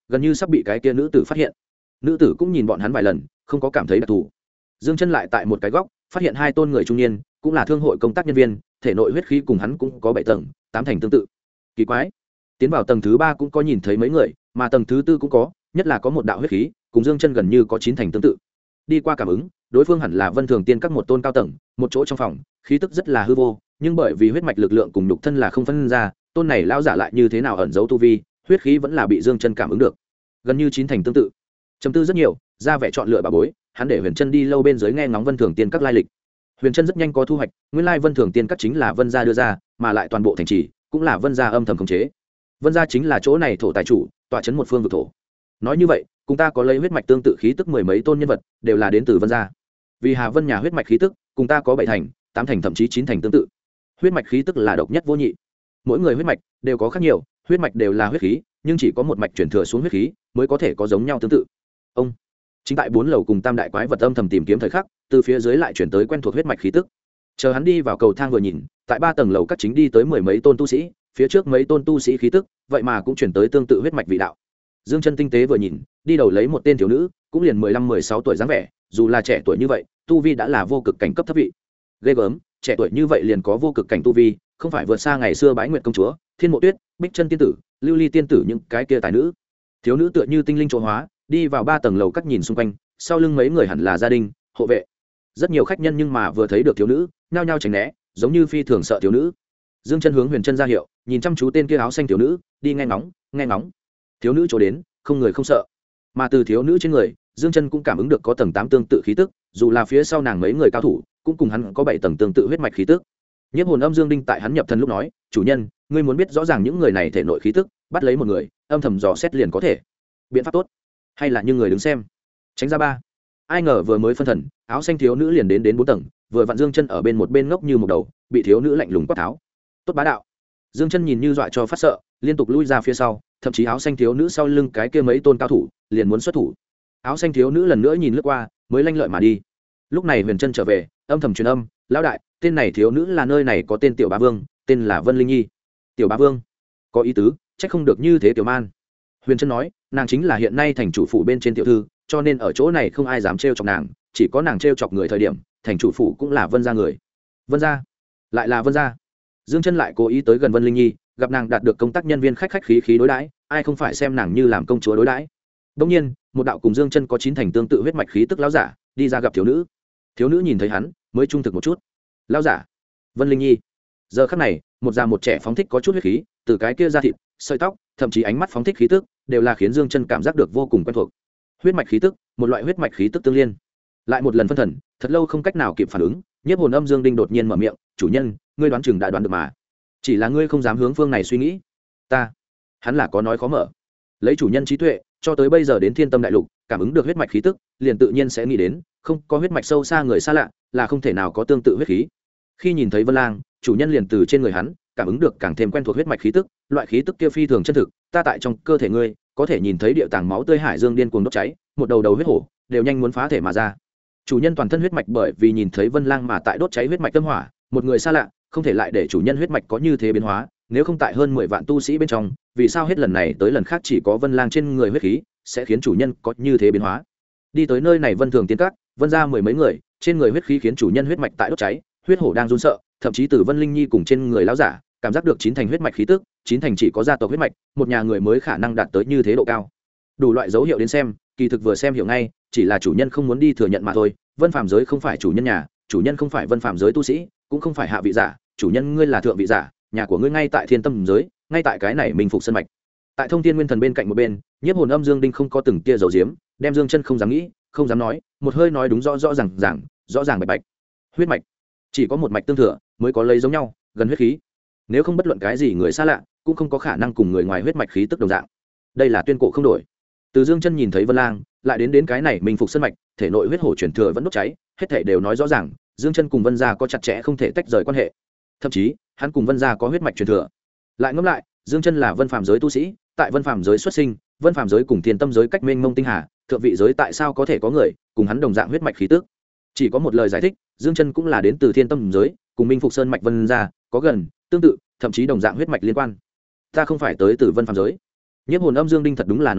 gần như sắp bị cái kia nữ tử phát hiện. Nữ tử cũng nhìn bọn hắn vài lần, không có cảm thấy đặc thù. Dương Chân lại tại một cái góc phát hiện hai tôn người trung niên, cũng là thương hội công tác nhân viên, thể nội huyết khí cùng hắn cũng có 7 tầng, 8 thành tương tự. Kỳ quái. Tiến vào tầng thứ 3 cũng có nhìn thấy mấy người, mà tầng thứ 4 cũng có, nhất là có một đạo huyết khí, cùng Dương Chân gần như có 9 thành tương tự. Đi qua cảm ứng, đối phương hẳn là Vân Thường Tiên các một tôn cao tầng, một chỗ trong phòng, khí tức rất là hư vô, nhưng bởi vì huyết mạch lực lượng cùng nhục thân là không phân ra, tôn này lão giả lại như thế nào ẩn giấu tu vi, huyết khí vẫn là bị Dương Chân cảm ứng được, gần như 9 thành tương tự. Trầm tư rất nhiều, ra vẻ chọn lựa bà bối, hắn để Huyền Chân đi lâu bên dưới nghe ngóng Vân Thường Tiên các lai lịch. Huyền Chân rất nhanh có thu hoạch, nguyên lai Vân Thường Tiên các chính là Vân gia đưa ra, mà lại toàn bộ thành trì cũng là Vân gia âm thầm khống chế. Vân gia chính là chỗ này thổ tài chủ, tọa trấn một phương vực thổ. Nói như vậy, cùng ta có lấy huyết mạch tương tự khí tức mười mấy tôn nhân vật, đều là đến từ Vân gia. Vì Hà Vân nhà huyết mạch khí tức, cùng ta có 7 thành, 8 thành thậm chí 9 thành tương tự. Huyết mạch khí tức là độc nhất vô nhị. Mỗi người huyết mạch đều có khác nhiều, huyết mạch đều là huyết khí, nhưng chỉ có một mạch chuyển thừa xuống huyết khí mới có thể có giống nhau tương tự. Ông chính tại 4 lầu cùng tam đại quái vật âm thầm tìm kiếm thời khắc, từ phía dưới lại chuyển tới quen thuộc huyết mạch khí tức. Chờ hắn đi vào cầu thang vừa nhìn, tại 3 tầng lầu các chính đi tới mười mấy tôn tu sĩ, phía trước mấy tôn tu sĩ khí tức, vậy mà cũng chuyển tới tương tự huyết mạch vị đạo. Dương Chân tinh tế vừa nhìn, đi đầu lấy một tên thiếu nữ, cũng liền 15-16 tuổi dáng vẻ, dù là trẻ tuổi như vậy, tu vi đã là vô cực cảnh cấp thấp vị. Ghê gớm, trẻ tuổi như vậy liền có vô cực cảnh tu vi, không phải vượt xa ngày xưa Bái Nguyệt công chúa, Thiên Mộ Tuyết, Bích Chân tiên tử, Lưu Ly tiên tử những cái kia tài nữ. Thiếu nữ tựa như tinh linh chỗ hóa, đi vào 3 tầng lầu các nhìn xung quanh, sau lưng mấy người hẳn là gia đình, hộ vệ. Rất nhiều khách nhân nhưng mà vừa thấy được thiếu nữ, nhao nhao tránh né, giống như phi thường sợ thiếu nữ. Dương Chân hướng Huyền Chân ra hiệu, nhìn chăm chú tên kia áo xanh thiếu nữ, đi nghe ngóng, nghe ngóng. Thiếu nữ chỗ đến, không người không sợ. Mà từ thiếu nữ trên người, Dương Chân cũng cảm ứng được có tầng 8 tương tự khí tức, dù là phía sau nàng mấy người cao thủ, cũng cùng hắn có 7 tầng tương tự huyết mạch khí tức. Nhiếp hồn âm Dương Đinh tại hắn nhập thân lúc nói, "Chủ nhân, ngươi muốn biết rõ ràng những người này thể nội khí tức, bắt lấy một người, âm thầm dò xét liền có thể. Biện pháp tốt, hay là như người đứng xem, tránh ra ba." Ai ngờ vừa mới phân thần, áo xanh thiếu nữ liền đến 4 tầng, vừa vặn Dương Chân ở bên một bên ngốc như một đầu, bị thiếu nữ lạnh lùng quát tháo. "Tốt bá đạo." Dương Chân nhìn như dọa cho phát sợ, liên tục lui ra phía sau, thậm chí áo xanh thiếu nữ sau lưng cái kia mấy tôn cao thủ, liền muốn xuất thủ. Áo xanh thiếu nữ lần nữa nhìn lướt qua, mới lanh lợi mà đi. Lúc này Huyền Chân trở về, âm thầm truyền âm, "Lão đại, tên này thiếu nữ là nơi này có tên tiểu bá vương, tên là Vân Linh Nhi." Tiểu bá vương? Có ý tứ, chắc không được như thế tiểu man. Huyền Chân nói, nàng chính là hiện nay thành chủ phủ bên trên tiểu thư, cho nên ở chỗ này không ai dám trêu chọc nàng, chỉ có nàng trêu chọc người thời điểm, thành chủ phủ cũng là Vân gia người. Vân gia? Lại là Vân gia? Dương Chân lại cố ý tới gần Vân Linh Nhi, gặp nàng đạt được công tác nhân viên khách khách khí khí đối đãi, ai không phải xem nàng như làm công chúa đối đãi. Đương nhiên, một đạo cùng Dương Chân có 9 thành tương tự huyết mạch khí tức lão giả, đi ra gặp thiếu nữ. Thiếu nữ nhìn thấy hắn, mới trung thực một chút. Lão giả, Vân Linh Nhi. Giờ khắc này, một già một trẻ phóng thích có chút huyết khí, từ cái kia da thịt, sợi tóc, thậm chí ánh mắt phóng thích khí tức, đều là khiến Dương Chân cảm giác được vô cùng quen thuộc. Huyết mạch khí tức, một loại huyết mạch khí tức tương liên. Lại một lần phân thần, thật lâu không cách nào kịp phản ứng, Nhiếp hồn âm Dương Đinh đột nhiên mở miệng, "Chủ nhân, ngươi đoán chừng đã đoán được mà. Chỉ là ngươi không dám hướng phương này suy nghĩ." "Ta?" Hắn là có nói khó mở. Lấy chủ nhân trí tuệ, cho tới bây giờ đến Thiên Tâm đại lục, cảm ứng được huyết mạch khí tức, liền tự nhiên sẽ nghĩ đến, không có huyết mạch sâu xa người xa lạ, là không thể nào có tương tự huyết khí. Khi nhìn thấy Vân Lang, chủ nhân liền từ trên người hắn, cảm ứng được càng thêm quen thuộc huyết mạch khí tức, loại khí tức kia phi thường chân thực, ta tại trong cơ thể ngươi, có thể nhìn thấy địa tàng máu tươi hải dương điên cuồng đốt cháy, một đầu đầu huyết hổ, đều nhanh muốn phá thể mà ra. Chủ nhân toàn thân huyết mạch bởi vì nhìn thấy Vân Lang mà tại đốt cháy huyết mạch tâm hỏa, một người xa lạ, không thể lại để chủ nhân huyết mạch có như thế biến hóa, nếu không tại hơn 10 vạn tu sĩ bên trong, vì sao hết lần này tới lần khác chỉ có Vân Lang trên người huyết khí sẽ khiến chủ nhân có như thế biến hóa. Đi tới nơi này Vân Thường Tiên các, Vân gia mười mấy người, trên người huyết khí khiến chủ nhân huyết mạch tại đốt cháy, huyết hổ đang run sợ, thậm chí từ Vân Linh Nhi cùng trên người lão giả, cảm giác được 9 thành huyết mạch khí tức, 9 thành chỉ có gia tộc huyết mạch, một nhà người mới khả năng đạt tới như thế độ cao. Đủ loại dấu hiệu đến xem, kỳ thực vừa xem hiểu ngay, chỉ là chủ nhân không muốn đi thừa nhận mà thôi. Vân Phàm giới không phải chủ nhân nhà, chủ nhân không phải Vân Phàm giới tu sĩ, cũng không phải hạ vị giả, chủ nhân ngươi là thượng vị giả, nhà của ngươi ngay tại Thiên Tâm giới, ngay tại cái này Minh Phục Sơn mạch. Tại Thông Thiên Nguyên Thần bên cạnh một bên, Nhiếp hồn âm Dương Đinh không có từng tia dầu diếm, đem Dương Chân không dám nghĩ, không dám nói, một hơi nói đúng rõ ràng bạch bạch. Huyết mạch chỉ có một mạch tương thừa, mới có lấy giống nhau, gần huyết khí. Nếu không bất luận cái gì người xa lạ, cũng không có khả năng cùng người ngoài huyết mạch khí tức đồng dạng. Đây là tuyên cổ không đổi. Từ Dương Chân nhìn thấy Vân Lang, lại đến cái này Minh Phục Sơn mạch, thể nội huyết hổ truyền thừa vẫn đốt cháy, hết thảy đều nói rõ ràng, Dương Chân cùng Vân gia có chặt chẽ không thể tách rời quan hệ. Thậm chí, hắn cùng Vân gia có huyết mạch truyền thừa. Lại ngẫm lại, Dương Chân là Vân Phàm giới tu sĩ, tại Vân Phàm giới xuất sinh, Vân Phàm giới cùng Thiên Tâm giới cách mênh mông tinh hà, thượng vị giới tại sao có thể có người cùng hắn đồng dạng huyết mạch khí tức? Chỉ có một lời giải thích, Dương Chân cũng là đến từ Thiên Tâm giới, cùng Minh Phục Sơn mạch Vân gia có gần, tương tự, thậm chí đồng dạng huyết mạch liên quan. Ta không phải tới từ Vân Phàm giới. Nhiếp hồn âm Dương Đinh thật đúng là nói đúng,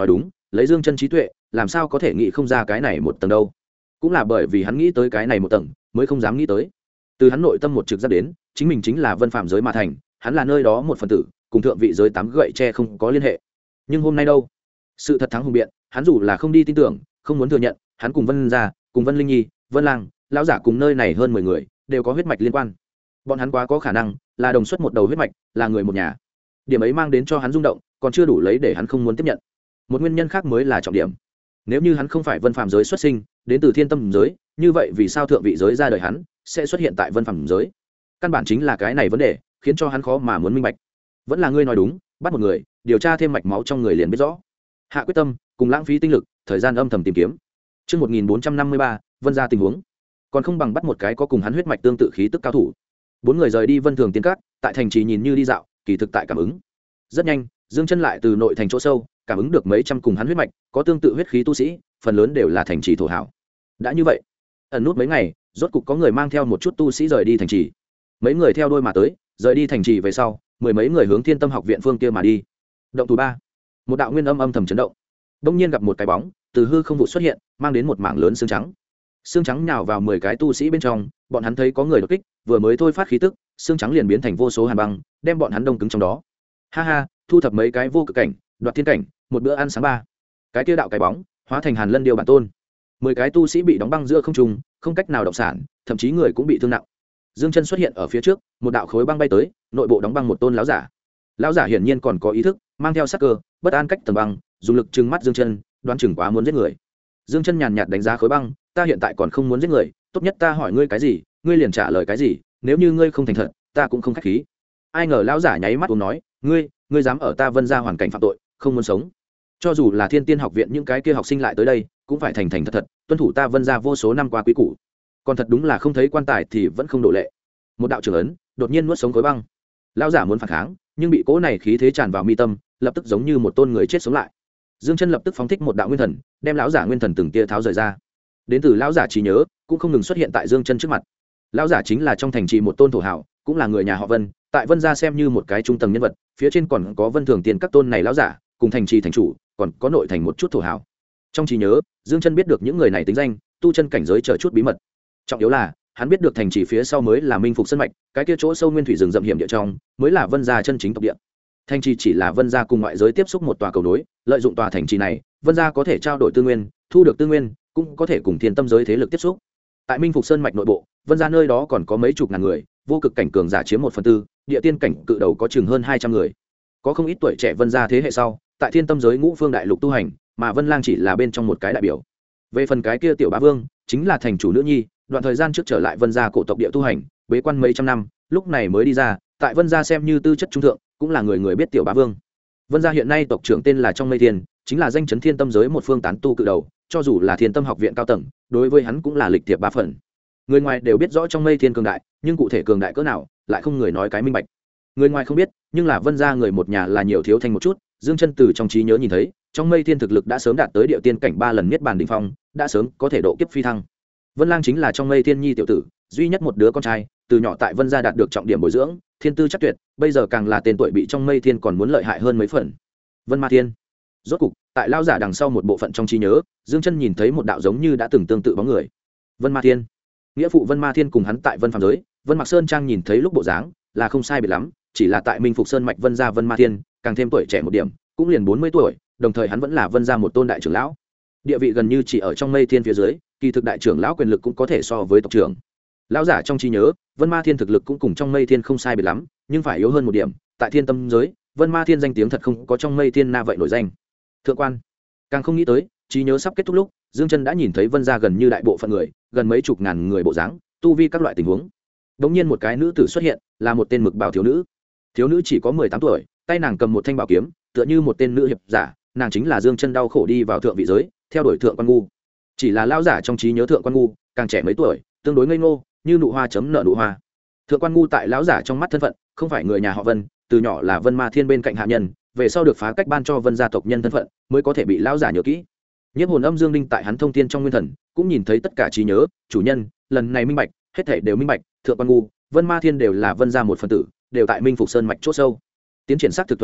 lấy Dương Chân trí tuệ làm sao có thể nghĩ không ra cái này một tầng đâu. Cũng là bởi vì hắn nghĩ tới cái này một tầng mới không dám nghĩ tới. Từ hắn nội tâm một trực giác đến chính mình chính là vân phạm giới mà thành, hắn là nơi đó một phần tử, cùng thượng vị giới tám gậy tre không có liên hệ. Nhưng hôm nay đâu, sự thật thắng hùng biện, hắn dù là không đi tin tưởng, không muốn thừa nhận, hắn cùng Vân gia, cùng Vân Linh Nhi, Vân Lang, lão giả cùng nơi này hơn 10 người đều có huyết mạch liên quan. Bọn hắn quá có khả năng là đồng xuất một đầu huyết mạch, là người một nhà. Điểm ấy mang đến cho hắn rung động, còn chưa đủ lấy để hắn không muốn tiếp nhận. Một nguyên nhân khác mới là trọng điểm. Nếu như hắn không phải vân phàm giới xuất sinh, đến từ thiên tâm giới, như vậy vì sao thượng vị giới ra đời hắn sẽ xuất hiện tại vân phàm giới? Căn bản chính là cái này vấn đề khiến cho hắn khó mà muốn minh bạch. Vẫn là ngươi nói đúng, bắt một người, điều tra thêm mạch máu trong người liền biết rõ. Hạ quyết tâm, cùng lãng phí tinh lực, thời gian âm thầm tìm kiếm. Trước 1453, vân ra tình huống, còn không bằng bắt một cái có cùng hắn huyết mạch tương tự khí tức cao thủ. Bốn người rời đi Vân Thường Tiên Cát, tại thành trì nhìn như đi dạo, kỳ thực tại cảm ứng. Rất nhanh, Dương Chân lại từ nội thành chỗ sâu, cảm ứng được mấy trăm cùng hắn huyết mạch, có tương tự huyết khí tu sĩ, phần lớn đều là thành trì thổ hảo. Đã như vậy, ẩn nút mấy ngày, rốt cục có người mang theo một chút tu sĩ rời đi thành trì. Mấy người theo đuôi mà tới, rời đi thành trì về sau, mười mấy người hướng Thiên Tâm học viện phương kia mà đi. Động thủ ba, một đạo nguyên âm thầm chấn động. Đông nhiên gặp một cái bóng từ hư không vụ xuất hiện, mang đến một mảng lớn xương trắng. Xương trắng nhào vào 10 cái tu sĩ bên trong, bọn hắn thấy có người đột kích, vừa mới thôi phát khí tức, xương trắng liền biến thành vô số hàn băng, đem bọn hắn đông cứng trong đó. Ha ha, thu thập mấy cái vô cực cảnh, đoạt thiên cảnh, một bữa ăn sáng ba. Cái kia đạo cái bóng hóa thành Hàn Lân Điêu bản tôn. 10 cái tu sĩ bị đóng băng giữa không trung, không cách nào động sản, thậm chí người cũng bị thương nặng. Dương Chân xuất hiện ở phía trước, một đạo khối băng bay tới, nội bộ đóng băng một tôn lão giả. Lão giả hiển nhiên còn có ý thức, mang theo sắc cơ, bất an cách tầng băng, dùng lực trừng mắt Dương Chân, đoán chừng quá muốn giết người. Dương Chân nhàn nhạt đánh giá khối băng, ta hiện tại còn không muốn giết người, tốt nhất ta hỏi ngươi cái gì, ngươi liền trả lời cái gì, nếu như ngươi không thành thật, ta cũng không khách khí. Ai ngờ lão giả nháy mắt uống nói, ngươi dám ở ta Vân gia hoàn cảnh phạm tội, không muốn sống. Cho dù là Thiên Tiên học viện những cái kia học sinh lại tới đây, cũng phải thành thành thật thật, tuân thủ ta Vân gia vô số năm qua quý củ. Còn thật đúng là không thấy quan tài thì vẫn không độ lệ. Một đạo trưởng ấn, đột nhiên nuốt sống khối băng. Lão giả muốn phản kháng, nhưng bị cỗ này khí thế tràn vào mi tâm, lập tức giống như một tôn người chết sống lại. Dương Chân lập tức phóng thích một đạo nguyên thần, đem lão giả nguyên thần từng tia tháo rời ra. Đến từ lão giả trí nhớ cũng không ngừng xuất hiện tại Dương Chân trước mặt. Lão giả chính là trong thành trì một tôn thổ hảo, cũng là người nhà họ Vân, tại Vân gia xem như một cái trung tầng nhân vật, phía trên còn có Vân Thường Tiền các tôn này lão giả, cùng thành trì thành chủ, còn có nội thành một chút thổ hảo. Trong trí nhớ, Dương Chân biết được những người này tính danh, tu chân cảnh giới chờ chút bí mật. Trọng yếu là, hắn biết được thành trì phía sau mới là Minh Phục Sơn mạch, cái kia chỗ sâu nguyên thủy rừng rậm hiểm địa trong, mới là Vân gia chân chính tộc địa. Thành trì chỉ là Vân gia cùng ngoại giới tiếp xúc một tòa cầu nối, lợi dụng tòa thành trì này, Vân gia có thể trao đổi tư nguyên, thu được tư nguyên, cũng có thể cùng Thiên Tâm giới thế lực tiếp xúc. Tại Minh Phục Sơn mạch nội bộ, Vân gia nơi đó còn có mấy chục ngàn người, vô cực cảnh cường giả chiếm 1/4, địa tiên cảnh cự đầu có chừng hơn 200 người. Có không ít tuổi trẻ Vân gia thế hệ sau, tại Thiên Tâm giới ngũ phương đại lục tu hành, mà Vân Lang chỉ là bên trong một cái đại biểu. Về phần cái kia tiểu bá vương, chính là thành chủ nữ nhi, đoạn thời gian trước trở lại Vân gia cổ tộc địa tu hành, bế quan mấy trăm năm, lúc này mới đi ra, tại Vân gia xem như tư chất trung thượng, cũng là người biết tiểu bá vương. Vân gia hiện nay tộc trưởng tên là Trong Mây Thiên, chính là danh chấn Thiên Tâm giới một phương tán tu cự đầu, cho dù là Thiên Tâm học viện cao tầng, đối với hắn cũng là lịch thiệp ba phần. Người ngoài đều biết rõ Trong Mây Thiên cường đại, nhưng cụ thể cường đại cỡ nào, lại không người nói cái minh bạch. Người ngoài không biết, nhưng là Vân gia người một nhà là nhiều thiếu thành một chút, Dương Chân từ trong trí nhớ nhìn thấy, Trong Mây Thiên thực lực đã sớm đạt tới địa tiên cảnh 3 lần niết bàn đỉnh phong, đã sớm có thể độ kiếp phi thăng. Vân Lang chính là Trong Mây Thiên nhi tiểu tử, duy nhất một đứa con trai, từ nhỏ tại Vân gia đạt được trọng điểm bồi dưỡng, thiên tư chắc tuyệt, bây giờ càng là tên tuổi bị Trong Mây Thiên còn muốn lợi hại hơn mấy phần. Vân Ma Thiên. Rốt cục, tại lao giả đằng sau một bộ phận trong trí nhớ, Dương Chân nhìn thấy một đạo giống như đã từng tương tự bóng người. Vân Ma Thiên. Nghĩa phụ Vân Ma Thiên cùng hắn tại Vân Phàm giới, Vân Mặc Sơn trang nhìn thấy lúc bộ dáng, là không sai biệt lắm, chỉ là tại Minh Phục Sơn mạch Vân gia Vân Ma Thiên, càng thêm tuổi trẻ một điểm, cũng liền 40 tuổi, đồng thời hắn vẫn là Vân gia một tôn đại trưởng lão. Địa vị gần như chỉ ở Trong Mây Thiên phía dưới, kỳ thực đại trưởng lão quyền lực cũng có thể so với tộc trưởng. Lão giả trong trí nhớ, Vân Ma Thiên thực lực cũng cùng Trong Mây Thiên không sai biệt lắm, nhưng phải yếu hơn một điểm, tại Thiên Tâm giới, Vân Ma Thiên danh tiếng thật không có Trong Mây Thiên na vậy nổi danh. Thượng quan, càng không nghĩ tới, trí nhớ sắp kết thúc lúc, Dương Chân đã nhìn thấy Vân gia gần như đại bộ phận người, gần mấy chục ngàn người bộ dáng, tu vi các loại tình huống. Đống nhiên một cái nữ tử xuất hiện, là một tên mực bào thiếu nữ. Thiếu nữ chỉ có 18 tuổi, tay nàng cầm một thanh bảo kiếm, tựa như một tên nữ hiệp giả, nàng chính là Dương Chân đau khổ đi vào thượng vị giới, theo đuổi thượng quan ngu. Chỉ là lão giả trong trí nhớ thượng quan ngu, càng trẻ mấy tuổi, tương đối ngây ngô, như nụ hoa chấm nở nụ hoa. Thượng quan ngu tại lão giả trong mắt thân phận, không phải người nhà họ Vân, từ nhỏ là Vân Ma Thiên bên cạnh hạ nhân, về sau được phá cách ban cho Vân gia tộc nhân thân phận, mới có thể bị lão giả nhớ kỹ. Nhiếp hồn âm dương đinh tại hắn thông thiên trong nguyên thần, cũng nhìn thấy tất cả trí nhớ, chủ nhân, lần này minh bạch, hết thảy đều minh bạch, thượng quan ngu, Vân Ma Thiên đều là Vân gia một phần tử, đều tại Minh Phục Sơn mạch chỗ sâu. Tiến triển xác thực thuận lợi,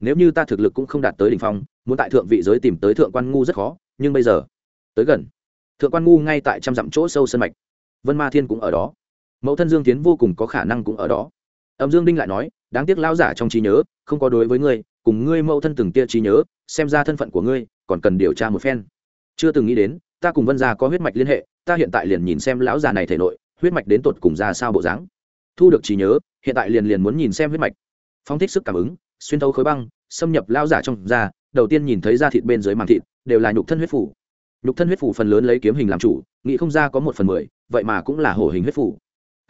nếu như ta thực lực cũng không đạt tới đỉnh phong, muốn tại thượng vị giới tìm tới thượng quan ngu rất khó, nhưng bây giờ tới gần thượng quan ngu ngay tại trăm dặm chỗ sâu sơn mạch, Vân Ma Thiên cũng ở đó, mẫu thân Dương Tiến vô cùng có khả năng cũng ở đó. Âm Dương Đinh lại nói, đáng tiếc lão giả trong trí nhớ không có đối với ngươi cùng ngươi mẫu thân từng tia trí nhớ, xem ra thân phận của ngươi còn cần điều tra một phen. Chưa từng nghĩ đến ta cùng Vân gia có huyết mạch liên hệ, ta hiện tại liền nhìn xem lão già này thể nội huyết mạch đến tột cùng ra sao bộ dáng. Thu được trí nhớ, hiện tại liền muốn nhìn xem huyết mạch. Phóng thích sức cảm ứng, xuyên thấu khối băng, xâm nhập lão giả trong da, đầu tiên nhìn thấy da thịt bên dưới màng thịt đều là nhục thân huyết phủ. Nhục thân huyết phủ phần lớn lấy kiếm hình làm chủ, nghĩ không ra có 1/10, vậy mà cũng là hổ hình huyết phủ.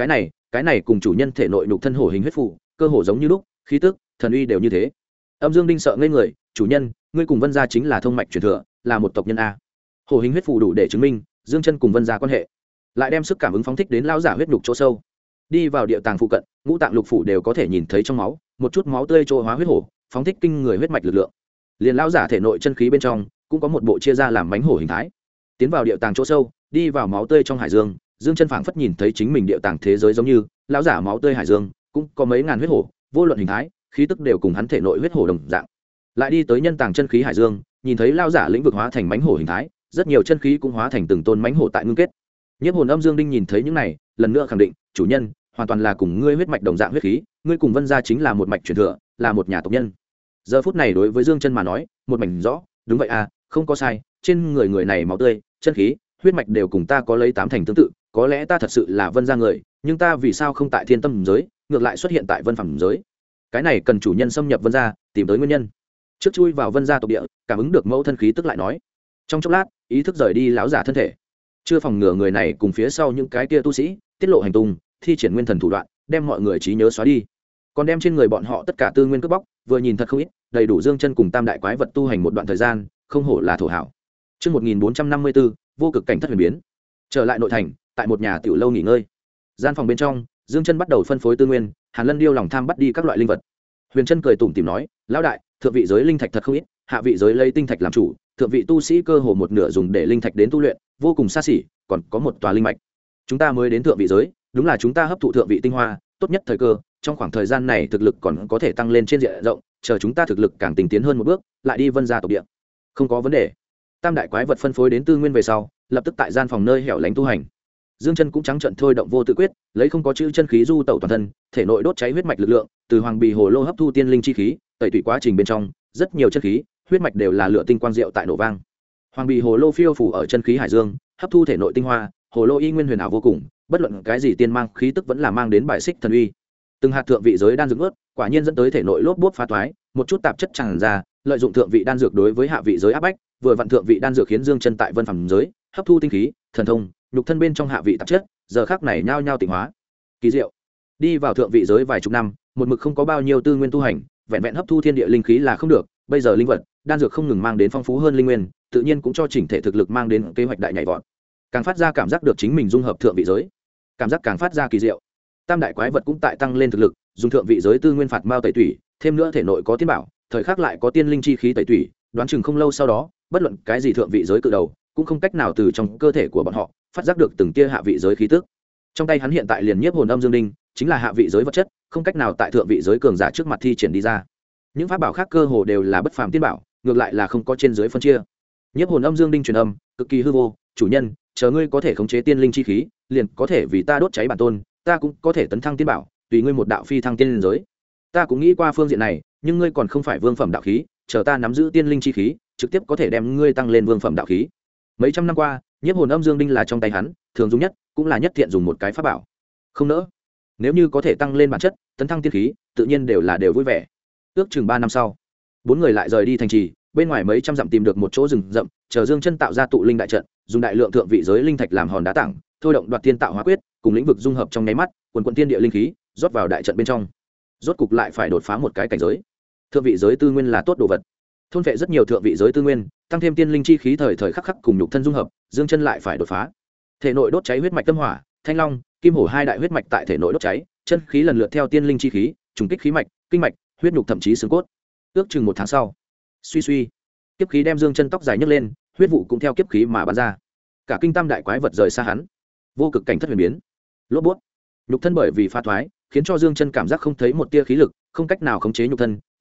Cái này cùng chủ nhân thể nội nhục thân hổ hình huyết phủ, cơ hồ giống như lúc, khí tức, thần uy đều như thế. Âm Dương Đinh sợ ngây người, chủ nhân, ngươi cùng Vân gia chính là thông mạch truyền thừa, là một tộc nhân a. Hổ hình huyết phủ đủ để chứng minh Dương Chân cùng Vân gia quan hệ. Lại đem sức cảm ứng phóng thích đến lão giả huyết nhục chỗ sâu. Đi vào địa tàng phụ cận, ngũ tạng lục phủ đều có thể nhìn thấy trong máu, một chút máu tươi trôi hóa huyết hổ, phóng thích kinh người huyết mạch lực lượng. Liền lão giả thể nội chân khí bên trong, cũng có một bộ chia ra làm mánh hổ hình thái. Tiến vào địa tàng chỗ sâu, đi vào máu tươi trong hải dương, Dương Chân phảng phất nhìn thấy chính mình địa tàng thế giới giống như, lão giả máu tươi hải dương, cũng có mấy ngàn huyết hổ, vô luận hình thái, khí tức đều cùng hắn thể nội huyết hổ đồng dạng. Lại đi tới nhân tàng chân khí hải dương, nhìn thấy lão giả lĩnh vực hóa thành mánh hổ hình thái, rất nhiều chân khí cũng hóa thành từng tôn mánh hổ tại ngưng kết. Nhiếp hồn Âm Dương Đinh nhìn thấy những này, lần nữa khẳng định, chủ nhân, hoàn toàn là cùng ngươi huyết mạch đồng dạng huyết khí, ngươi cùng Vân gia chính là một mạch truyền thừa, là một nhà tộc nhân. Giờ phút này đối với Dương Chân mà nói, một mảnh rõ, đúng vậy à, không có sai, trên người này máu tươi, chân khí, huyết mạch đều cùng ta có lấy 8 thành tương tự, có lẽ ta thật sự là Vân gia người, nhưng ta vì sao không tại Thiên Tâm giới, ngược lại xuất hiện tại Vân Phẩm giới? Cái này cần chủ nhân xâm nhập Vân gia, tìm tới nguyên nhân. Trước chui vào Vân gia tộc địa, cảm ứng được mẫu thân khí tức lại nói. Trong chốc lát, ý thức rời đi lão giả thân thể. Chưa phòng ngừa người này cùng phía sau những cái kia tu sĩ tiết lộ hành tung, thi triển nguyên thần thủ đoạn, đem mọi người trí nhớ xóa đi. Còn đem trên người bọn họ tất cả tư nguyên cướp bóc, vừa nhìn thật không ít, đầy đủ Dương Chân cùng tam đại quái vật tu hành một đoạn thời gian, không hổ là thổ hảo. Chương 1454, vô cực cảnh thất huyền biến. Trở lại nội thành, tại một nhà tiểu lâu nghỉ ngơi. Gian phòng bên trong, Dương Chân bắt đầu phân phối tư nguyên, Hàn Lân điêu lòng tham bắt đi các loại linh vật. Huyền Chân cười tủm tỉm nói, lão đại, thượng vị giới linh thạch thật không ít, hạ vị giới lấy tinh thạch làm chủ, thượng vị tu sĩ cơ hồ một nửa dùng để linh thạch đến tu luyện, vô cùng xa xỉ, còn có một tòa linh mạch. Chúng ta mới đến thượng vị giới, đúng là chúng ta hấp thụ thượng vị tinh hoa, tốt nhất thời cơ, trong khoảng thời gian này thực lực còn có thể tăng lên trên diện rộng, chờ chúng ta thực lực càng tinh tiến hơn một bước, lại đi Vân gia tộc địa. Không có vấn đề. Tam đại quái vật phân phối đến tư nguyên về sau, lập tức tại gian phòng nơi hẻo lánh tu hành. Dương Chân cũng trắng trợn thôi động vô tự quyết, lấy không có chữ chân khí du tẩu toàn thân, thể nội đốt cháy huyết mạch lực lượng, từ hoàng bì hồ lô hấp thu tiên linh chi khí, tẩy tủy quá trình bên trong, rất nhiều chân khí, huyết mạch đều là lửa tinh quang diệu tại nổ vang. Hoàng bì hồ lô phiêu phủ ở chân khí hải dương, hấp thu thể nội tinh hoa, hồ lô y nguyên huyền ảo vô cùng, bất luận cái gì tiên mang khí tức vẫn là mang đến bài xích thần uy. Từng hạt thượng vị giới đan dược ướt, quả nhiên dẫn tới thể nội lốp bốp phá toái, một chút tạp chất tràn ra, lợi dụng thượng vị đan dược đối với hạ vị giới áp bách, vừa vặn thượng vị đan dược khiến Dương Chân tại Vân Phẩm giới hấp thu tinh khí, thần thông, nhục thân bên trong hạ vị tạp chất, giờ khắc này nhao nhao tịnh hóa. Kỳ diệu. Đi vào thượng vị giới vài chục năm, một mực không có bao nhiêu tư nguyên tu hành, vẹn vẹn hấp thu thiên địa linh khí là không được, bây giờ linh vật, đan dược không ngừng mang đến phong phú hơn linh nguyên, tự nhiên cũng cho chỉnh thể thực lực mang đến kế hoạch đại nhảy vọt. Càng phát ra cảm giác được chính mình dung hợp thượng vị giới, cảm giác càng phát ra kỳ diệu. Tam đại quái vật cũng tại tăng lên thực lực, dùng thượng vị giới tư nguyên phạt mao tẩy tủy, thêm nữa thể nội có tiên bảo, thời khắc lại có tiên linh chi khí tẩy tủy, đoán chừng không lâu sau đó, bất luận cái gì thượng vị giới cự đầu, cũng không cách nào từ trong cơ thể của bọn họ phát giác được từng tia hạ vị giới khí tức. Trong tay hắn hiện tại liền nhiếp hồn âm dương đinh, chính là hạ vị giới vật chất, không cách nào tại thượng vị giới cường giả trước mặt thi triển đi ra. Những pháp bảo khác cơ hồ đều là bất phàm tiên bảo, ngược lại là không có trên dưới phân chia. Nhiếp hồn âm dương đinh truyền âm, cực kỳ hư vô, chủ nhân, chờ ngươi có thể khống chế tiên linh chi khí, liền có thể vì ta đốt cháy bản tôn, ta cũng có thể tấn thăng tiên bảo, tùy ngươi một đạo phi thăng tiên linh giới. Ta cũng nghĩ qua phương diện này, nhưng ngươi còn không phải vương phẩm đạo khí, chờ ta nắm giữ tiên linh chi khí, trực tiếp có thể đem ngươi tăng lên vương phẩm đạo khí. Mấy trăm năm qua, nhiếp hồn âm dương đinh là trong tay hắn, thường dùng nhất, cũng là nhất thiện dùng một cái pháp bảo. Không nỡ. Nếu như có thể tăng lên bản chất, tấn thăng tiên khí, tự nhiên đều vui vẻ. Ước chừng 3 năm sau, bốn người lại rời đi thành trì, bên ngoài mấy trăm dặm tìm được một chỗ rừng rậm, chờ Dương Chân tạo ra tụ linh đại trận, dùng đại lượng thượng vị giới linh thạch làm hòn đá tảng, thôi động đoạt tiên tạo hóa quyết, cùng lĩnh vực dung hợp trong nháy mắt, quần quần tiên địa linh khí rót vào đại trận bên trong. Rốt cục lại phải đột phá một cái cảnh giới. Thượng vị giới tư nguyên là tốt đồ vật, thôn vệ rất nhiều thượng vị giới tư nguyên, tăng thêm tiên linh chi khí thời thời khắc khắc cùng nhục thân dung hợp, Dương Chân lại phải đột phá. Thể nội đốt cháy huyết mạch tâm hỏa, thanh long, kim hổ hai đại huyết mạch tại thể nội đốt cháy, chân khí lần lượt theo tiên linh chi khí, trùng kích khí mạch, kinh mạch, huyết nhục thậm chí xương cốt. Ước chừng 1 tháng sau, suy suy, kiếp khí đem Dương Chân tóc dài nhấc lên, huyết vụ cũng theo kiếp khí mà bắn ra. Cả kinh tam đại quái vật rời xa hắn. Vô cực cảnh thất huyền biến. Lốp bút. Nhục thân bởi vì pha thoái, khiến cho Dương Chân cảm giác không thấy một tia khí lực, không cách nào khống chế nhục thân,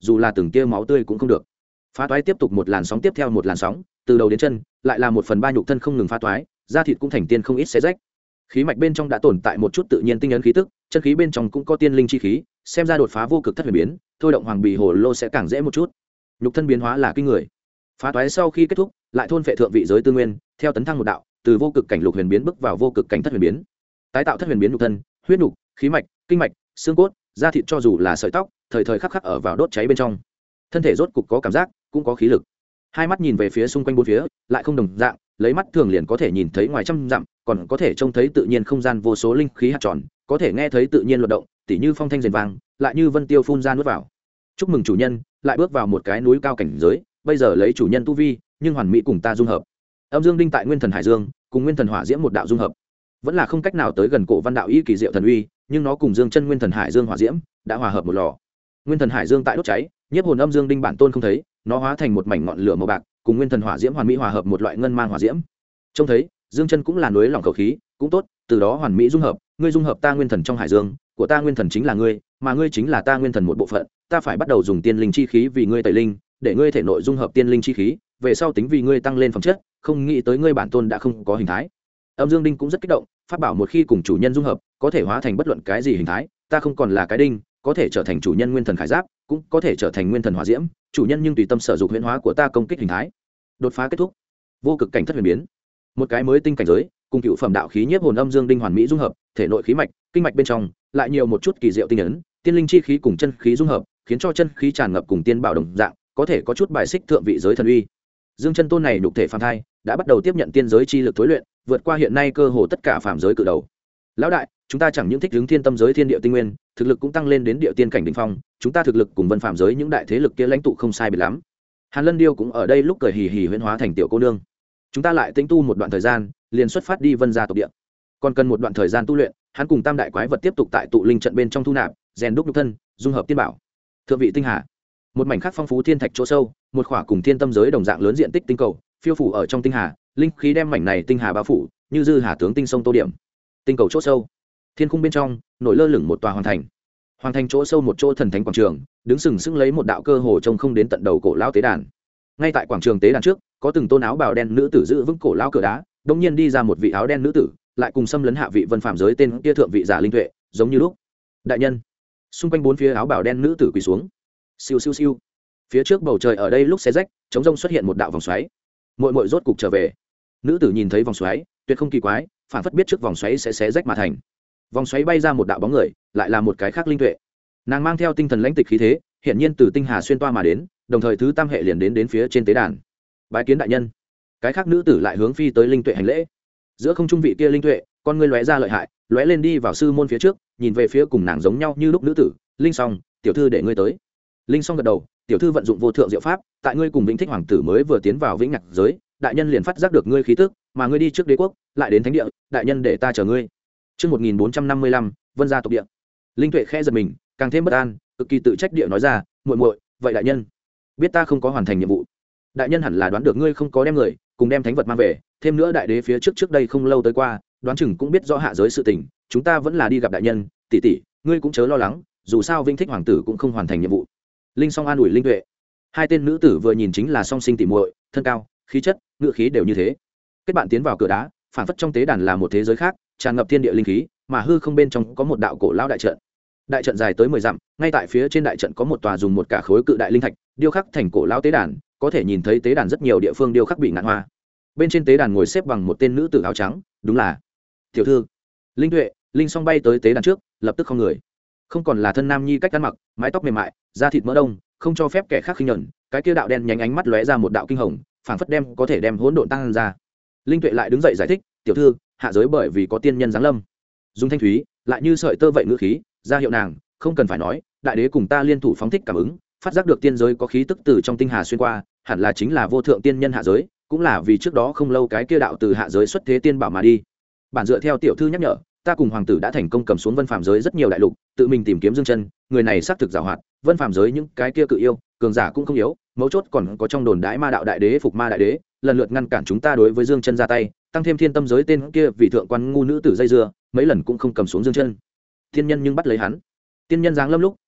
dù là từng tia máu tươi cũng không được. Phá toái tiếp tục một làn sóng tiếp theo một làn sóng, từ đầu đến chân lại là 1/3 nhục thân không ngừng phá toái, da thịt cũng thành tiên không ít xé rách. Khí mạch bên trong đã tồn tại một chút tự nhiên tinh ấn khí tức, chân khí bên trong cũng có tiên linh chi khí, xem ra đột phá vô cực thất huyền biến, thôi động hoàng bì hồ lô sẽ càng dễ một chút. Nhục thân biến hóa là kinh người. Phá toái sau khi kết thúc, lại thôn phệ thượng vị giới tư nguyên, theo tấn thăng một đạo, từ vô cực cảnh lục huyền biến bước vào vô cực cảnh thất huyền biến. Tái tạo thất huyền biến nhục thân, huyết nhục, khí mạch, kinh mạch, xương cốt, da thịt cho dù là sợi tóc, thời thời khắc khắc ở vào đốt cháy bên trong. Thân thể rốt cục có cảm giác, cũng có khí lực. Hai mắt nhìn về phía xung quanh bốn phía, lại không đồng dạng, lấy mắt thường liền có thể nhìn thấy ngoài trăm dặm, còn có thể trông thấy tự nhiên không gian vô số linh khí hạt tròn, có thể nghe thấy tự nhiên luật động, tỉ như phong thanh rền vang, lại như vân tiêu phun ra nuốt vào. Chúc mừng chủ nhân, lại bước vào một cái núi cao cảnh giới, bây giờ lấy chủ nhân tu vi, nhưng hoàn mỹ cùng ta dung hợp. Âm Dương Đinh tại Nguyên Thần Hải Dương, cùng Nguyên Thần Hỏa Diễm một đạo dung hợp. Vẫn là không cách nào tới gần Cổ Văn đạo y kỳ diệu thần uy, nhưng nó cùng Dương Chân Nguyên Thần Hải Dương Hỏa Diễm đã hòa hợp một lò. Nguyên Thần Hải Dương tại đốt cháy, nhiếp hồn Âm Dương Đinh bản tôn không thấy, nó hóa thành một mảnh ngọn lửa màu bạc, cùng Nguyên Thần Hỏa Diễm hoàn mỹ hòa hợp một loại ngân mang hỏa diễm. Trông thấy, Dương Chân cũng là núi lỏng khẩu khí, cũng tốt, từ đó hoàn mỹ dung hợp, ngươi dung hợp ta Nguyên Thần trong Hải Dương, của ta Nguyên Thần chính là ngươi, mà ngươi chính là ta Nguyên Thần một bộ phận, ta phải bắt đầu dùng tiên linh chi khí vì ngươi tẩy linh, để ngươi thể nội dung hợp tiên linh chi khí, về sau tính vì ngươi tăng lên phẩm chất, không nghĩ tới ngươi bản tôn đã không có hình thái. Âm Dương Đinh cũng rất kích động, pháp bảo một khi cùng chủ nhân dung hợp, có thể hóa thành bất luận cái gì hình thái, ta không còn là cái đinh, có thể trở thành chủ nhân Nguyên Thần Khải Giáp, cũng có thể trở thành Nguyên Thần Hỏa Diễm, chủ nhân nhưng tùy tâm sử dụng huyễn hóa của ta công kích hình thái. Đột phá kết thúc, vô cực cảnh thất huyền biến, một cái mới tinh cảnh giới, cùng cựu phẩm đạo khí nhiếp hồn Âm Dương Đinh hoàn mỹ dung hợp, thể nội khí mạch, kinh mạch bên trong lại nhiều một chút kỳ diệu tinh ấn, tiên linh chi khí cùng chân khí dung hợp, khiến cho chân khí tràn ngập cùng tiên bảo đồng dạng, có thể có chút bài xích thượng vị giới thần uy. Dương Chân tôn này nhục thể phàm thai, đã bắt đầu tiếp nhận tiên giới chi lực thối luyện, vượt qua hiện nay cơ hồ tất cả phàm giới cự đầu. Lão đại, chúng ta chẳng những thích hướng thiên tâm giới thiên địa tinh nguyên, thực lực cũng tăng lên đến địa tiên cảnh đỉnh phong, chúng ta thực lực cùng vân phàm giới những đại thế lực kia lãnh tụ không sai biệt lắm. Hàn Lân Điêu cũng ở đây lúc cười hì hì huyễn hóa thành tiểu cô nương. Chúng ta lại tĩnh tu một đoạn thời gian, liền xuất phát đi vân gia tộc địa. Còn cần một đoạn thời gian tu luyện, hắn cùng tam đại quái vật tiếp tục tại tụ linh trận bên trong thu nạp, rèn đúc nhục thân, dung hợp tiên bảo. Thượng vị tinh hà, một mảnh khắc phong phú thiên thạch chỗ sâu, một khỏa cùng thiên tâm giới đồng dạng lớn diện tích tinh cầu, phiêu phủ ở trong tinh hà, linh khí đem mảnh này tinh hà bao phủ, như dư hà tướng tinh sông tô điểm. Tinh cầu chỗ sâu, thiên khung bên trong nổi lơ lửng một tòa hoàng thành. Hoàng thành chỗ sâu một chỗ thần thánh quảng trường, đứng sừng sững lấy một đạo cơ hồ trông không đến tận đầu cổ lão tế đàn. Ngay tại quảng trường tế đàn trước, có từng tôn áo bào đen nữ tử giữ vững cổ lão cửa đá, đột nhiên đi ra một vị áo đen nữ tử, lại cùng xâm lấn hạ vị vân phàm giới tên kia thượng vị giả linh tuệ, giống như lúc. Đại nhân. Xung quanh bốn phía áo bào đen nữ tử quỳ xuống. Siêu siêu siêu. Phía trước bầu trời ở đây lúc xé rách, chống rông xuất hiện một đạo vòng xoáy. Muội muội rốt cục trở về. Nữ tử nhìn thấy vòng xoáy, tuyệt không kỳ quái, phản phất biết trước vòng xoáy sẽ xé rách mà thành. Vòng xoáy bay ra một đạo bóng người, lại là một cái khác linh tuệ. Nàng mang theo tinh thần lãnh tịch khí thế, hiển nhiên từ tinh hà xuyên toa mà đến, đồng thời thứ tam hệ liền đến phía trên tế đàn. Bái kiến đại nhân. Cái khác nữ tử lại hướng phi tới linh tuệ hành lễ. Giữa không trung vị kia linh tuệ, con ngươi lóe ra lợi hại, lóe lên đi vào sư môn phía trước, nhìn về phía cùng nàng giống nhau như lúc nữ tử, Linh Song, tiểu thư để ngươi tới. Linh Song gật đầu, tiểu thư vận dụng vô thượng diệu pháp, tại ngươi cùng Vĩnh Thích hoàng tử mới vừa tiến vào Vĩnh Ngạc giới, đại nhân liền phát giác được ngươi khí tức, mà ngươi đi trước đế quốc, lại đến thánh địa, đại nhân để ta chờ ngươi. Chương 1455, Vân gia tộc địa. Linh Tuệ khẽ giật mình, càng thêm bất an, cực kỳ tự trách địa nói ra, muội muội, vậy đại nhân, biết ta không có hoàn thành nhiệm vụ. Đại nhân hẳn là đoán được ngươi không có đem người, cùng đem thánh vật mang về, thêm nữa đại đế phía trước đây không lâu tới qua, đoán chừng cũng biết rõ hạ giới sự tình, chúng ta vẫn là đi gặp đại nhân, tỷ tỷ, ngươi cũng chớ lo lắng, dù sao Vĩnh Thích hoàng tử cũng không hoàn thành nhiệm vụ. Linh Song an ủi Linh Tuệ. Hai tên nữ tử vừa nhìn chính là song sinh tỷ muội, thân cao, khí chất, ngữ khí đều như thế. Kết bạn tiến vào cửa đá, phản phất trong tế đàn là một thế giới khác, tràn ngập thiên địa linh khí, mà hư không bên trong có một đạo cổ lão đại trận. Đại trận dài tới 10 dặm, ngay tại phía trên đại trận có một tòa dùng một cả khối cự đại linh thạch điêu khắc thành cổ lão tế đàn, có thể nhìn thấy tế đàn rất nhiều địa phương điêu khắc bị ngạn hoa. Bên trên tế đàn ngồi xếp bằng một tên nữ tử áo trắng, đúng là tiểu thư. Linh Tuệ, Linh Song bay tới tế đàn trước, lập tức không người. Không còn là thân nam nhi cách ăn mặc, mái tóc mềm mại, da thịt mỡ đông, không cho phép kẻ khác khinh nhẫn, cái kia đạo đen nhánh ánh mắt lóe ra một đạo kinh hồng, phảng phất đem có thể đem hỗn độn tăng ra. Linh Tuệ lại đứng dậy giải thích, tiểu thư, hạ giới bởi vì có tiên nhân giáng lâm. Dung thanh thúy, lại như sợi tơ vậy ngữ khí, ra hiệu nàng, không cần phải nói, đại đế cùng ta liên thủ phóng thích cảm ứng, phát giác được tiên giới có khí tức từ trong tinh hà xuyên qua, hẳn là chính là vô thượng tiên nhân hạ giới, cũng là vì trước đó không lâu cái kia đạo từ hạ giới xuất thế tiên bảo mà đi. Bản dựa theo tiểu thư nhắc nhở, ta cùng hoàng tử đã thành công cầm xuống vân phàm giới rất nhiều đại lục, tự mình tìm kiếm Dương Chân, người này xác thực giàu hoạt, vân phàm giới những cái kia cự yêu, cường giả cũng không yếu, mấu chốt còn có trong đồn đãi ma đạo đại đế phục ma đại đế, lần lượt ngăn cản chúng ta đối với Dương Chân ra tay, tăng thêm thiên tâm giới tên kia vì thượng quan ngu nữ tử dây dưa, mấy lần cũng không cầm xuống Dương Chân. Tiên nhân nhưng bắt lấy hắn. Tiên nhân giáng lâm lúc,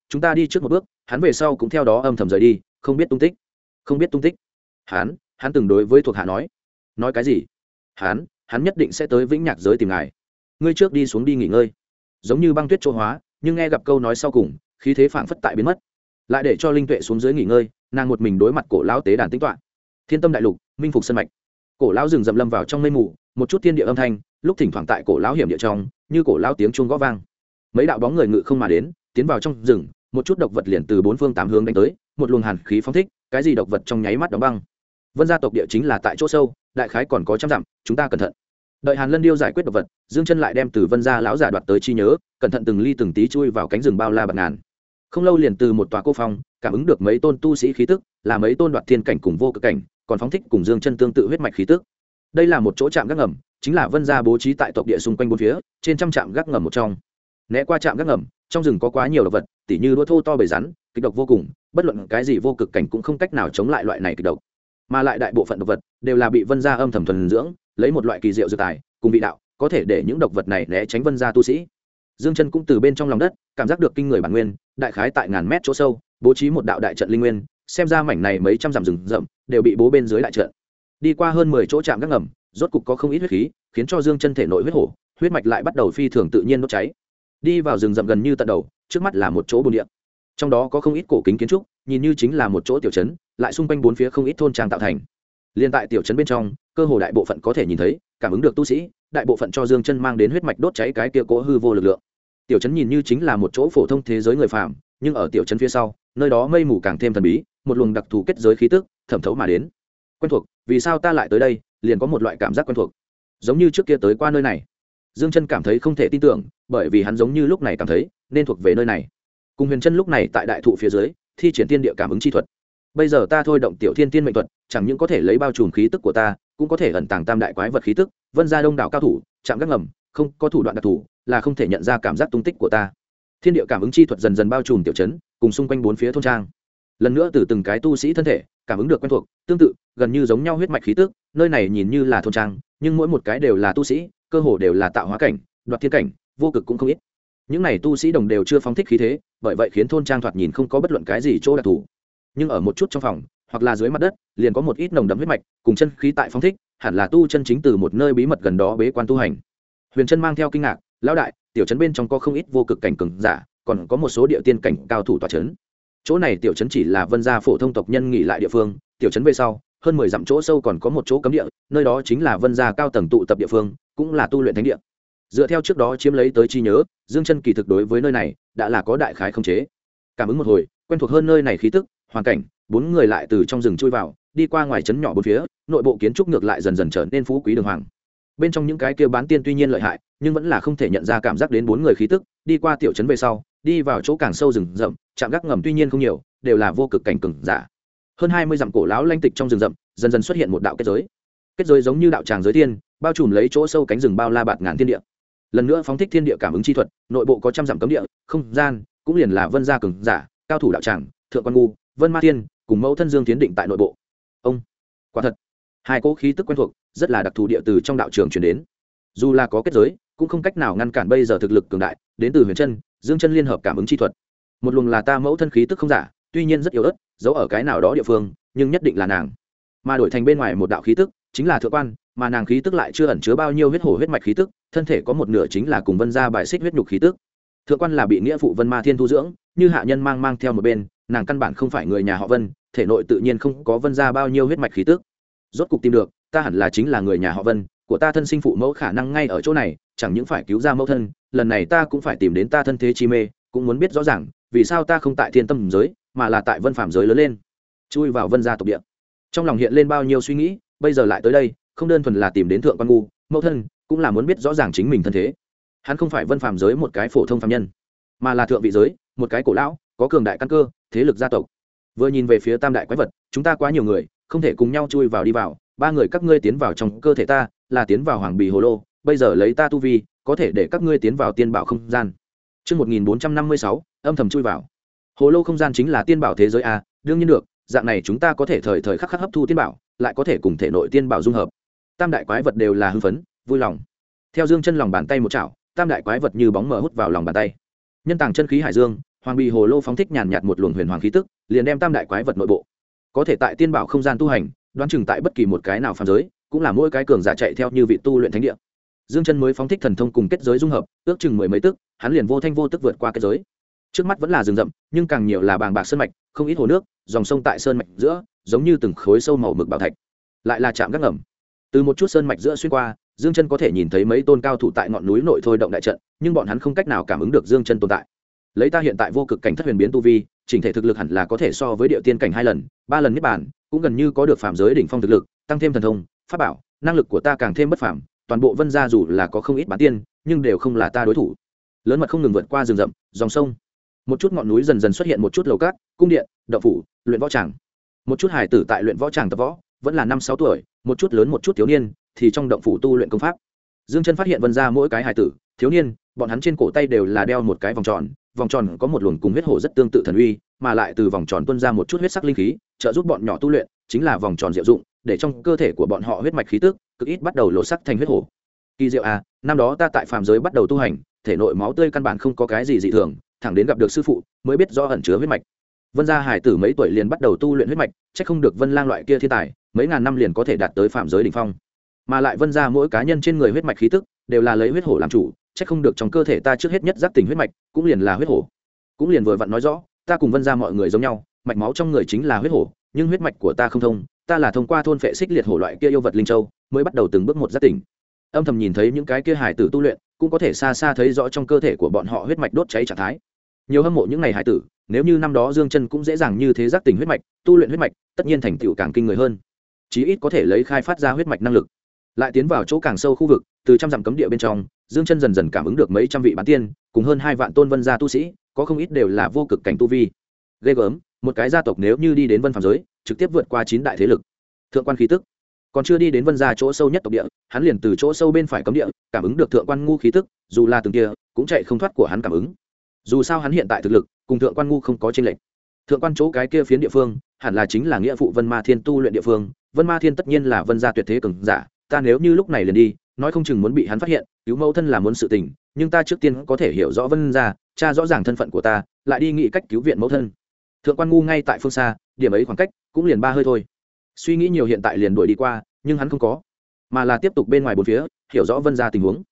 chúng ta đi trước một bước, hắn về sau cũng theo đó âm thầm rời đi, không biết tung tích. Không biết tung tích. Hắn từng đối với thuộc hạ nói cái gì? Hắn nhất định sẽ tới Vĩnh Nhạc giới tìm ngài. Ngươi trước đi xuống đi nghỉ ngơi. Giống như băng tuyết chỗ hóa, nhưng nghe gặp câu nói sau cùng, khí thế phảng phất tại biến mất. Lại để cho Linh Tuệ xuống dưới nghỉ ngơi, nàng một mình đối mặt cổ lão tế đàn tĩnh tọa. Thiên Tâm đại lục, minh phục sân mạch. Cổ lão rừng rậm lâm vào trong mây mù, một chút thiên địa âm thanh, lúc thỉnh thoảng tại cổ lão hiểm địa trong, như cổ lão tiếng chuông gõ vang. Mấy đạo bóng người ngự không mà đến, tiến vào trong rừng, một chút độc vật liền từ bốn phương tám hướng đánh tới, một luồng hàn khí phóng thích, cái gì độc vật trong nháy mắt đóng băng. Vân gia tộc địa chính là tại chỗ sâu, đại khái còn có trăm dặm, chúng ta cẩn thận. Đợi Hàn Lân Điêu giải quyết độc vật, Dương Chân lại đem từ Vân gia lão giả đoạt tới chi nhớ, cẩn thận từng ly từng tí chui vào cánh rừng bao la bạt ngàn. Không lâu liền từ một tòa cô phong, cảm ứng được mấy tôn tu sĩ khí tức, là mấy tôn đoạt thiên cảnh cùng vô cực cảnh, còn phóng thích cùng Dương Chân tương tự huyết mạch khí tức. Đây là một chỗ trạm gác ngầm, chính là Vân gia bố trí tại tộc địa xung quanh bốn phía, trên trăm trạm gác ngầm một trong. Né qua trạm gác ngầm, trong rừng có quá nhiều độc vật, tỉ như đũa thô to bầy rắn, kịch độc vô cùng, bất luận cái gì vô cực cảnh cũng không cách nào chống lại loại này kịch độc. Mà lại đại bộ phận độc vật đều là bị Vân gia âm thầm thuần dưỡng, lấy một loại kỳ diệu dược tài, cùng vị đạo, có thể để những độc vật này né tránh Vân gia tu sĩ. Dương Chân cũng từ bên trong lòng đất cảm giác được kinh người bản nguyên, đại khái tại ngàn mét chỗ sâu, bố trí một đạo đại trận linh nguyên, xem ra mảnh này mấy trăm dặm rừng rậm đều bị bố bên dưới đại trận. Đi qua hơn 10 chỗ trạm gác ngầm, rốt cục có không ít huyết khí, khiến cho Dương Chân thể nội huyết hổ, huyết mạch lại bắt đầu phi thường tự nhiên đốt cháy. Đi vào rừng rậm gần như tận đầu, trước mắt là một chỗ bồn địa. Trong đó có không ít cổ kính kiến trúc, nhìn như chính là một chỗ tiểu trấn, lại xung quanh bốn phía không ít thôn trang tạo thành. Liên tại tiểu trấn bên trong, cơ hồ đại bộ phận có thể nhìn thấy, cảm ứng được tu sĩ, đại bộ phận cho Dương Chân mang đến huyết mạch đốt cháy cái kia cố hư vô lực lượng. Tiểu trấn nhìn như chính là một chỗ phổ thông thế giới người phàm, nhưng ở tiểu trấn phía sau, nơi đó mây mù càng thêm thần bí, một luồng đặc thù kết giới khí tức thẩm thấu mà đến. Quen thuộc, vì sao ta lại tới đây, liền có một loại cảm giác quen thuộc, giống như trước kia tới qua nơi này. Dương Chân cảm thấy không thể tin tưởng, bởi vì hắn giống như lúc này cảm thấy nên thuộc về nơi này. Cùng Huyền Chân lúc này tại đại thụ phía dưới, thi triển tiên địa cảm ứng chi thuật. Bây giờ ta thôi động tiểu thiên tiên mệnh thuật, chẳng những có thể lấy bao trùm khí tức của ta, cũng có thể ẩn tàng tam đại quái vật khí tức. Vân gia đông đảo cao thủ, chạm gác ngầm, không có thủ đoạn đặc thù, là không thể nhận ra cảm giác tung tích của ta. Thiên địa cảm ứng chi thuật dần dần bao trùm tiểu trấn, cùng xung quanh bốn phía thôn trang. Lần nữa từ từng cái tu sĩ thân thể, cảm ứng được quen thuộc, tương tự, gần như giống nhau huyết mạch khí tức. Nơi này nhìn như là thôn trang, nhưng mỗi một cái đều là tu sĩ, cơ hồ đều là tạo hóa cảnh, đoạt thiên cảnh, vô cực cũng không ít. Những này tu sĩ đồng đều chưa phóng thích khí thế, bởi vậy khiến thôn trang thoạt nhìn không có bất luận cái gì chỗ đặc thù. Nhưng ở một chút trong phòng, hoặc là dưới mặt đất, liền có một ít nồng đậm huyết mạch, cùng chân khí tại phóng thích, hẳn là tu chân chính từ một nơi bí mật gần đó bế quan tu hành. Huyền Chân mang theo kinh ngạc, lão đại, tiểu trấn bên trong có không ít vô cực cảnh cường giả, còn có một số địa tiên cảnh cao thủ tọa trấn. Chỗ này tiểu trấn chỉ là Vân gia phổ thông tộc nhân nghỉ lại địa phương, tiểu trấn về sau, hơn 10 dặm chỗ sâu còn có một chỗ cấm địa, nơi đó chính là Vân gia cao tầng tụ tập địa phương, cũng là tu luyện thánh địa. Dựa theo trước đó chiếm lấy tới chi nhớ, Dương Chân kỳ thực đối với nơi này đã là có đại khái khống chế. Cảm ứng một hồi, quen thuộc hơn nơi này khí tức, hoàn cảnh, bốn người lại từ trong rừng chui vào, đi qua ngoài trấn nhỏ bốn phía, nội bộ kiến trúc ngược lại dần dần trở nên phú quý đường hoàng. Bên trong những cái kia bán tiên tuy nhiên lợi hại, nhưng vẫn là không thể nhận ra cảm giác đến bốn người khí tức. Đi qua tiểu trấn về sau, đi vào chỗ càng sâu rừng rậm, trạm gác ngầm tuy nhiên không nhiều, đều là vô cực cảnh cường giả. Hơn 20 dặm cổ lão lanh tịch trong rừng rậm, dần dần xuất hiện một đạo kết giới. Kết giới giống như đạo tràng giới thiên, bao trùm lấy chỗ sâu cánh rừng bao la bạt ngàn thiên địa. Lần nữa phóng thích thiên địa cảm ứng chi thuật, nội bộ có trăm dặm cấm địa, không gian cũng liền là Vân gia cường giả, cao thủ đạo tràng, thượng quan ngu, Vân Ma Tiên, cùng mẫu thân Dương Tiến định tại nội bộ. Ông, quả thật, hai cỗ khí tức quen thuộc, rất là đặc thù địa từ trong đạo trường truyền đến. Dù là có kết giới, cũng không cách nào ngăn cản bây giờ thực lực cường đại, đến từ Huyền Chân, Dương Chân liên hợp cảm ứng chi thuật. Một luồng là ta mẫu thân khí tức không giả, tuy nhiên rất yếu ớt, giấu ở cái nào đó địa phương, nhưng nhất định là nàng. Mà đổi thành bên ngoài một đạo khí tức, chính là thượng quan, mà nàng khí tức lại chưa ẩn chứa bao nhiêu huyết hổ huyết mạch khí tức, thân thể có một nửa chính là cùng Vân gia bài xích huyết nhục khí tức. Thượng quan là bị nghĩa phụ Vân Ma Thiên thu dưỡng, như hạ nhân mang theo một bên, nàng căn bản không phải người nhà họ Vân, thể nội tự nhiên không có Vân gia bao nhiêu huyết mạch khí tức. Rốt cục tìm được, ta hẳn là chính là người nhà họ Vân, của ta thân sinh phụ mẫu khả năng ngay ở chỗ này, chẳng những phải cứu ra mẫu thân, lần này ta cũng phải tìm đến ta thân thế chi mê, cũng muốn biết rõ ràng, vì sao ta không tại thiên tâm giới, mà là tại Vân phàm giới lớn lên, chui vào Vân gia tộc địa. Trong lòng hiện lên bao nhiêu suy nghĩ, bây giờ lại tới đây, không đơn thuần là tìm đến thượng quan ngu, mẫu thân, cũng là muốn biết rõ ràng chính mình thân thế. Hắn không phải Vân phàm giới một cái phổ thông phàm nhân, mà là thượng vị giới, một cái cổ lão, có cường đại căn cơ, thế lực gia tộc. Vừa nhìn về phía tam đại quái vật, chúng ta quá nhiều người, không thể cùng nhau chui vào đi vào, ba người các ngươi tiến vào trong cơ thể ta, là tiến vào hoàng bì hồ lô, bây giờ lấy ta tu vi, có thể để các ngươi tiến vào tiên bảo không gian. Chương 1456, âm thầm chui vào. Hồ lô không gian chính là tiên bảo thế giới a, đương nhiên được, dạng này chúng ta có thể thời thời khắc khắc hấp thu tiên bảo, lại có thể cùng thể nội tiên bảo dung hợp. Tam đại quái vật đều là hưng phấn, vui lòng. Theo Dương Chân lòng bàn tay một chảo, tam đại quái vật như bóng mờ hút vào lòng bàn tay. Nhân tàng chân khí hải dương, Hoàng bì hồ lô phóng thích nhàn nhạt một luồng huyền hoàng khí tức, liền đem tam đại quái vật nội bộ có thể tại tiên bảo không gian tu hành, đoán chừng tại bất kỳ một cái nào phàm giới cũng là mỗi cái cường giả chạy theo như vị tu luyện thánh địa. Dương Chân mới phóng thích thần thông cùng kết giới dung hợp, ước chừng mười mấy tức, hắn liền vô thanh vô tức vượt qua kết giới. Trước mắt vẫn là rừng rậm, nhưng càng nhiều là bàng bạc sơn mạch, không ít hồ nước, dòng sông tại sơn mạch giữa, giống như từng khối sâu màu mực bảo thạch. Lại là trạm gác ngầm. Từ một chút sơn mạch giữa xuyên qua, Dương Chân có thể nhìn thấy mấy tôn cao thủ tại ngọn núi nội thôi động đại trận, nhưng bọn hắn không cách nào cảm ứng được Dương Chân tồn tại. Lấy ta hiện tại vô cực cảnh thất huyền biến tu vi, chỉnh thể thực lực hẳn là có thể so với địa tiên cảnh 2 lần, 3 lần niết bàn, cũng gần như có được phàm giới đỉnh phong thực lực, tăng thêm thần thông, pháp bảo, năng lực của ta càng thêm bất phàm, toàn bộ Vân gia dù là có không ít bán tiên, nhưng đều không là ta đối thủ. Lớn mật không ngừng vượt qua rừng rậm, dòng sông, một chút ngọn núi dần dần xuất hiện một chút lầu cát, cung điện, động phủ, luyện võ tràng. Một chút hải tử tại luyện võ tràng tập võ, vẫn là 5-6 tuổi, một chút lớn một chút thiếu niên thì trong động phủ tu luyện công pháp. Dương Chân phát hiện Vân gia mỗi cái hải tử, thiếu niên, bọn hắn trên cổ tay đều là đeo một cái vòng tròn có một luồng cùng huyết hổ rất tương tự thần uy, mà lại từ vòng tròn tuôn ra một chút huyết sắc linh khí, trợ giúp bọn nhỏ tu luyện, chính là vòng tròn diệu dụng, để trong cơ thể của bọn họ huyết mạch khí tức cực ít bắt đầu lộ sắc thành huyết hổ. Kỳ diệu à, năm đó ta tại phàm giới bắt đầu tu hành, thể nội máu tươi căn bản không có cái gì dị thường, thẳng đến gặp được sư phụ mới biết rõ ẩn chứa huyết mạch. Vân gia hải tử mấy tuổi liền bắt đầu tu luyện huyết mạch, chắc không được Vân Lang loại kia thiên tài, mấy ngàn năm liền có thể đạt tới phàm giới đỉnh phong. Mà lại Vân gia mỗi cá nhân trên người huyết mạch khí tức đều là lấy huyết hổ làm chủ, chắc không được trong cơ thể ta trước hết nhất giác tỉnh huyết mạch cũng liền là huyết hổ. Cũng liền vừa vặn nói rõ, ta cùng Vân gia mọi người giống nhau, mạch máu trong người chính là huyết hổ, nhưng huyết mạch của ta không thông, ta là thông qua thôn phệ xích liệt hổ loại kia yêu vật linh châu mới bắt đầu từng bước một giác tỉnh. Âm thầm nhìn thấy những cái kia hải tử tu luyện, cũng có thể xa xa thấy rõ trong cơ thể của bọn họ huyết mạch đốt cháy trạng thái. Nhiều hâm mộ những này hải tử, nếu như năm đó Dương Chân cũng dễ dàng như thế giác tỉnh huyết mạch, tu luyện huyết mạch, tất nhiên thành tựu càng kinh người hơn. Chí ít có thể lấy khai phát ra huyết mạch năng lực. Lại tiến vào chỗ càng sâu khu vực, từ trăm dặm cấm địa bên trong, Dương Chân dần dần cảm ứng được mấy trăm vị bán tiên, cùng hơn 2 vạn tôn Vân gia tu sĩ, có không ít đều là vô cực cảnh tu vi. Ghê gớm, một cái gia tộc nếu như đi đến Vân phàm giới, trực tiếp vượt qua 9 đại thế lực. Thượng quan khí tức, còn chưa đi đến Vân gia chỗ sâu nhất tộc địa, hắn liền từ chỗ sâu bên phải cấm địa, cảm ứng được thượng quan ngu khí tức, dù là từng kia, cũng chạy không thoát của hắn cảm ứng. Dù sao hắn hiện tại thực lực, cùng thượng quan ngu không có chênh lệch. Thượng quan chỗ cái kia phiến địa phương, hẳn là chính là nghĩa phụ Vân Ma Thiên tu luyện địa phương, Vân Ma Thiên tất nhiên là Vân gia tuyệt thế cường giả, ta nếu như lúc này liền đi, nói không chừng muốn bị hắn phát hiện, cứu mẫu thân là muốn sự tình, nhưng ta trước tiên có thể hiểu rõ Vân gia, tra rõ ràng thân phận của ta, lại đi nghĩ cách cứu viện mẫu thân. Thượng quan ngu ngay tại phương xa, điểm ấy khoảng cách cũng liền 3 hơi thôi. Suy nghĩ nhiều hiện tại liền đuổi đi qua, nhưng hắn không có, mà là tiếp tục bên ngoài bốn phía, hiểu rõ Vân gia tình huống.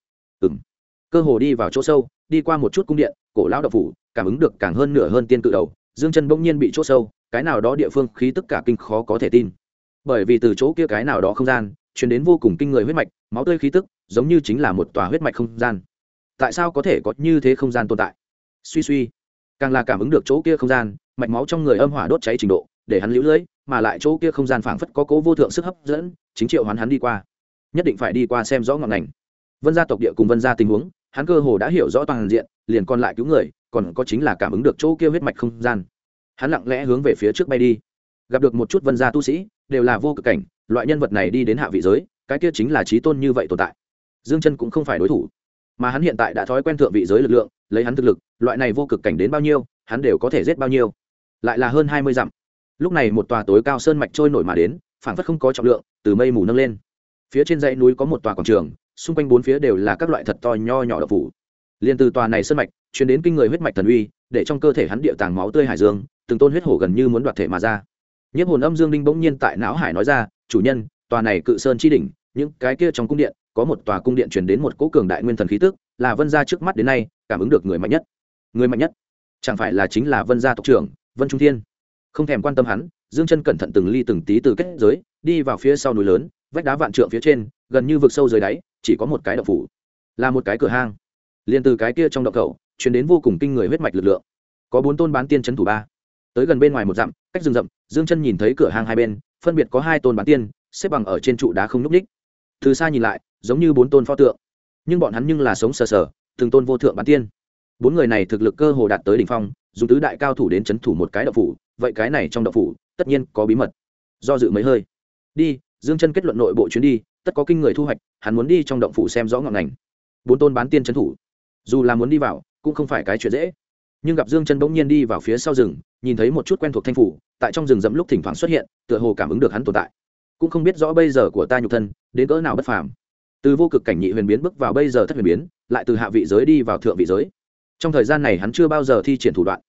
Cơ hồ đi vào chỗ sâu, đi qua một chút cung điện, cổ lão động phủ, cảm ứng được càng hơn nửa hơn tiên cự đầu, Dương Chân bỗng nhiên bị chỗ sâu, cái nào đó địa phương khí tức cả kinh khó có thể tin. Bởi vì từ chỗ kia cái nào đó không gian, truyền đến vô cùng kinh người huyết mạch, máu tươi khí tức, giống như chính là một tòa huyết mạch không gian. Tại sao có thể có như thế không gian tồn tại? Suy, càng là cảm ứng được chỗ kia không gian, mạch máu trong người âm hỏa đốt cháy trình độ, để hắn liễu lưỡi, mà lại chỗ kia không gian phảng phất có cố vô thượng sức hấp dẫn, chính triệu hắn đi qua. Nhất định phải đi qua xem rõ ngọn ngành. Vân gia tộc địa cùng Vân gia tình huống, hắn cơ hồ đã hiểu rõ toàn diện, liền còn lại cứu người, còn có chính là cảm ứng được chỗ kia huyết mạch không gian. Hắn lặng lẽ hướng về phía trước bay đi, gặp được một chút Vân gia tu sĩ, đều là vô cực cảnh, loại nhân vật này đi đến hạ vị giới, cái kia chính là chí tôn như vậy tồn tại. Dương Chân cũng không phải đối thủ, mà hắn hiện tại đã thói quen thượng vị giới lực lượng, lấy hắn thực lực, loại này vô cực cảnh đến bao nhiêu, hắn đều có thể giết bao nhiêu. Lại là hơn 20 dặm. Lúc này một tòa tối cao sơn mạch trôi nổi mà đến, phảng phất không có trọng lượng, từ mây mù nâng lên. Phía trên dãy núi có một tòa quảng trường, xung quanh bốn phía đều là các loại thật to nho nhỏ động phủ. Liên từ tòa này sơn mạch, truyền đến kinh người huyết mạch thần uy, để trong cơ thể hắn địa tàng máu tươi hải dương, từng tôn huyết hổ gần như muốn đoạt thể mà ra. Nhiếp hồn âm dương đinh bỗng nhiên tại não hải nói ra, chủ nhân, tòa này cự sơn chi đỉnh, những cái kia trong cung điện, có một tòa cung điện truyền đến một cỗ cường đại nguyên thần khí tức, là Vân gia trước mắt đến nay cảm ứng được người mạnh nhất. Người mạnh nhất, chẳng phải là chính là Vân gia tộc trưởng, Vân Trung Thiên. Không thèm quan tâm hắn, Dương Chân cẩn thận từng ly từng tí từ kết giới, đi vào phía sau núi lớn, vách đá vạn trượng phía trên, gần như vực sâu dưới đáy, chỉ có một cái động phủ, là một cái cửa hang. Liên từ cái kia trong động khẩu, truyền đến vô cùng kinh người huyết mạch lực lượng. Có 4 tôn bán tiên trấn thủ ba. Tới gần bên ngoài một dặm, cách rừng rậm, Dương Chân nhìn thấy cửa hang hai bên, phân biệt có 2 tôn bán tiên, xếp bằng ở trên trụ đá không nhúc nhích. Từ xa nhìn lại, giống như 4 tôn pho tượng, nhưng bọn hắn nhưng là sống sờ sờ, từng tôn vô thượng bán tiên. 4 người này thực lực cơ hồ đạt tới đỉnh phong, dùng tứ đại cao thủ đến trấn thủ một cái động phủ, vậy cái này trong động phủ, tất nhiên có bí mật. Do dự mấy hơi, đi, Dương Chân kết luận nội bộ chuyến đi, tất có kinh người thu hoạch, hắn muốn đi trong động phủ xem rõ ngọn ngành. 4 tôn bán tiên trấn thủ, dù là muốn đi vào, cũng không phải cái chuyện dễ. Nhưng gặp Dương Chân bỗng nhiên đi vào phía sau rừng, nhìn thấy một chút quen thuộc thanh phủ, tại trong rừng rậm lúc thỉnh thoảng xuất hiện, tựa hồ cảm ứng được hắn tồn tại. Cũng không biết rõ bây giờ của ta nhục thân đến cỡ nào bất phàm. Từ vô cực cảnh nhị huyền biến bước vào bây giờ thất huyền biến, lại từ hạ vị giới đi vào thượng vị giới. Trong thời gian này hắn chưa bao giờ thi triển thủ đoạn,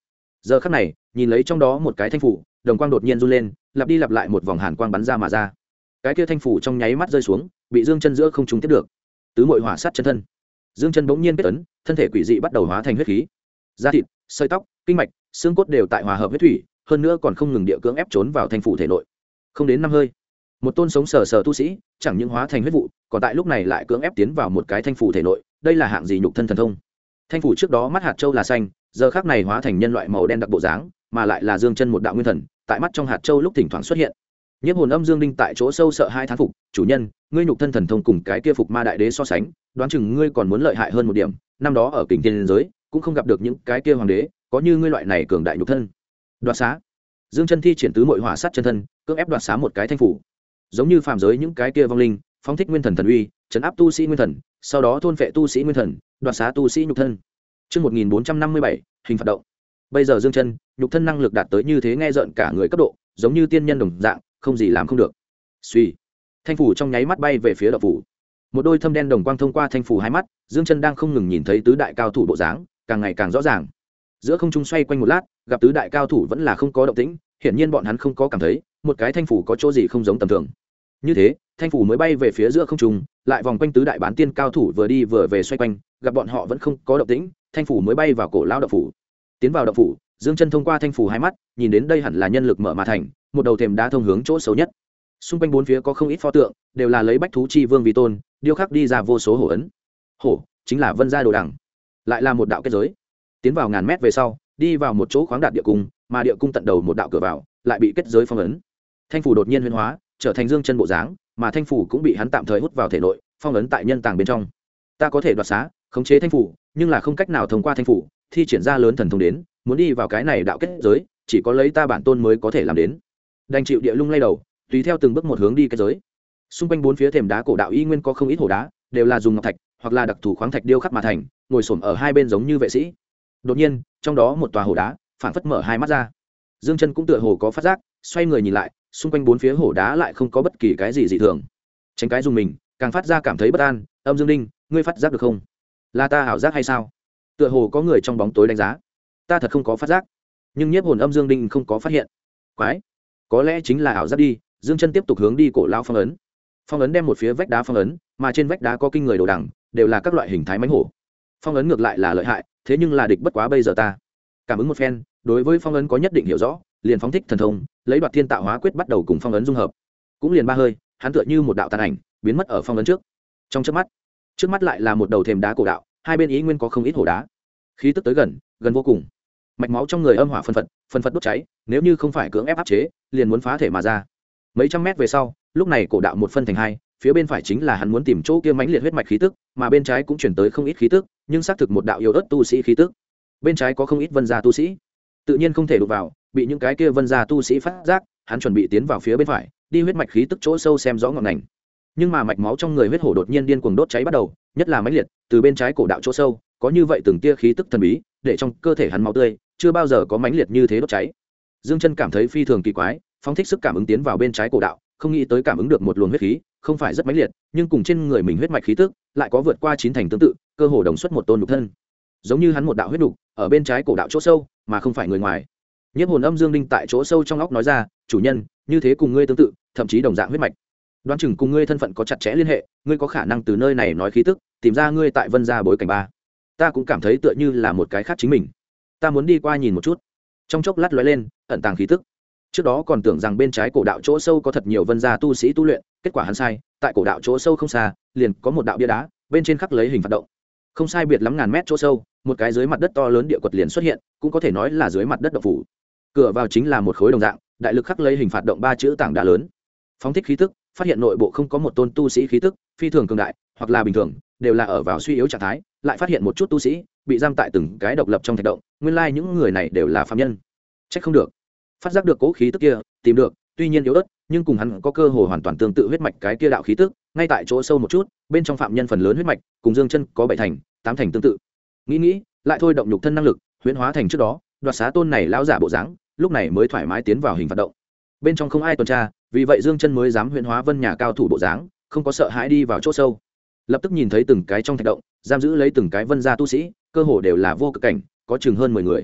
giờ khắc này nhìn lấy trong đó một cái thanh phủ, đồng quang đột nhiên run lên, lặp đi lặp lại một vòng hàn quang bắn ra mà ra. Cái kia thanh phủ trong nháy mắt rơi xuống, bị Dương Chân giữa không trung tiếp được. Tứ muội hỏa sát chân thân. Dương Chân bỗng nhiên kết ấn, thân thể quỷ dị bắt đầu hóa thành huyết khí. Da thịt, sợi tóc, kinh mạch, xương cốt đều tại hòa hợp huyết thủy, hơn nữa còn không ngừng địa cưỡng ép trốn vào thanh phủ thể nội. Không đến 5 hơi, một tôn sống sờ sờ tu sĩ, chẳng những hóa thành huyết vụ, còn tại lúc này lại cưỡng ép tiến vào một cái thanh phủ thể nội, đây là hạng gì nhục thân thần thông. Thanh phủ trước đó mắt hạt châu là xanh, giờ khắc này hóa thành nhân loại màu đen đặc bộ dáng, mà lại là Dương Chân một đạo nguyên thần, tại mắt trong hạt châu lúc thỉnh thoảng xuất hiện. Nhiếp hồn âm Dương Đinh tại chỗ sâu sợ hai thán phục, chủ nhân, ngươi nhục thân thần thông cùng cái kia phục ma đại đế so sánh, đoán chừng ngươi còn muốn lợi hại hơn một điểm, năm đó ở kình thiên giới cũng không gặp được những cái kia hoàng đế có như ngươi loại này cường đại nhục thân. Đoạt xá. Dương Chân thi triển tứ muội hỏa sát chân thân, cưỡng ép đoạt xá một cái thanh phủ. Giống như phàm giới những cái kia vong linh, phóng thích nguyên thần thần uy, trấn áp tu sĩ nguyên thần, sau đó thôn phệ tu sĩ nguyên thần, đoạt xá tu sĩ nhục thân. Chương 1457, hình phạt động. Bây giờ Dương Chân, nhục thân năng lực đạt tới như thế nghe rợn cả người cấp độ, giống như tiên nhân đồng dạng, không gì làm không được. Suy, thanh phủ trong nháy mắt bay về phía động phủ. Một đôi thâm đen đồng quang thông qua thanh phủ hai mắt, Dương Chân đang không ngừng nhìn thấy tứ đại cao thủ bộ dáng, càng ngày càng rõ ràng. Giữa không trung xoay quanh một lát, gặp tứ đại cao thủ vẫn là không có động tĩnh, hiển nhiên bọn hắn không có cảm thấy một cái thanh phủ có chỗ gì không giống tầm thường. Như thế, thanh phủ mới bay về phía giữa không trung, lại vòng quanh tứ đại bán tiên cao thủ vừa đi vừa về xoay quanh, gặp bọn họ vẫn không có động tĩnh, thanh phủ mới bay vào cổ lao động phủ. Tiến vào động phủ, Dương Chân thông qua thanh phủ hai mắt, nhìn đến đây hẳn là nhân lực mở mà thành, một đầu thềm đá thông hướng chỗ xấu nhất. Xung quanh bốn phía có không ít pho tượng, đều là lấy bách thú chi vương vì tôn, điêu khắc đi ra vô số hổ ấn. Hổ chính là Vân gia đồ đằng, lại là một đạo kết giới. Tiến vào ngàn mét về sau, đi vào một chỗ khoáng đạt địa cung, mà địa cung tận đầu một đạo cửa vào, lại bị kết giới phong ấn. Thanh phủ đột nhiên huyễn hóa, trở thành Dương Chân bộ dáng, mà thanh phủ cũng bị hắn tạm thời hút vào thể nội, phong ấn tại nhân tàng bên trong. Ta có thể đoạt xá, khống chế thanh phủ, nhưng là không cách nào thông qua thanh phủ thi triển ra lớn thần thông đến, muốn đi vào cái này đạo kết giới, chỉ có lấy ta bản tôn mới có thể làm đến. Đành chịu địa lung lay đầu, tùy theo từng bước một hướng đi kết giới. Xung quanh bốn phía thềm đá cổ đạo y nguyên có không ít hổ đá, đều là dùng ngọc thạch hoặc là đặc thù khoáng thạch điêu khắc mà thành, ngồi xổm ở hai bên giống như vệ sĩ. Đột nhiên, trong đó một tòa hổ đá phảng phất mở hai mắt ra. Dương Chân cũng tựa hồ có phát giác, xoay người nhìn lại, xung quanh bốn phía hổ đá lại không có bất kỳ cái gì dị thường. Tránh cái dùng mình, càng phát ra cảm thấy bất an. Âm Dương Đinh, ngươi phát giác được không? Là ta ảo giác hay sao? Tựa hồ có người trong bóng tối đánh giá. Ta thật không có phát giác. Nhưng nhiếp hồn âm Dương Đinh không có phát hiện. Quái, có lẽ chính là ảo giác đi. Dương Chân tiếp tục hướng đi cổ lao phong ấn. Phong ấn đem một phía vách đá phong ấn, mà trên vách đá có kinh người đồ đằng, đều là các loại hình thái mãnh hổ. Phong ấn ngược lại là lợi hại, thế nhưng là địch bất quá bây giờ ta. Cảm ứng một phen, đối với phong ấn có nhất định hiểu rõ, liền phóng thích thần thông, lấy Đoạt Thiên Tạo Hóa Quyết bắt đầu cùng phong ấn dung hợp. Cũng liền ba hơi, hắn tựa như một đạo tàn ảnh, biến mất ở phong ấn trước. Trong chớp mắt, trước mắt lại là một đầu thềm đá cổ đạo, hai bên ý nguyên có không ít hổ đá. Khí tức tới gần, gần vô cùng. Mạch máu trong người âm hỏa phân phật đốt cháy, nếu như không phải cưỡng ép áp chế, liền muốn phá thể mà ra. Mấy trăm mét về sau, lúc này cổ đạo một phân thành hai, phía bên phải chính là hắn muốn tìm chỗ kia mãnh liệt huyết mạch khí tức, mà bên trái cũng chuyển tới không ít khí tức, nhưng xác thực một đạo yếu ớt tu sĩ khí tức. Bên trái có không ít vân gia tu sĩ, tự nhiên không thể đụng vào, bị những cái kia vân gia tu sĩ phát giác, hắn chuẩn bị tiến vào phía bên phải, đi huyết mạch khí tức chỗ sâu xem rõ ngọn ngành. Nhưng mà mạch máu trong người huyết hổ đột nhiên điên cuồng đốt cháy bắt đầu, nhất là mãnh liệt, từ bên trái cổ đạo chỗ sâu, có như vậy từng tia khí tức thần bí, để trong cơ thể hắn máu tươi chưa bao giờ có mãnh liệt như thế đốt cháy. Dương Chân cảm thấy phi thường kỳ quái, phóng thích sức cảm ứng tiến vào bên trái cổ đạo, không nghĩ tới cảm ứng được một luồng huyết khí, không phải rất mãnh liệt, nhưng cùng trên người mình huyết mạch khí tức lại có vượt qua 9 thành tương tự, cơ hồ đồng xuất một tôn nhục thân. Giống như hắn một đạo huyết đục ở bên trái cổ đạo chỗ sâu, mà không phải người ngoài. Nhiếp hồn âm Dương Đinh tại chỗ sâu trong óc nói ra, chủ nhân, như thế cùng ngươi tương tự, thậm chí đồng dạng huyết mạch. Đoán chừng cùng ngươi thân phận có chặt chẽ liên hệ, ngươi có khả năng từ nơi này nói khí tức, tìm ra ngươi tại Vân gia bối cảnh ba. Ta cũng cảm thấy tựa như là một cái khác chính mình. Ta muốn đi qua nhìn một chút. Trong chốc lát lóe lên, ẩn tàng khí tức. Trước đó còn tưởng rằng bên trái cổ đạo chỗ sâu có thật nhiều vân gia tu sĩ tu luyện, kết quả hắn sai, tại cổ đạo chỗ sâu không xa, liền có một đạo bia đá, bên trên khắc lấy hình phạt động. Không sai biệt lắm ngàn mét chỗ sâu, một cái dưới mặt đất to lớn địa quật liền xuất hiện, cũng có thể nói là dưới mặt đất động phủ. Cửa vào chính là một khối đồng dạng, đại lực khắc lấy hình phạt động ba chữ tảng đá lớn. Phóng thích khí tức, phát hiện nội bộ không có một tôn tu sĩ khí tức, phi thường cường đại, hoặc là bình thường, đều là ở vào suy yếu trạng thái, lại phát hiện một chút tu sĩ bị giam tại từng cái độc lập trong thạch động, nguyên lai những người này đều là phàm nhân. Trách không được, phát giác được cố khí tức kia, tìm được, tuy nhiên yếu ớt, nhưng cùng hắn có cơ hội hoàn toàn tương tự huyết mạch cái kia đạo khí tức, ngay tại chỗ sâu một chút, bên trong phạm nhân phần lớn huyết mạch, cùng Dương Chân có 7 thành, 8 thành tương tự. Nghĩ, lại thôi động nhục thân năng lực, huyễn hóa thành trước đó, đoạt xá tôn này lão giả bộ dáng, lúc này mới thoải mái tiến vào hình phạt động. Bên trong không ai tuần tra, vì vậy Dương Chân mới dám huyễn hóa vân nhà cao thủ bộ dáng, không có sợ hãi đi vào chỗ sâu. Lập tức nhìn thấy từng cái trong thạch động, giam giữ lấy từng cái vân gia tu sĩ, cơ hồ đều là vô cực cảnh, có chừng hơn 10 người.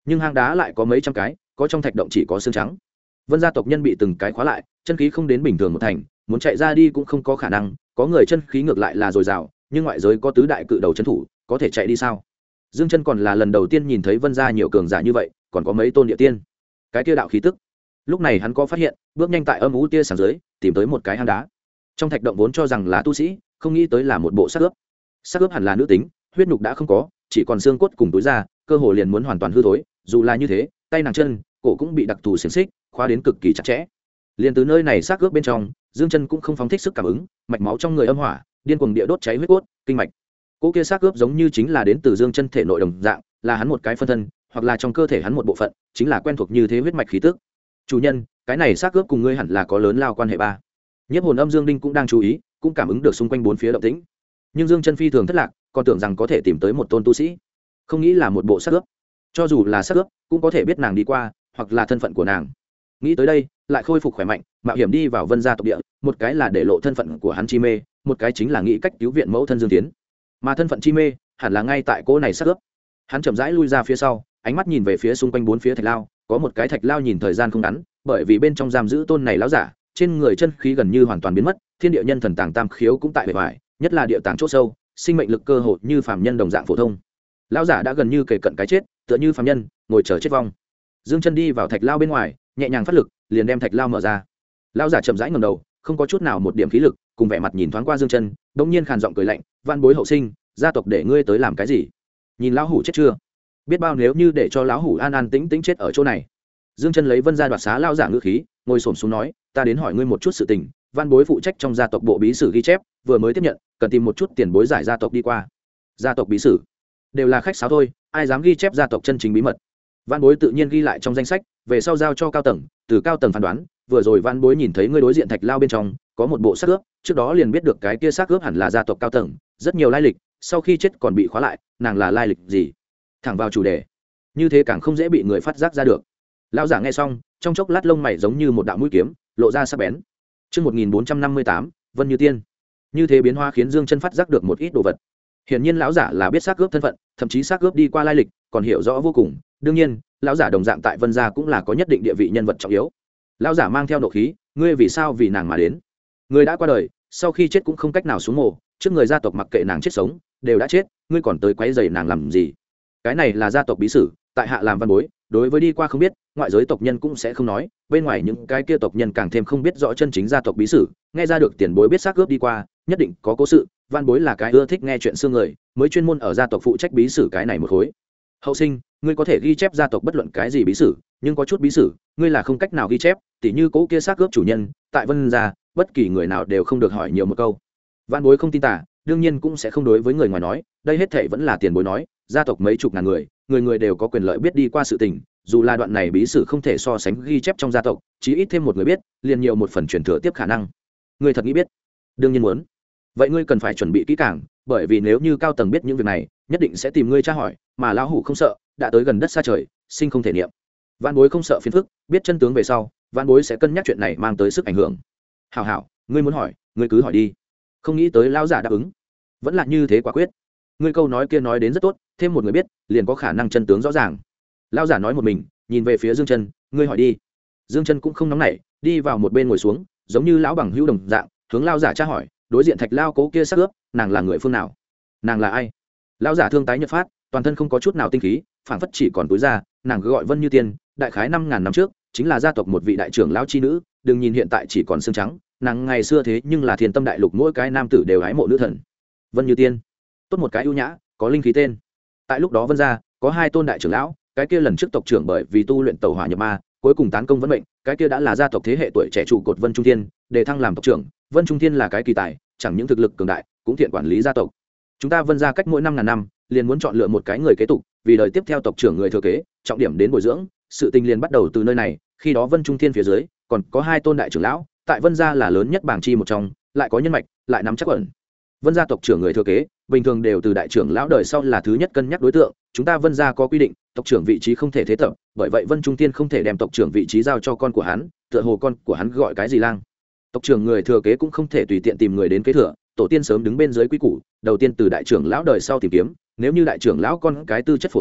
nhưng hang đá lại có mấy trăm cái, có trong thạch động chỉ có xương trắng. Vân gia tộc nhân bị từng cái khóa lại, chân khí không đến bình thường một thành, muốn chạy ra đi cũng không có khả năng. Có người chân khí ngược lại là dồi dào, nhưng ngoại giới có tứ đại cự đầu trấn thủ, có thể chạy đi sao? Dương Chân còn là lần đầu tiên nhìn thấy Vân gia nhiều cường giả như vậy, còn có mấy tôn địa tiên. Cái kia đạo khí tức. Lúc này hắn có phát hiện, bước nhanh tại âm u tia sáng dưới, tìm tới một cái hang đá. Trong thạch động vốn cho rằng là tu sĩ, không nghĩ tới là một bộ xác ướp. Xác ướp hẳn là nữ tính, huyết nhục đã không có, chỉ còn xương cốt cùng túi da, cơ hồ liền muốn hoàn toàn hư thối. Dù là như thế, tay nàng chân, cổ cũng bị đặc thù xiềng xích khóa đến cực kỳ chặt chẽ. Liền từ nơi này xác ướp bên trong, Dương Chân cũng không phóng thích sức cảm ứng, mạch máu trong người âm hỏa, điên cuồng địa đốt cháy huyết cốt, kinh mạch. Cỗ kia xác ướp giống như chính là đến từ Dương Chân thể nội đồng dạng, là hắn một cái phân thân, hoặc là trong cơ thể hắn một bộ phận, chính là quen thuộc như thế huyết mạch khí tức. Chủ nhân, cái này xác ướp cùng ngươi hẳn là có lớn lao quan hệ ba. Nhiếp hồn âm Dương Đinh cũng đang chú ý, cũng cảm ứng được xung quanh bốn phía động tĩnh. Nhưng Dương Chân phi thường thất lạc, còn tưởng rằng có thể tìm tới một tôn tu sĩ, không nghĩ là một bộ xác ướp. Cho dù là xác ướp, cũng có thể biết nàng đi qua, hoặc là thân phận của nàng. Nghĩ tới đây, lại khôi phục khỏe mạnh, mạo hiểm đi vào Vân gia tộc địa, một cái là để lộ thân phận của hắn chi mê, một cái chính là nghĩ cách cứu viện mẫu thân Dương Tiến. Mà thân phận chi mê, hẳn là ngay tại cỗ này xác ướp. Hắn chậm rãi lui ra phía sau, ánh mắt nhìn về phía xung quanh bốn phía thạch lao, có một cái thạch lao nhìn thời gian không ngắn, bởi vì bên trong giam giữ tôn này lão giả, trên người chân khí gần như hoàn toàn biến mất, thiên địa nhân thần tàng tam khiếu cũng tại bề ngoài, nhất là địa tàng chỗ sâu, sinh mệnh lực cơ hội như phàm nhân đồng dạng phổ thông. Lão giả đã gần như kề cận cái chết, tựa như phàm nhân, ngồi chờ chết vong. Dương Chân đi vào thạch lao bên ngoài, nhẹ nhàng phát lực, liền đem thạch lao mở ra. Lão giả chậm rãi ngẩng đầu, không có chút nào một điểm khí lực, cùng vẻ mặt nhìn thoáng qua Dương Chân, bỗng nhiên khàn giọng cười lạnh, "Van bối hậu sinh, gia tộc để ngươi tới làm cái gì? Nhìn lão hủ chết chưa? Biết bao nếu như để cho lão hủ an an tĩnh tĩnh chết ở chỗ này." Dương Chân lấy Vân gia đoạt xá lão giả ngữ khí, ngồi xổm xuống nói, "Ta đến hỏi ngươi một chút sự tình, Van bối phụ trách trong gia tộc bộ bí sử ghi chép, vừa mới tiếp nhận, cần tìm một chút tiền bối giải gia tộc đi qua." Gia tộc bí sử đều là khách sáo thôi, ai dám ghi chép gia tộc chân chính bí mật. Van bối tự nhiên ghi lại trong danh sách, về sau giao cho cao tầng, từ cao tầng phán đoán. Vừa rồi Van bối nhìn thấy ngươi đối diện thạch lao bên trong có một bộ xác ướp, trước đó liền biết được cái kia xác ướp hẳn là gia tộc cao tầng, rất nhiều lai lịch, sau khi chết còn bị khóa lại, nàng là lai lịch gì? Thẳng vào chủ đề, như thế càng không dễ bị người phát giác ra được. Lão giả nghe xong, trong chốc lát lông mày giống như một đạo mũi kiếm, lộ ra sắc bén. Chương 1458, Vân Như Tiên. Như thế biến hóa khiến Dương Chân phát giác được một ít đồ vật. Hiển nhiên lão giả là biết xác ướp thân phận, thậm chí xác ướp đi qua lai lịch, còn hiểu rõ vô cùng. Đương nhiên, lão giả đồng dạng tại Vân gia cũng là có nhất định địa vị nhân vật trọng yếu. Lão giả mang theo nộ khí, ngươi vì sao vì nàng mà đến? Người đã qua đời, sau khi chết cũng không cách nào xuống mồ, trước người gia tộc mặc kệ nàng chết sống, đều đã chết, ngươi còn tới quấy rầy nàng làm gì? Cái này là gia tộc bí sử, tại hạ làm văn bối, đối với đi qua không biết, ngoại giới tộc nhân cũng sẽ không nói, bên ngoài những cái kia tộc nhân càng thêm không biết rõ chân chính gia tộc bí sử, nghe ra được tiền bối biết xác cướp đi qua, nhất định có cố sự, văn bối là cái ưa thích nghe chuyện xưa người, mới chuyên môn ở gia tộc phụ trách bí sử cái này một khối. Hậu sinh, ngươi có thể ghi chép gia tộc bất luận cái gì bí sử, nhưng có chút bí sử, ngươi là không cách nào ghi chép, tỉ như cố kia xác cướp chủ nhân, tại Vân gia, bất kỳ người nào đều không được hỏi nhiều một câu. Văn bối không tin tả, đương nhiên cũng sẽ không đối với người ngoài nói, đây hết thảy vẫn là tiền bối nói, gia tộc mấy chục ngàn người, người người đều có quyền lợi biết đi qua sự tình, dù là đoạn này bí sử không thể so sánh ghi chép trong gia tộc, chí ít thêm một người biết, liền nhiều một phần truyền thừa tiếp khả năng. Ngươi thật nghĩ biết? Đương nhiên muốn. Vậy ngươi cần phải chuẩn bị kỹ càng, bởi vì nếu như cao tầng biết những việc này, nhất định sẽ tìm ngươi tra hỏi, mà lão hủ không sợ, đã tới gần đất xa trời, sinh không thể niệm. Vạn bối không sợ phiền phức, biết chân tướng về sau, vạn bối sẽ cân nhắc chuyện này mang tới sức ảnh hưởng. Hảo hảo, ngươi muốn hỏi, ngươi cứ hỏi đi. Không nghĩ tới lão giả đáp ứng, vẫn là như thế quả quyết. Ngươi câu nói kia nói đến rất tốt, thêm một người biết, liền có khả năng chân tướng rõ ràng. Lão giả nói một mình, nhìn về phía Dương Chân, ngươi hỏi đi. Dương Chân cũng không nóng nảy, đi vào một bên ngồi xuống, giống như lão bằng hữu đồng dạng, hướng lão giả tra hỏi, đối diện Thạch Lao cố kia sắc ướp, nàng là người phương nào? Nàng là ai? Lão giả thương tái nhợt phát, toàn thân không có chút nào tinh khí, phảng phất chỉ còn túi ra, nàng cứ gọi Vân Như Tiên, đại khái 5000 năm trước, chính là gia tộc một vị đại trưởng lão chi nữ, đừng nhìn hiện tại chỉ còn xương trắng, nàng ngày xưa thế nhưng là thiên tâm đại lục mỗi cái nam tử đều hái mộ nữ thần. Vân Như Tiên, tốt một cái ưu nhã, có linh khí tên. Tại lúc đó Vân gia có hai tôn đại trưởng lão, cái kia lần trước tộc trưởng bởi vì tu luyện tẩu hỏa nhập ma, cuối cùng tán công vẫn mệnh, cái kia đã là gia tộc thế hệ tuổi trẻ trụ cột Vân Trung Thiên, đề thăng làm tộc trưởng. Vân Trung Thiên là cái kỳ tài, chẳng những thực lực cường đại, cũng thiện quản lý gia tộc. Chúng ta Vân gia cách mỗi 5000 năm, liền muốn chọn lựa một cái người kế tục, vì đời tiếp theo tộc trưởng người thừa kế, trọng điểm đến bồi dưỡng, sự tình liền bắt đầu từ nơi này. Khi đó Vân Trung Thiên phía dưới còn có hai tôn đại trưởng lão, tại Vân gia là lớn nhất bảng chi một trong, lại có nhân mạch, lại nắm chắc ẩn. Vân gia tộc trưởng người thừa kế, bình thường đều từ đại trưởng lão đời sau là thứ nhất cân nhắc đối tượng, chúng ta Vân gia có quy định, tộc trưởng vị trí không thể thế tập, bởi vậy Vân Trung Thiên không thể đem tộc trưởng vị trí giao cho con của hắn, tựa hồ con của hắn gọi cái gì lang. Tộc trưởng người thừa kế cũng không thể tùy tiện tìm người đến kế thừa, tổ tiên sớm đứng bên dưới quy củ, đầu tiên từ đại trưởng lão đời sau tìm kiếm, nếu như đại trưởng lão con cái tư chất phổ thông,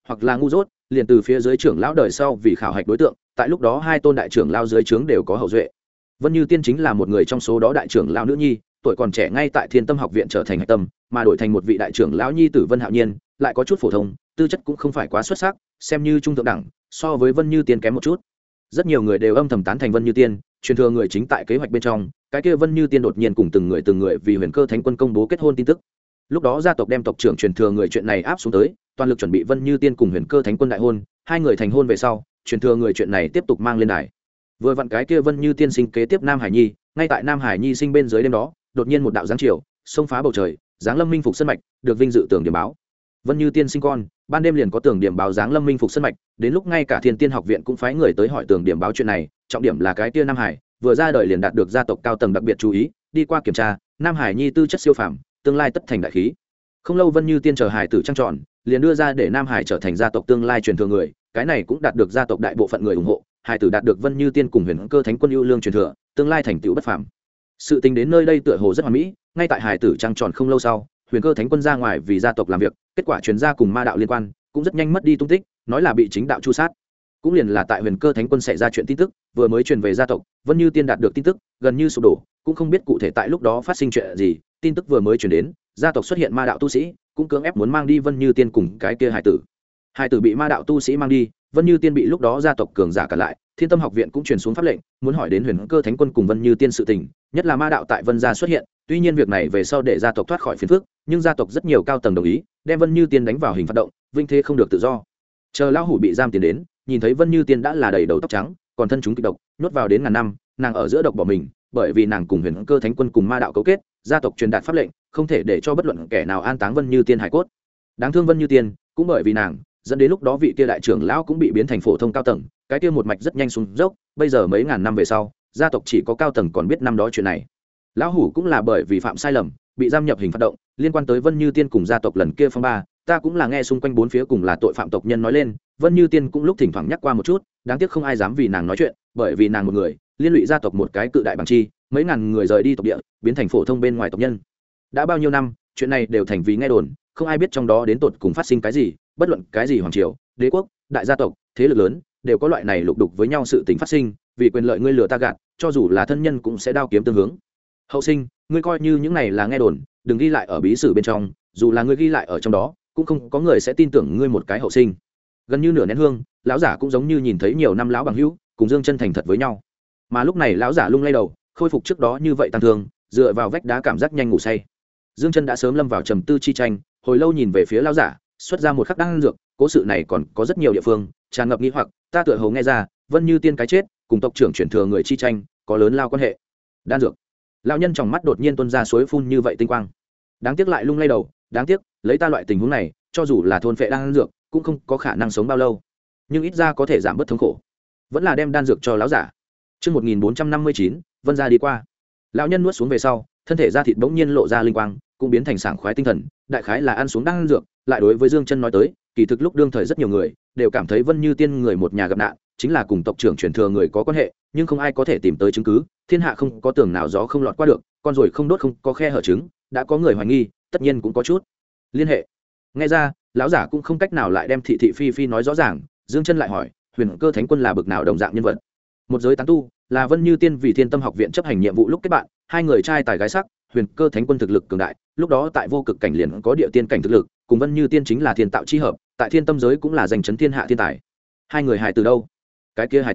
hoặc là ngu dốt, liền từ phía dưới trưởng lão đời sau vì khảo hạch đối tượng, tại lúc đó hai tôn đại trưởng lão dưới trướng đều có hậu duệ. Vân Như Tiên chính là một người trong số đó đại trưởng lão nữ nhi, tuổi còn trẻ ngay tại Thiên Tâm học viện trở thành hạch tâm, mà đổi thành một vị đại trưởng lão nhi tử Vân Hạo Nhiên, lại có chút phổ thông, tư chất cũng không phải quá xuất sắc, xem như trung thượng đẳng, so với Vân Như Tiên kém một chút. Rất nhiều người đều âm thầm tán thành Vân Như Tiên, truyền thừa người chính tại kế hoạch bên trong, cái kia Vân Như Tiên đột nhiên cùng từng người vì Huyền Cơ Thánh Quân công bố kết hôn tin tức. Lúc đó gia tộc đem tộc trưởng truyền thừa người chuyện này áp xuống tới, toàn lực chuẩn bị Vân Như Tiên cùng Huyền Cơ Thánh Quân đại hôn, hai người thành hôn về sau, truyền thừa người chuyện này tiếp tục mang lên đài. Vừa vặn cái kia Vân Như Tiên sinh kế tiếp Nam Hải Nhi, ngay tại Nam Hải Nhi sinh bên dưới đêm đó, đột nhiên một đạo giáng chiều, xông phá bầu trời, giáng lâm minh phục sân mạch, được vinh dự tưởng điểm báo. Vân Như Tiên sinh con, ban đêm liền có tưởng điểm báo giáng lâm minh phục sân mạch, đến lúc ngay cả Thiên Tiên học viện cũng phái người tới hỏi tưởng điểm báo chuyện này, trọng điểm là cái kia Nam Hải, vừa ra đời liền đạt được gia tộc cao tầng đặc biệt chú ý, đi qua kiểm tra, Nam Hải Nhi tư chất siêu phàm, tương lai tất thành đại khí. Không lâu Vân Như Tiên chờ hải tử trang tròn, liền đưa ra để Nam Hải trở thành gia tộc tương lai truyền thừa người, cái này cũng đạt được gia tộc đại bộ phận người ủng hộ, hải tử đạt được Vân Như Tiên cùng Huyền Cơ Thánh Quân ưu lương truyền thừa, tương lai thành tựu bất phàm. Sự tình đến nơi đây tựa hồ rất hoàn mỹ, ngay tại hải tử trang tròn không lâu sau, Huyền Cơ Thánh Quân ra ngoài vì gia tộc làm việc, kết quả truyền ra cùng ma đạo liên quan, cũng rất nhanh mất đi tung tích, nói là bị chính đạo chu sát. Cũng liền là tại Huyền Cơ Thánh Quân xảy ra chuyện tin tức, vừa mới truyền về gia tộc, Vân Như Tiên đạt được tin tức, gần như sụp đổ, cũng không biết cụ thể tại lúc đó phát sinh chuyện gì, tin tức vừa mới truyền đến, gia tộc xuất hiện ma đạo tu sĩ, cũng cưỡng ép muốn mang đi Vân Như Tiên cùng cái kia hải tử. Hải tử bị ma đạo tu sĩ mang đi, Vân Như Tiên bị lúc đó gia tộc cường giả cản lại, Thiên Tâm học viện cũng truyền xuống pháp lệnh, muốn hỏi đến Huyền Cơ Thánh Quân cùng Vân Như Tiên sự tình, nhất là ma đạo tại Vân gia xuất hiện, tuy nhiên việc này về sau để gia tộc thoát khỏi phiền phức, nhưng gia tộc rất nhiều cao tầng đồng ý, đem Vân Như Tiên đánh vào hình phạt động, vinh thế không được tự do. Chờ lão hủ bị giam tiến đến, nhìn thấy Vân Như Tiên đã là đầy đầu tóc trắng, còn thân chúng kịch độc, nhốt vào đến ngàn năm, nàng ở giữa độc bỏ mình, bởi vì nàng cùng Huyền Cơ Thánh Quân cùng ma đạo cấu kết, gia tộc truyền đạt pháp lệnh, không thể để cho bất luận kẻ nào an táng Vân Như Tiên hải cốt. Đáng thương Vân Như Tiên, cũng bởi vì nàng, dẫn đến lúc đó vị kia đại trưởng lão cũng bị biến thành phổ thông cao tầng, cái kia một mạch rất nhanh xuống dốc, bây giờ mấy ngàn năm về sau, gia tộc chỉ có cao tầng còn biết năm đó chuyện này. Lão hủ cũng là bởi vì phạm sai lầm, bị giam nhập hình phạt động, liên quan tới Vân Như Tiên cùng gia tộc lần kia phong ba, ta cũng là nghe xung quanh bốn phía cùng là tội phạm tộc nhân nói lên, Vân Như Tiên cũng lúc thỉnh thoảng nhắc qua một chút, đáng tiếc không ai dám vì nàng nói chuyện, bởi vì nàng một người, liên lụy gia tộc một cái cự đại bằng chi, mấy ngàn người rời đi tộc địa, biến thành phổ thông bên ngoài tộc nhân. Đã bao nhiêu năm, chuyện này đều thành vì nghe đồn, không ai biết trong đó đến tột cùng phát sinh cái gì, bất luận cái gì hoàng triều, đế quốc, đại gia tộc, thế lực lớn, đều có loại này lục đục với nhau sự tình phát sinh, vì quyền lợi ngươi lừa ta gạt, cho dù là thân nhân cũng sẽ đao kiếm tương hướng. Hậu sinh, ngươi coi như những này là nghe đồn, đừng ghi lại ở bí sử bên trong, dù là ngươi ghi lại ở trong đó, cũng không có người sẽ tin tưởng ngươi một cái hậu sinh. Gần như nửa nén hương, lão giả cũng giống như nhìn thấy nhiều năm lão bằng hữu, cùng Dương Chân thành thật với nhau. Mà lúc này lão giả lung lay đầu, khôi phục trước đó như vậy tăng thương, dựa vào vách đá cảm giác nhanh ngủ say. Dương Chân đã sớm lâm vào trầm tư chi tranh, hồi lâu nhìn về phía lão giả, xuất ra một khắc đan dược, cố sự này còn có rất nhiều địa phương tràn ngập nghi hoặc, ta tựa hồ nghe ra, Vân Như Tiên cái chết cùng tộc trưởng chuyển thừa người chi tranh có lớn lao quan hệ. Đan dược. Lão nhân trong mắt đột nhiên tuôn ra suối phun như vậy tinh quang. Đáng tiếc lại lung lay đầu, đáng tiếc, lấy ta loại tình huống này, cho dù là thôn phệ đan dược, cũng không có khả năng sống bao lâu, nhưng ít ra có thể giảm bớt thống khổ. Vẫn là đem đan dược cho lão giả. Chương 1459, Vân gia đi qua. Lão nhân nuốt xuống về sau, thân thể da thịt bỗng nhiên lộ ra linh quang, cũng biến thành sảng khoái tinh thần, đại khái là ăn xuống đan dược, lại đối với Dương Chân nói tới, kỳ thực lúc đương thời rất nhiều người đều cảm thấy Vân Như Tiên người một nhà gặp nạn, chính là cùng tộc trưởng truyền thừa người có quan hệ, nhưng không ai có thể tìm tới chứng cứ, thiên hạ không có tường nào gió không lọt qua được, con rồi không đốt không có khe hở trứng, đã có người hoài nghi, tất nhiên cũng có chút liên hệ. Nghe ra, lão giả cũng không cách nào lại đem thị thị phi phi nói rõ ràng, Dương Chân lại hỏi, Huyền Cơ Thánh Quân là bực nào đồng dạng nhân vật? Một giới tán tu, là Vân Như Tiên vì Thiên Tâm học viện chấp hành nhiệm vụ lúc kết bạn, hai người trai tài gái sắc, Huyền Cơ Thánh Quân thực lực cường đại, lúc đó tại vô cực cảnh liền có địa tiên cảnh thực lực, cùng Vân Như Tiên chính là thiên tạo chi hợp, tại Thiên Tâm giới cũng là giành chấn thiên hạ thiên tài. Hai người hài tử đâu? Cái kia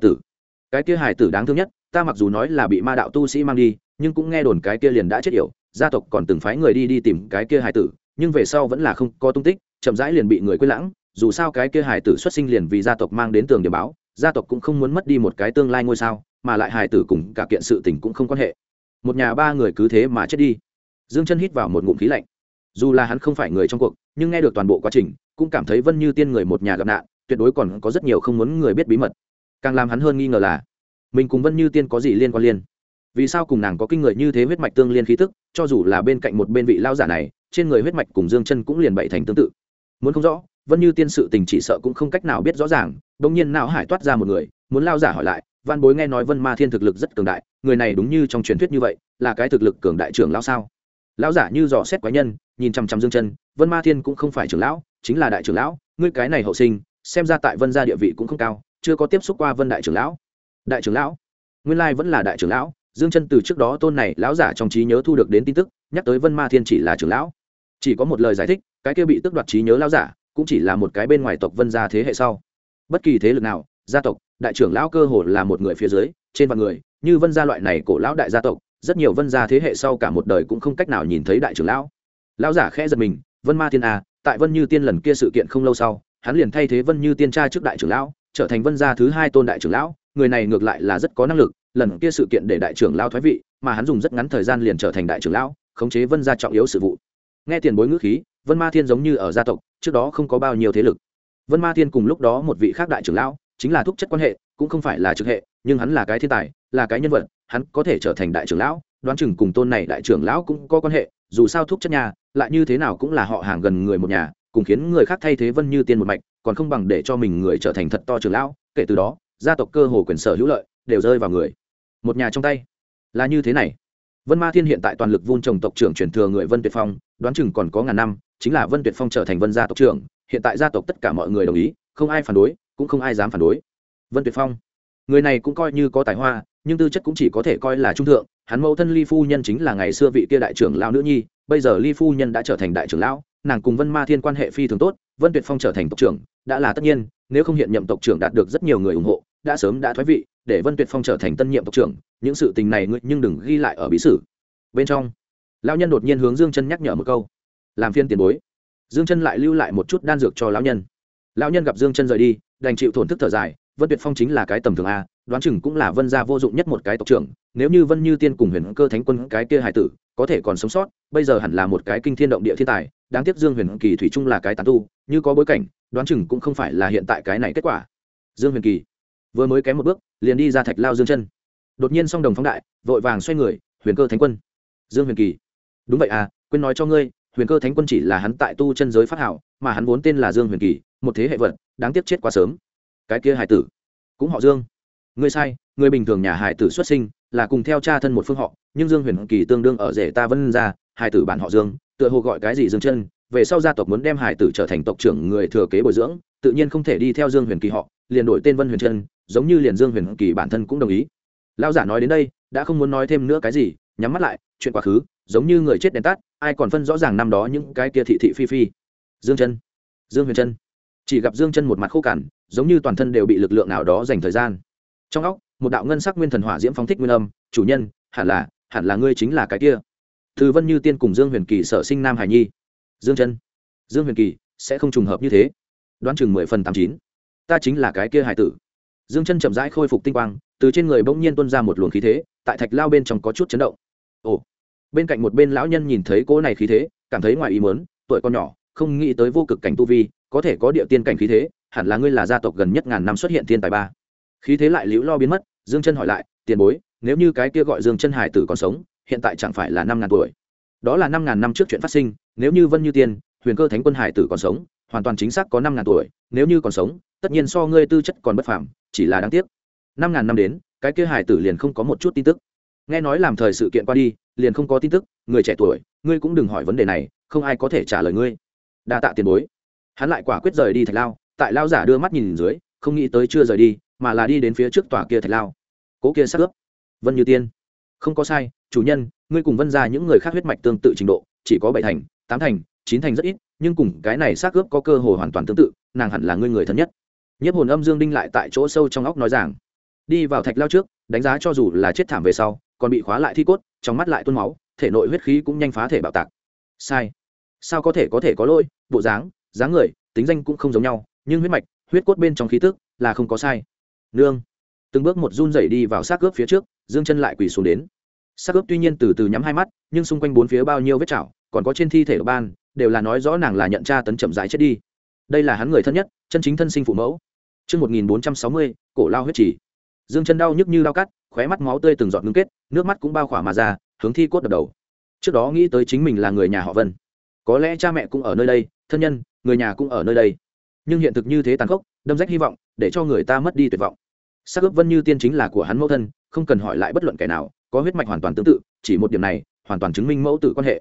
hài tử đáng thương nhất, ta mặc dù nói là bị ma đạo tu sĩ mang đi, nhưng cũng nghe đồn cái kia liền đã chết yểu, gia tộc còn từng phái người đi tìm cái kia hài tử, nhưng về sau vẫn là không có tung tích, chậm rãi liền bị người quên lãng, dù sao cái kia hài tử xuất sinh liền vì gia tộc mang đến tường điểm báo, gia tộc cũng không muốn mất đi một cái tương lai ngôi sao, mà lại hài tử cùng cả kiện sự tình cũng không quan hệ. Một nhà ba người cứ thế mà chết đi. Dương Chân hít vào một ngụm khí lạnh. Dù là hắn không phải người trong cuộc, nhưng nghe được toàn bộ quá trình, cũng cảm thấy Vân Như Tiên người một nhà gặp nạn, tuyệt đối còn có rất nhiều không muốn người biết bí mật. Càng làm hắn hơn nghi ngờ là, mình cùng Vân Như Tiên có gì liên quan liên? Vì sao cùng nàng có kinh người như thế huyết mạch tương liên khí tức, cho dù là bên cạnh một bên vị lão giả này, trên người huyết mạch cùng Dương Chân cũng liền bảy thành tương tự. Muốn không rõ, Vân Như Tiên sự tình chỉ sợ cũng không cách nào biết rõ ràng, bỗng nhiên não hải toát ra một người, muốn lão giả hỏi lại, Văn Bối nghe nói Vân Ma Thiên thực lực rất cường đại, người này đúng như trong truyền thuyết như vậy, là cái thực lực cường đại trưởng lão sao? lão giả như dò xét quái nhân nhìn chằm chằm Dương Chân. Vân Ma Thiên cũng không phải trưởng lão, chính là đại trưởng lão, ngươi cái này hậu sinh xem ra tại Vân gia địa vị cũng không cao, chưa có tiếp xúc qua Vân đại trưởng lão. Đại trưởng lão, nguyên lai vẫn là đại trưởng lão. Dương Chân từ trước đó tôn này lão giả trong trí nhớ thu được đến tin tức, nhắc tới Vân Ma Thiên chỉ là trưởng lão, chỉ có một lời giải thích, cái kia bị tước đoạt trí nhớ lão giả cũng chỉ là một cái bên ngoài tộc Vân gia thế hệ sau. Bất kỳ thế lực nào, gia tộc, đại trưởng lão cơ hồ là một người phía dưới, trên vạn người, như Vân gia loại này cổ lão đại gia tộc, rất nhiều Vân gia thế hệ sau cả một đời cũng không cách nào nhìn thấy đại trưởng lão. Lão giả khẽ giật mình, Vân Ma Thiên à, tại Vân Như Tiên lần kia sự kiện không lâu sau, hắn liền thay thế Vân Như Tiên tra trước đại trưởng lão, trở thành Vân gia thứ hai tôn đại trưởng lão, người này ngược lại là rất có năng lực, lần kia sự kiện để đại trưởng lão thoái vị, mà hắn dùng rất ngắn thời gian liền trở thành đại trưởng lão, khống chế Vân gia trọng yếu sự vụ. Nghe tiền bối ngữ khí, Vân Ma Thiên giống như ở gia tộc, trước đó không có bao nhiêu thế lực. Vân Ma Thiên cùng lúc đó một vị khác đại trưởng lão, chính là thúc chất quan hệ, cũng không phải là trực hệ, nhưng hắn là cái thiên tài, là cái nhân vật, hắn có thể trở thành đại trưởng lão, đoán chừng cùng tôn này đại trưởng lão cũng có quan hệ, dù sao thúc chất nhà, lại như thế nào cũng là họ hàng gần người một nhà, cùng khiến người khác thay thế Vân Như Tiên một mạch, còn không bằng để cho mình người trở thành thật to trưởng lão, kể từ đó, gia tộc cơ hồ quyền sở hữu lợi đều rơi vào người một nhà trong tay. Là như thế này. Vân Ma Thiên hiện tại toàn lực vun trồng tộc trưởng truyền thừa người Vân Tuyệt Phong, đoán chừng còn có ngàn năm, chính là Vân Tuyệt Phong trở thành Vân gia tộc trưởng, hiện tại gia tộc tất cả mọi người đồng ý, không ai phản đối, cũng không ai dám phản đối. Vân Tuyệt Phong, người này cũng coi như có tài hoa, nhưng tư chất cũng chỉ có thể coi là trung thượng, hắn mẫu thân Ly phu nhân chính là ngày xưa vị kia đại trưởng lão nữ nhi, bây giờ Ly phu nhân đã trở thành đại trưởng lão, nàng cùng Vân Ma Thiên quan hệ phi thường tốt, Vân Tuyệt Phong trở thành tộc trưởng, đã là tất nhiên, nếu không hiện nhậm tộc trưởng đạt được rất nhiều người ủng hộ, đã sớm đã thoái vị, để Vân Tuyệt Phong trở thành tân nhiệm tộc trưởng, những sự tình này ngươi nhưng đừng ghi lại ở bí sử. Bên trong, lão nhân đột nhiên hướng Dương Chân nhắc nhở một câu, làm phiên tiền bối. Dương Chân lại lưu lại một chút đan dược cho lão nhân. Lão nhân gặp Dương Chân rời đi, đành chịu thổn thức thở dài, Vân Tuyệt Phong chính là cái tầm thường a, đoán chừng cũng là Vân gia vô dụng nhất một cái tộc trưởng, nếu như Vân Như Tiên cùng Huyền Cơ Thánh Quân cái kia hài tử có thể còn sống sót, bây giờ hẳn là một cái kinh thiên động địa thiên tài, đáng tiếc Dương Huyền Kỳ thủy chung là cái tán tu, như có bối cảnh, đoán chừng cũng không phải là hiện tại cái này kết quả. Dương Huyền Kỳ vừa mới kém một bước, liền đi ra thạch lao Dương Chân. Đột nhiên song đồng phóng đại, vội vàng xoay người, Huyền Cơ Thánh Quân. Dương Huyền Kỳ, đúng vậy à, quên nói cho ngươi, Huyền Cơ Thánh Quân chỉ là hắn tại tu chân giới phát hảo, mà hắn vốn tên là Dương Huyền Kỳ, một thế hệ vật, đáng tiếc chết quá sớm. Cái kia hài tử cũng họ Dương. Ngươi sai, người bình thường nhà hài tử xuất sinh là cùng theo cha thân một phương họ, nhưng Dương Huyền Kỳ tương đương ở rể ta Vân gia, hài tử bản họ Dương, tựa hồ gọi cái gì Dương Chân, về sau gia tộc muốn đem hài tử trở thành tộc trưởng người thừa kế bồi dưỡng, tự nhiên không thể đi theo Dương Huyền Kỳ họ, liền đổi tên Vân Huyền Chân, giống như liền Dương Huyền Kỳ bản thân cũng đồng ý. Lão giả nói đến đây, đã không muốn nói thêm nữa cái gì, nhắm mắt lại, chuyện quá khứ, giống như người chết đèn tắt, ai còn phân rõ ràng năm đó những cái kia thị thị phi phi. Dương Chân, Dương Huyền Chân, chỉ gặp Dương Chân một mặt khô cằn, giống như toàn thân đều bị lực lượng nào đó dành thời gian. Trong óc, một đạo ngân sắc nguyên thần hỏa diễm phóng thích nguyên âm, chủ nhân, hẳn là ngươi chính là cái kia. Từ Vân Như Tiên cùng Dương Huyền Kỳ sở sinh nam hải nhi. Dương Chân, Dương Huyền Kỳ sẽ không trùng hợp như thế. Đoán chừng 10/89. Ta chính là cái kia hải tử. Dương Chân chậm rãi khôi phục tinh quang, từ trên người bỗng nhiên tuôn ra một luồng khí thế, tại thạch lao bên trong có chút chấn động. Ồ. Bên cạnh một bên lão nhân nhìn thấy cỗ này khí thế, cảm thấy ngoài ý muốn, tuổi con nhỏ, không nghĩ tới vô cực cảnh tu vi, có thể có địa tiên cảnh khí thế, hẳn là ngươi là gia tộc gần nhất ngàn năm xuất hiện thiên tài ba. Khí thế lại liễu lo biến mất, Dương Chân hỏi lại, tiền bối, nếu như cái kia gọi Dương Chân hải tử còn sống, hiện tại chẳng phải là 5000 tuổi? Đó là 5000 năm trước chuyện phát sinh, nếu như Vân Như Tiên, Huyền Cơ Thánh Quân hải tử còn sống, hoàn toàn chính xác có 5000 tuổi, nếu như còn sống, tất nhiên so ngươi tư chất còn bất phàm, chỉ là đáng tiếc. 5000 năm đến, cái kia hải tử liền không có một chút tin tức. Nghe nói làm thời sự kiện qua đi, liền không có tin tức, người trẻ tuổi, ngươi cũng đừng hỏi vấn đề này, không ai có thể trả lời ngươi. Đa tạ tiền bối. Hắn lại quả quyết rời đi thạch lao, tại lao giả đưa mắt nhìn dưới, không nghĩ tới chưa rời đi, mà là đi đến phía trước tòa kia thạch lao. Cố kia sát ướp. Vân Như Tiên, không có sai, chủ nhân, ngươi cùng Vân gia những người khác huyết mạch tương tự trình độ, chỉ có 7 thành, 8 thành, 9 thành rất ít, nhưng cùng cái này xác ướp có cơ hội hoàn toàn tương tự, nàng hẳn là ngươi người thân nhất. Nhiếp hồn âm dương đinh lại tại chỗ sâu trong óc nói rằng, đi vào thạch lao trước, đánh giá cho dù là chết thảm về sau, còn bị khóa lại thi cốt, trong mắt lại tuôn máu, thể nội huyết khí cũng nhanh phá thể bạo tạc. Sai, sao có thể có lỗi, bộ dáng, dáng người, tính danh cũng không giống nhau, nhưng huyết mạch, huyết cốt bên trong khí tức là không có sai. Nương, từng bước một run rẩy đi vào xác ướp phía trước, Dương Chân lại quỳ xuống đến. Xác ướp tuy nhiên từ từ nhắm hai mắt, nhưng xung quanh bốn phía bao nhiêu vết chảo, còn có trên thi thể độc ban, đều là nói rõ nàng là nhận tra tấn chậm rãi chết đi. Đây là hắn người thân nhất, chân chính thân sinh phụ mẫu. Chương 1460, cổ lao huyết chỉ. Dương Chân đau nhức như dao cắt, khóe mắt máu tươi từng giọt ngưng kết, nước mắt cũng bao khỏa mà ra, hướng thi cốt đập đầu. Trước đó nghĩ tới chính mình là người nhà họ Vân, có lẽ cha mẹ cũng ở nơi đây, thân nhân, người nhà cũng ở nơi đây, nhưng hiện thực như thế tàn khốc, đâm rách hy vọng, để cho người ta mất đi tuyệt vọng. Xác ướp Vân Như Tiên chính là của hắn mẫu thân, không cần hỏi lại bất luận kẻ nào, có huyết mạch hoàn toàn tương tự, chỉ một điểm này hoàn toàn chứng minh mẫu tử quan hệ.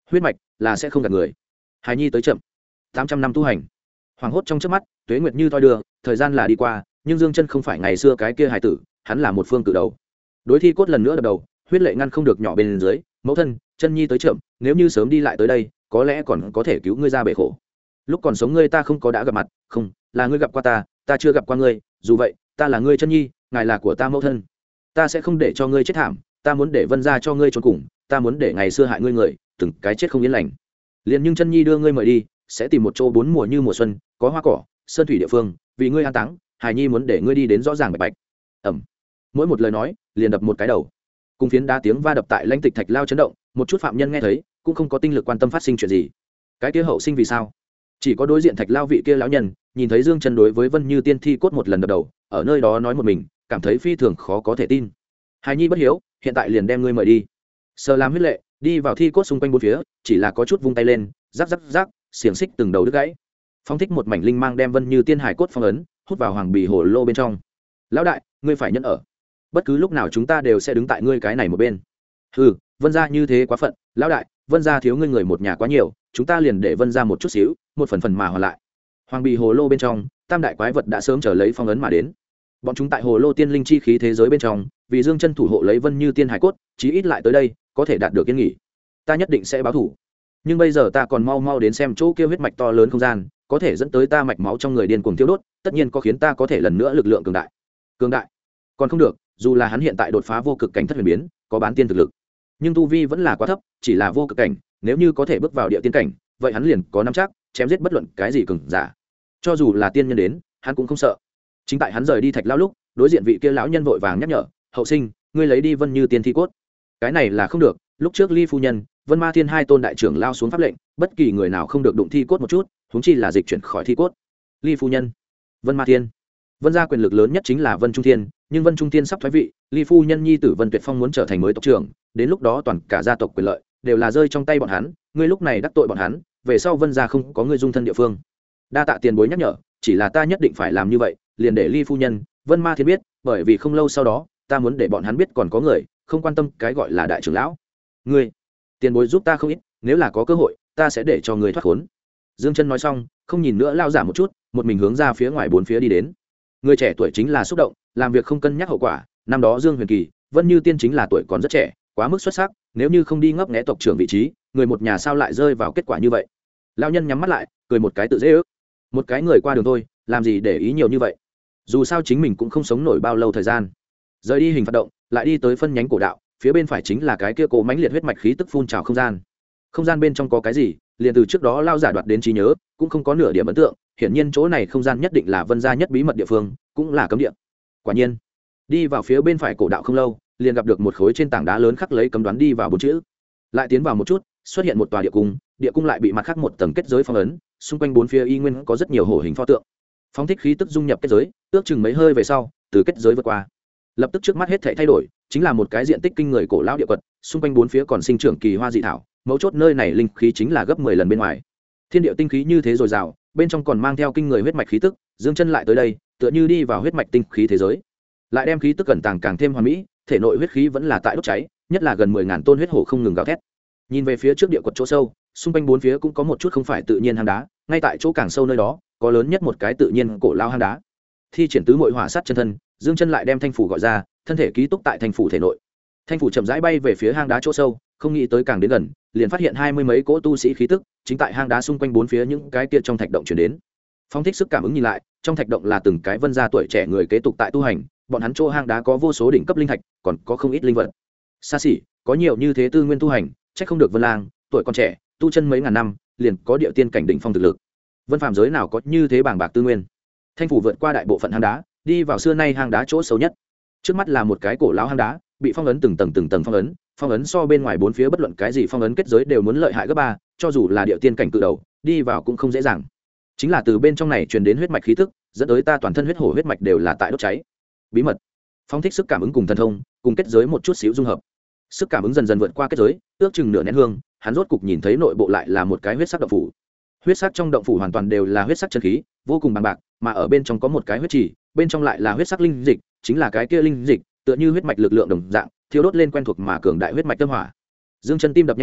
huyết mạch là sẽ không gạt người. Hài nhi tới chậm. 800 năm tu hành. Hoàng hốt trong chớp mắt, tuế nguyệt như thoi đưa, thời gian là đi qua, nhưng Dương Chân không phải ngày xưa cái kia hài tử, hắn là một phương cự đầu. Đối thi cốt lần nữa đập đầu, huyết lệ ngăn không được nhỏ bên dưới, mẫu thân, chân nhi tới chậm, nếu như sớm đi lại tới đây, có lẽ còn có thể cứu ngươi ra bể khổ. Lúc còn sống ngươi ta không có đã gặp mặt, không, là ngươi gặp qua ta chưa gặp qua ngươi, dù vậy, ta là ngươi chân nhi, ngài là của ta mẫu thân. Ta sẽ không để cho ngươi chết thảm, ta muốn để Vân gia cho ngươi trốn cùng, ta muốn để ngày xưa hại ngươi người, từng cái chết không yên lành. Liền nhưng chân nhi đưa ngươi mời đi, sẽ tìm một chỗ bốn mùa như mùa xuân, có hoa cỏ, sơn thủy địa phương, vì ngươi an táng, Hải nhi muốn để ngươi đi đến rõ ràng bạch bạch. Ẩm. Mỗi một lời nói, liền đập một cái đầu. Cùng phiến đá tiếng va đập tại lãnh tịch thạch lao chấn động, một chút phạm nhân nghe thấy, cũng không có tinh lực quan tâm phát sinh chuyện gì. Cái kia hậu sinh vì sao? Chỉ có đối diện thạch lao vị kia lão nhân, nhìn thấy Dương Chân đối với Vân Như Tiên thi cốt một lần đập đầu, ở nơi đó nói một mình, cảm thấy phi thường khó có thể tin. Hải nhi bất hiếu, hiện tại liền đem ngươi mời đi. Sờ làm huyết lệ, đi vào thi cốt xung quanh bốn phía, chỉ là có chút vung tay lên, rắc rắc rắc, xiềng xích từng đầu đứt gãy. Phóng thích một mảnh linh mang đem Vân Như Tiên hải cốt phong ấn, hút vào hoàng bì hồ lô bên trong. Lão đại, ngươi phải nhẫn ở, bất cứ lúc nào chúng ta đều sẽ đứng tại ngươi cái này một bên. Ừ, Vân gia như thế quá phận, lão đại, Vân gia thiếu ngươi người một nhà quá nhiều, chúng ta liền để Vân gia một chút xíu, một phần phần mà hoàn lại. Hoàng bì hồ lô bên trong, tam đại quái vật đã sớm chờ lấy phong ấn mà đến. Bọn chúng tại hồ lô tiên linh chi khí thế giới bên trong, vì Dương Chân thủ hộ lấy Vân Như Tiên hải cốt, chí ít lại tới đây, có thể đạt được yên nghỉ. Ta nhất định sẽ báo thủ. Nhưng bây giờ ta còn mau mau đến xem chỗ kia huyết mạch to lớn không gian, có thể dẫn tới ta mạch máu trong người điên cuồng thiêu đốt, tất nhiên có khiến ta có thể lần nữa lực lượng cường đại. Cường đại? Còn không được, dù là hắn hiện tại đột phá vô cực cảnh thất huyền biến, có bán tiên thực lực, nhưng tu vi vẫn là quá thấp, chỉ là vô cực cảnh, nếu như có thể bước vào địa tiên cảnh, vậy hắn liền có nắm chắc chém giết bất luận cái gì cường giả. Cho dù là tiên nhân đến, hắn cũng không sợ. Chính tại hắn rời đi thạch lao lúc, đối diện vị kia lão nhân vội vàng nhắc nhở, hậu sinh, ngươi lấy đi Vân Như Tiên thi cốt. Cái này là không được, lúc trước Ly phu nhân, Vân Ma Thiên hai tôn đại trưởng lao xuống pháp lệnh, bất kỳ người nào không được đụng thi cốt một chút, huống chi là dịch chuyển khỏi thi cốt. Ly phu nhân, Vân Ma Thiên, Vân gia quyền lực lớn nhất chính là Vân Trung Thiên, nhưng Vân Trung Thiên sắp thoái vị, Ly phu nhân nhi tử Vân Tuyệt Phong muốn trở thành mới tộc trưởng, đến lúc đó toàn cả gia tộc quyền lợi đều là rơi trong tay bọn hắn, ngươi lúc này đắc tội bọn hắn, về sau Vân gia không có ngươi dung thân địa phương. Đa tạ tiền bối nhắc nhở, chỉ là ta nhất định phải làm như vậy, liền để Ly phu nhân, Vân Ma Thiên biết, bởi vì không lâu sau đó, ta muốn để bọn hắn biết còn có người không quan tâm cái gọi là đại trưởng lão. Ngươi, tiền bối giúp ta không ít, nếu là có cơ hội, ta sẽ để cho ngươi thoát khốn. Dương Chân nói xong, không nhìn nữa lao giả một chút, một mình hướng ra phía ngoài bốn phía đi đến. Người trẻ tuổi chính là xúc động, làm việc không cân nhắc hậu quả, năm đó Dương Huyền Kỳ, Vân Như Tiên chính là tuổi còn rất trẻ, quá mức xuất sắc, nếu như không đi ngấp nghé tộc trưởng vị trí, người một nhà sao lại rơi vào kết quả như vậy. Lão nhân nhắm mắt lại, cười một cái tự dễ ước. Một cái người qua đường thôi, làm gì để ý nhiều như vậy. Dù sao chính mình cũng không sống nổi bao lâu thời gian. Rời đi hình phạt động, lại đi tới phân nhánh cổ đạo, phía bên phải chính là cái kia cổ mãnh liệt huyết mạch khí tức phun trào không gian. Không gian bên trong có cái gì, liền từ trước đó lao giả đoạt đến trí nhớ, cũng không có nửa điểm ấn tượng, hiển nhiên chỗ này không gian nhất định là Vân gia nhất bí mật địa phương, cũng là cấm địa. Quả nhiên, đi vào phía bên phải cổ đạo không lâu, liền gặp được một khối trên tảng đá lớn khắc lấy cấm đoán đi vào bốn chữ. Lại tiến vào một chút, xuất hiện một tòa địa cung lại bị mặt khác một tầng kết giới phong ấn, xung quanh bốn phía y nguyên có rất nhiều hổ hình pho tượng. Phóng thích khí tức dung nhập kết giới, ước chừng mấy hơi về sau, từ kết giới vượt qua. Lập tức trước mắt hết thảy thay đổi, chính là một cái diện tích kinh người cổ lão địa quật, xung quanh bốn phía còn sinh trưởng kỳ hoa dị thảo, mấu chốt nơi này linh khí chính là gấp 10 lần bên ngoài. Thiên địa tinh khí như thế dồi dào, bên trong còn mang theo kinh người huyết mạch khí tức, Dương Chân lại tới đây, tựa như đi vào huyết mạch tinh khí thế giới. Lại đem khí tức cẩn tàng càng thêm hoàn mỹ, thể nội huyết khí vẫn là tại đốt cháy, nhất là gần 10.000 tôn huyết hổ không ngừng gào thét. Nhìn về phía trước địa quật chỗ sâu, xung quanh bốn phía cũng có một chút không phải tự nhiên hang đá, ngay tại chỗ càng sâu nơi đó, có lớn nhất một cái tự nhiên cổ lao hang đá. Thi triển tứ muội hỏa sát chân thân, Dương Chân lại đem thanh phủ gọi ra, thân thể ký túc tại thanh phủ thể nội. Thanh phủ chậm rãi bay về phía hang đá chỗ sâu, không nghĩ tới càng đến gần, liền phát hiện 20 mấy cỗ tu sĩ khí tức, chính tại hang đá xung quanh bốn phía những cái kia trong thạch động truyền đến. Phóng thích sức cảm ứng nhìn lại, trong thạch động là từng cái Vân gia tuổi trẻ người kế tục tại tu hành, bọn hắn chỗ hang đá có vô số đỉnh cấp linh thạch, còn có không ít linh vật. Xa xỉ, có nhiều như thế tư nguyên tu hành, chắc không được Vân Lang, tuổi còn trẻ, tu chân mấy ngàn năm, liền có địa tiên cảnh đỉnh phong thực lực. Vân phàm giới nào có như thế bàng bạc tư nguyên. Thanh phủ vượt qua đại bộ phận hang đá, đi vào xưa nay hang đá chỗ sâu nhất. Trước mắt là một cái cổ lão hang đá, bị phong ấn từng tầng phong ấn so bên ngoài bốn phía bất luận cái gì phong ấn kết giới đều muốn lợi hại gấp 3, cho dù là địa tiên cảnh cự đầu, đi vào cũng không dễ dàng. Chính là từ bên trong này truyền đến huyết mạch khí tức, dẫn tới ta toàn thân huyết hổ huyết mạch đều là tại đốt cháy. Bí mật. Phong thích sức cảm ứng cùng thần thông, cùng kết giới một chút xíu dung hợp. Sức cảm ứng dần dần vượt qua kết giới, ước chừng nửa nén hương, hắn rốt cục nhìn thấy nội bộ lại là một cái huyết sắc động phủ. Huyết sắc trong động phủ hoàn toàn đều là huyết sắc chân khí, vô cùng bằng bạc, mà ở bên trong có một cái huyết trì, bên trong lại là huyết sắc linh dịch, chính là cái kia linh dịch, tựa như huyết mạch lực lượng đồng dạng, thiêu đốt lên quen thuộc mà cường đại huyết mạch tâm hỏa. Dương Chân tim đập nhanh hơn,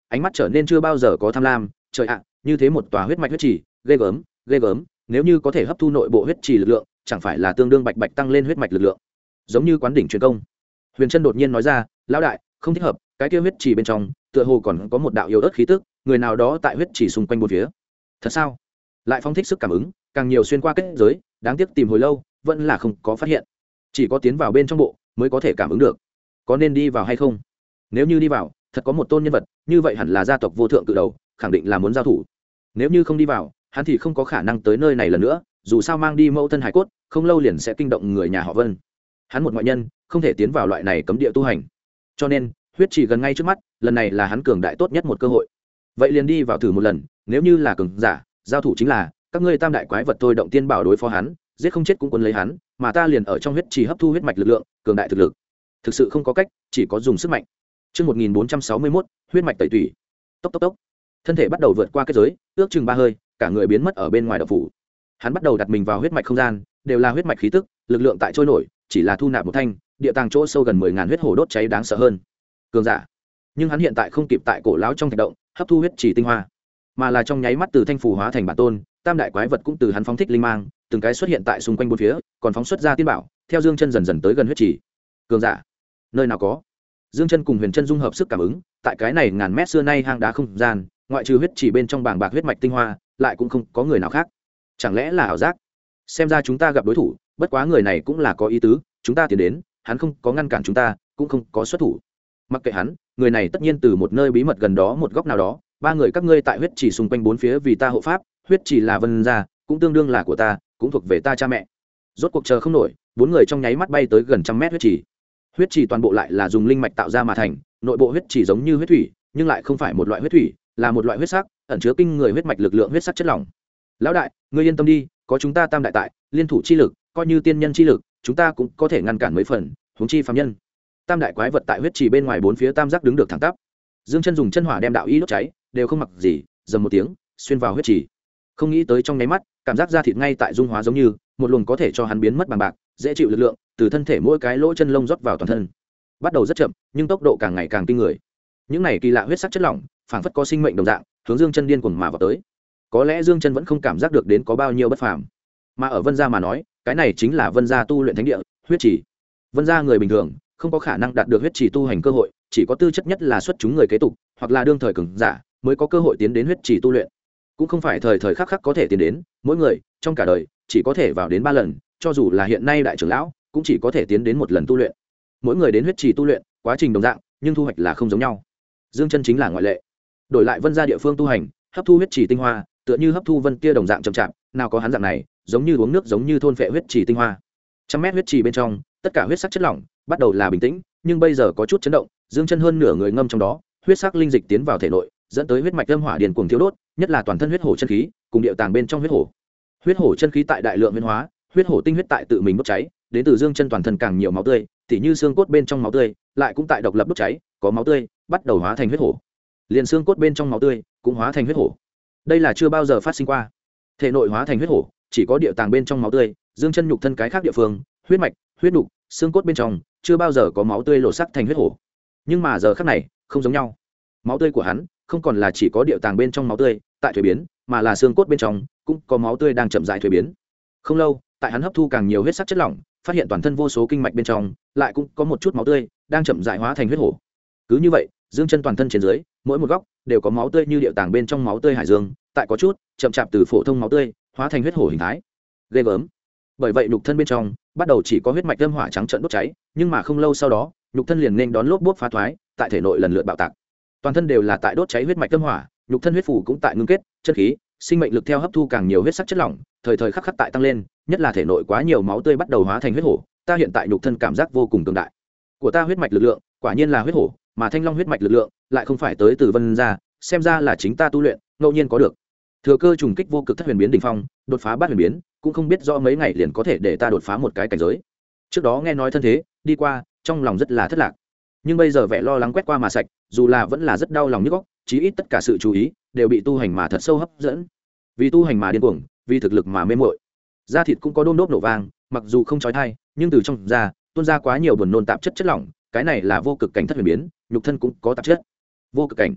ánh mắt trở nên chưa bao giờ có tham lam. Trời ạ, như thế một tòa huyết mạch huyết trì, ghê gớm, ghê gớm. Nếu như có thể hấp thu nội bộ huyết trì lực lượng, chẳng phải là tương đương bạch bạch tăng lên huyết mạch lực lượng. Giống như quán đỉnh truyền công. Huyền Trân đột nhiên nói ra, lão đại, không thích hợp, cái kia huyết trì bên trong, tựa hồ còn có một đạo yếu ớt khí tức, người nào đó tại huyết trì xung quanh bốn phía. Thật sao? Lại phóng thích sức cảm ứng, càng nhiều xuyên qua kết giới, đáng tiếc tìm hồi lâu, vẫn là không có phát hiện. Chỉ có tiến vào bên trong bộ mới có thể cảm ứng được. Có nên đi vào hay không? Nếu như đi vào, thật có một tôn nhân vật, như vậy hẳn là gia tộc vô thượng cự đầu, khẳng định là muốn giao thủ. Nếu như không đi vào, hắn thì không có khả năng tới nơi này lần nữa, dù sao mang đi mẫu thân hải cốt, không lâu liền sẽ kinh động người nhà họ Vân. Hắn một ngoại nhân, không thể tiến vào loại này cấm địa tu hành. Cho nên, huyết trì gần ngay trước mắt, lần này là hắn cường đại tốt nhất một cơ hội. Vậy liền đi vào thử một lần, nếu như là cường giả, giao thủ chính là các ngươi tam đại quái vật tôi động tiên bảo đối phó hắn, giết không chết cũng cuốn lấy hắn, mà ta liền ở trong huyết trì hấp thu huyết mạch lực lượng, cường đại thực lực. Thực sự không có cách, chỉ có dùng sức mạnh. Chương 1461, huyết mạch tẩy tủy. Tốc tốc tốc. Thân thể bắt đầu vượt qua kết giới, ước chừng 3 hơi, cả người biến mất ở bên ngoài động phủ. Hắn bắt đầu đặt mình vào huyết mạch không gian, đều là huyết mạch khí tức, lực lượng tại trôi nổi, chỉ là thu nạp một thanh, địa tàng chỗ sâu gần 10.000 huyết hổ đốt cháy đáng sợ hơn. Cường giả. Nhưng hắn hiện tại không kịp tại cổ lão trong thạch động hấp thu huyết trì tinh hoa, mà là trong nháy mắt từ thanh phù hóa thành bản tôn, tam đại quái vật cũng từ hắn phóng thích linh mang, từng cái xuất hiện tại xung quanh bốn phía, còn phóng xuất ra tiên bảo, theo Dương Chân dần dần tới gần huyết trì. Cường giả. Nơi nào có? Dương Chân cùng Huyền Chân dung hợp sức cảm ứng, tại cái này ngàn mét xưa nay hang đá không gian, ngoại trừ huyết trì bên trong bàng bạc huyết mạch tinh hoa, lại cũng không có người nào khác. Chẳng lẽ là ảo giác? Xem ra chúng ta gặp đối thủ, bất quá người này cũng là có ý tứ, chúng ta tiến đến, hắn không có ngăn cản chúng ta, cũng không có xuất thủ. Mặc kệ hắn, người này tất nhiên từ một nơi bí mật gần đó một góc nào đó, ba người các ngươi tại huyết trì xung quanh bốn phía vì ta hộ pháp, huyết trì là Vân gia, cũng tương đương là của ta, cũng thuộc về ta cha mẹ. Rốt cuộc chờ không nổi, bốn người trong nháy mắt bay tới gần 100 mét huyết trì. Huyết trì toàn bộ lại là dùng linh mạch tạo ra mà thành, nội bộ huyết trì giống như huyết thủy, nhưng lại không phải một loại huyết thủy, là một loại huyết sắc, ẩn chứa kinh người huyết mạch lực lượng huyết sắc chất lỏng. Lão đại, ngươi yên tâm đi, có chúng ta tam đại tại, liên thủ chi lực, coi như tiên nhân chi lực, chúng ta cũng có thể ngăn cản mấy phần, huống chi phàm nhân. Tam đại quái vật tại huyết trì bên ngoài bốn phía tam giác đứng được thẳng tắp. Dương Chân dùng chân hỏa đem đạo ý đốt cháy, đều không mặc gì, dầm một tiếng, xuyên vào huyết trì. Không nghĩ tới trong nháy mắt, cảm giác da thịt ngay tại dung hóa giống như một luồng có thể cho hắn biến mất bằng bạc, dễ chịu lực lượng, từ thân thể mỗi cái lỗ chân lông rót vào toàn thân. Bắt đầu rất chậm, nhưng tốc độ càng ngày càng kinh người. Những này kỳ lạ huyết sắc chất lỏng, phảng phất có sinh mệnh đồng dạng, hướng Dương Chân điên cuồng mà vào tới. Có lẽ Dương Chân vẫn không cảm giác được đến có bao nhiêu bất phàm, mà ở Vân gia mà nói, cái này chính là Vân gia tu luyện thánh địa, huyết trì. Vân gia người bình thường không có khả năng đạt được huyết trì tu hành cơ hội, chỉ có tư chất nhất là xuất chúng người kế tục, hoặc là đương thời cường giả mới có cơ hội tiến đến huyết trì tu luyện. Cũng không phải thời thời khắc khắc có thể tiến đến, mỗi người trong cả đời chỉ có thể vào đến 3 lần, cho dù là hiện nay đại trưởng lão cũng chỉ có thể tiến đến 1 lần tu luyện. Mỗi người đến huyết trì tu luyện, quá trình đồng dạng, nhưng thu hoạch là không giống nhau. Dương Chân chính là ngoại lệ. Đổi lại Vân gia địa phương tu hành, hấp thu huyết trì tinh hoa, tựa như hấp thu vân kia đồng dạng chậm chạp, nào có hắn dạng này, giống như uống nước, giống như thôn phệ huyết trì tinh hoa. 100 mét huyết trì bên trong, tất cả huyết sắc chất lỏng bắt đầu là bình tĩnh, nhưng bây giờ có chút chấn động. Dương Chân hơn nửa người ngâm trong đó, huyết sắc linh dịch tiến vào thể nội, dẫn tới huyết mạch âm hỏa điền cuồng thiếu đốt, nhất là toàn thân huyết hổ chân khí, cùng điệu tàng bên trong huyết hổ. Huyết hổ chân khí tại đại lượng biến hóa, huyết hổ tinh huyết tại tự mình đốt cháy, đến từ Dương Chân toàn thân càng nhiều máu tươi, tỉ như xương cốt bên trong máu tươi, lại cũng tại độc lập đốt cháy, có máu tươi bắt đầu hóa thành huyết hổ. Liền xương cốt bên trong máu tươi cũng hóa thành huyết hổ. Đây là chưa bao giờ phát sinh qua. Thể nội hóa thành huyết hổ, chỉ có điệu tàng bên trong máu tươi, Dương Chân nhục thân cái khác địa phương, huyết mạch, huyết nục, xương cốt bên trong, chưa bao giờ có máu tươi lộ sắc thành huyết hổ. Nhưng mà giờ khắc này, không giống nhau. Máu tươi của hắn không còn là chỉ có điệu tàng bên trong máu tươi tại thuế biến, mà là xương cốt bên trong cũng có máu tươi đang chậm rãi thuế biến. Không lâu, tại hắn hấp thu càng nhiều huyết sắc chất lỏng, phát hiện toàn thân vô số kinh mạch bên trong lại cũng có một chút máu tươi đang chậm rãi hóa thành huyết hổ. Cứ như vậy, Dương Chân toàn thân trên dưới, mỗi một góc đều có máu tươi như điệu tàng bên trong máu tươi hải dương, tại có chút chậm chạp từ phổ thông máu tươi hóa thành huyết hổ hình thái. Ghê gớm. Bởi vậy nhục thân bên trong bắt đầu chỉ có huyết mạch âm hỏa trắng trợn đốt cháy, nhưng mà không lâu sau đó, nhục thân liền nên đón lốp bốp phá thoái, tại thể nội lần lượt bạo tạc. Toàn thân đều là tại đốt cháy huyết mạch âm hỏa, nhục thân huyết phủ cũng tại ngưng kết, chân khí, sinh mệnh lực theo hấp thu càng nhiều huyết sắc chất lỏng, thời thời khắc khắc tại tăng lên, nhất là thể nội quá nhiều máu tươi bắt đầu hóa thành huyết hổ, ta hiện tại nhục thân cảm giác vô cùng cường đại. Của ta huyết mạch lực lượng, quả nhiên là huyết hổ, mà Thanh Long huyết mạch lực lượng lại không phải tới từ Vân gia, xem ra là chính ta tu luyện, ngẫu nhiên có được. Thừa cơ trùng kích vô cực thất huyền biến đỉnh phong, đột phá bát huyền biến, cũng không biết rõ mấy ngày liền có thể để ta đột phá một cái cảnh giới. Trước đó nghe nói thân thế, đi qua, trong lòng rất là thất lạc. Nhưng bây giờ vẻ lo lắng quét qua mà sạch, dù là vẫn là rất đau lòng nhức óc, chí ít tất cả sự chú ý đều bị tu hành mà thật sâu hấp dẫn. Vì tu hành mà điên cuồng, vì thực lực mà mê muội. Da thịt cũng có đôm đốp nổ vang, mặc dù không chói tai, nhưng từ trong da tuôn ra quá nhiều buồn nôn tạp chất chất lỏng, cái này là vô cực cảnh thất huyền biến, nhục thân cũng có tạp chất. Vô cực cảnh.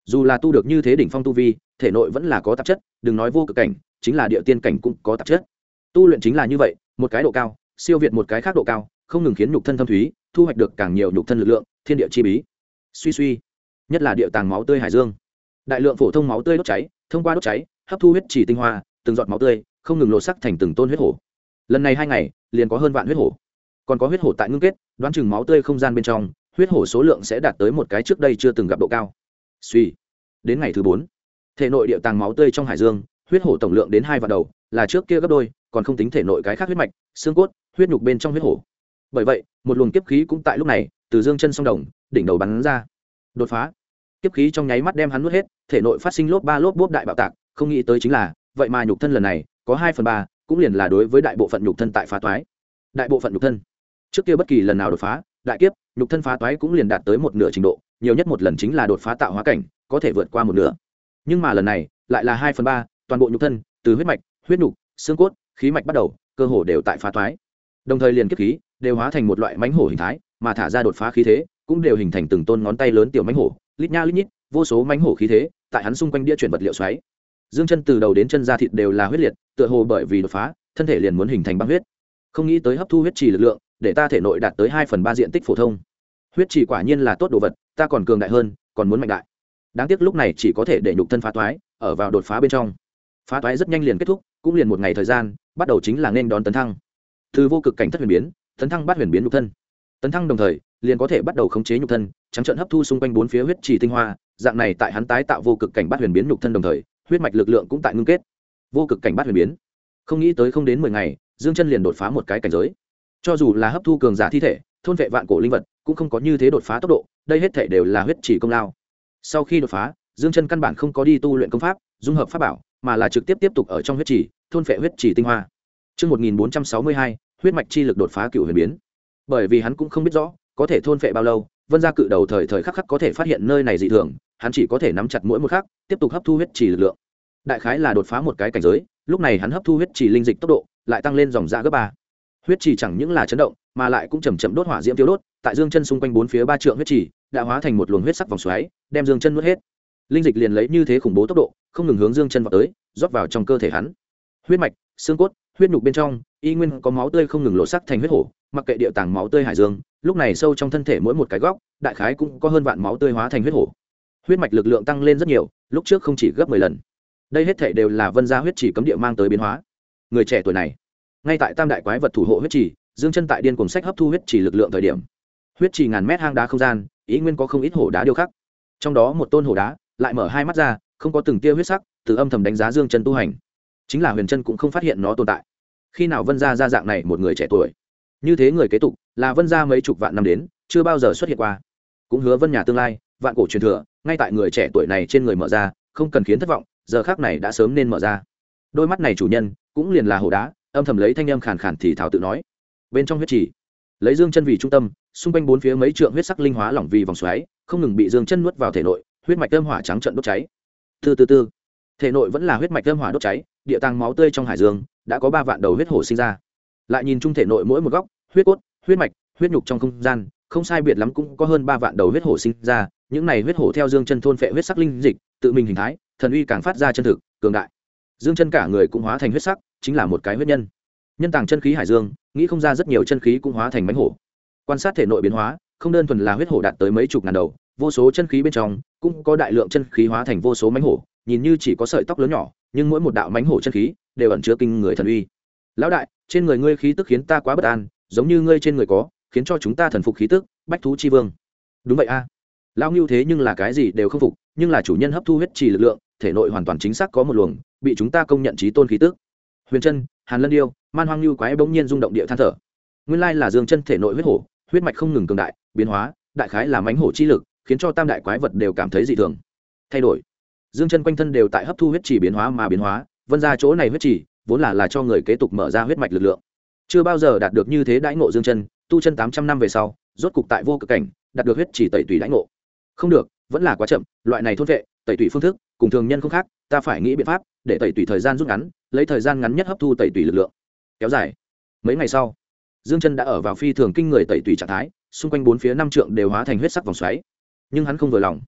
dù là tu được như thế đỉnh phong tu vi, thể nội vẫn là có tạp chất, đừng nói vô cực cảnh, chính là địa tiên cảnh cũng có tạp chất. Tu luyện chính là như vậy, một cái độ cao siêu việt một cái khác độ cao, không ngừng khiến nhục thân thâm thúy, thu hoạch được càng nhiều nhục thân lực lượng, thiên địa chi bí. Suy suy, nhất là địa tàng máu tươi hải dương, đại lượng phổ thông máu tươi đốt cháy, thông qua đốt cháy hấp thu huyết chỉ tinh hoa, từng giọt máu tươi không ngừng lột sắc thành từng tôn huyết hổ. Lần này 2 ngày liền có hơn vạn huyết hổ, còn có huyết hổ tại ngưng kết, đoán chừng máu tươi không gian bên trong huyết hổ số lượng sẽ đạt tới một cái trước đây chưa từng gặp độ cao. Suy, đến ngày thứ 4, thể nội địa tàng máu tươi trong hải dương, huyết hổ tổng lượng đến 2 vạn đầu, là trước kia gấp đôi, còn không tính thể nội cái khác huyết mạch, xương cốt, huyết nhục bên trong huyết hổ. Bởi vậy, một luồng kiếp khí cũng tại lúc này từ dương chân song đồng đỉnh đầu bắn ra, đột phá. Kiếp khí trong nháy mắt đem hắn nuốt hết, thể nội phát sinh lốp bốp đại bạo tạc, không nghĩ tới chính là, vậy mà nhục thân lần này có 2/3, cũng liền là đối với đại bộ phận nhục thân tại phá toái. Đại bộ phận nhục thân, trước kia bất kỳ lần nào đột phá đại kiếp, nhục thân phá toái cũng liền đạt tới một nửa trình độ, nhiều nhất một lần chính là đột phá tạo hóa cảnh, có thể vượt qua một nửa. Nhưng mà lần này lại là 2/3, toàn bộ nhục thân, từ huyết mạch, huyết nhục, xương cốt, khí mạch bắt đầu, cơ hồ đều tại phá toái. Đồng thời liền kiếp khí đều hóa thành một loại mãnh hổ hình thái, mà thả ra đột phá khí thế cũng đều hình thành từng tôn ngón tay lớn tiểu mãnh hổ, lít nha lít nhít, vô số mãnh hổ khí thế tại hắn xung quanh đĩa chuyển vật liệu xoáy. Dương chân từ đầu đến chân da thịt đều là huyết liệt, tựa hồ bởi vì đột phá, thân thể liền muốn hình thành băng huyết. Không nghĩ tới hấp thu huyết trì lực lượng, để ta thể nội đạt tới 2/3 diện tích phổ thông. Huyết trì quả nhiên là tốt đồ vật, ta còn cường đại hơn, còn muốn mạnh đại. Đáng tiếc lúc này chỉ có thể để nhục thân phá toái, ở vào đột phá bên trong. Phá toái rất nhanh liền kết thúc, cũng liền một ngày thời gian, bắt đầu chính là nên đón tấn thăng. Từ vô cực cảnh thất huyền biến, tấn thăng bát huyền biến nhục thân. Tấn thăng đồng thời, liền có thể bắt đầu khống chế nhục thân, trắng trợn hấp thu xung quanh bốn phía huyết trì tinh hoa, dạng này tại hắn tái tạo vô cực cảnh bát huyền biến nhục thân đồng thời, huyết mạch lực lượng cũng tại ngưng kết. Vô cực cảnh bát huyền biến. Không nghĩ tới không đến 10 ngày, Dương chân liền đột phá một cái cảnh giới. Cho dù là hấp thu cường giả thi thể, thôn vệ vạn cổ linh vật, cũng không có như thế đột phá tốc độ, đây hết thảy đều là huyết trì công lao. Sau khi đột phá, Dương chân căn bản không có đi tu luyện công pháp, dung hợp pháp bảo, mà là trực tiếp tiếp tục ở trong huyết trì, thôn vệ huyết trì tinh hoa. Chương 1462, huyết mạch chi lực đột phá cựu huyền biến. Bởi vì hắn cũng không biết rõ có thể thôn vệ bao lâu, Vân gia cự đầu thời thời khắc khắc có thể phát hiện nơi này dị thường, hắn chỉ có thể nắm chặt mỗi một khắc, tiếp tục hấp thu huyết trì lực lượng. Đại khái là đột phá một cái cảnh giới, lúc này hắn hấp thu huyết trì linh dịch tốc độ lại tăng lên dòng dã gấp 3. Huyết trì chẳng những là chấn động, mà lại cũng chậm chậm đốt hỏa diễm tiêu đốt, tại Dương chân xung quanh bốn phía 3 trượng huyết trì đã hóa thành một luồng huyết sắc vòng xoáy, đem Dương chân nuốt hết. Linh dịch liền lấy như thế khủng bố tốc độ, không ngừng hướng Dương chân vào tới, rót vào trong cơ thể hắn. Huyết mạch, xương cốt, huyết nhục bên trong, y nguyên có máu tươi không ngừng lộ sắc thành huyết hổ, mặc kệ địa tàng máu tươi hải dương, lúc này sâu trong thân thể mỗi một cái góc, đại khái cũng có hơn vạn máu tươi hóa thành huyết hổ. Huyết mạch lực lượng tăng lên rất nhiều, lúc trước không chỉ gấp 10 lần. Đây hết thảy đều là Vân gia huyết chỉ cấm địa mang tới biến hóa. Người trẻ tuổi này, ngay tại tam đại quái vật thủ hộ huyết chỉ, Dương chân tại điên cuồng sách hấp thu huyết chỉ lực lượng thời điểm. Huyết chỉ ngàn mét hang đá không gian, ý nguyên có không ít hổ đá điêu khắc. Trong đó một tôn hổ đá lại mở hai mắt ra, không có từng tia huyết sắc, từ âm thầm đánh giá Dương chân tu hành. Chính là Huyền Chân cũng không phát hiện nó tồn tại. Khi nào Vân gia ra dạng này một người trẻ tuổi, như thế người kế tục là Vân gia mấy chục vạn năm đến chưa bao giờ xuất hiện qua, cũng hứa Vân nhà tương lai vạn cổ truyền thừa ngay tại người trẻ tuổi này trên người mở ra, không cần khiến thất vọng, giờ khắc này đã sớm nên mở ra. Đôi mắt này chủ nhân cũng liền là hổ đá, âm thầm lấy thanh âm khàn khàn thì thảo tự nói. Bên trong huyết trì, lấy Dương chân vì trung tâm, xung quanh bốn phía mấy trượng huyết sắc linh hóa lỏng vì vòng xoáy, không ngừng bị Dương chân nuốt vào thể nội, huyết mạch âm hỏa trắng trợn đốt cháy. Từ thể nội vẫn là huyết mạch âm hỏa đốt cháy, địa tàng máu tươi trong hải dương đã có 3 vạn đầu huyết hổ sinh ra. Lại nhìn chung thể nội mỗi một góc, huyết cốt, huyết mạch, huyết nhục trong không gian, không sai biệt lắm cũng có hơn 3 vạn đầu huyết hổ sinh ra, những này huyết hổ theo Dương chân thôn phệ huyết sắc linh dịch, tự mình hình thái, thần uy càng phát ra chân thực, cường đại. Dương chân cả người cũng hóa thành huyết sắc, chính là một cái huyết nhân. Nhân tàng chân khí hải dương, nghĩ không ra rất nhiều chân khí cũng hóa thành mãnh hổ. Quan sát thể nội biến hóa, không đơn thuần là huyết hổ đạt tới mấy chục ngàn đầu, vô số chân khí bên trong cũng có đại lượng chân khí hóa thành vô số mãnh hổ, nhìn như chỉ có sợi tóc lớn nhỏ, nhưng mỗi một đạo mãnh hổ chân khí đều ẩn chứa kinh người thần uy. Lão đại, trên người ngươi khí tức khiến ta quá bất an, giống như ngươi trên người có khiến cho chúng ta thần phục khí tức, bách thú chi vương. Đúng vậy a. Lão Ngưu thế nhưng là cái gì đều không phục, nhưng là chủ nhân hấp thu huyết trì lực lượng, thể nội hoàn toàn chính xác có một luồng bị chúng ta công nhận chí tôn khí tức. Huyền Chân, Hàn Lân Điêu, Man Hoang Ngưu quái bỗng nhiên rung động địa than thở. Nguyên lai là Dương chân thể nội huyết hổ, huyết mạch không ngừng cường đại, biến hóa, đại khái là mãnh hổ chi lực, khiến cho tam đại quái vật đều cảm thấy dị thường. Thay đổi. Dương chân quanh thân đều tại hấp thu huyết trì biến hóa mà biến hóa, Vân gia chỗ này huyết trì vốn là cho người kế tục mở ra huyết mạch lực lượng. Chưa bao giờ đạt được như thế đãi ngộ Dương chân, tu chân 800 năm về sau, rốt cục tại vô cực cảnh, đạt được huyết trì tẩy tùy đãi ngộ. Không được, vẫn là quá chậm, loại này thôn vệ, tẩy tùy phương thức, cùng thường nhân không khác, ta phải nghĩ biện pháp để tẩy tùy thời gian rút ngắn, lấy thời gian ngắn nhất hấp thu tẩy tùy lực lượng. Kéo dài. Mấy ngày sau, Dương chân đã ở vào phi thường kinh người tẩy tùy trạng thái, xung quanh bốn phía 5 trượng đều hóa thành huyết sắc vòng xoáy. Nhưng hắn không vừa lòng.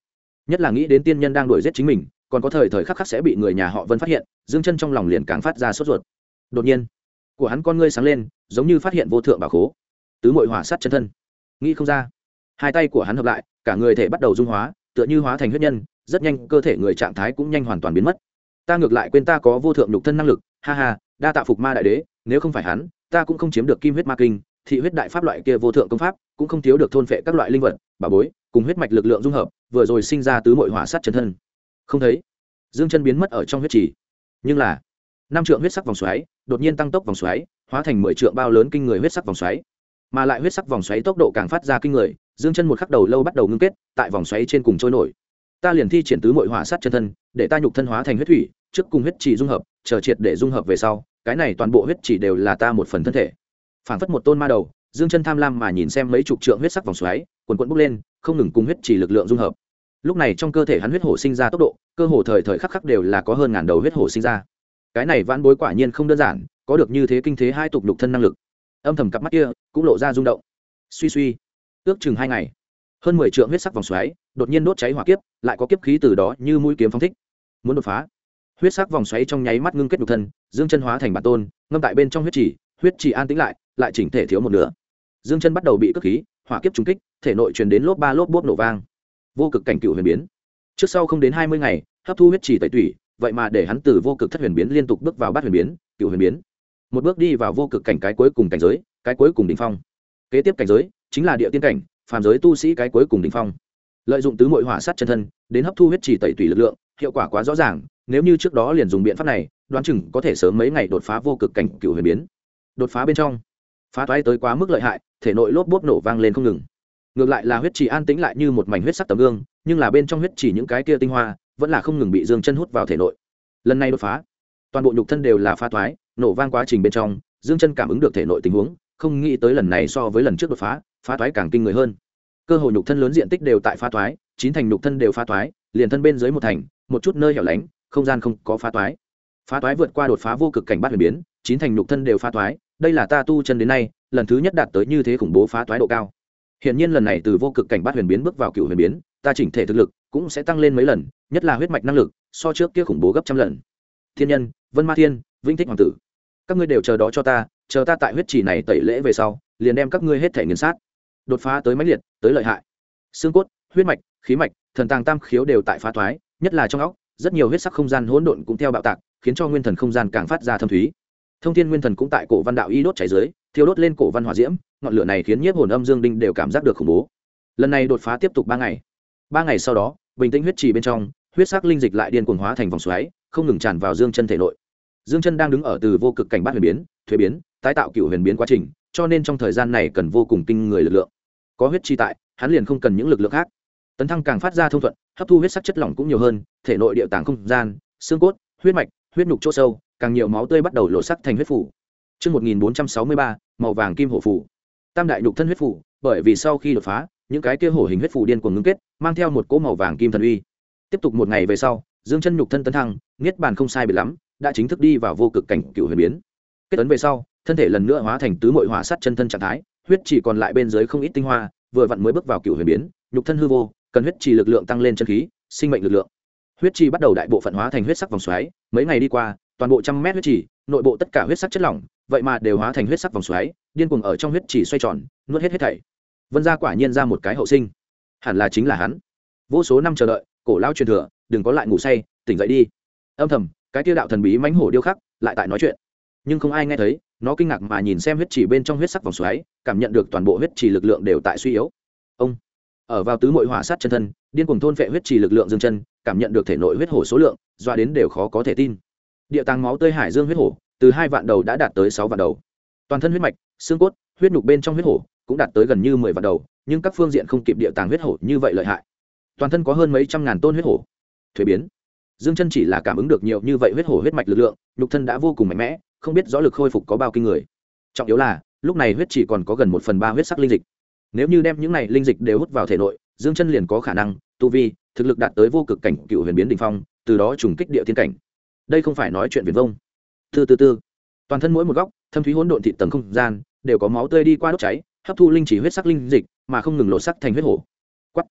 nhất là nghĩ đến tiên nhân đang đuổi giết chính mình, còn có thời thời khắc khắc sẽ bị người nhà họ Vân phát hiện, Dương Chân trong lòng liền càng phát ra sốt ruột. Đột nhiên của hắn con ngươi sáng lên, giống như phát hiện vô thượng bảo khố. Tứ Muội Hỏa Sát chân thân, nghĩ không ra. Hai tay của hắn hợp lại, cả người thể bắt đầu dung hóa, tựa như hóa thành huyết nhân, rất nhanh cơ thể người trạng thái cũng nhanh hoàn toàn biến mất. Ta ngược lại quên ta có vô thượng nhục thân năng lực, ha ha, đa tạ Phục Ma đại đế, nếu không phải hắn, ta cũng không chiếm được Kim huyết ma kinh, thị huyết đại pháp loại kia vô thượng công pháp, cũng không thiếu được thôn phệ các loại linh vật, bảo bối, cùng huyết mạch lực lượng dung hợp, vừa rồi sinh ra tứ muội hỏa sát chân thân. Không thấy. Dương Chân biến mất ở trong huyết trì. Nhưng là, năm trượng huyết sắc vòng xoáy, đột nhiên tăng tốc vòng xoáy, hóa thành 10 trượng bao lớn kinh người huyết sắc vòng xoáy. Mà lại huyết sắc vòng xoáy tốc độ càng phát ra kinh người, Dương Chân một khắc đầu lâu bắt đầu ngưng kết, tại vòng xoáy trên cùng trôi nổi. Ta liền thi triển tứ muội hỏa sát chân thân, để ta nhục thân hóa thành huyết thủy, trước cùng huyết trì dung hợp, chờ triệt để dung hợp về sau, cái này toàn bộ huyết trì đều là ta một phần thân thể. Phảng phất một tôn ma đầu, Dương Chân tham lam mà nhìn xem mấy chục trượng huyết sắc vòng xoáy, cuồn cuộn bốc lên, không ngừng cùng huyết trì lực lượng dung hợp. Lúc này trong cơ thể hắn huyết hổ sinh ra tốc độ, cơ hồ thời thời khắc khắc đều là có hơn ngàn đầu huyết hổ sinh ra. Cái này vãn bối quả nhiên không đơn giản, có được như thế kinh thế hai tục lục thân năng lực. Âm thầm cặp mắt kia cũng lộ ra rung động. Suy suy, ước chừng 2 ngày, hơn 10 trượng huyết sắc vòng xoáy đột nhiên đốt cháy hỏa kiếp, lại có kiếp khí từ đó như mũi kiếm phóng thích, muốn đột phá. Huyết sắc vòng xoáy trong nháy mắt ngưng kết nhục thân, Dương Chân hóa thành bản tôn, ngâm tại bên trong huyết trì an tĩnh lại chỉnh thể thiếu một nửa. Dương Chân bắt đầu bị cước khí, hỏa kiếp trúng kích, thể nội truyền đến lốp ba lốp bốp nổ vang. Vô cực cảnh cựu huyền biến. Trước sau không đến 20 ngày, hấp thu huyết trì tẩy tủy, vậy mà để hắn từ vô cực thất huyền biến liên tục bước vào bát huyền biến, cựu huyền biến. Một bước đi vào vô cực cảnh cái cuối cùng cảnh giới, cái cuối cùng đỉnh phong. Kế tiếp cảnh giới chính là địa tiên cảnh, phàm giới tu sĩ cái cuối cùng đỉnh phong. Lợi dụng tứ muội hỏa sát chân thân, đến hấp thu huyết trì tẩy tủy lực lượng, hiệu quả quá rõ ràng, nếu như trước đó liền dùng biện pháp này, đoán chừng có thể sớm mấy ngày đột phá vô cực cảnh cựu huyền biến. Đột phá bên trong, phá toái tới quá mức lợi hại, thể nội lốp bốp nổ vang lên không ngừng. Ngược lại là huyết trì an tĩnh lại như một mảnh huyết sắc tấm gương, nhưng là bên trong huyết trì những cái kia tinh hoa vẫn là không ngừng bị Dương Chân hút vào thể nội. Lần này đột phá, toàn bộ nhục thân đều là phá toái, nổ vang quá trình bên trong, Dương Chân cảm ứng được thể nội tình huống, không nghĩ tới lần này so với lần trước đột phá, phá toái càng kinh người hơn. Cơ hội nhục thân lớn diện tích đều tại phá toái, 9 thành nhục thân đều phá toái, liền thân bên dưới một thành, một chút nơi hẻo lánh, không gian không có phá toái. Phá toái vượt qua đột phá vô cực cảnh bát huyền biến, 9 thành nhục thân đều phá toái, đây là ta tu chân đến nay, lần thứ nhất đạt tới như thế khủng bố phá toái độ cao. Hiển nhiên lần này từ vô cực cảnh bát huyền biến bước vào cựu huyền biến, ta chỉnh thể thực lực cũng sẽ tăng lên mấy lần, nhất là huyết mạch năng lực, so trước kia khủng bố gấp trăm lần. Thiên nhân, Vân Ma Thiên, Vĩnh Thích hoàng tử, các ngươi đều chờ đó cho ta, chờ ta tại huyết trì này tẩy lễ về sau, liền đem các ngươi hết thể nghiền sát. Đột phá tới mãnh liệt, tới lợi hại. Xương cốt, huyết mạch, khí mạch, thần tàng tam khiếu đều tại phá toái, nhất là trong óc, rất nhiều huyết sắc không gian hỗn độn cũng theo bạo tạc, khiến cho nguyên thần không gian càng phát ra thâm thúy. Thông thiên nguyên thần cũng tại cổ văn đạo y đốt cháy dưới, thiêu đốt lên cổ văn hỏa diễm, ngọn lửa này khiến nhiếp hồn âm dương đinh đều cảm giác được khủng bố. Lần này đột phá tiếp tục 3 ngày. 3 ngày sau đó, bình tĩnh huyết trì bên trong, huyết sắc linh dịch lại điên cuồng hóa thành vòng xoáy, không ngừng tràn vào Dương Chân thể nội. Dương Chân đang đứng ở từ vô cực cảnh bát huyền biến, thuế biến, tái tạo cựu huyền biến quá trình, cho nên trong thời gian này cần vô cùng kinh người lực lượng. Có huyết trì tại, hắn liền không cần những lực lượng khác. Tấn thăng càng phát ra thông thuận, hấp thu huyết sắc chất lỏng cũng nhiều hơn, thể nội địa tạng không gian, xương cốt, huyết mạch, huyết nhục chỗ sâu, càng nhiều máu tươi bắt đầu lộ sắc thành huyết phủ. Chương 1463, màu vàng kim hổ phù. Tam đại nhục thân huyết phù, bởi vì sau khi đột phá, những cái kia hổ hình huyết phù điên cuồng ngưng kết, mang theo một cỗ màu vàng kim thần uy. Tiếp tục một ngày về sau, Dương Chân nhục thân tấn thăng, niết bàn không sai biệt lắm, đã chính thức đi vào vô cực cảnh cựu huyền biến. Kết ấn về sau, thân thể lần nữa hóa thành tứ muội hỏa sát chân thân trạng thái, huyết chỉ còn lại bên dưới không ít tinh hoa, vừa vặn mới bước vào cựu huyền biến, nhục thân hư vô, cần huyết trì lực lượng tăng lên chân khí, sinh mệnh lực lượng. Huyết trì bắt đầu đại bộ phận hóa thành huyết sắc vòng xoáy, mấy ngày đi qua, toàn bộ 100 mét huyết trì, nội bộ tất cả huyết sắc chất lỏng, vậy mà đều hóa thành huyết sắc vòng xoáy, điên cuồng ở trong huyết trì xoay tròn, nuốt hết thảy. Vân gia quả nhiên ra một cái hậu sinh, hẳn là chính là hắn. Vô số năm chờ đợi, cổ lão truyền thừa, đừng có lại ngủ say, tỉnh dậy đi. Âm thầm, cái tiêu đạo thần bí mãnh hổ điêu khắc lại tại nói chuyện, nhưng không ai nghe thấy, nó kinh ngạc mà nhìn xem huyết trì bên trong huyết sắc vòng xoáy, cảm nhận được toàn bộ huyết trì lực lượng đều tại suy yếu. Ông ở vào tứ muội hỏa sát chân thân, điên cuồng thôn phệ huyết trì lực lượng Dương Chân, cảm nhận được thể nội huyết hổ số lượng, doa đến đều khó có thể tin. Địa tàng máu tươi hải dương huyết hổ, từ 2 vạn đầu đã đạt tới 6 vạn đầu. Toàn thân huyết mạch, xương cốt, huyết nhục bên trong huyết hổ cũng đạt tới gần như 10 vạn đầu, nhưng các phương diện không kịp địa tàng huyết hổ như vậy lợi hại. Toàn thân có hơn mấy trăm ngàn tôn huyết hổ. Thuế biến. Dương Chân chỉ là cảm ứng được nhiều như vậy huyết hổ huyết mạch lực lượng, nhục thân đã vô cùng mạnh mẽ, không biết rõ lực khôi phục có bao kinh người. Trọng yếu là, lúc này huyết chỉ còn có gần 1/3 huyết sắc linh dịch. Nếu như đem những này linh dịch đều hút vào thể nội, Dương Chân liền có khả năng tu vi, thực lực đạt tới vô cực cảnh cựu huyền biến đỉnh phong, từ đó trùng kích địa tiên cảnh. Đây không phải nói chuyện viển vông. Từ từ, toàn thân mỗi một góc, thâm thúy hỗn độn thịt tầng không gian, đều có máu tươi đi qua đốt cháy, hấp thu linh chỉ huyết sắc linh dịch, mà không ngừng lộ sắc thành huyết hổ. Quắc.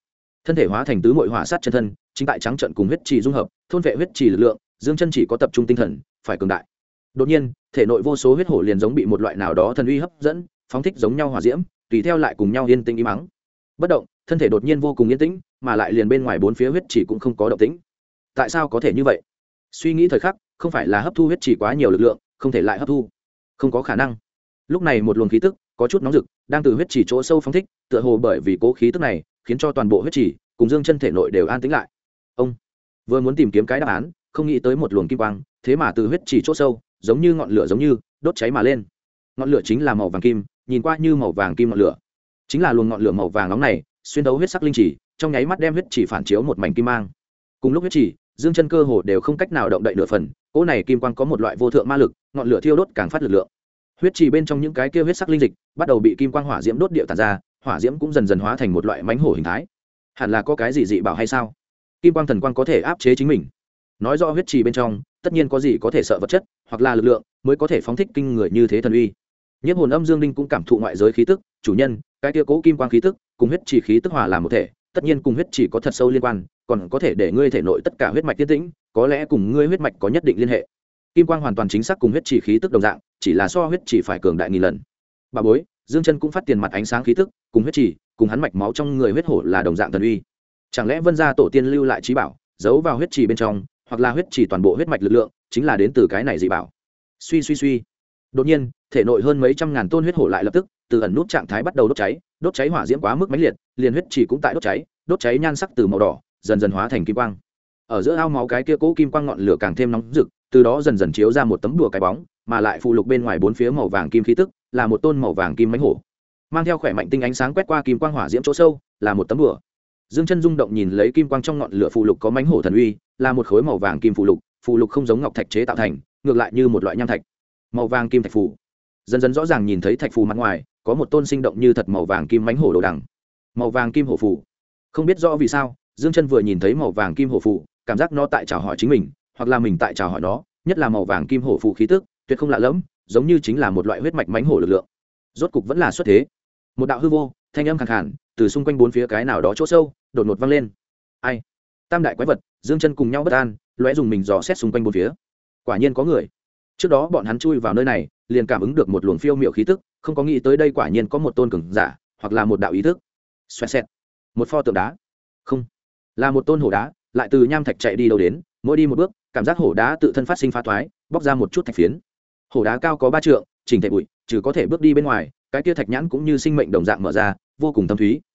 thân thể hóa thành tứ mội hỏa sát chân thân chính tại trắng trận cùng huyết trì dung hợp thôn vệ huyết trì lực lượng. Dương chân chỉ có tập trung tinh thần phải cường đại. Đột nhiên thể nội vô số huyết hổ liền giống bị một loại nào đó thần uy hấp dẫn, phóng thích giống nhau hỏa diễm, tùy theo lại cùng nhau yên tĩnh im mắng bất động. Thân thể đột nhiên vô cùng yên tĩnh, mà lại liền bên ngoài bốn phía huyết trì cũng không có động tĩnh. Tại sao có thể như vậy? Suy nghĩ thời khắc, không phải là hấp thu huyết trì quá nhiều lực lượng không thể lại hấp thu, không có khả năng. Lúc này một luồng khí tức có chút nóng rực đang từ huyết trì chỗ sâu phóng thích, tựa hồ bởi vì cố khí tức này khiến cho toàn bộ huyết trì cùng Dương chân thể nội đều an tĩnh lại. Ông vừa muốn tìm kiếm cái đáp án, không nghĩ tới một luồng kim quang thế mà từ huyết trì chỗ sâu giống như ngọn lửa giống như đốt cháy mà lên. Ngọn lửa chính là màu vàng kim, nhìn qua như màu vàng kim ngọn lửa, chính là luồng ngọn lửa màu vàng nóng này xuyên thấu huyết sắc linh chỉ, trong nháy mắt đem huyết chỉ phản chiếu một mảnh kim mang. Cùng lúc huyết chỉ, Dương chân cơ hồ đều không cách nào động đậy nửa phần. Cỗ này kim quang có một loại vô thượng ma lực, ngọn lửa thiêu đốt càng phát lực lượng. Huyết chỉ bên trong những cái kia huyết sắc linh dịch bắt đầu bị kim quang hỏa diễm đốt điệu tàn ra, hỏa diễm cũng dần dần hóa thành một loại mãnh hổ hình thái. Hẳn là có cái gì dị bảo hay sao? Kim quang thần quang có thể áp chế chính mình, nói rõ huyết chỉ bên trong tất nhiên có gì có thể sợ vật chất hoặc là lực lượng mới có thể phóng thích kinh người như thế thần uy. Nhiếp hồn âm Dương Đinh cũng cảm thụ ngoại giới khí tức, chủ nhân, cái kia cố kim quang khí tức cùng huyết chỉ khí tức hòa làm một thể, tất nhiên cùng huyết chỉ có thật sâu liên quan, còn có thể để ngươi thể nội tất cả huyết mạch tiến tĩnh, có lẽ cùng ngươi huyết mạch có nhất định liên hệ. Kim quang hoàn toàn chính xác cùng huyết chỉ khí tức đồng dạng, chỉ là so huyết chỉ phải cường đại nghìn lần. Bà bối, Dương chân cũng phát tiền mặt ánh sáng khí tức, cùng huyết chỉ, cùng hắn mạch máu trong người huyết hổ là đồng dạng thần uy. Chẳng lẽ Vân gia tổ tiên lưu lại trí bảo, giấu vào huyết chỉ bên trong, hoặc là huyết chỉ toàn bộ huyết mạch lực lượng chính là đến từ cái này dị bảo. Suy. Đột nhiên, thể nội hơn mấy trăm ngàn tôn huyết hổ lại lập tức từ ẩn nút trạng thái bắt đầu đốt cháy hỏa diễm quá mức mãnh liệt, liền huyết chỉ cũng tại đốt cháy nhan sắc từ màu đỏ dần dần hóa thành kim quang. Ở giữa ao máu cái kia cố kim quang ngọn lửa càng thêm nóng rực, từ đó dần dần chiếu ra một tấm đùa cái bóng, mà lại phụ lục bên ngoài bốn phía màu vàng kim khí tức là một tôn màu vàng kim mãnh hổ, mang theo khỏe mạnh tinh ánh sáng quét qua kim quang hỏa diễm chỗ sâu, là một tấm đùa. Dương chân rung động nhìn lấy kim quang trong ngọn lửa phụ lục có mãnh hổ thần uy, là một khối màu vàng kim phụ lục không giống ngọc thạch chế tạo thành, ngược lại như một loại nham thạch, màu vàng kim thạch phù. Dần dần rõ ràng nhìn thấy thạch phù mặt ngoài có một tôn sinh động như thật màu vàng kim mãnh hổ đồ đằng, màu vàng kim hổ phù. Không biết rõ vì sao, Dương chân vừa nhìn thấy màu vàng kim hổ phù, cảm giác nó tại chào hỏi chính mình, hoặc là mình tại chào hỏi nó, nhất là màu vàng kim hổ phù khí tức tuyệt không lạ lẫm, giống như chính là một loại huyết mạch mãnh hổ lực lượng. Rốt cục vẫn là xuất thế. Một đạo hư vô thanh âm khàn khàn từ xung quanh bốn phía cái nào đó chỗ sâu đột ngột vang lên. Ai? Tam đại quái vật. Dương chân cùng nhau bất an, lóe dùng mình dò xét xung quanh bốn phía. Quả nhiên có người. Trước đó bọn hắn chui vào nơi này liền cảm ứng được một luồng phiêu miệu khí tức, không có nghĩ tới đây quả nhiên có một tôn cường giả, hoặc là một đạo ý thức. Xoẹt xẹt. Một pho tượng đá, không, là một tôn hổ đá, lại từ nham thạch chạy đi đâu đến, mỗi đi một bước cảm giác hổ đá tự thân phát sinh phá thoái, bóc ra một chút thạch phiến. Hổ đá cao có 3 trượng, chỉnh thể bụi, trừ có thể bước đi bên ngoài, cái kia thạch nhãn cũng như sinh mệnh đồng dạng mở ra, vô cùng thâm thúy.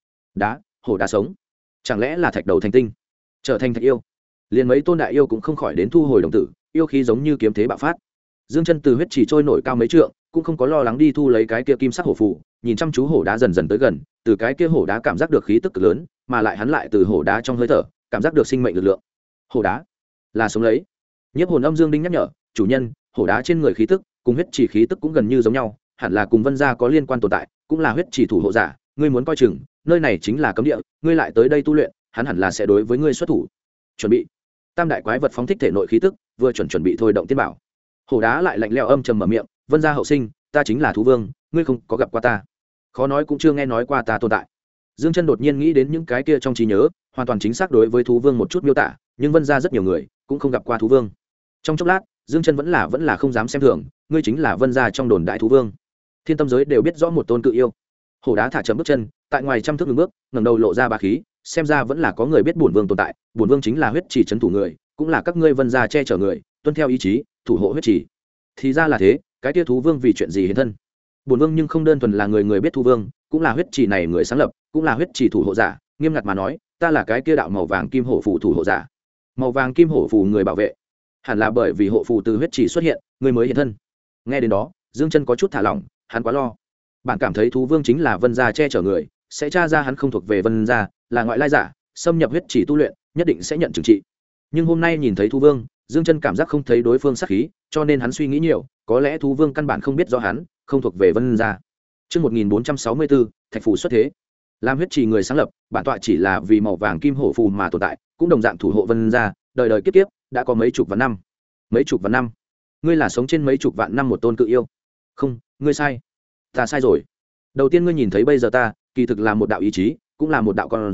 Hổ đá sống, chẳng lẽ là thạch đầu thành tinh, trở thành thạch yêu? Liền mấy tôn đại yêu cũng không khỏi đến thu hồi đồng tử, yêu khí giống như kiếm thế bạo phát. Dương chân từ huyết chỉ trôi nổi cao mấy trượng, cũng không có lo lắng đi thu lấy cái kia kim sắc hổ phù, nhìn chăm chú hổ đá dần dần tới gần, từ cái kia hổ đá cảm giác được khí tức cực lớn, mà lại hắn lại từ hổ đá trong hơi thở cảm giác được sinh mệnh lực lượng. Hổ đá là sống lấy. Nhiếp hồn âm Dương Đinh nhắc nhở, chủ nhân, hổ đá trên người khí tức cùng huyết chỉ khí tức cũng gần như giống nhau, hẳn là cùng Vân gia có liên quan tồn tại, cũng là huyết chỉ thủ hộ giả, ngươi muốn coi chừng, nơi này chính là cấm địa, ngươi lại tới đây tu luyện, hắn hẳn là sẽ đối với ngươi xuất thủ. Chuẩn bị. Tam đại quái vật phóng thích thể nội khí tức, vừa chuẩn bị thôi động tiên bảo. Hổ đá lại lạnh lẽo âm trầm mở miệng, Vân gia hậu sinh, ta chính là thú vương, ngươi không có gặp qua ta, khó nói cũng chưa nghe nói qua ta tồn tại. Dương chân đột nhiên nghĩ đến những cái kia trong trí nhớ, hoàn toàn chính xác đối với thú vương một chút miêu tả, nhưng Vân gia rất nhiều người cũng không gặp qua thú vương. Trong chốc lát, Dương chân vẫn là không dám xem thường, ngươi chính là Vân gia trong đồn đại thú vương. Thiên tâm giới đều biết rõ một tôn cự yêu. Hổ đá thả chậm bước chân, tại ngoài trăm thước ngừng bước, ngẩng đầu lộ ra bá khí, xem ra vẫn là có người biết bổn vương tồn tại, bổn vương chính là huyết chỉ trấn thủ người, cũng là các ngươi Vân gia che chở người, tuân theo ý chí, thủ hộ huyết chỉ. Thì ra là thế, cái tia thú vương vì chuyện gì hiện thân? Bổn vương nhưng không đơn thuần là người biết thú vương, cũng là huyết chỉ này người sáng lập, cũng là huyết chỉ thủ hộ giả, nghiêm ngặt mà nói, ta là cái kia đạo màu vàng kim hổ phù thủ hộ giả. Màu vàng kim hổ phù người bảo vệ, hẳn là bởi vì hộ phù từ huyết chỉ xuất hiện, người mới hiện thân. Nghe đến đó, Dương chân có chút thả lỏng, hắn quá lo. Bạn cảm thấy thú vương chính là Vân gia che chở người, sẽ tra ra hắn không thuộc về Vân gia, là ngoại lai giả, xâm nhập huyết chỉ tu luyện, nhất định sẽ nhận trừng trị. Nhưng hôm nay nhìn thấy thú vương, Dương chân cảm giác không thấy đối phương sát khí, cho nên hắn suy nghĩ nhiều, có lẽ thú vương căn bản không biết rõ hắn không thuộc về Vân gia. Chương 1464, thạch phù xuất thế. Làm huyết trì người sáng lập, bản tọa chỉ là vì màu vàng kim hổ phù mà tồn tại, cũng đồng dạng thủ hộ Vân gia, đời đời kiếp kiếp, đã có mấy chục vạn năm. Mấy chục vạn năm? Ngươi là sống trên mấy chục vạn năm một tôn cự yêu? Không, ngươi sai. Ta sai rồi. Đầu tiên ngươi nhìn thấy bây giờ ta, kỳ thực là một đạo ý chí, cũng là một đạo con rối,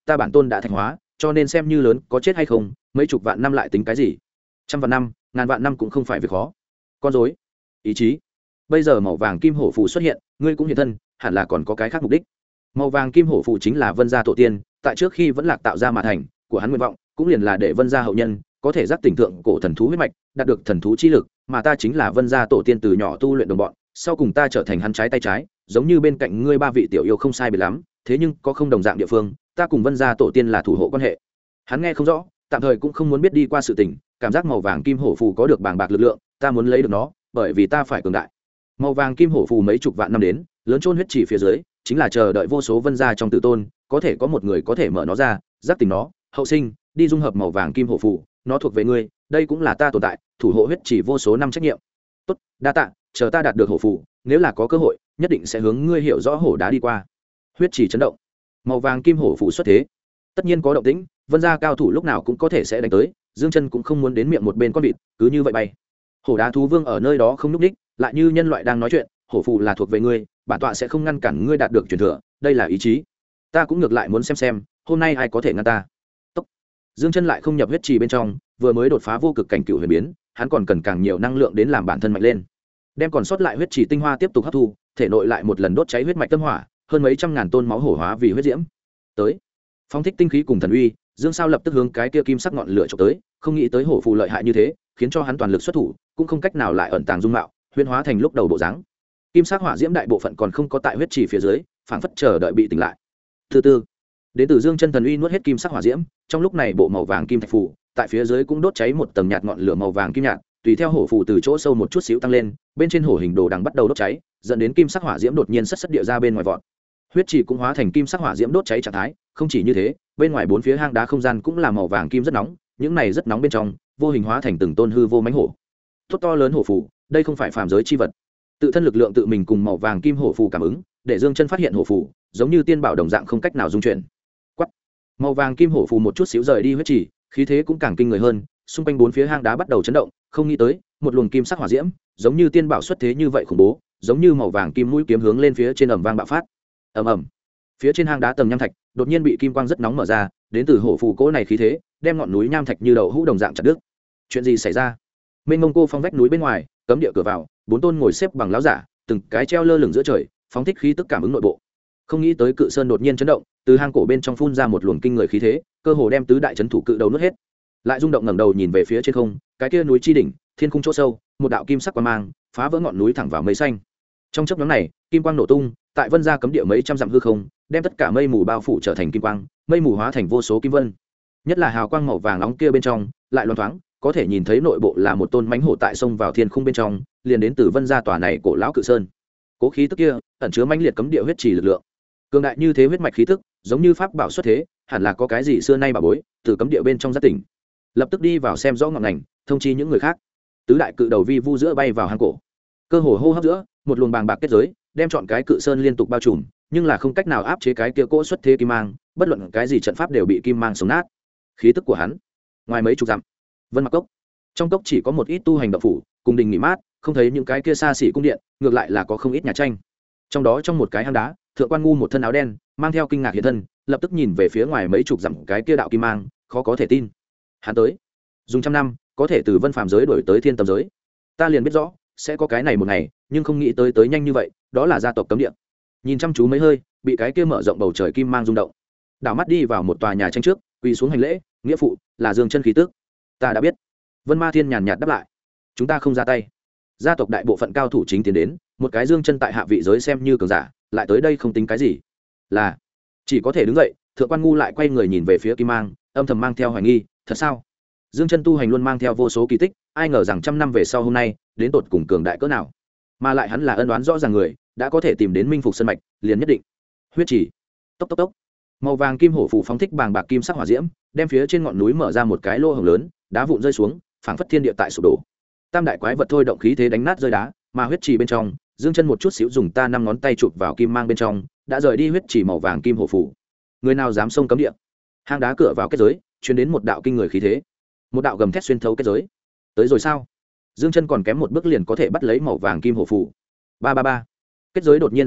ta bản tôn đã thành hóa, cho nên xem như lớn có chết hay không mấy chục vạn năm lại tính cái gì, trăm vạn năm ngàn vạn năm cũng không phải việc khó. Con dối, ý chí. Bây giờ màu vàng kim hổ phù xuất hiện, ngươi cũng hiện thân, hẳn là còn có cái khác mục đích. Màu vàng kim hổ phù chính là Vân gia tổ tiên tại trước khi vẫn lạc tạo ra mà thành, của hắn nguyện vọng cũng liền là để Vân gia hậu nhân có thể giác tỉnh thượng cổ thần thú huyết mạch, đạt được thần thú chi lực, mà ta chính là Vân gia tổ tiên từ nhỏ tu luyện đồng bọn, sau cùng ta trở thành hắn trái tay trái, giống như bên cạnh ngươi ba vị tiểu yêu không sai biệt lắm, thế nhưng có không đồng dạng địa phương, ta cùng Vân gia tổ tiên là thủ hộ quan hệ. Hắn nghe không rõ, tạm thời cũng không muốn biết đi qua sự tình, cảm giác màu vàng kim hổ phù có được bàng bạc lực lượng, ta muốn lấy được nó, bởi vì ta phải cường đại. Màu vàng kim hổ phù mấy chục vạn năm đến, lớn chôn huyết chỉ phía dưới, chính là chờ đợi vô số Vân gia trong tử tôn, có thể có một người có thể mở nó ra, giác tỉnh nó, hậu sinh, đi dung hợp màu vàng kim hổ phù, nó thuộc về ngươi, đây cũng là ta tồn tại, thủ hộ huyết chỉ vô số năm trách nhiệm. Tốt, đa tạ, chờ ta đạt được hổ phù, nếu là có cơ hội, nhất định sẽ hướng ngươi hiểu rõ hổ đá đi qua. Huyết chỉ chấn động, màu vàng kim hổ phù xuất thế, tất nhiên có động tĩnh, Vân gia cao thủ lúc nào cũng có thể sẽ đánh tới, Dương Chân cũng không muốn đến miệng một bên con vịt, cứ như vậy bay. Hổ đá thú vương ở nơi đó không nhúc nhích, lại như nhân loại đang nói chuyện, hổ phù là thuộc về ngươi, bản tọa sẽ không ngăn cản ngươi đạt được truyền thừa, đây là ý chí. Ta cũng ngược lại muốn xem, hôm nay ai có thể ngăn ta. Tốc. Dương Chân lại không nhập huyết trì bên trong, vừa mới đột phá vô cực cảnh cựu huyền biến, hắn còn cần càng nhiều năng lượng đến làm bản thân mạnh lên. Đem còn sót lại huyết trì tinh hoa tiếp tục hấp thu, thể nội lại một lần đốt cháy huyết mạch tâm hỏa, hơn mấy trăm ngàn tôn máu hổ hóa vì huyết diễm. Tới, phóng thích tinh khí cùng thần uy, Dương Sao lập tức hướng cái kia kim sắc ngọn lửa chụp tới, không nghĩ tới hổ phù lợi hại như thế, khiến cho hắn toàn lực xuất thủ, cũng không cách nào lại ẩn tàng dung mạo, huyễn hóa thành lúc đầu bộ dáng. Kim sắc hỏa diễm đại bộ phận còn không có tại huyết trì phía dưới, phảng phất chờ đợi bị tỉnh lại. Thứ tư, đến từ Dương Chân thần uy nuốt hết kim sắc hỏa diễm, trong lúc này bộ màu vàng kim thạch phù, tại phía dưới cũng đốt cháy một tầng nhạt ngọn lửa màu vàng kim nhạt, tùy theo hổ phù từ chỗ sâu một chút xíu tăng lên, bên trên hổ hình đồ đằng bắt đầu đốt cháy, dẫn đến kim sắc hỏa diễm đột nhiên sất địa ra bên ngoài vọt. Huyết trì cũng hóa thành kim sắc hỏa diễm đốt cháy trạng thái, không chỉ như thế, bên ngoài bốn phía hang đá không gian cũng là màu vàng kim rất nóng, những này rất nóng bên trong, vô hình hóa thành từng tôn hư vô mãnh hổ. Tốt to lớn hổ phù, đây không phải phàm giới chi vật. Tự thân lực lượng tự mình cùng màu vàng kim hổ phù cảm ứng, để Dương Chân phát hiện hổ phù, giống như tiên bảo đồng dạng không cách nào dung chuyển. Quắc. Màu vàng kim hổ phù một chút xíu rời đi huyết trì, khí thế cũng càng kinh người hơn, xung quanh bốn phía hang đá bắt đầu chấn động, không nghĩ tới, một luồng kim sắc hỏa diễm, giống như tiên bảo xuất thế như vậy khủng bố, giống như màu vàng kim mũi kiếm hướng lên phía trên ầm vang bạo phát. Ầm ầm. Phía trên hang đá tầng nham thạch, đột nhiên bị kim quang rất nóng mở ra, đến từ hổ phù cỗ này khí thế, đem ngọn núi nham thạch như đậu hũ đồng dạng chặt đứt. Chuyện gì xảy ra? Mênh mông cô phong vách núi bên ngoài, cấm địa cửa vào, bốn tôn ngồi xếp bằng lão giả, từng cái treo lơ lửng giữa trời, phóng thích khí tức cảm ứng nội bộ. Không nghĩ tới cự sơn đột nhiên chấn động, từ hang cổ bên trong phun ra một luồng kinh người khí thế, cơ hồ đem tứ đại trấn thủ cự đầu nuốt hết. Lại rung động ngẩng đầu nhìn về phía trên không, cái kia núi chi đỉnh, thiên khung chỗ sâu, một đạo kim sắc quang mang, phá vỡ ngọn núi thẳng vào mây xanh. Trong chớp nhoáng này, kim quang nổ tung, tại Vân gia cấm địa mấy trăm dặm hư không, đem tất cả mây mù bao phủ trở thành kim quang, mây mù hóa thành vô số kim vân. Nhất là hào quang màu vàng nóng kia bên trong, lại loáng thoáng, có thể nhìn thấy nội bộ là một tôn mãnh hổ tại sông vào thiên khung bên trong, liền đến từ Vân gia tòa này cổ lão cự sơn. Cố khí tức kia, ẩn chứa mãnh liệt cấm địa huyết trì lực lượng. Cường đại như thế huyết mạch khí tức, giống như pháp bảo xuất thế, hẳn là có cái gì xưa nay bảo bối, từ cấm địa bên trong giác tỉnh. Lập tức đi vào xem rõ ngọn ngành, thông chi những người khác. Tứ đại cự đầu vi vu giữa bay vào hang cổ. Cơ hồ hô hấp giữa, một luồng bàng bạc kết giới, đem chọn cái cự sơn liên tục bao trùm, nhưng là không cách nào áp chế cái kia cỗ xuất thế kim mang, bất luận cái gì trận pháp đều bị kim mang sống nát. Khí tức của hắn, ngoài mấy chục dặm, Vân Mặc Cốc. Trong cốc chỉ có một ít tu hành đạo phủ, cùng đình nghỉ mát, không thấy những cái kia xa xỉ cung điện, ngược lại là có không ít nhà tranh. Trong đó trong một cái hang đá, thượng quan ngu một thân áo đen, mang theo kinh ngạc hiện thân, lập tức nhìn về phía ngoài mấy chục dặm cái kia đạo kim mang, khó có thể tin. Hắn tới, dùng trăm năm, có thể từ vân phàm giới đổi tới thiên tâm giới. Ta liền biết rõ, sẽ có cái này một ngày, nhưng không nghĩ tới nhanh như vậy, đó là gia tộc cấm địa. Nhìn chăm chú mấy hơi, bị cái kia mở rộng bầu trời kim mang rung động. Đảo mắt đi vào một tòa nhà tranh trước, quỳ xuống hành lễ, nghĩa phụ, là Dương Chân khí tức. Ta đã biết. Vân Ma Thiên nhàn nhạt đáp lại. Chúng ta không ra tay. Gia tộc đại bộ phận cao thủ chính tiến đến, một cái Dương Chân tại hạ vị giới xem như cường giả, lại tới đây không tính cái gì. Là chỉ có thể đứng dậy. Thượng quan ngu lại quay người nhìn về phía kim mang, âm thầm mang theo hoài nghi, thật sao? Dương Chân tu hành luôn mang theo vô số kỳ tích, ai ngờ rằng trăm năm về sau hôm nay, đến tột cùng cường đại cỡ nào. Mà lại hắn là ân oán rõ ràng người, đã có thể tìm đến minh phục sơn mạch, liền nhất định. Huyết chỉ. Tốc tốc tốc. Màu vàng kim hổ phù phóng thích bàng bạc kim sắc hỏa diễm, đem phía trên ngọn núi mở ra một cái lỗ hổng lớn, đá vụn rơi xuống, phảng phất thiên địa tại sụp đổ. Tam đại quái vật thôi động khí thế đánh nát rơi đá, mà huyết trì bên trong, Dương Chân một chút xíu dùng ta năm ngón tay chụp vào kim mang bên trong, đã rời đi huyết trì màu vàng kim hổ phù. Người nào dám xông cấm địa? Hang đá cửa vào kết giới, truyền đến một đạo kinh người khí thế. Một đạo gầm thét xuyên thấu kết giới. Tới rồi sao? Dương Chân còn kém một bước liền có thể bắt lấy màu vàng kim hổ phù. Ba ba ba. Kết giới đột nhiên sụp đổ,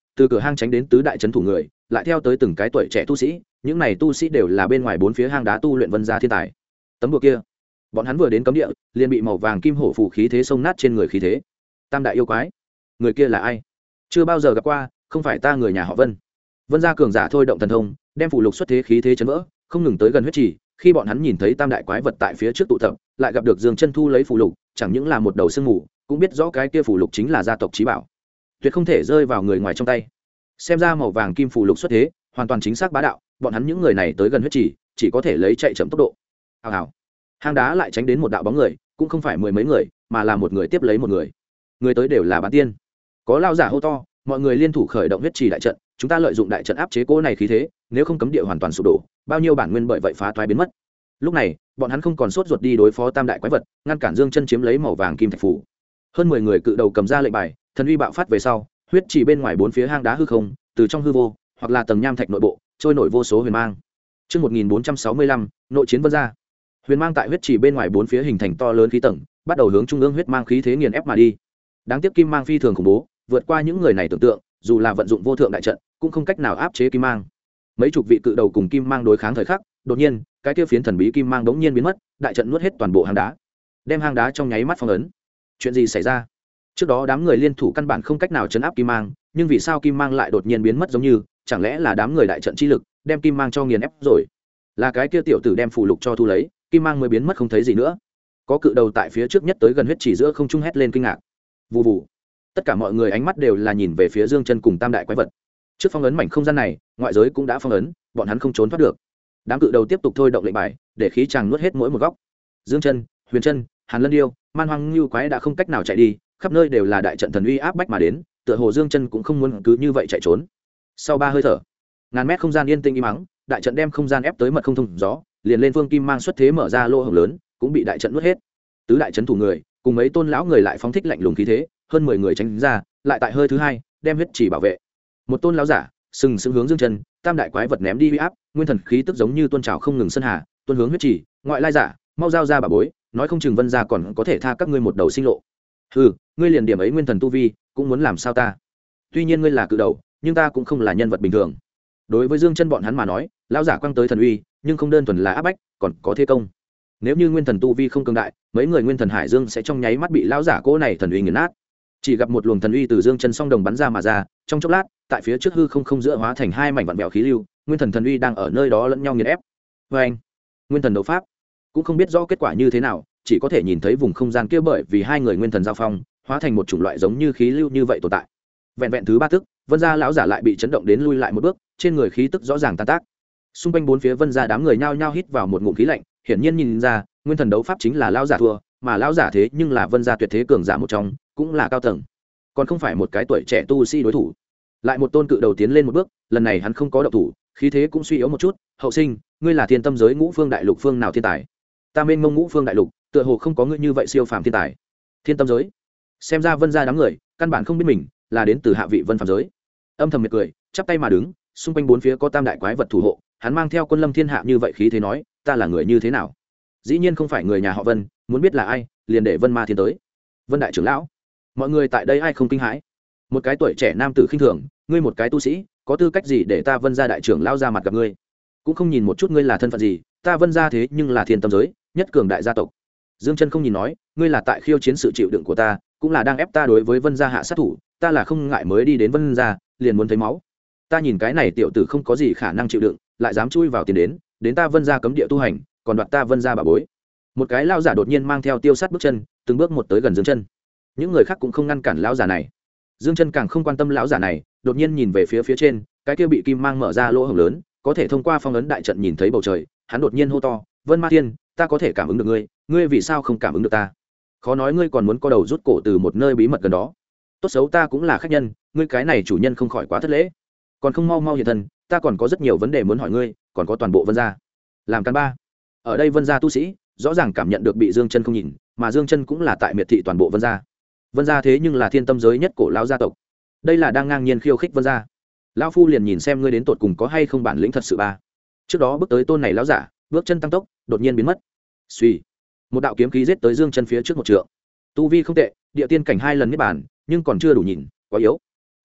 từ cửa hang tránh đến tứ đại trấn thủ người, lại theo tới từng cái tuổi trẻ tu sĩ, những này tu sĩ đều là bên ngoài bốn phía hang đá tu luyện vân gia thiên tài. Tấm bùa kia, bọn hắn vừa đến cấm địa, liền bị màu vàng kim hổ phù khí thế xông nát trên người khí thế. Tam đại yêu quái, người kia là ai? Chưa bao giờ gặp qua, không phải ta người nhà họ Vân. Vân gia cường giả thôi động thần thông, đem phù lục xuất thế khí thế chấn vỡ, không ngừng tới gần huyết trì. Khi bọn hắn nhìn thấy tam đại quái vật tại phía trước tụ tập, lại gặp được Dương Chân thu lấy phù lục, chẳng những là một đầu sương mù, cũng biết rõ cái kia phù lục chính là gia tộc chí bảo, tuyệt không thể rơi vào người ngoài trong tay. Xem ra màu vàng kim phù lục xuất thế, hoàn toàn chính xác bá đạo, bọn hắn những người này tới gần huyết trì, chỉ có thể lấy chạy chậm tốc độ. Hào hào. Hang đá lại tránh đến một đạo bóng người, cũng không phải mười mấy người, mà là một người tiếp lấy một người. Người tới đều là bán tiên. Có lao giả hô to, mọi người liên thủ khởi động huyết trì đại trận, chúng ta lợi dụng đại trận áp chế cô này khí thế, nếu không cấm địa hoàn toàn sụp đổ, bao nhiêu bản nguyên bởi vậy phá toái biến mất. Lúc này, bọn hắn không còn sốt ruột đi đối phó tam đại quái vật, ngăn cản Dương Chân chiếm lấy màu vàng kim thạch phù. Hơn 10 người cự đầu cầm ra lệnh bài, thần uy bạo phát về sau, huyết trì bên ngoài bốn phía hang đá hư không, từ trong hư vô, hoặc là tầng nham thạch nội bộ, trôi nổi vô số huyền mang. Chương 1465, nội chiến vân gia. Huyền mang tại huyết trì bên ngoài bốn phía hình thành to lớn khí tầng, bắt đầu hướng trung ương huyết mang khí thế nghiền ép mà đi. Đáng tiếc kim mang phi thường khủng bố, vượt qua những người này tưởng tượng, dù là vận dụng vô thượng đại trận, cũng không cách nào áp chế kim mang. Mấy chục vị cự đầu cùng kim mang đối kháng thời khắc, đột nhiên, cái kia phiến thần bí kim mang đống nhiên biến mất, đại trận nuốt hết toàn bộ hang đá, đem hang đá trong nháy mắt phong ấn. Chuyện gì xảy ra? Trước đó đám người liên thủ căn bản không cách nào chấn áp kim mang, nhưng vì sao kim mang lại đột nhiên biến mất giống như, chẳng lẽ là đám người đại trận chi lực đem kim mang cho nghiền ép rồi? Là cái kia tiểu tử đem phù lục cho thu lấy, kim mang mới biến mất không thấy gì nữa. Có cự đầu tại phía trước nhất tới gần huyết chỉ giữa không trung hét lên kinh ngạc. Vù vù. Tất cả mọi người ánh mắt đều là nhìn về phía Dương Chân cùng tam đại quái vật. Trước phong ấn mảnh không gian này, ngoại giới cũng đã phong ấn, bọn hắn không trốn thoát được. Đám cự đầu tiếp tục thôi động lệnh bài, để khí chàng nuốt hết mỗi một góc. Dương Chân, Huyền Chân, Hàn Lân Điêu, Man Hoang Nưu quái đã không cách nào chạy đi, khắp nơi đều là đại trận thần uy áp bách mà đến, tựa hồ Dương Chân cũng không muốn cứ như vậy chạy trốn. Sau 3 hơi thở, ngàn mét không gian yên tĩnh im mắng, đại trận đem không gian ép tới mật không thông gió, liền lên phương kim mang xuất thế mở ra lỗ hổng lớn, cũng bị đại trận nuốt hết. Tứ đại trấn thủ người, cùng mấy tôn lão người lại phóng thích lạnh lùng khí thế, hơn 10 người tránh ra, lại tại hơi thứ hai, đem huyết chỉ bảo vệ. Một tôn lão giả, sừng sững hướng Dương Chân, tam đại quái vật ném đi uy áp, nguyên thần khí tức giống như tuôn trào không ngừng sân hà, tuôn hướng huyết chỉ, ngoại lai giả, mau giao ra bà bối, nói không chừng Vân gia còn có thể tha các ngươi một đầu sinh lộ. Hừ, ngươi liền điểm ấy nguyên thần tu vi, cũng muốn làm sao ta? Tuy nhiên ngươi là cự đầu, nhưng ta cũng không là nhân vật bình thường. Đối với Dương Chân bọn hắn mà nói, lão giả quang tới thần uy, nhưng không đơn thuần là áp bách, còn có thế công. Nếu như nguyên thần tu vi không cường đại, mấy người nguyên thần hải dương sẽ trong nháy mắt bị lão giả cố này thần uy nghiền nát. Chỉ gặp một luồng thần uy từ Dương Chân song đồng bắn ra mà ra, trong chốc lát, tại phía trước hư không giữa hóa thành hai mảnh vặn vẹo khí lưu, nguyên thần thần uy đang ở nơi đó lẫn nhau nghiền ép. Oeng! Nguyên thần đấu pháp, cũng không biết rõ kết quả như thế nào, chỉ có thể nhìn thấy vùng không gian kia bởi vì hai người nguyên thần giao phong, hóa thành một chủng loại giống như khí lưu như vậy tồn tại. Vẹn vẹn thứ ba tức, Vân gia lão giả lại bị chấn động đến lui lại một bước, trên người khí tức rõ ràng tan tác. Xung quanh bốn phía Vân gia đám người nhao nhao hít vào một ngụm khí lạnh, hiển nhiên nhìn ra, nguyên thần đấu pháp chính là lão giả thua, mà lão giả thế nhưng là Vân gia tuyệt thế cường giả một trong, cũng là cao tầng, còn không phải một cái tuổi trẻ tu sĩ đối thủ. Lại một tôn cự đầu tiến lên một bước, lần này hắn không có động thủ, khí thế cũng suy yếu một chút. Hậu sinh, ngươi là thiên tâm giới ngũ phương đại lục phương nào thiên tài? Ta mênh mông ngũ phương đại lục, tựa hồ không có ngươi như vậy siêu phàm thiên tài. Thiên tâm giới, xem ra Vân gia đám người căn bản không biết mình là đến từ hạ vị vân phàm giới. Âm thầm miệt cười, chắp tay mà đứng, xung quanh bốn phía có tam đại quái vật thủ hộ, hắn mang theo quân lâm thiên hạ như vậy khí thế nói, ta là người như thế nào? Dĩ nhiên không phải người nhà họ Vân, muốn biết là ai, liền để Vân Ma Thiên tới. Vân đại trưởng lão, mọi người tại đây ai không kinh hãi? Một cái tuổi trẻ nam tử khinh thường, ngươi một cái tu sĩ, có tư cách gì để ta Vân gia đại trưởng lão ra mặt gặp ngươi? Cũng không nhìn một chút ngươi là thân phận gì, ta Vân gia thế nhưng là thiên tâm giới nhất cường đại gia tộc. Dương Chân không nhìn nói, ngươi là tại khiêu chiến sự chịu đựng của ta, cũng là đang ép ta đối với Vân gia hạ sát thủ, ta là không ngại mới đi đến Vân gia, liền muốn thấy máu. Ta nhìn cái này tiểu tử không có gì khả năng chịu đựng, lại dám chui vào tiền đến ta Vân gia cấm địa tu hành, còn đoạt ta Vân gia bà bối. Một cái lão giả đột nhiên mang theo tiêu sát bước chân, từng bước một tới gần Dương Chân. Những người khác cũng không ngăn cản lão giả này. Dương Chân càng không quan tâm lão giả này, đột nhiên nhìn về phía trên, cái kia bị kim mang mở ra lỗ hổng lớn, có thể thông qua phong ấn đại trận nhìn thấy bầu trời, hắn đột nhiên hô to, Vân Ma Thiên, ta có thể cảm ứng được ngươi, ngươi vì sao không cảm ứng được ta? Khó nói ngươi còn muốn co đầu rút cổ từ một nơi bí mật gần đó. Tốt xấu ta cũng là khách nhân, ngươi cái này chủ nhân không khỏi quá thất lễ. Còn không mau mau hiện thân, ta còn có rất nhiều vấn đề muốn hỏi ngươi, còn có toàn bộ Vân gia. Làm căn ba. Ở đây Vân gia tu sĩ, rõ ràng cảm nhận được bị Dương Chân không nhìn, mà Dương Chân cũng là tại miệt thị toàn bộ Vân gia. Vân gia thế nhưng là thiên tâm giới nhất cổ lão gia tộc. Đây là đang ngang nhiên khiêu khích Vân gia. Lão phu liền nhìn xem ngươi đến tột cùng có hay không bản lĩnh thật sự ba. Trước đó bước tới tôn này lão giả, bước chân tăng tốc, đột nhiên biến mất. Suy, một đạo kiếm khí giết tới Dương Chân phía trước một trượng. Tu vi không tệ, địa tiên cảnh 2 lần niết bàn, nhưng còn chưa đủ nhìn, quá yếu.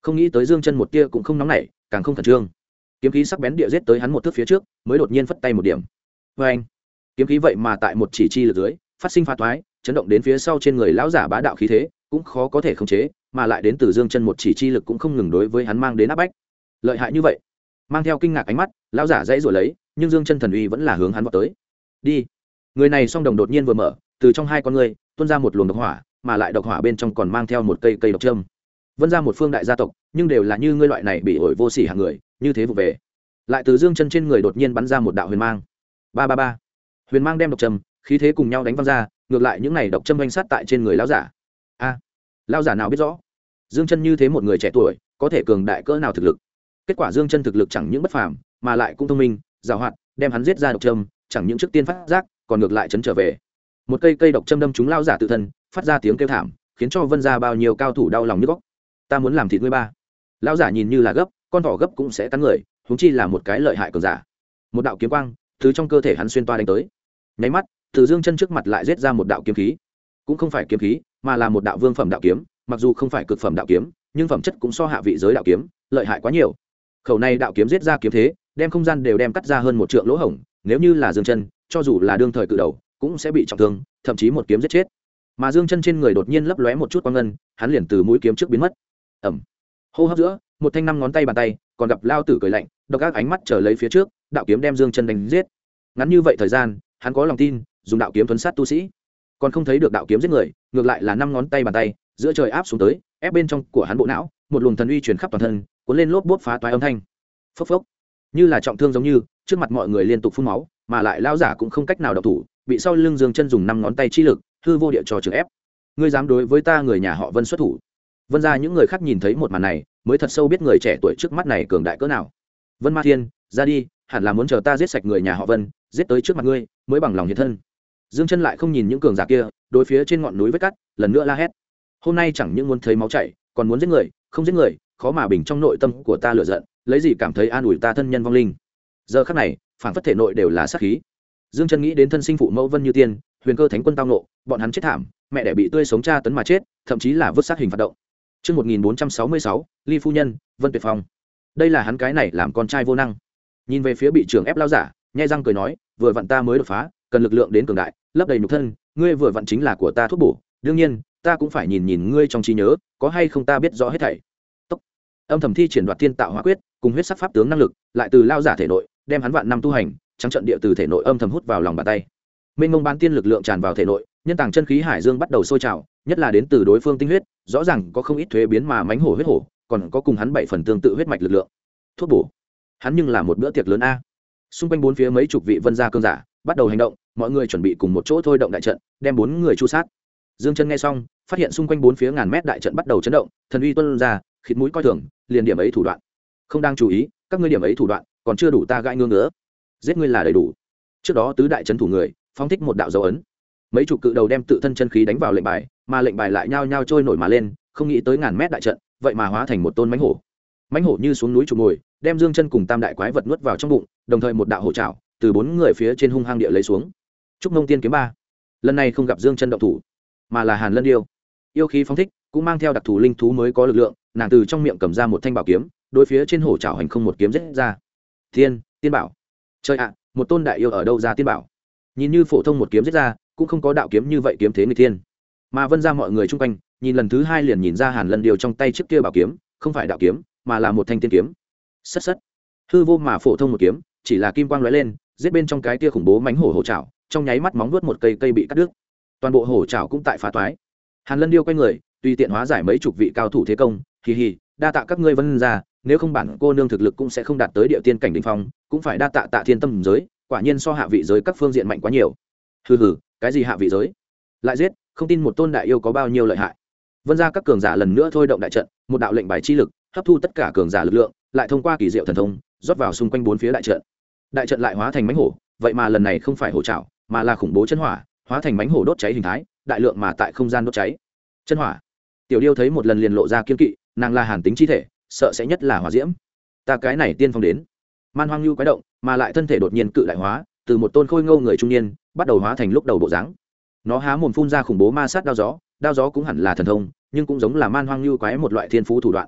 không nghĩ tới Dương Chân một tia cũng không nóng nảy, càng không khẩn trương. Kiếm khí sắc bén địa giết tới hắn một thước phía trước, mới đột nhiên phất tay một điểm. Oeng! Kiếm khí vậy mà tại một chỉ chi lực dưới, phát sinh phá toái, chấn động đến phía sau trên người lão giả bá đạo khí thế, cũng khó có thể khống chế, mà lại đến từ Dương Chân một chỉ chi lực cũng không ngừng đối với hắn mang đến áp bách. Lợi hại như vậy. Mang theo kinh ngạc ánh mắt, lão giả dãy rủa lấy, nhưng Dương Chân thần uy vẫn là hướng hắn vọt tới. Đi. Người này song đồng đột nhiên vừa mở, từ trong hai con người tuôn ra một luồng độc hỏa, mà lại độc hỏa bên trong còn mang theo một cây cây độc châm. Vân ra một phương đại gia tộc, nhưng đều là như ngươi loại này bị ổi vô sỉ hạng người, như thế vụ về. Lại từ Dương Chân trên người đột nhiên bắn ra một đạo huyền mang. Ba ba ba. Huyền mang đem độc châm, khí thế cùng nhau đánh văng ra, ngược lại những này độc châm vành sát tại trên người lão giả. A, lão giả nào biết rõ, Dương Chân như thế một người trẻ tuổi, có thể cường đại cỡ nào thực lực. Kết quả Dương Chân thực lực chẳng những bất phàm, mà lại cũng thông minh, giàu hoạt, đem hắn giết ra độc châm, chẳng những trước tiên phát giác, còn ngược lại chấn trở về. Một cây cây độc châm đâm trúng lão giả tự thân, phát ra tiếng kêu thảm, khiến cho Vân gia bao nhiêu cao thủ đau lòng nhức óc. Ta muốn làm thịt ngươi ba. Lão giả nhìn như là gấp, con thỏ gấp cũng sẽ cắn người, huống chi là một cái lợi hại cường giả. Một đạo kiếm quang từ trong cơ thể hắn xuyên toa đánh tới. Nháy mắt, từ Dương Chân trước mặt lại giết ra một đạo kiếm khí, cũng không phải kiếm khí, mà là một đạo vương phẩm đạo kiếm, mặc dù không phải cực phẩm đạo kiếm, nhưng phẩm chất cũng so hạ vị giới đạo kiếm lợi hại quá nhiều. Khẩu này đạo kiếm giết ra kiếm thế, đem không gian đều đem cắt ra hơn một trượng lỗ hổng, nếu như là Dương Chân, cho dù là đương thời cự đầu, cũng sẽ bị trọng thương, thậm chí một kiếm giết chết. Mà Dương Chân trên người đột nhiên lấp lóe một chút quang ngân, hắn liền từ mũi kiếm trước biến mất. Ầm. Hô hấp giữa, một thanh năm ngón tay bàn tay, còn gặp lao tử cười lạnh, độc ác ánh mắt chờ lấy phía trước, đạo kiếm đem Dương Chân đánh giết. Ngắn như vậy thời gian, hắn có lòng tin, dùng đạo kiếm tuấn sát tu sĩ, còn không thấy được đạo kiếm giết người, ngược lại là năm ngón tay bàn tay, giữa trời áp xuống tới, ép bên trong của hắn bộ não, một luồng thần uy truyền khắp toàn thân, cuốn lên lốp bốp phá toái âm thanh. Phốc phốc, như là trọng thương giống như, trước mặt mọi người liên tục phun máu, mà lại lao giả cũng không cách nào động thủ, bị sau lưng Dương Chân dùng năm ngón tay chi lực, hư vô địa cho trường ép. Ngươi dám đối với ta người nhà họ Vân xuất thủ? Vân gia những người khác nhìn thấy một màn này, mới thật sâu biết người trẻ tuổi trước mắt này cường đại cỡ nào. Vân Ma Thiên, ra đi, hẳn là muốn chờ ta giết sạch người nhà họ Vân, giết tới trước mặt ngươi, mới bằng lòng hiện thân. Dương Chân lại không nhìn những cường giả kia, đối phía trên ngọn núi vết cắt, lần nữa la hét. Hôm nay chẳng những muốn thấy máu chảy, còn muốn giết người, không giết người, khó mà bình trong nội tâm của ta lửa giận, lấy gì cảm thấy an ủi ta thân nhân vong linh. Giờ khắc này, phản phất thể nội đều là sát khí. Dương Chân nghĩ đến thân sinh phụ mẫu Vân Như Tiên, Huyền Cơ Thánh Quân tao nộ, bọn hắn chết thảm, mẹ đẻ bị tươi sống tra tấn mà chết, thậm chí là vứt xác hình phạt động. Chương 1466, Ly phu nhân, Vân Tuyệt Phong. Đây là hắn cái này làm con trai vô năng. Nhìn về phía bị trưởng ép lao giả, nhếch răng cười nói, vừa vặn ta mới đột phá, cần lực lượng đến cường đại, lấp đầy nhục thân, ngươi vừa vặn chính là của ta thuốc bổ, đương nhiên, ta cũng phải nhìn nhìn ngươi trong trí nhớ, có hay không ta biết rõ hết thảy. Tốc. Âm thầm thi triển đoạt thiên tạo hóa quyết, cùng huyết sắc pháp tướng năng lực, lại từ lao giả thể nội, đem hắn vạn năm tu hành, trắng trận địa từ thể nội âm thầm hút vào lòng bàn tay. Mênh mông bán tiên lực lượng tràn vào thể nội, nhân tàng chân khí hải dương bắt đầu sôi trào, nhất là đến từ đối phương tinh huyết, rõ ràng có không ít thuế biến mà mãnh hổ huyết hổ, còn có cùng hắn bảy phần tương tự huyết mạch lực lượng. Thuốc bổ, hắn nhưng là một bữa tiệc lớn a. Xung quanh bốn phía mấy chục vị Vân gia cương giả bắt đầu hành động, mọi người chuẩn bị cùng một chỗ thôi động đại trận, đem bốn người chu sát. Dương Chân nghe xong, phát hiện xung quanh bốn phía ngàn mét đại trận bắt đầu chấn động, thần uy tuôn ra, khịt mũi coi thường, liền điểm ấy thủ đoạn. Không đang chú ý, các ngươi điểm ấy thủ đoạn, còn chưa đủ ta gãi ngương nữa. Giết ngươi là đầy đủ. Trước đó tứ đại trấn thủ người, phóng thích một đạo dấu ấn. Mấy chục cự đầu đem tự thân chân khí đánh vào lệnh bài, mà lệnh bài lại nhao nhao trôi nổi mà lên, không nghĩ tới ngàn mét đại trận, vậy mà hóa thành một tôn mãnh hổ. Mãnh hổ như xuống núi chụp ngồi, đem Dương Chân cùng tam đại quái vật nuốt vào trong bụng, đồng thời một đạo hổ trảo từ bốn người phía trên hung hăng địa lấy xuống. Trúc Mông Tiên kiếm ba. Lần này không gặp Dương Chân động thủ, mà là Hàn Lân Điêu. Yêu khí phóng thích, cũng mang theo đặc thù linh thú mới có lực lượng, nàng từ trong miệng cầm ra một thanh bảo kiếm, đối phía trên hổ trảo hành không một kiếm giết ra. Tiên bảo. Trời ạ, một tôn đại yêu ở đâu ra tiên bảo? Nhìn như phổ thông một kiếm giết ra, cũng không có đạo kiếm như vậy kiếm thế người thiên. Mà Vân gia mọi người chung quanh, nhìn lần thứ hai liền nhìn ra Hàn Lân Điêu trong tay chiếc kia bảo kiếm, không phải đạo kiếm, mà là một thanh tiên kiếm. Sất sất. Hư vô mà phổ thông một kiếm, chỉ là kim quang lóe lên, giết bên trong cái kia khủng bố mãnh hổ hổ trảo, trong nháy mắt móng vuốt một cây cây bị cắt đứt. Toàn bộ hổ trảo cũng tại phá toái. Hàn Lân Điêu quay người, tùy tiện hóa giải mấy chục vị cao thủ thế công, hì hì, đa tạ các ngươi Vân gia, nếu không bản cô nương thực lực cũng sẽ không đạt tới địa tiên cảnh đỉnh phong, cũng phải đa tạ Tạ Thiên Tâm giới, quả nhiên so hạ vị giới các phương diện mạnh quá nhiều. Hừ hừ, cái gì hạ vị giới? Lại giết, không tin một tôn đại yêu có bao nhiêu lợi hại. Vân gia các cường giả lần nữa thôi động đại trận, một đạo lệnh bài chi lực, hấp thu tất cả cường giả lực lượng, lại thông qua kỳ diệu thần thông, rót vào xung quanh bốn phía đại trận. Đại trận lại hóa thành mãnh hổ, vậy mà lần này không phải hổ trảo, mà là khủng bố chân hỏa, hóa thành mãnh hổ đốt cháy hình thái, đại lượng mà tại không gian đốt cháy. Chân hỏa. Tiểu Điêu thấy một lần liền lộ ra kiên kỵ, nàng là hàn tính chi thể, sợ sẽ nhất là hỏa diễm. Ta cái này tiên phong đến. Man Hoang Lưu quái động, mà lại thân thể đột nhiên cự đại hóa, từ một tôn khôi ngô người trung niên, bắt đầu hóa thành lúc đầu bộ dáng. Nó há mồm phun ra khủng bố ma sát đao gió cũng hẳn là thần thông, nhưng cũng giống là Man Hoang Lưu quái một loại thiên phú thủ đoạn.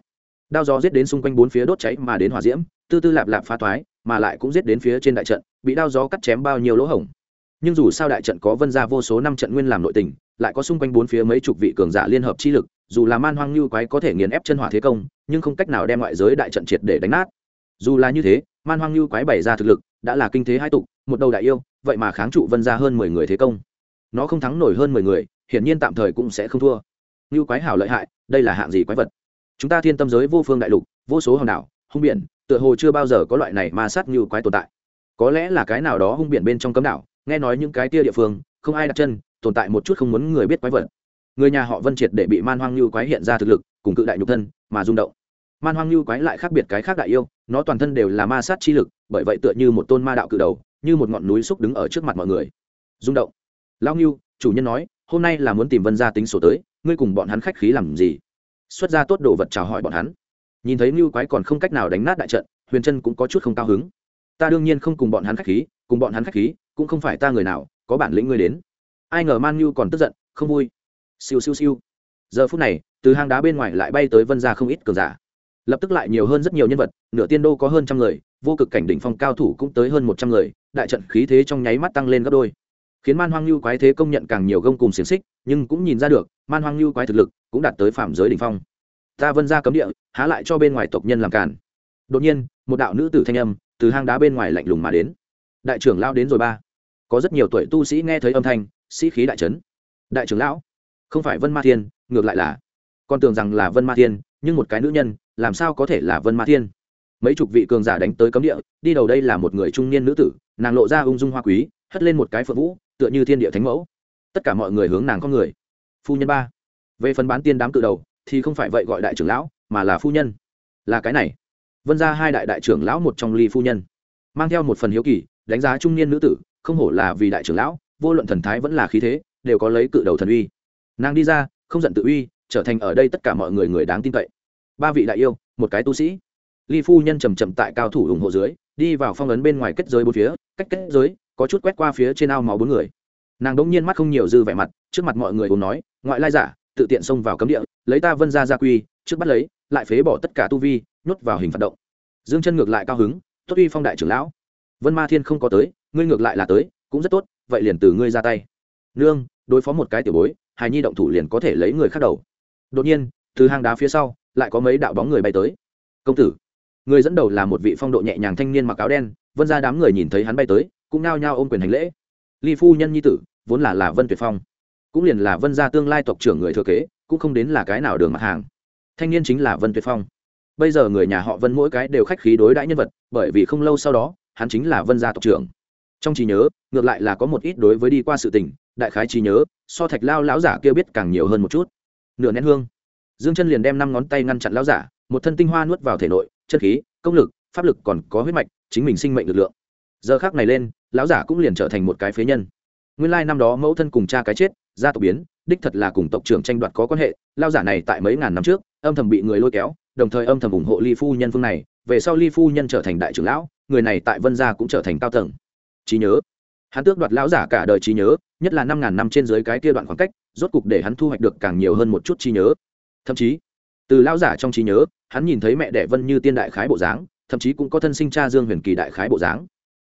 đao gió giết đến xung quanh bốn phía đốt cháy mà đến hỏa diễm tư tư lạp lạp phá toái, mà lại cũng giết đến phía trên đại trận bị đao gió cắt chém bao nhiêu lỗ hổng. Nhưng dù sao đại trận có vân ra vô số năm trận nguyên làm nội tình, lại có xung quanh bốn phía mấy chục vị cường giả liên hợp chi lực, dù là man hoang như quái có thể nghiền ép chân hỏa thế công, nhưng không cách nào đem ngoại giới đại trận triệt để đánh nát. Dù là như thế, man hoang như quái bày ra thực lực đã là kinh thế hai tục, một đầu đại yêu vậy mà kháng trụ vân ra hơn 10 người thế công. Nó không thắng nổi hơn 10 người, hiển nhiên tạm thời cũng sẽ không thua. Như quái hảo lợi hại, đây là hạng gì quái vật? Chúng ta thiên tâm giới vô phương đại lục, vô số hòn đảo hung biển, tựa hồ chưa bao giờ có loại này ma sát như quái tồn tại. Có lẽ là cái nào đó hung biển bên trong cấm đảo, nghe nói những cái tia địa phương không ai đặt chân, tồn tại một chút không muốn người biết quái vật. Người nhà họ Vân triệt để bị man hoang như quái hiện ra thực lực cùng cự đại nhục thân mà rung động. Man hoang như quái lại khác biệt cái khác đại yêu, nó toàn thân đều là ma sát chi lực, bởi vậy tựa như một tôn ma đạo cự đầu, như một ngọn núi xúc đứng ở trước mặt mọi người. Rung động. Lão Ngưu, chủ nhân nói, hôm nay là muốn tìm Vân gia tính sổ tới, ngươi cùng bọn hắn khách khí làm gì? Xuất ra tốt đồ vật chào hỏi bọn hắn. Nhìn thấy Ngưu quái còn không cách nào đánh nát đại trận, Huyền Trân cũng có chút không cao hứng. Ta đương nhiên không cùng bọn hắn khách khí, cùng bọn hắn khách khí, cũng không phải ta người nào, có bản lĩnh ngươi đến. Ai ngờ Man Ngưu còn tức giận, không vui. Siêu siêu siêu. Giờ phút này, từ hang đá bên ngoài lại bay tới Vân gia không ít cường giả. Lập tức lại nhiều hơn rất nhiều nhân vật, nửa tiên đô có hơn trăm người, vô cực cảnh đỉnh phong cao thủ cũng tới hơn 100 người, đại trận khí thế trong nháy mắt tăng lên gấp đôi, khiến man hoang lưu quái thế công nhận càng nhiều gông cùng xiềng xích, nhưng cũng nhìn ra được man hoang lưu quái thực lực cũng đạt tới phạm giới đỉnh phong. Ta Vân gia cấm địa, há lại cho bên ngoài tộc nhân làm cản? Đột nhiên, một đạo nữ tử thanh âm từ hang đá bên ngoài lạnh lùng mà đến. Đại trưởng lão đến rồi ba. Có rất nhiều tuổi tu sĩ nghe thấy âm thanh, sĩ khí đại chấn. Đại trưởng lão, không phải Vân Ma Thiên, ngược lại là, con tưởng rằng là Vân Ma Thiên, nhưng một cái nữ nhân làm sao có thể là Vân Ma Thiên? Mấy chục vị cường giả đánh tới cấm địa, đi đầu đây là một người trung niên nữ tử, nàng lộ ra ung dung hoa quý, hất lên một cái phượng vũ, tựa như thiên địa thánh mẫu. Tất cả mọi người hướng nàng con người. Phu nhân ba. Về phần bán tiên đám cự đầu thì không phải vậy gọi đại trưởng lão, mà là phu nhân. Là cái này. Vân gia hai đại trưởng lão một trong ly phu nhân, mang theo một phần hiếu kỳ, đánh giá trung niên nữ tử, không hổ là vì đại trưởng lão, vô luận thần thái vẫn là khí thế, đều có lấy cự đầu thần uy. Nàng đi ra, không giận tự uy, trở thành ở đây tất cả mọi người người đáng tin cậy. Ba vị đại yêu, một cái tu sĩ. Ly phu nhân chầm chậm tại cao thủ ủng hộ dưới, đi vào phong ấn bên ngoài kết giới bốn phía, cách kết giới có chút quét qua phía trên ao máu bốn người. Nàng đống nhiên mắt không nhiều dư vẻ mặt, trước mặt mọi người uống nói, ngoại lai giả tự tiện xông vào cấm địa, lấy ta Vân gia gia quy, trước bắt lấy, lại phế bỏ tất cả tu vi, nhốt vào hình phạt động. Dương Chân ngược lại cao hứng, tốt uy phong đại trưởng lão. Vân Ma Thiên không có tới, ngươi ngược lại là tới, cũng rất tốt, vậy liền từ ngươi ra tay. Nương, đối phó một cái tiểu bối, hài nhi động thủ liền có thể lấy người khác đầu. Đột nhiên, từ hang đá phía sau, lại có mấy đạo bóng người bay tới. Công tử. Người dẫn đầu là một vị phong độ nhẹ nhàng thanh niên mặc áo đen, Vân gia đám người nhìn thấy hắn bay tới, cũng nao nhao ôm quyền hành lễ. Ly phu nhân nhi tử, vốn là Vân Tuyệt Phong, cũng liền là Vân gia tương lai tộc trưởng người thừa kế, cũng không đến là cái nào đường mặt hàng. Thanh niên chính là Vân Tuyệt Phong. Bây giờ người nhà họ Vân mỗi cái đều khách khí đối đãi nhân vật, bởi vì không lâu sau đó, hắn chính là Vân gia tộc trưởng. Trong trí nhớ, ngược lại là có một ít đối với đi qua sự tình, đại khái trí nhớ, so Thạch Lao lão giả kia biết càng nhiều hơn một chút. Nửa nén hương, Dương Chân liền đem 5 ngón tay ngăn chặn lão giả, một thân tinh hoa nuốt vào thể nội, chân khí, công lực, pháp lực còn có huyết mạch, chính mình sinh mệnh lực lượng. Giờ khắc này lên, lão giả cũng liền trở thành một cái phế nhân. Nguyên lai năm đó mẫu thân cùng cha cái chết, gia tộc biến, đích thật là cùng tộc trưởng tranh đoạt có quan hệ. Lão giả này tại mấy ngàn năm trước, âm thầm bị người lôi kéo, đồng thời âm thầm ủng hộ Ly phu nhân phương này, về sau Ly phu nhân trở thành đại trưởng lão, người này tại Vân gia cũng trở thành cao tầng. Trí nhớ, hắn tước đoạt lão giả cả đời trí nhớ, nhất là 5000 năm trên dưới cái kia đoạn khoảng cách, rốt cục để hắn thu hoạch được càng nhiều hơn một chút trí nhớ. Thậm chí, từ lão giả trong trí nhớ, hắn nhìn thấy mẹ đẻ Vân Như Tiên đại khái bộ dáng, thậm chí cũng có thân sinh cha Dương Huyền Kỳ đại khái bộ dáng.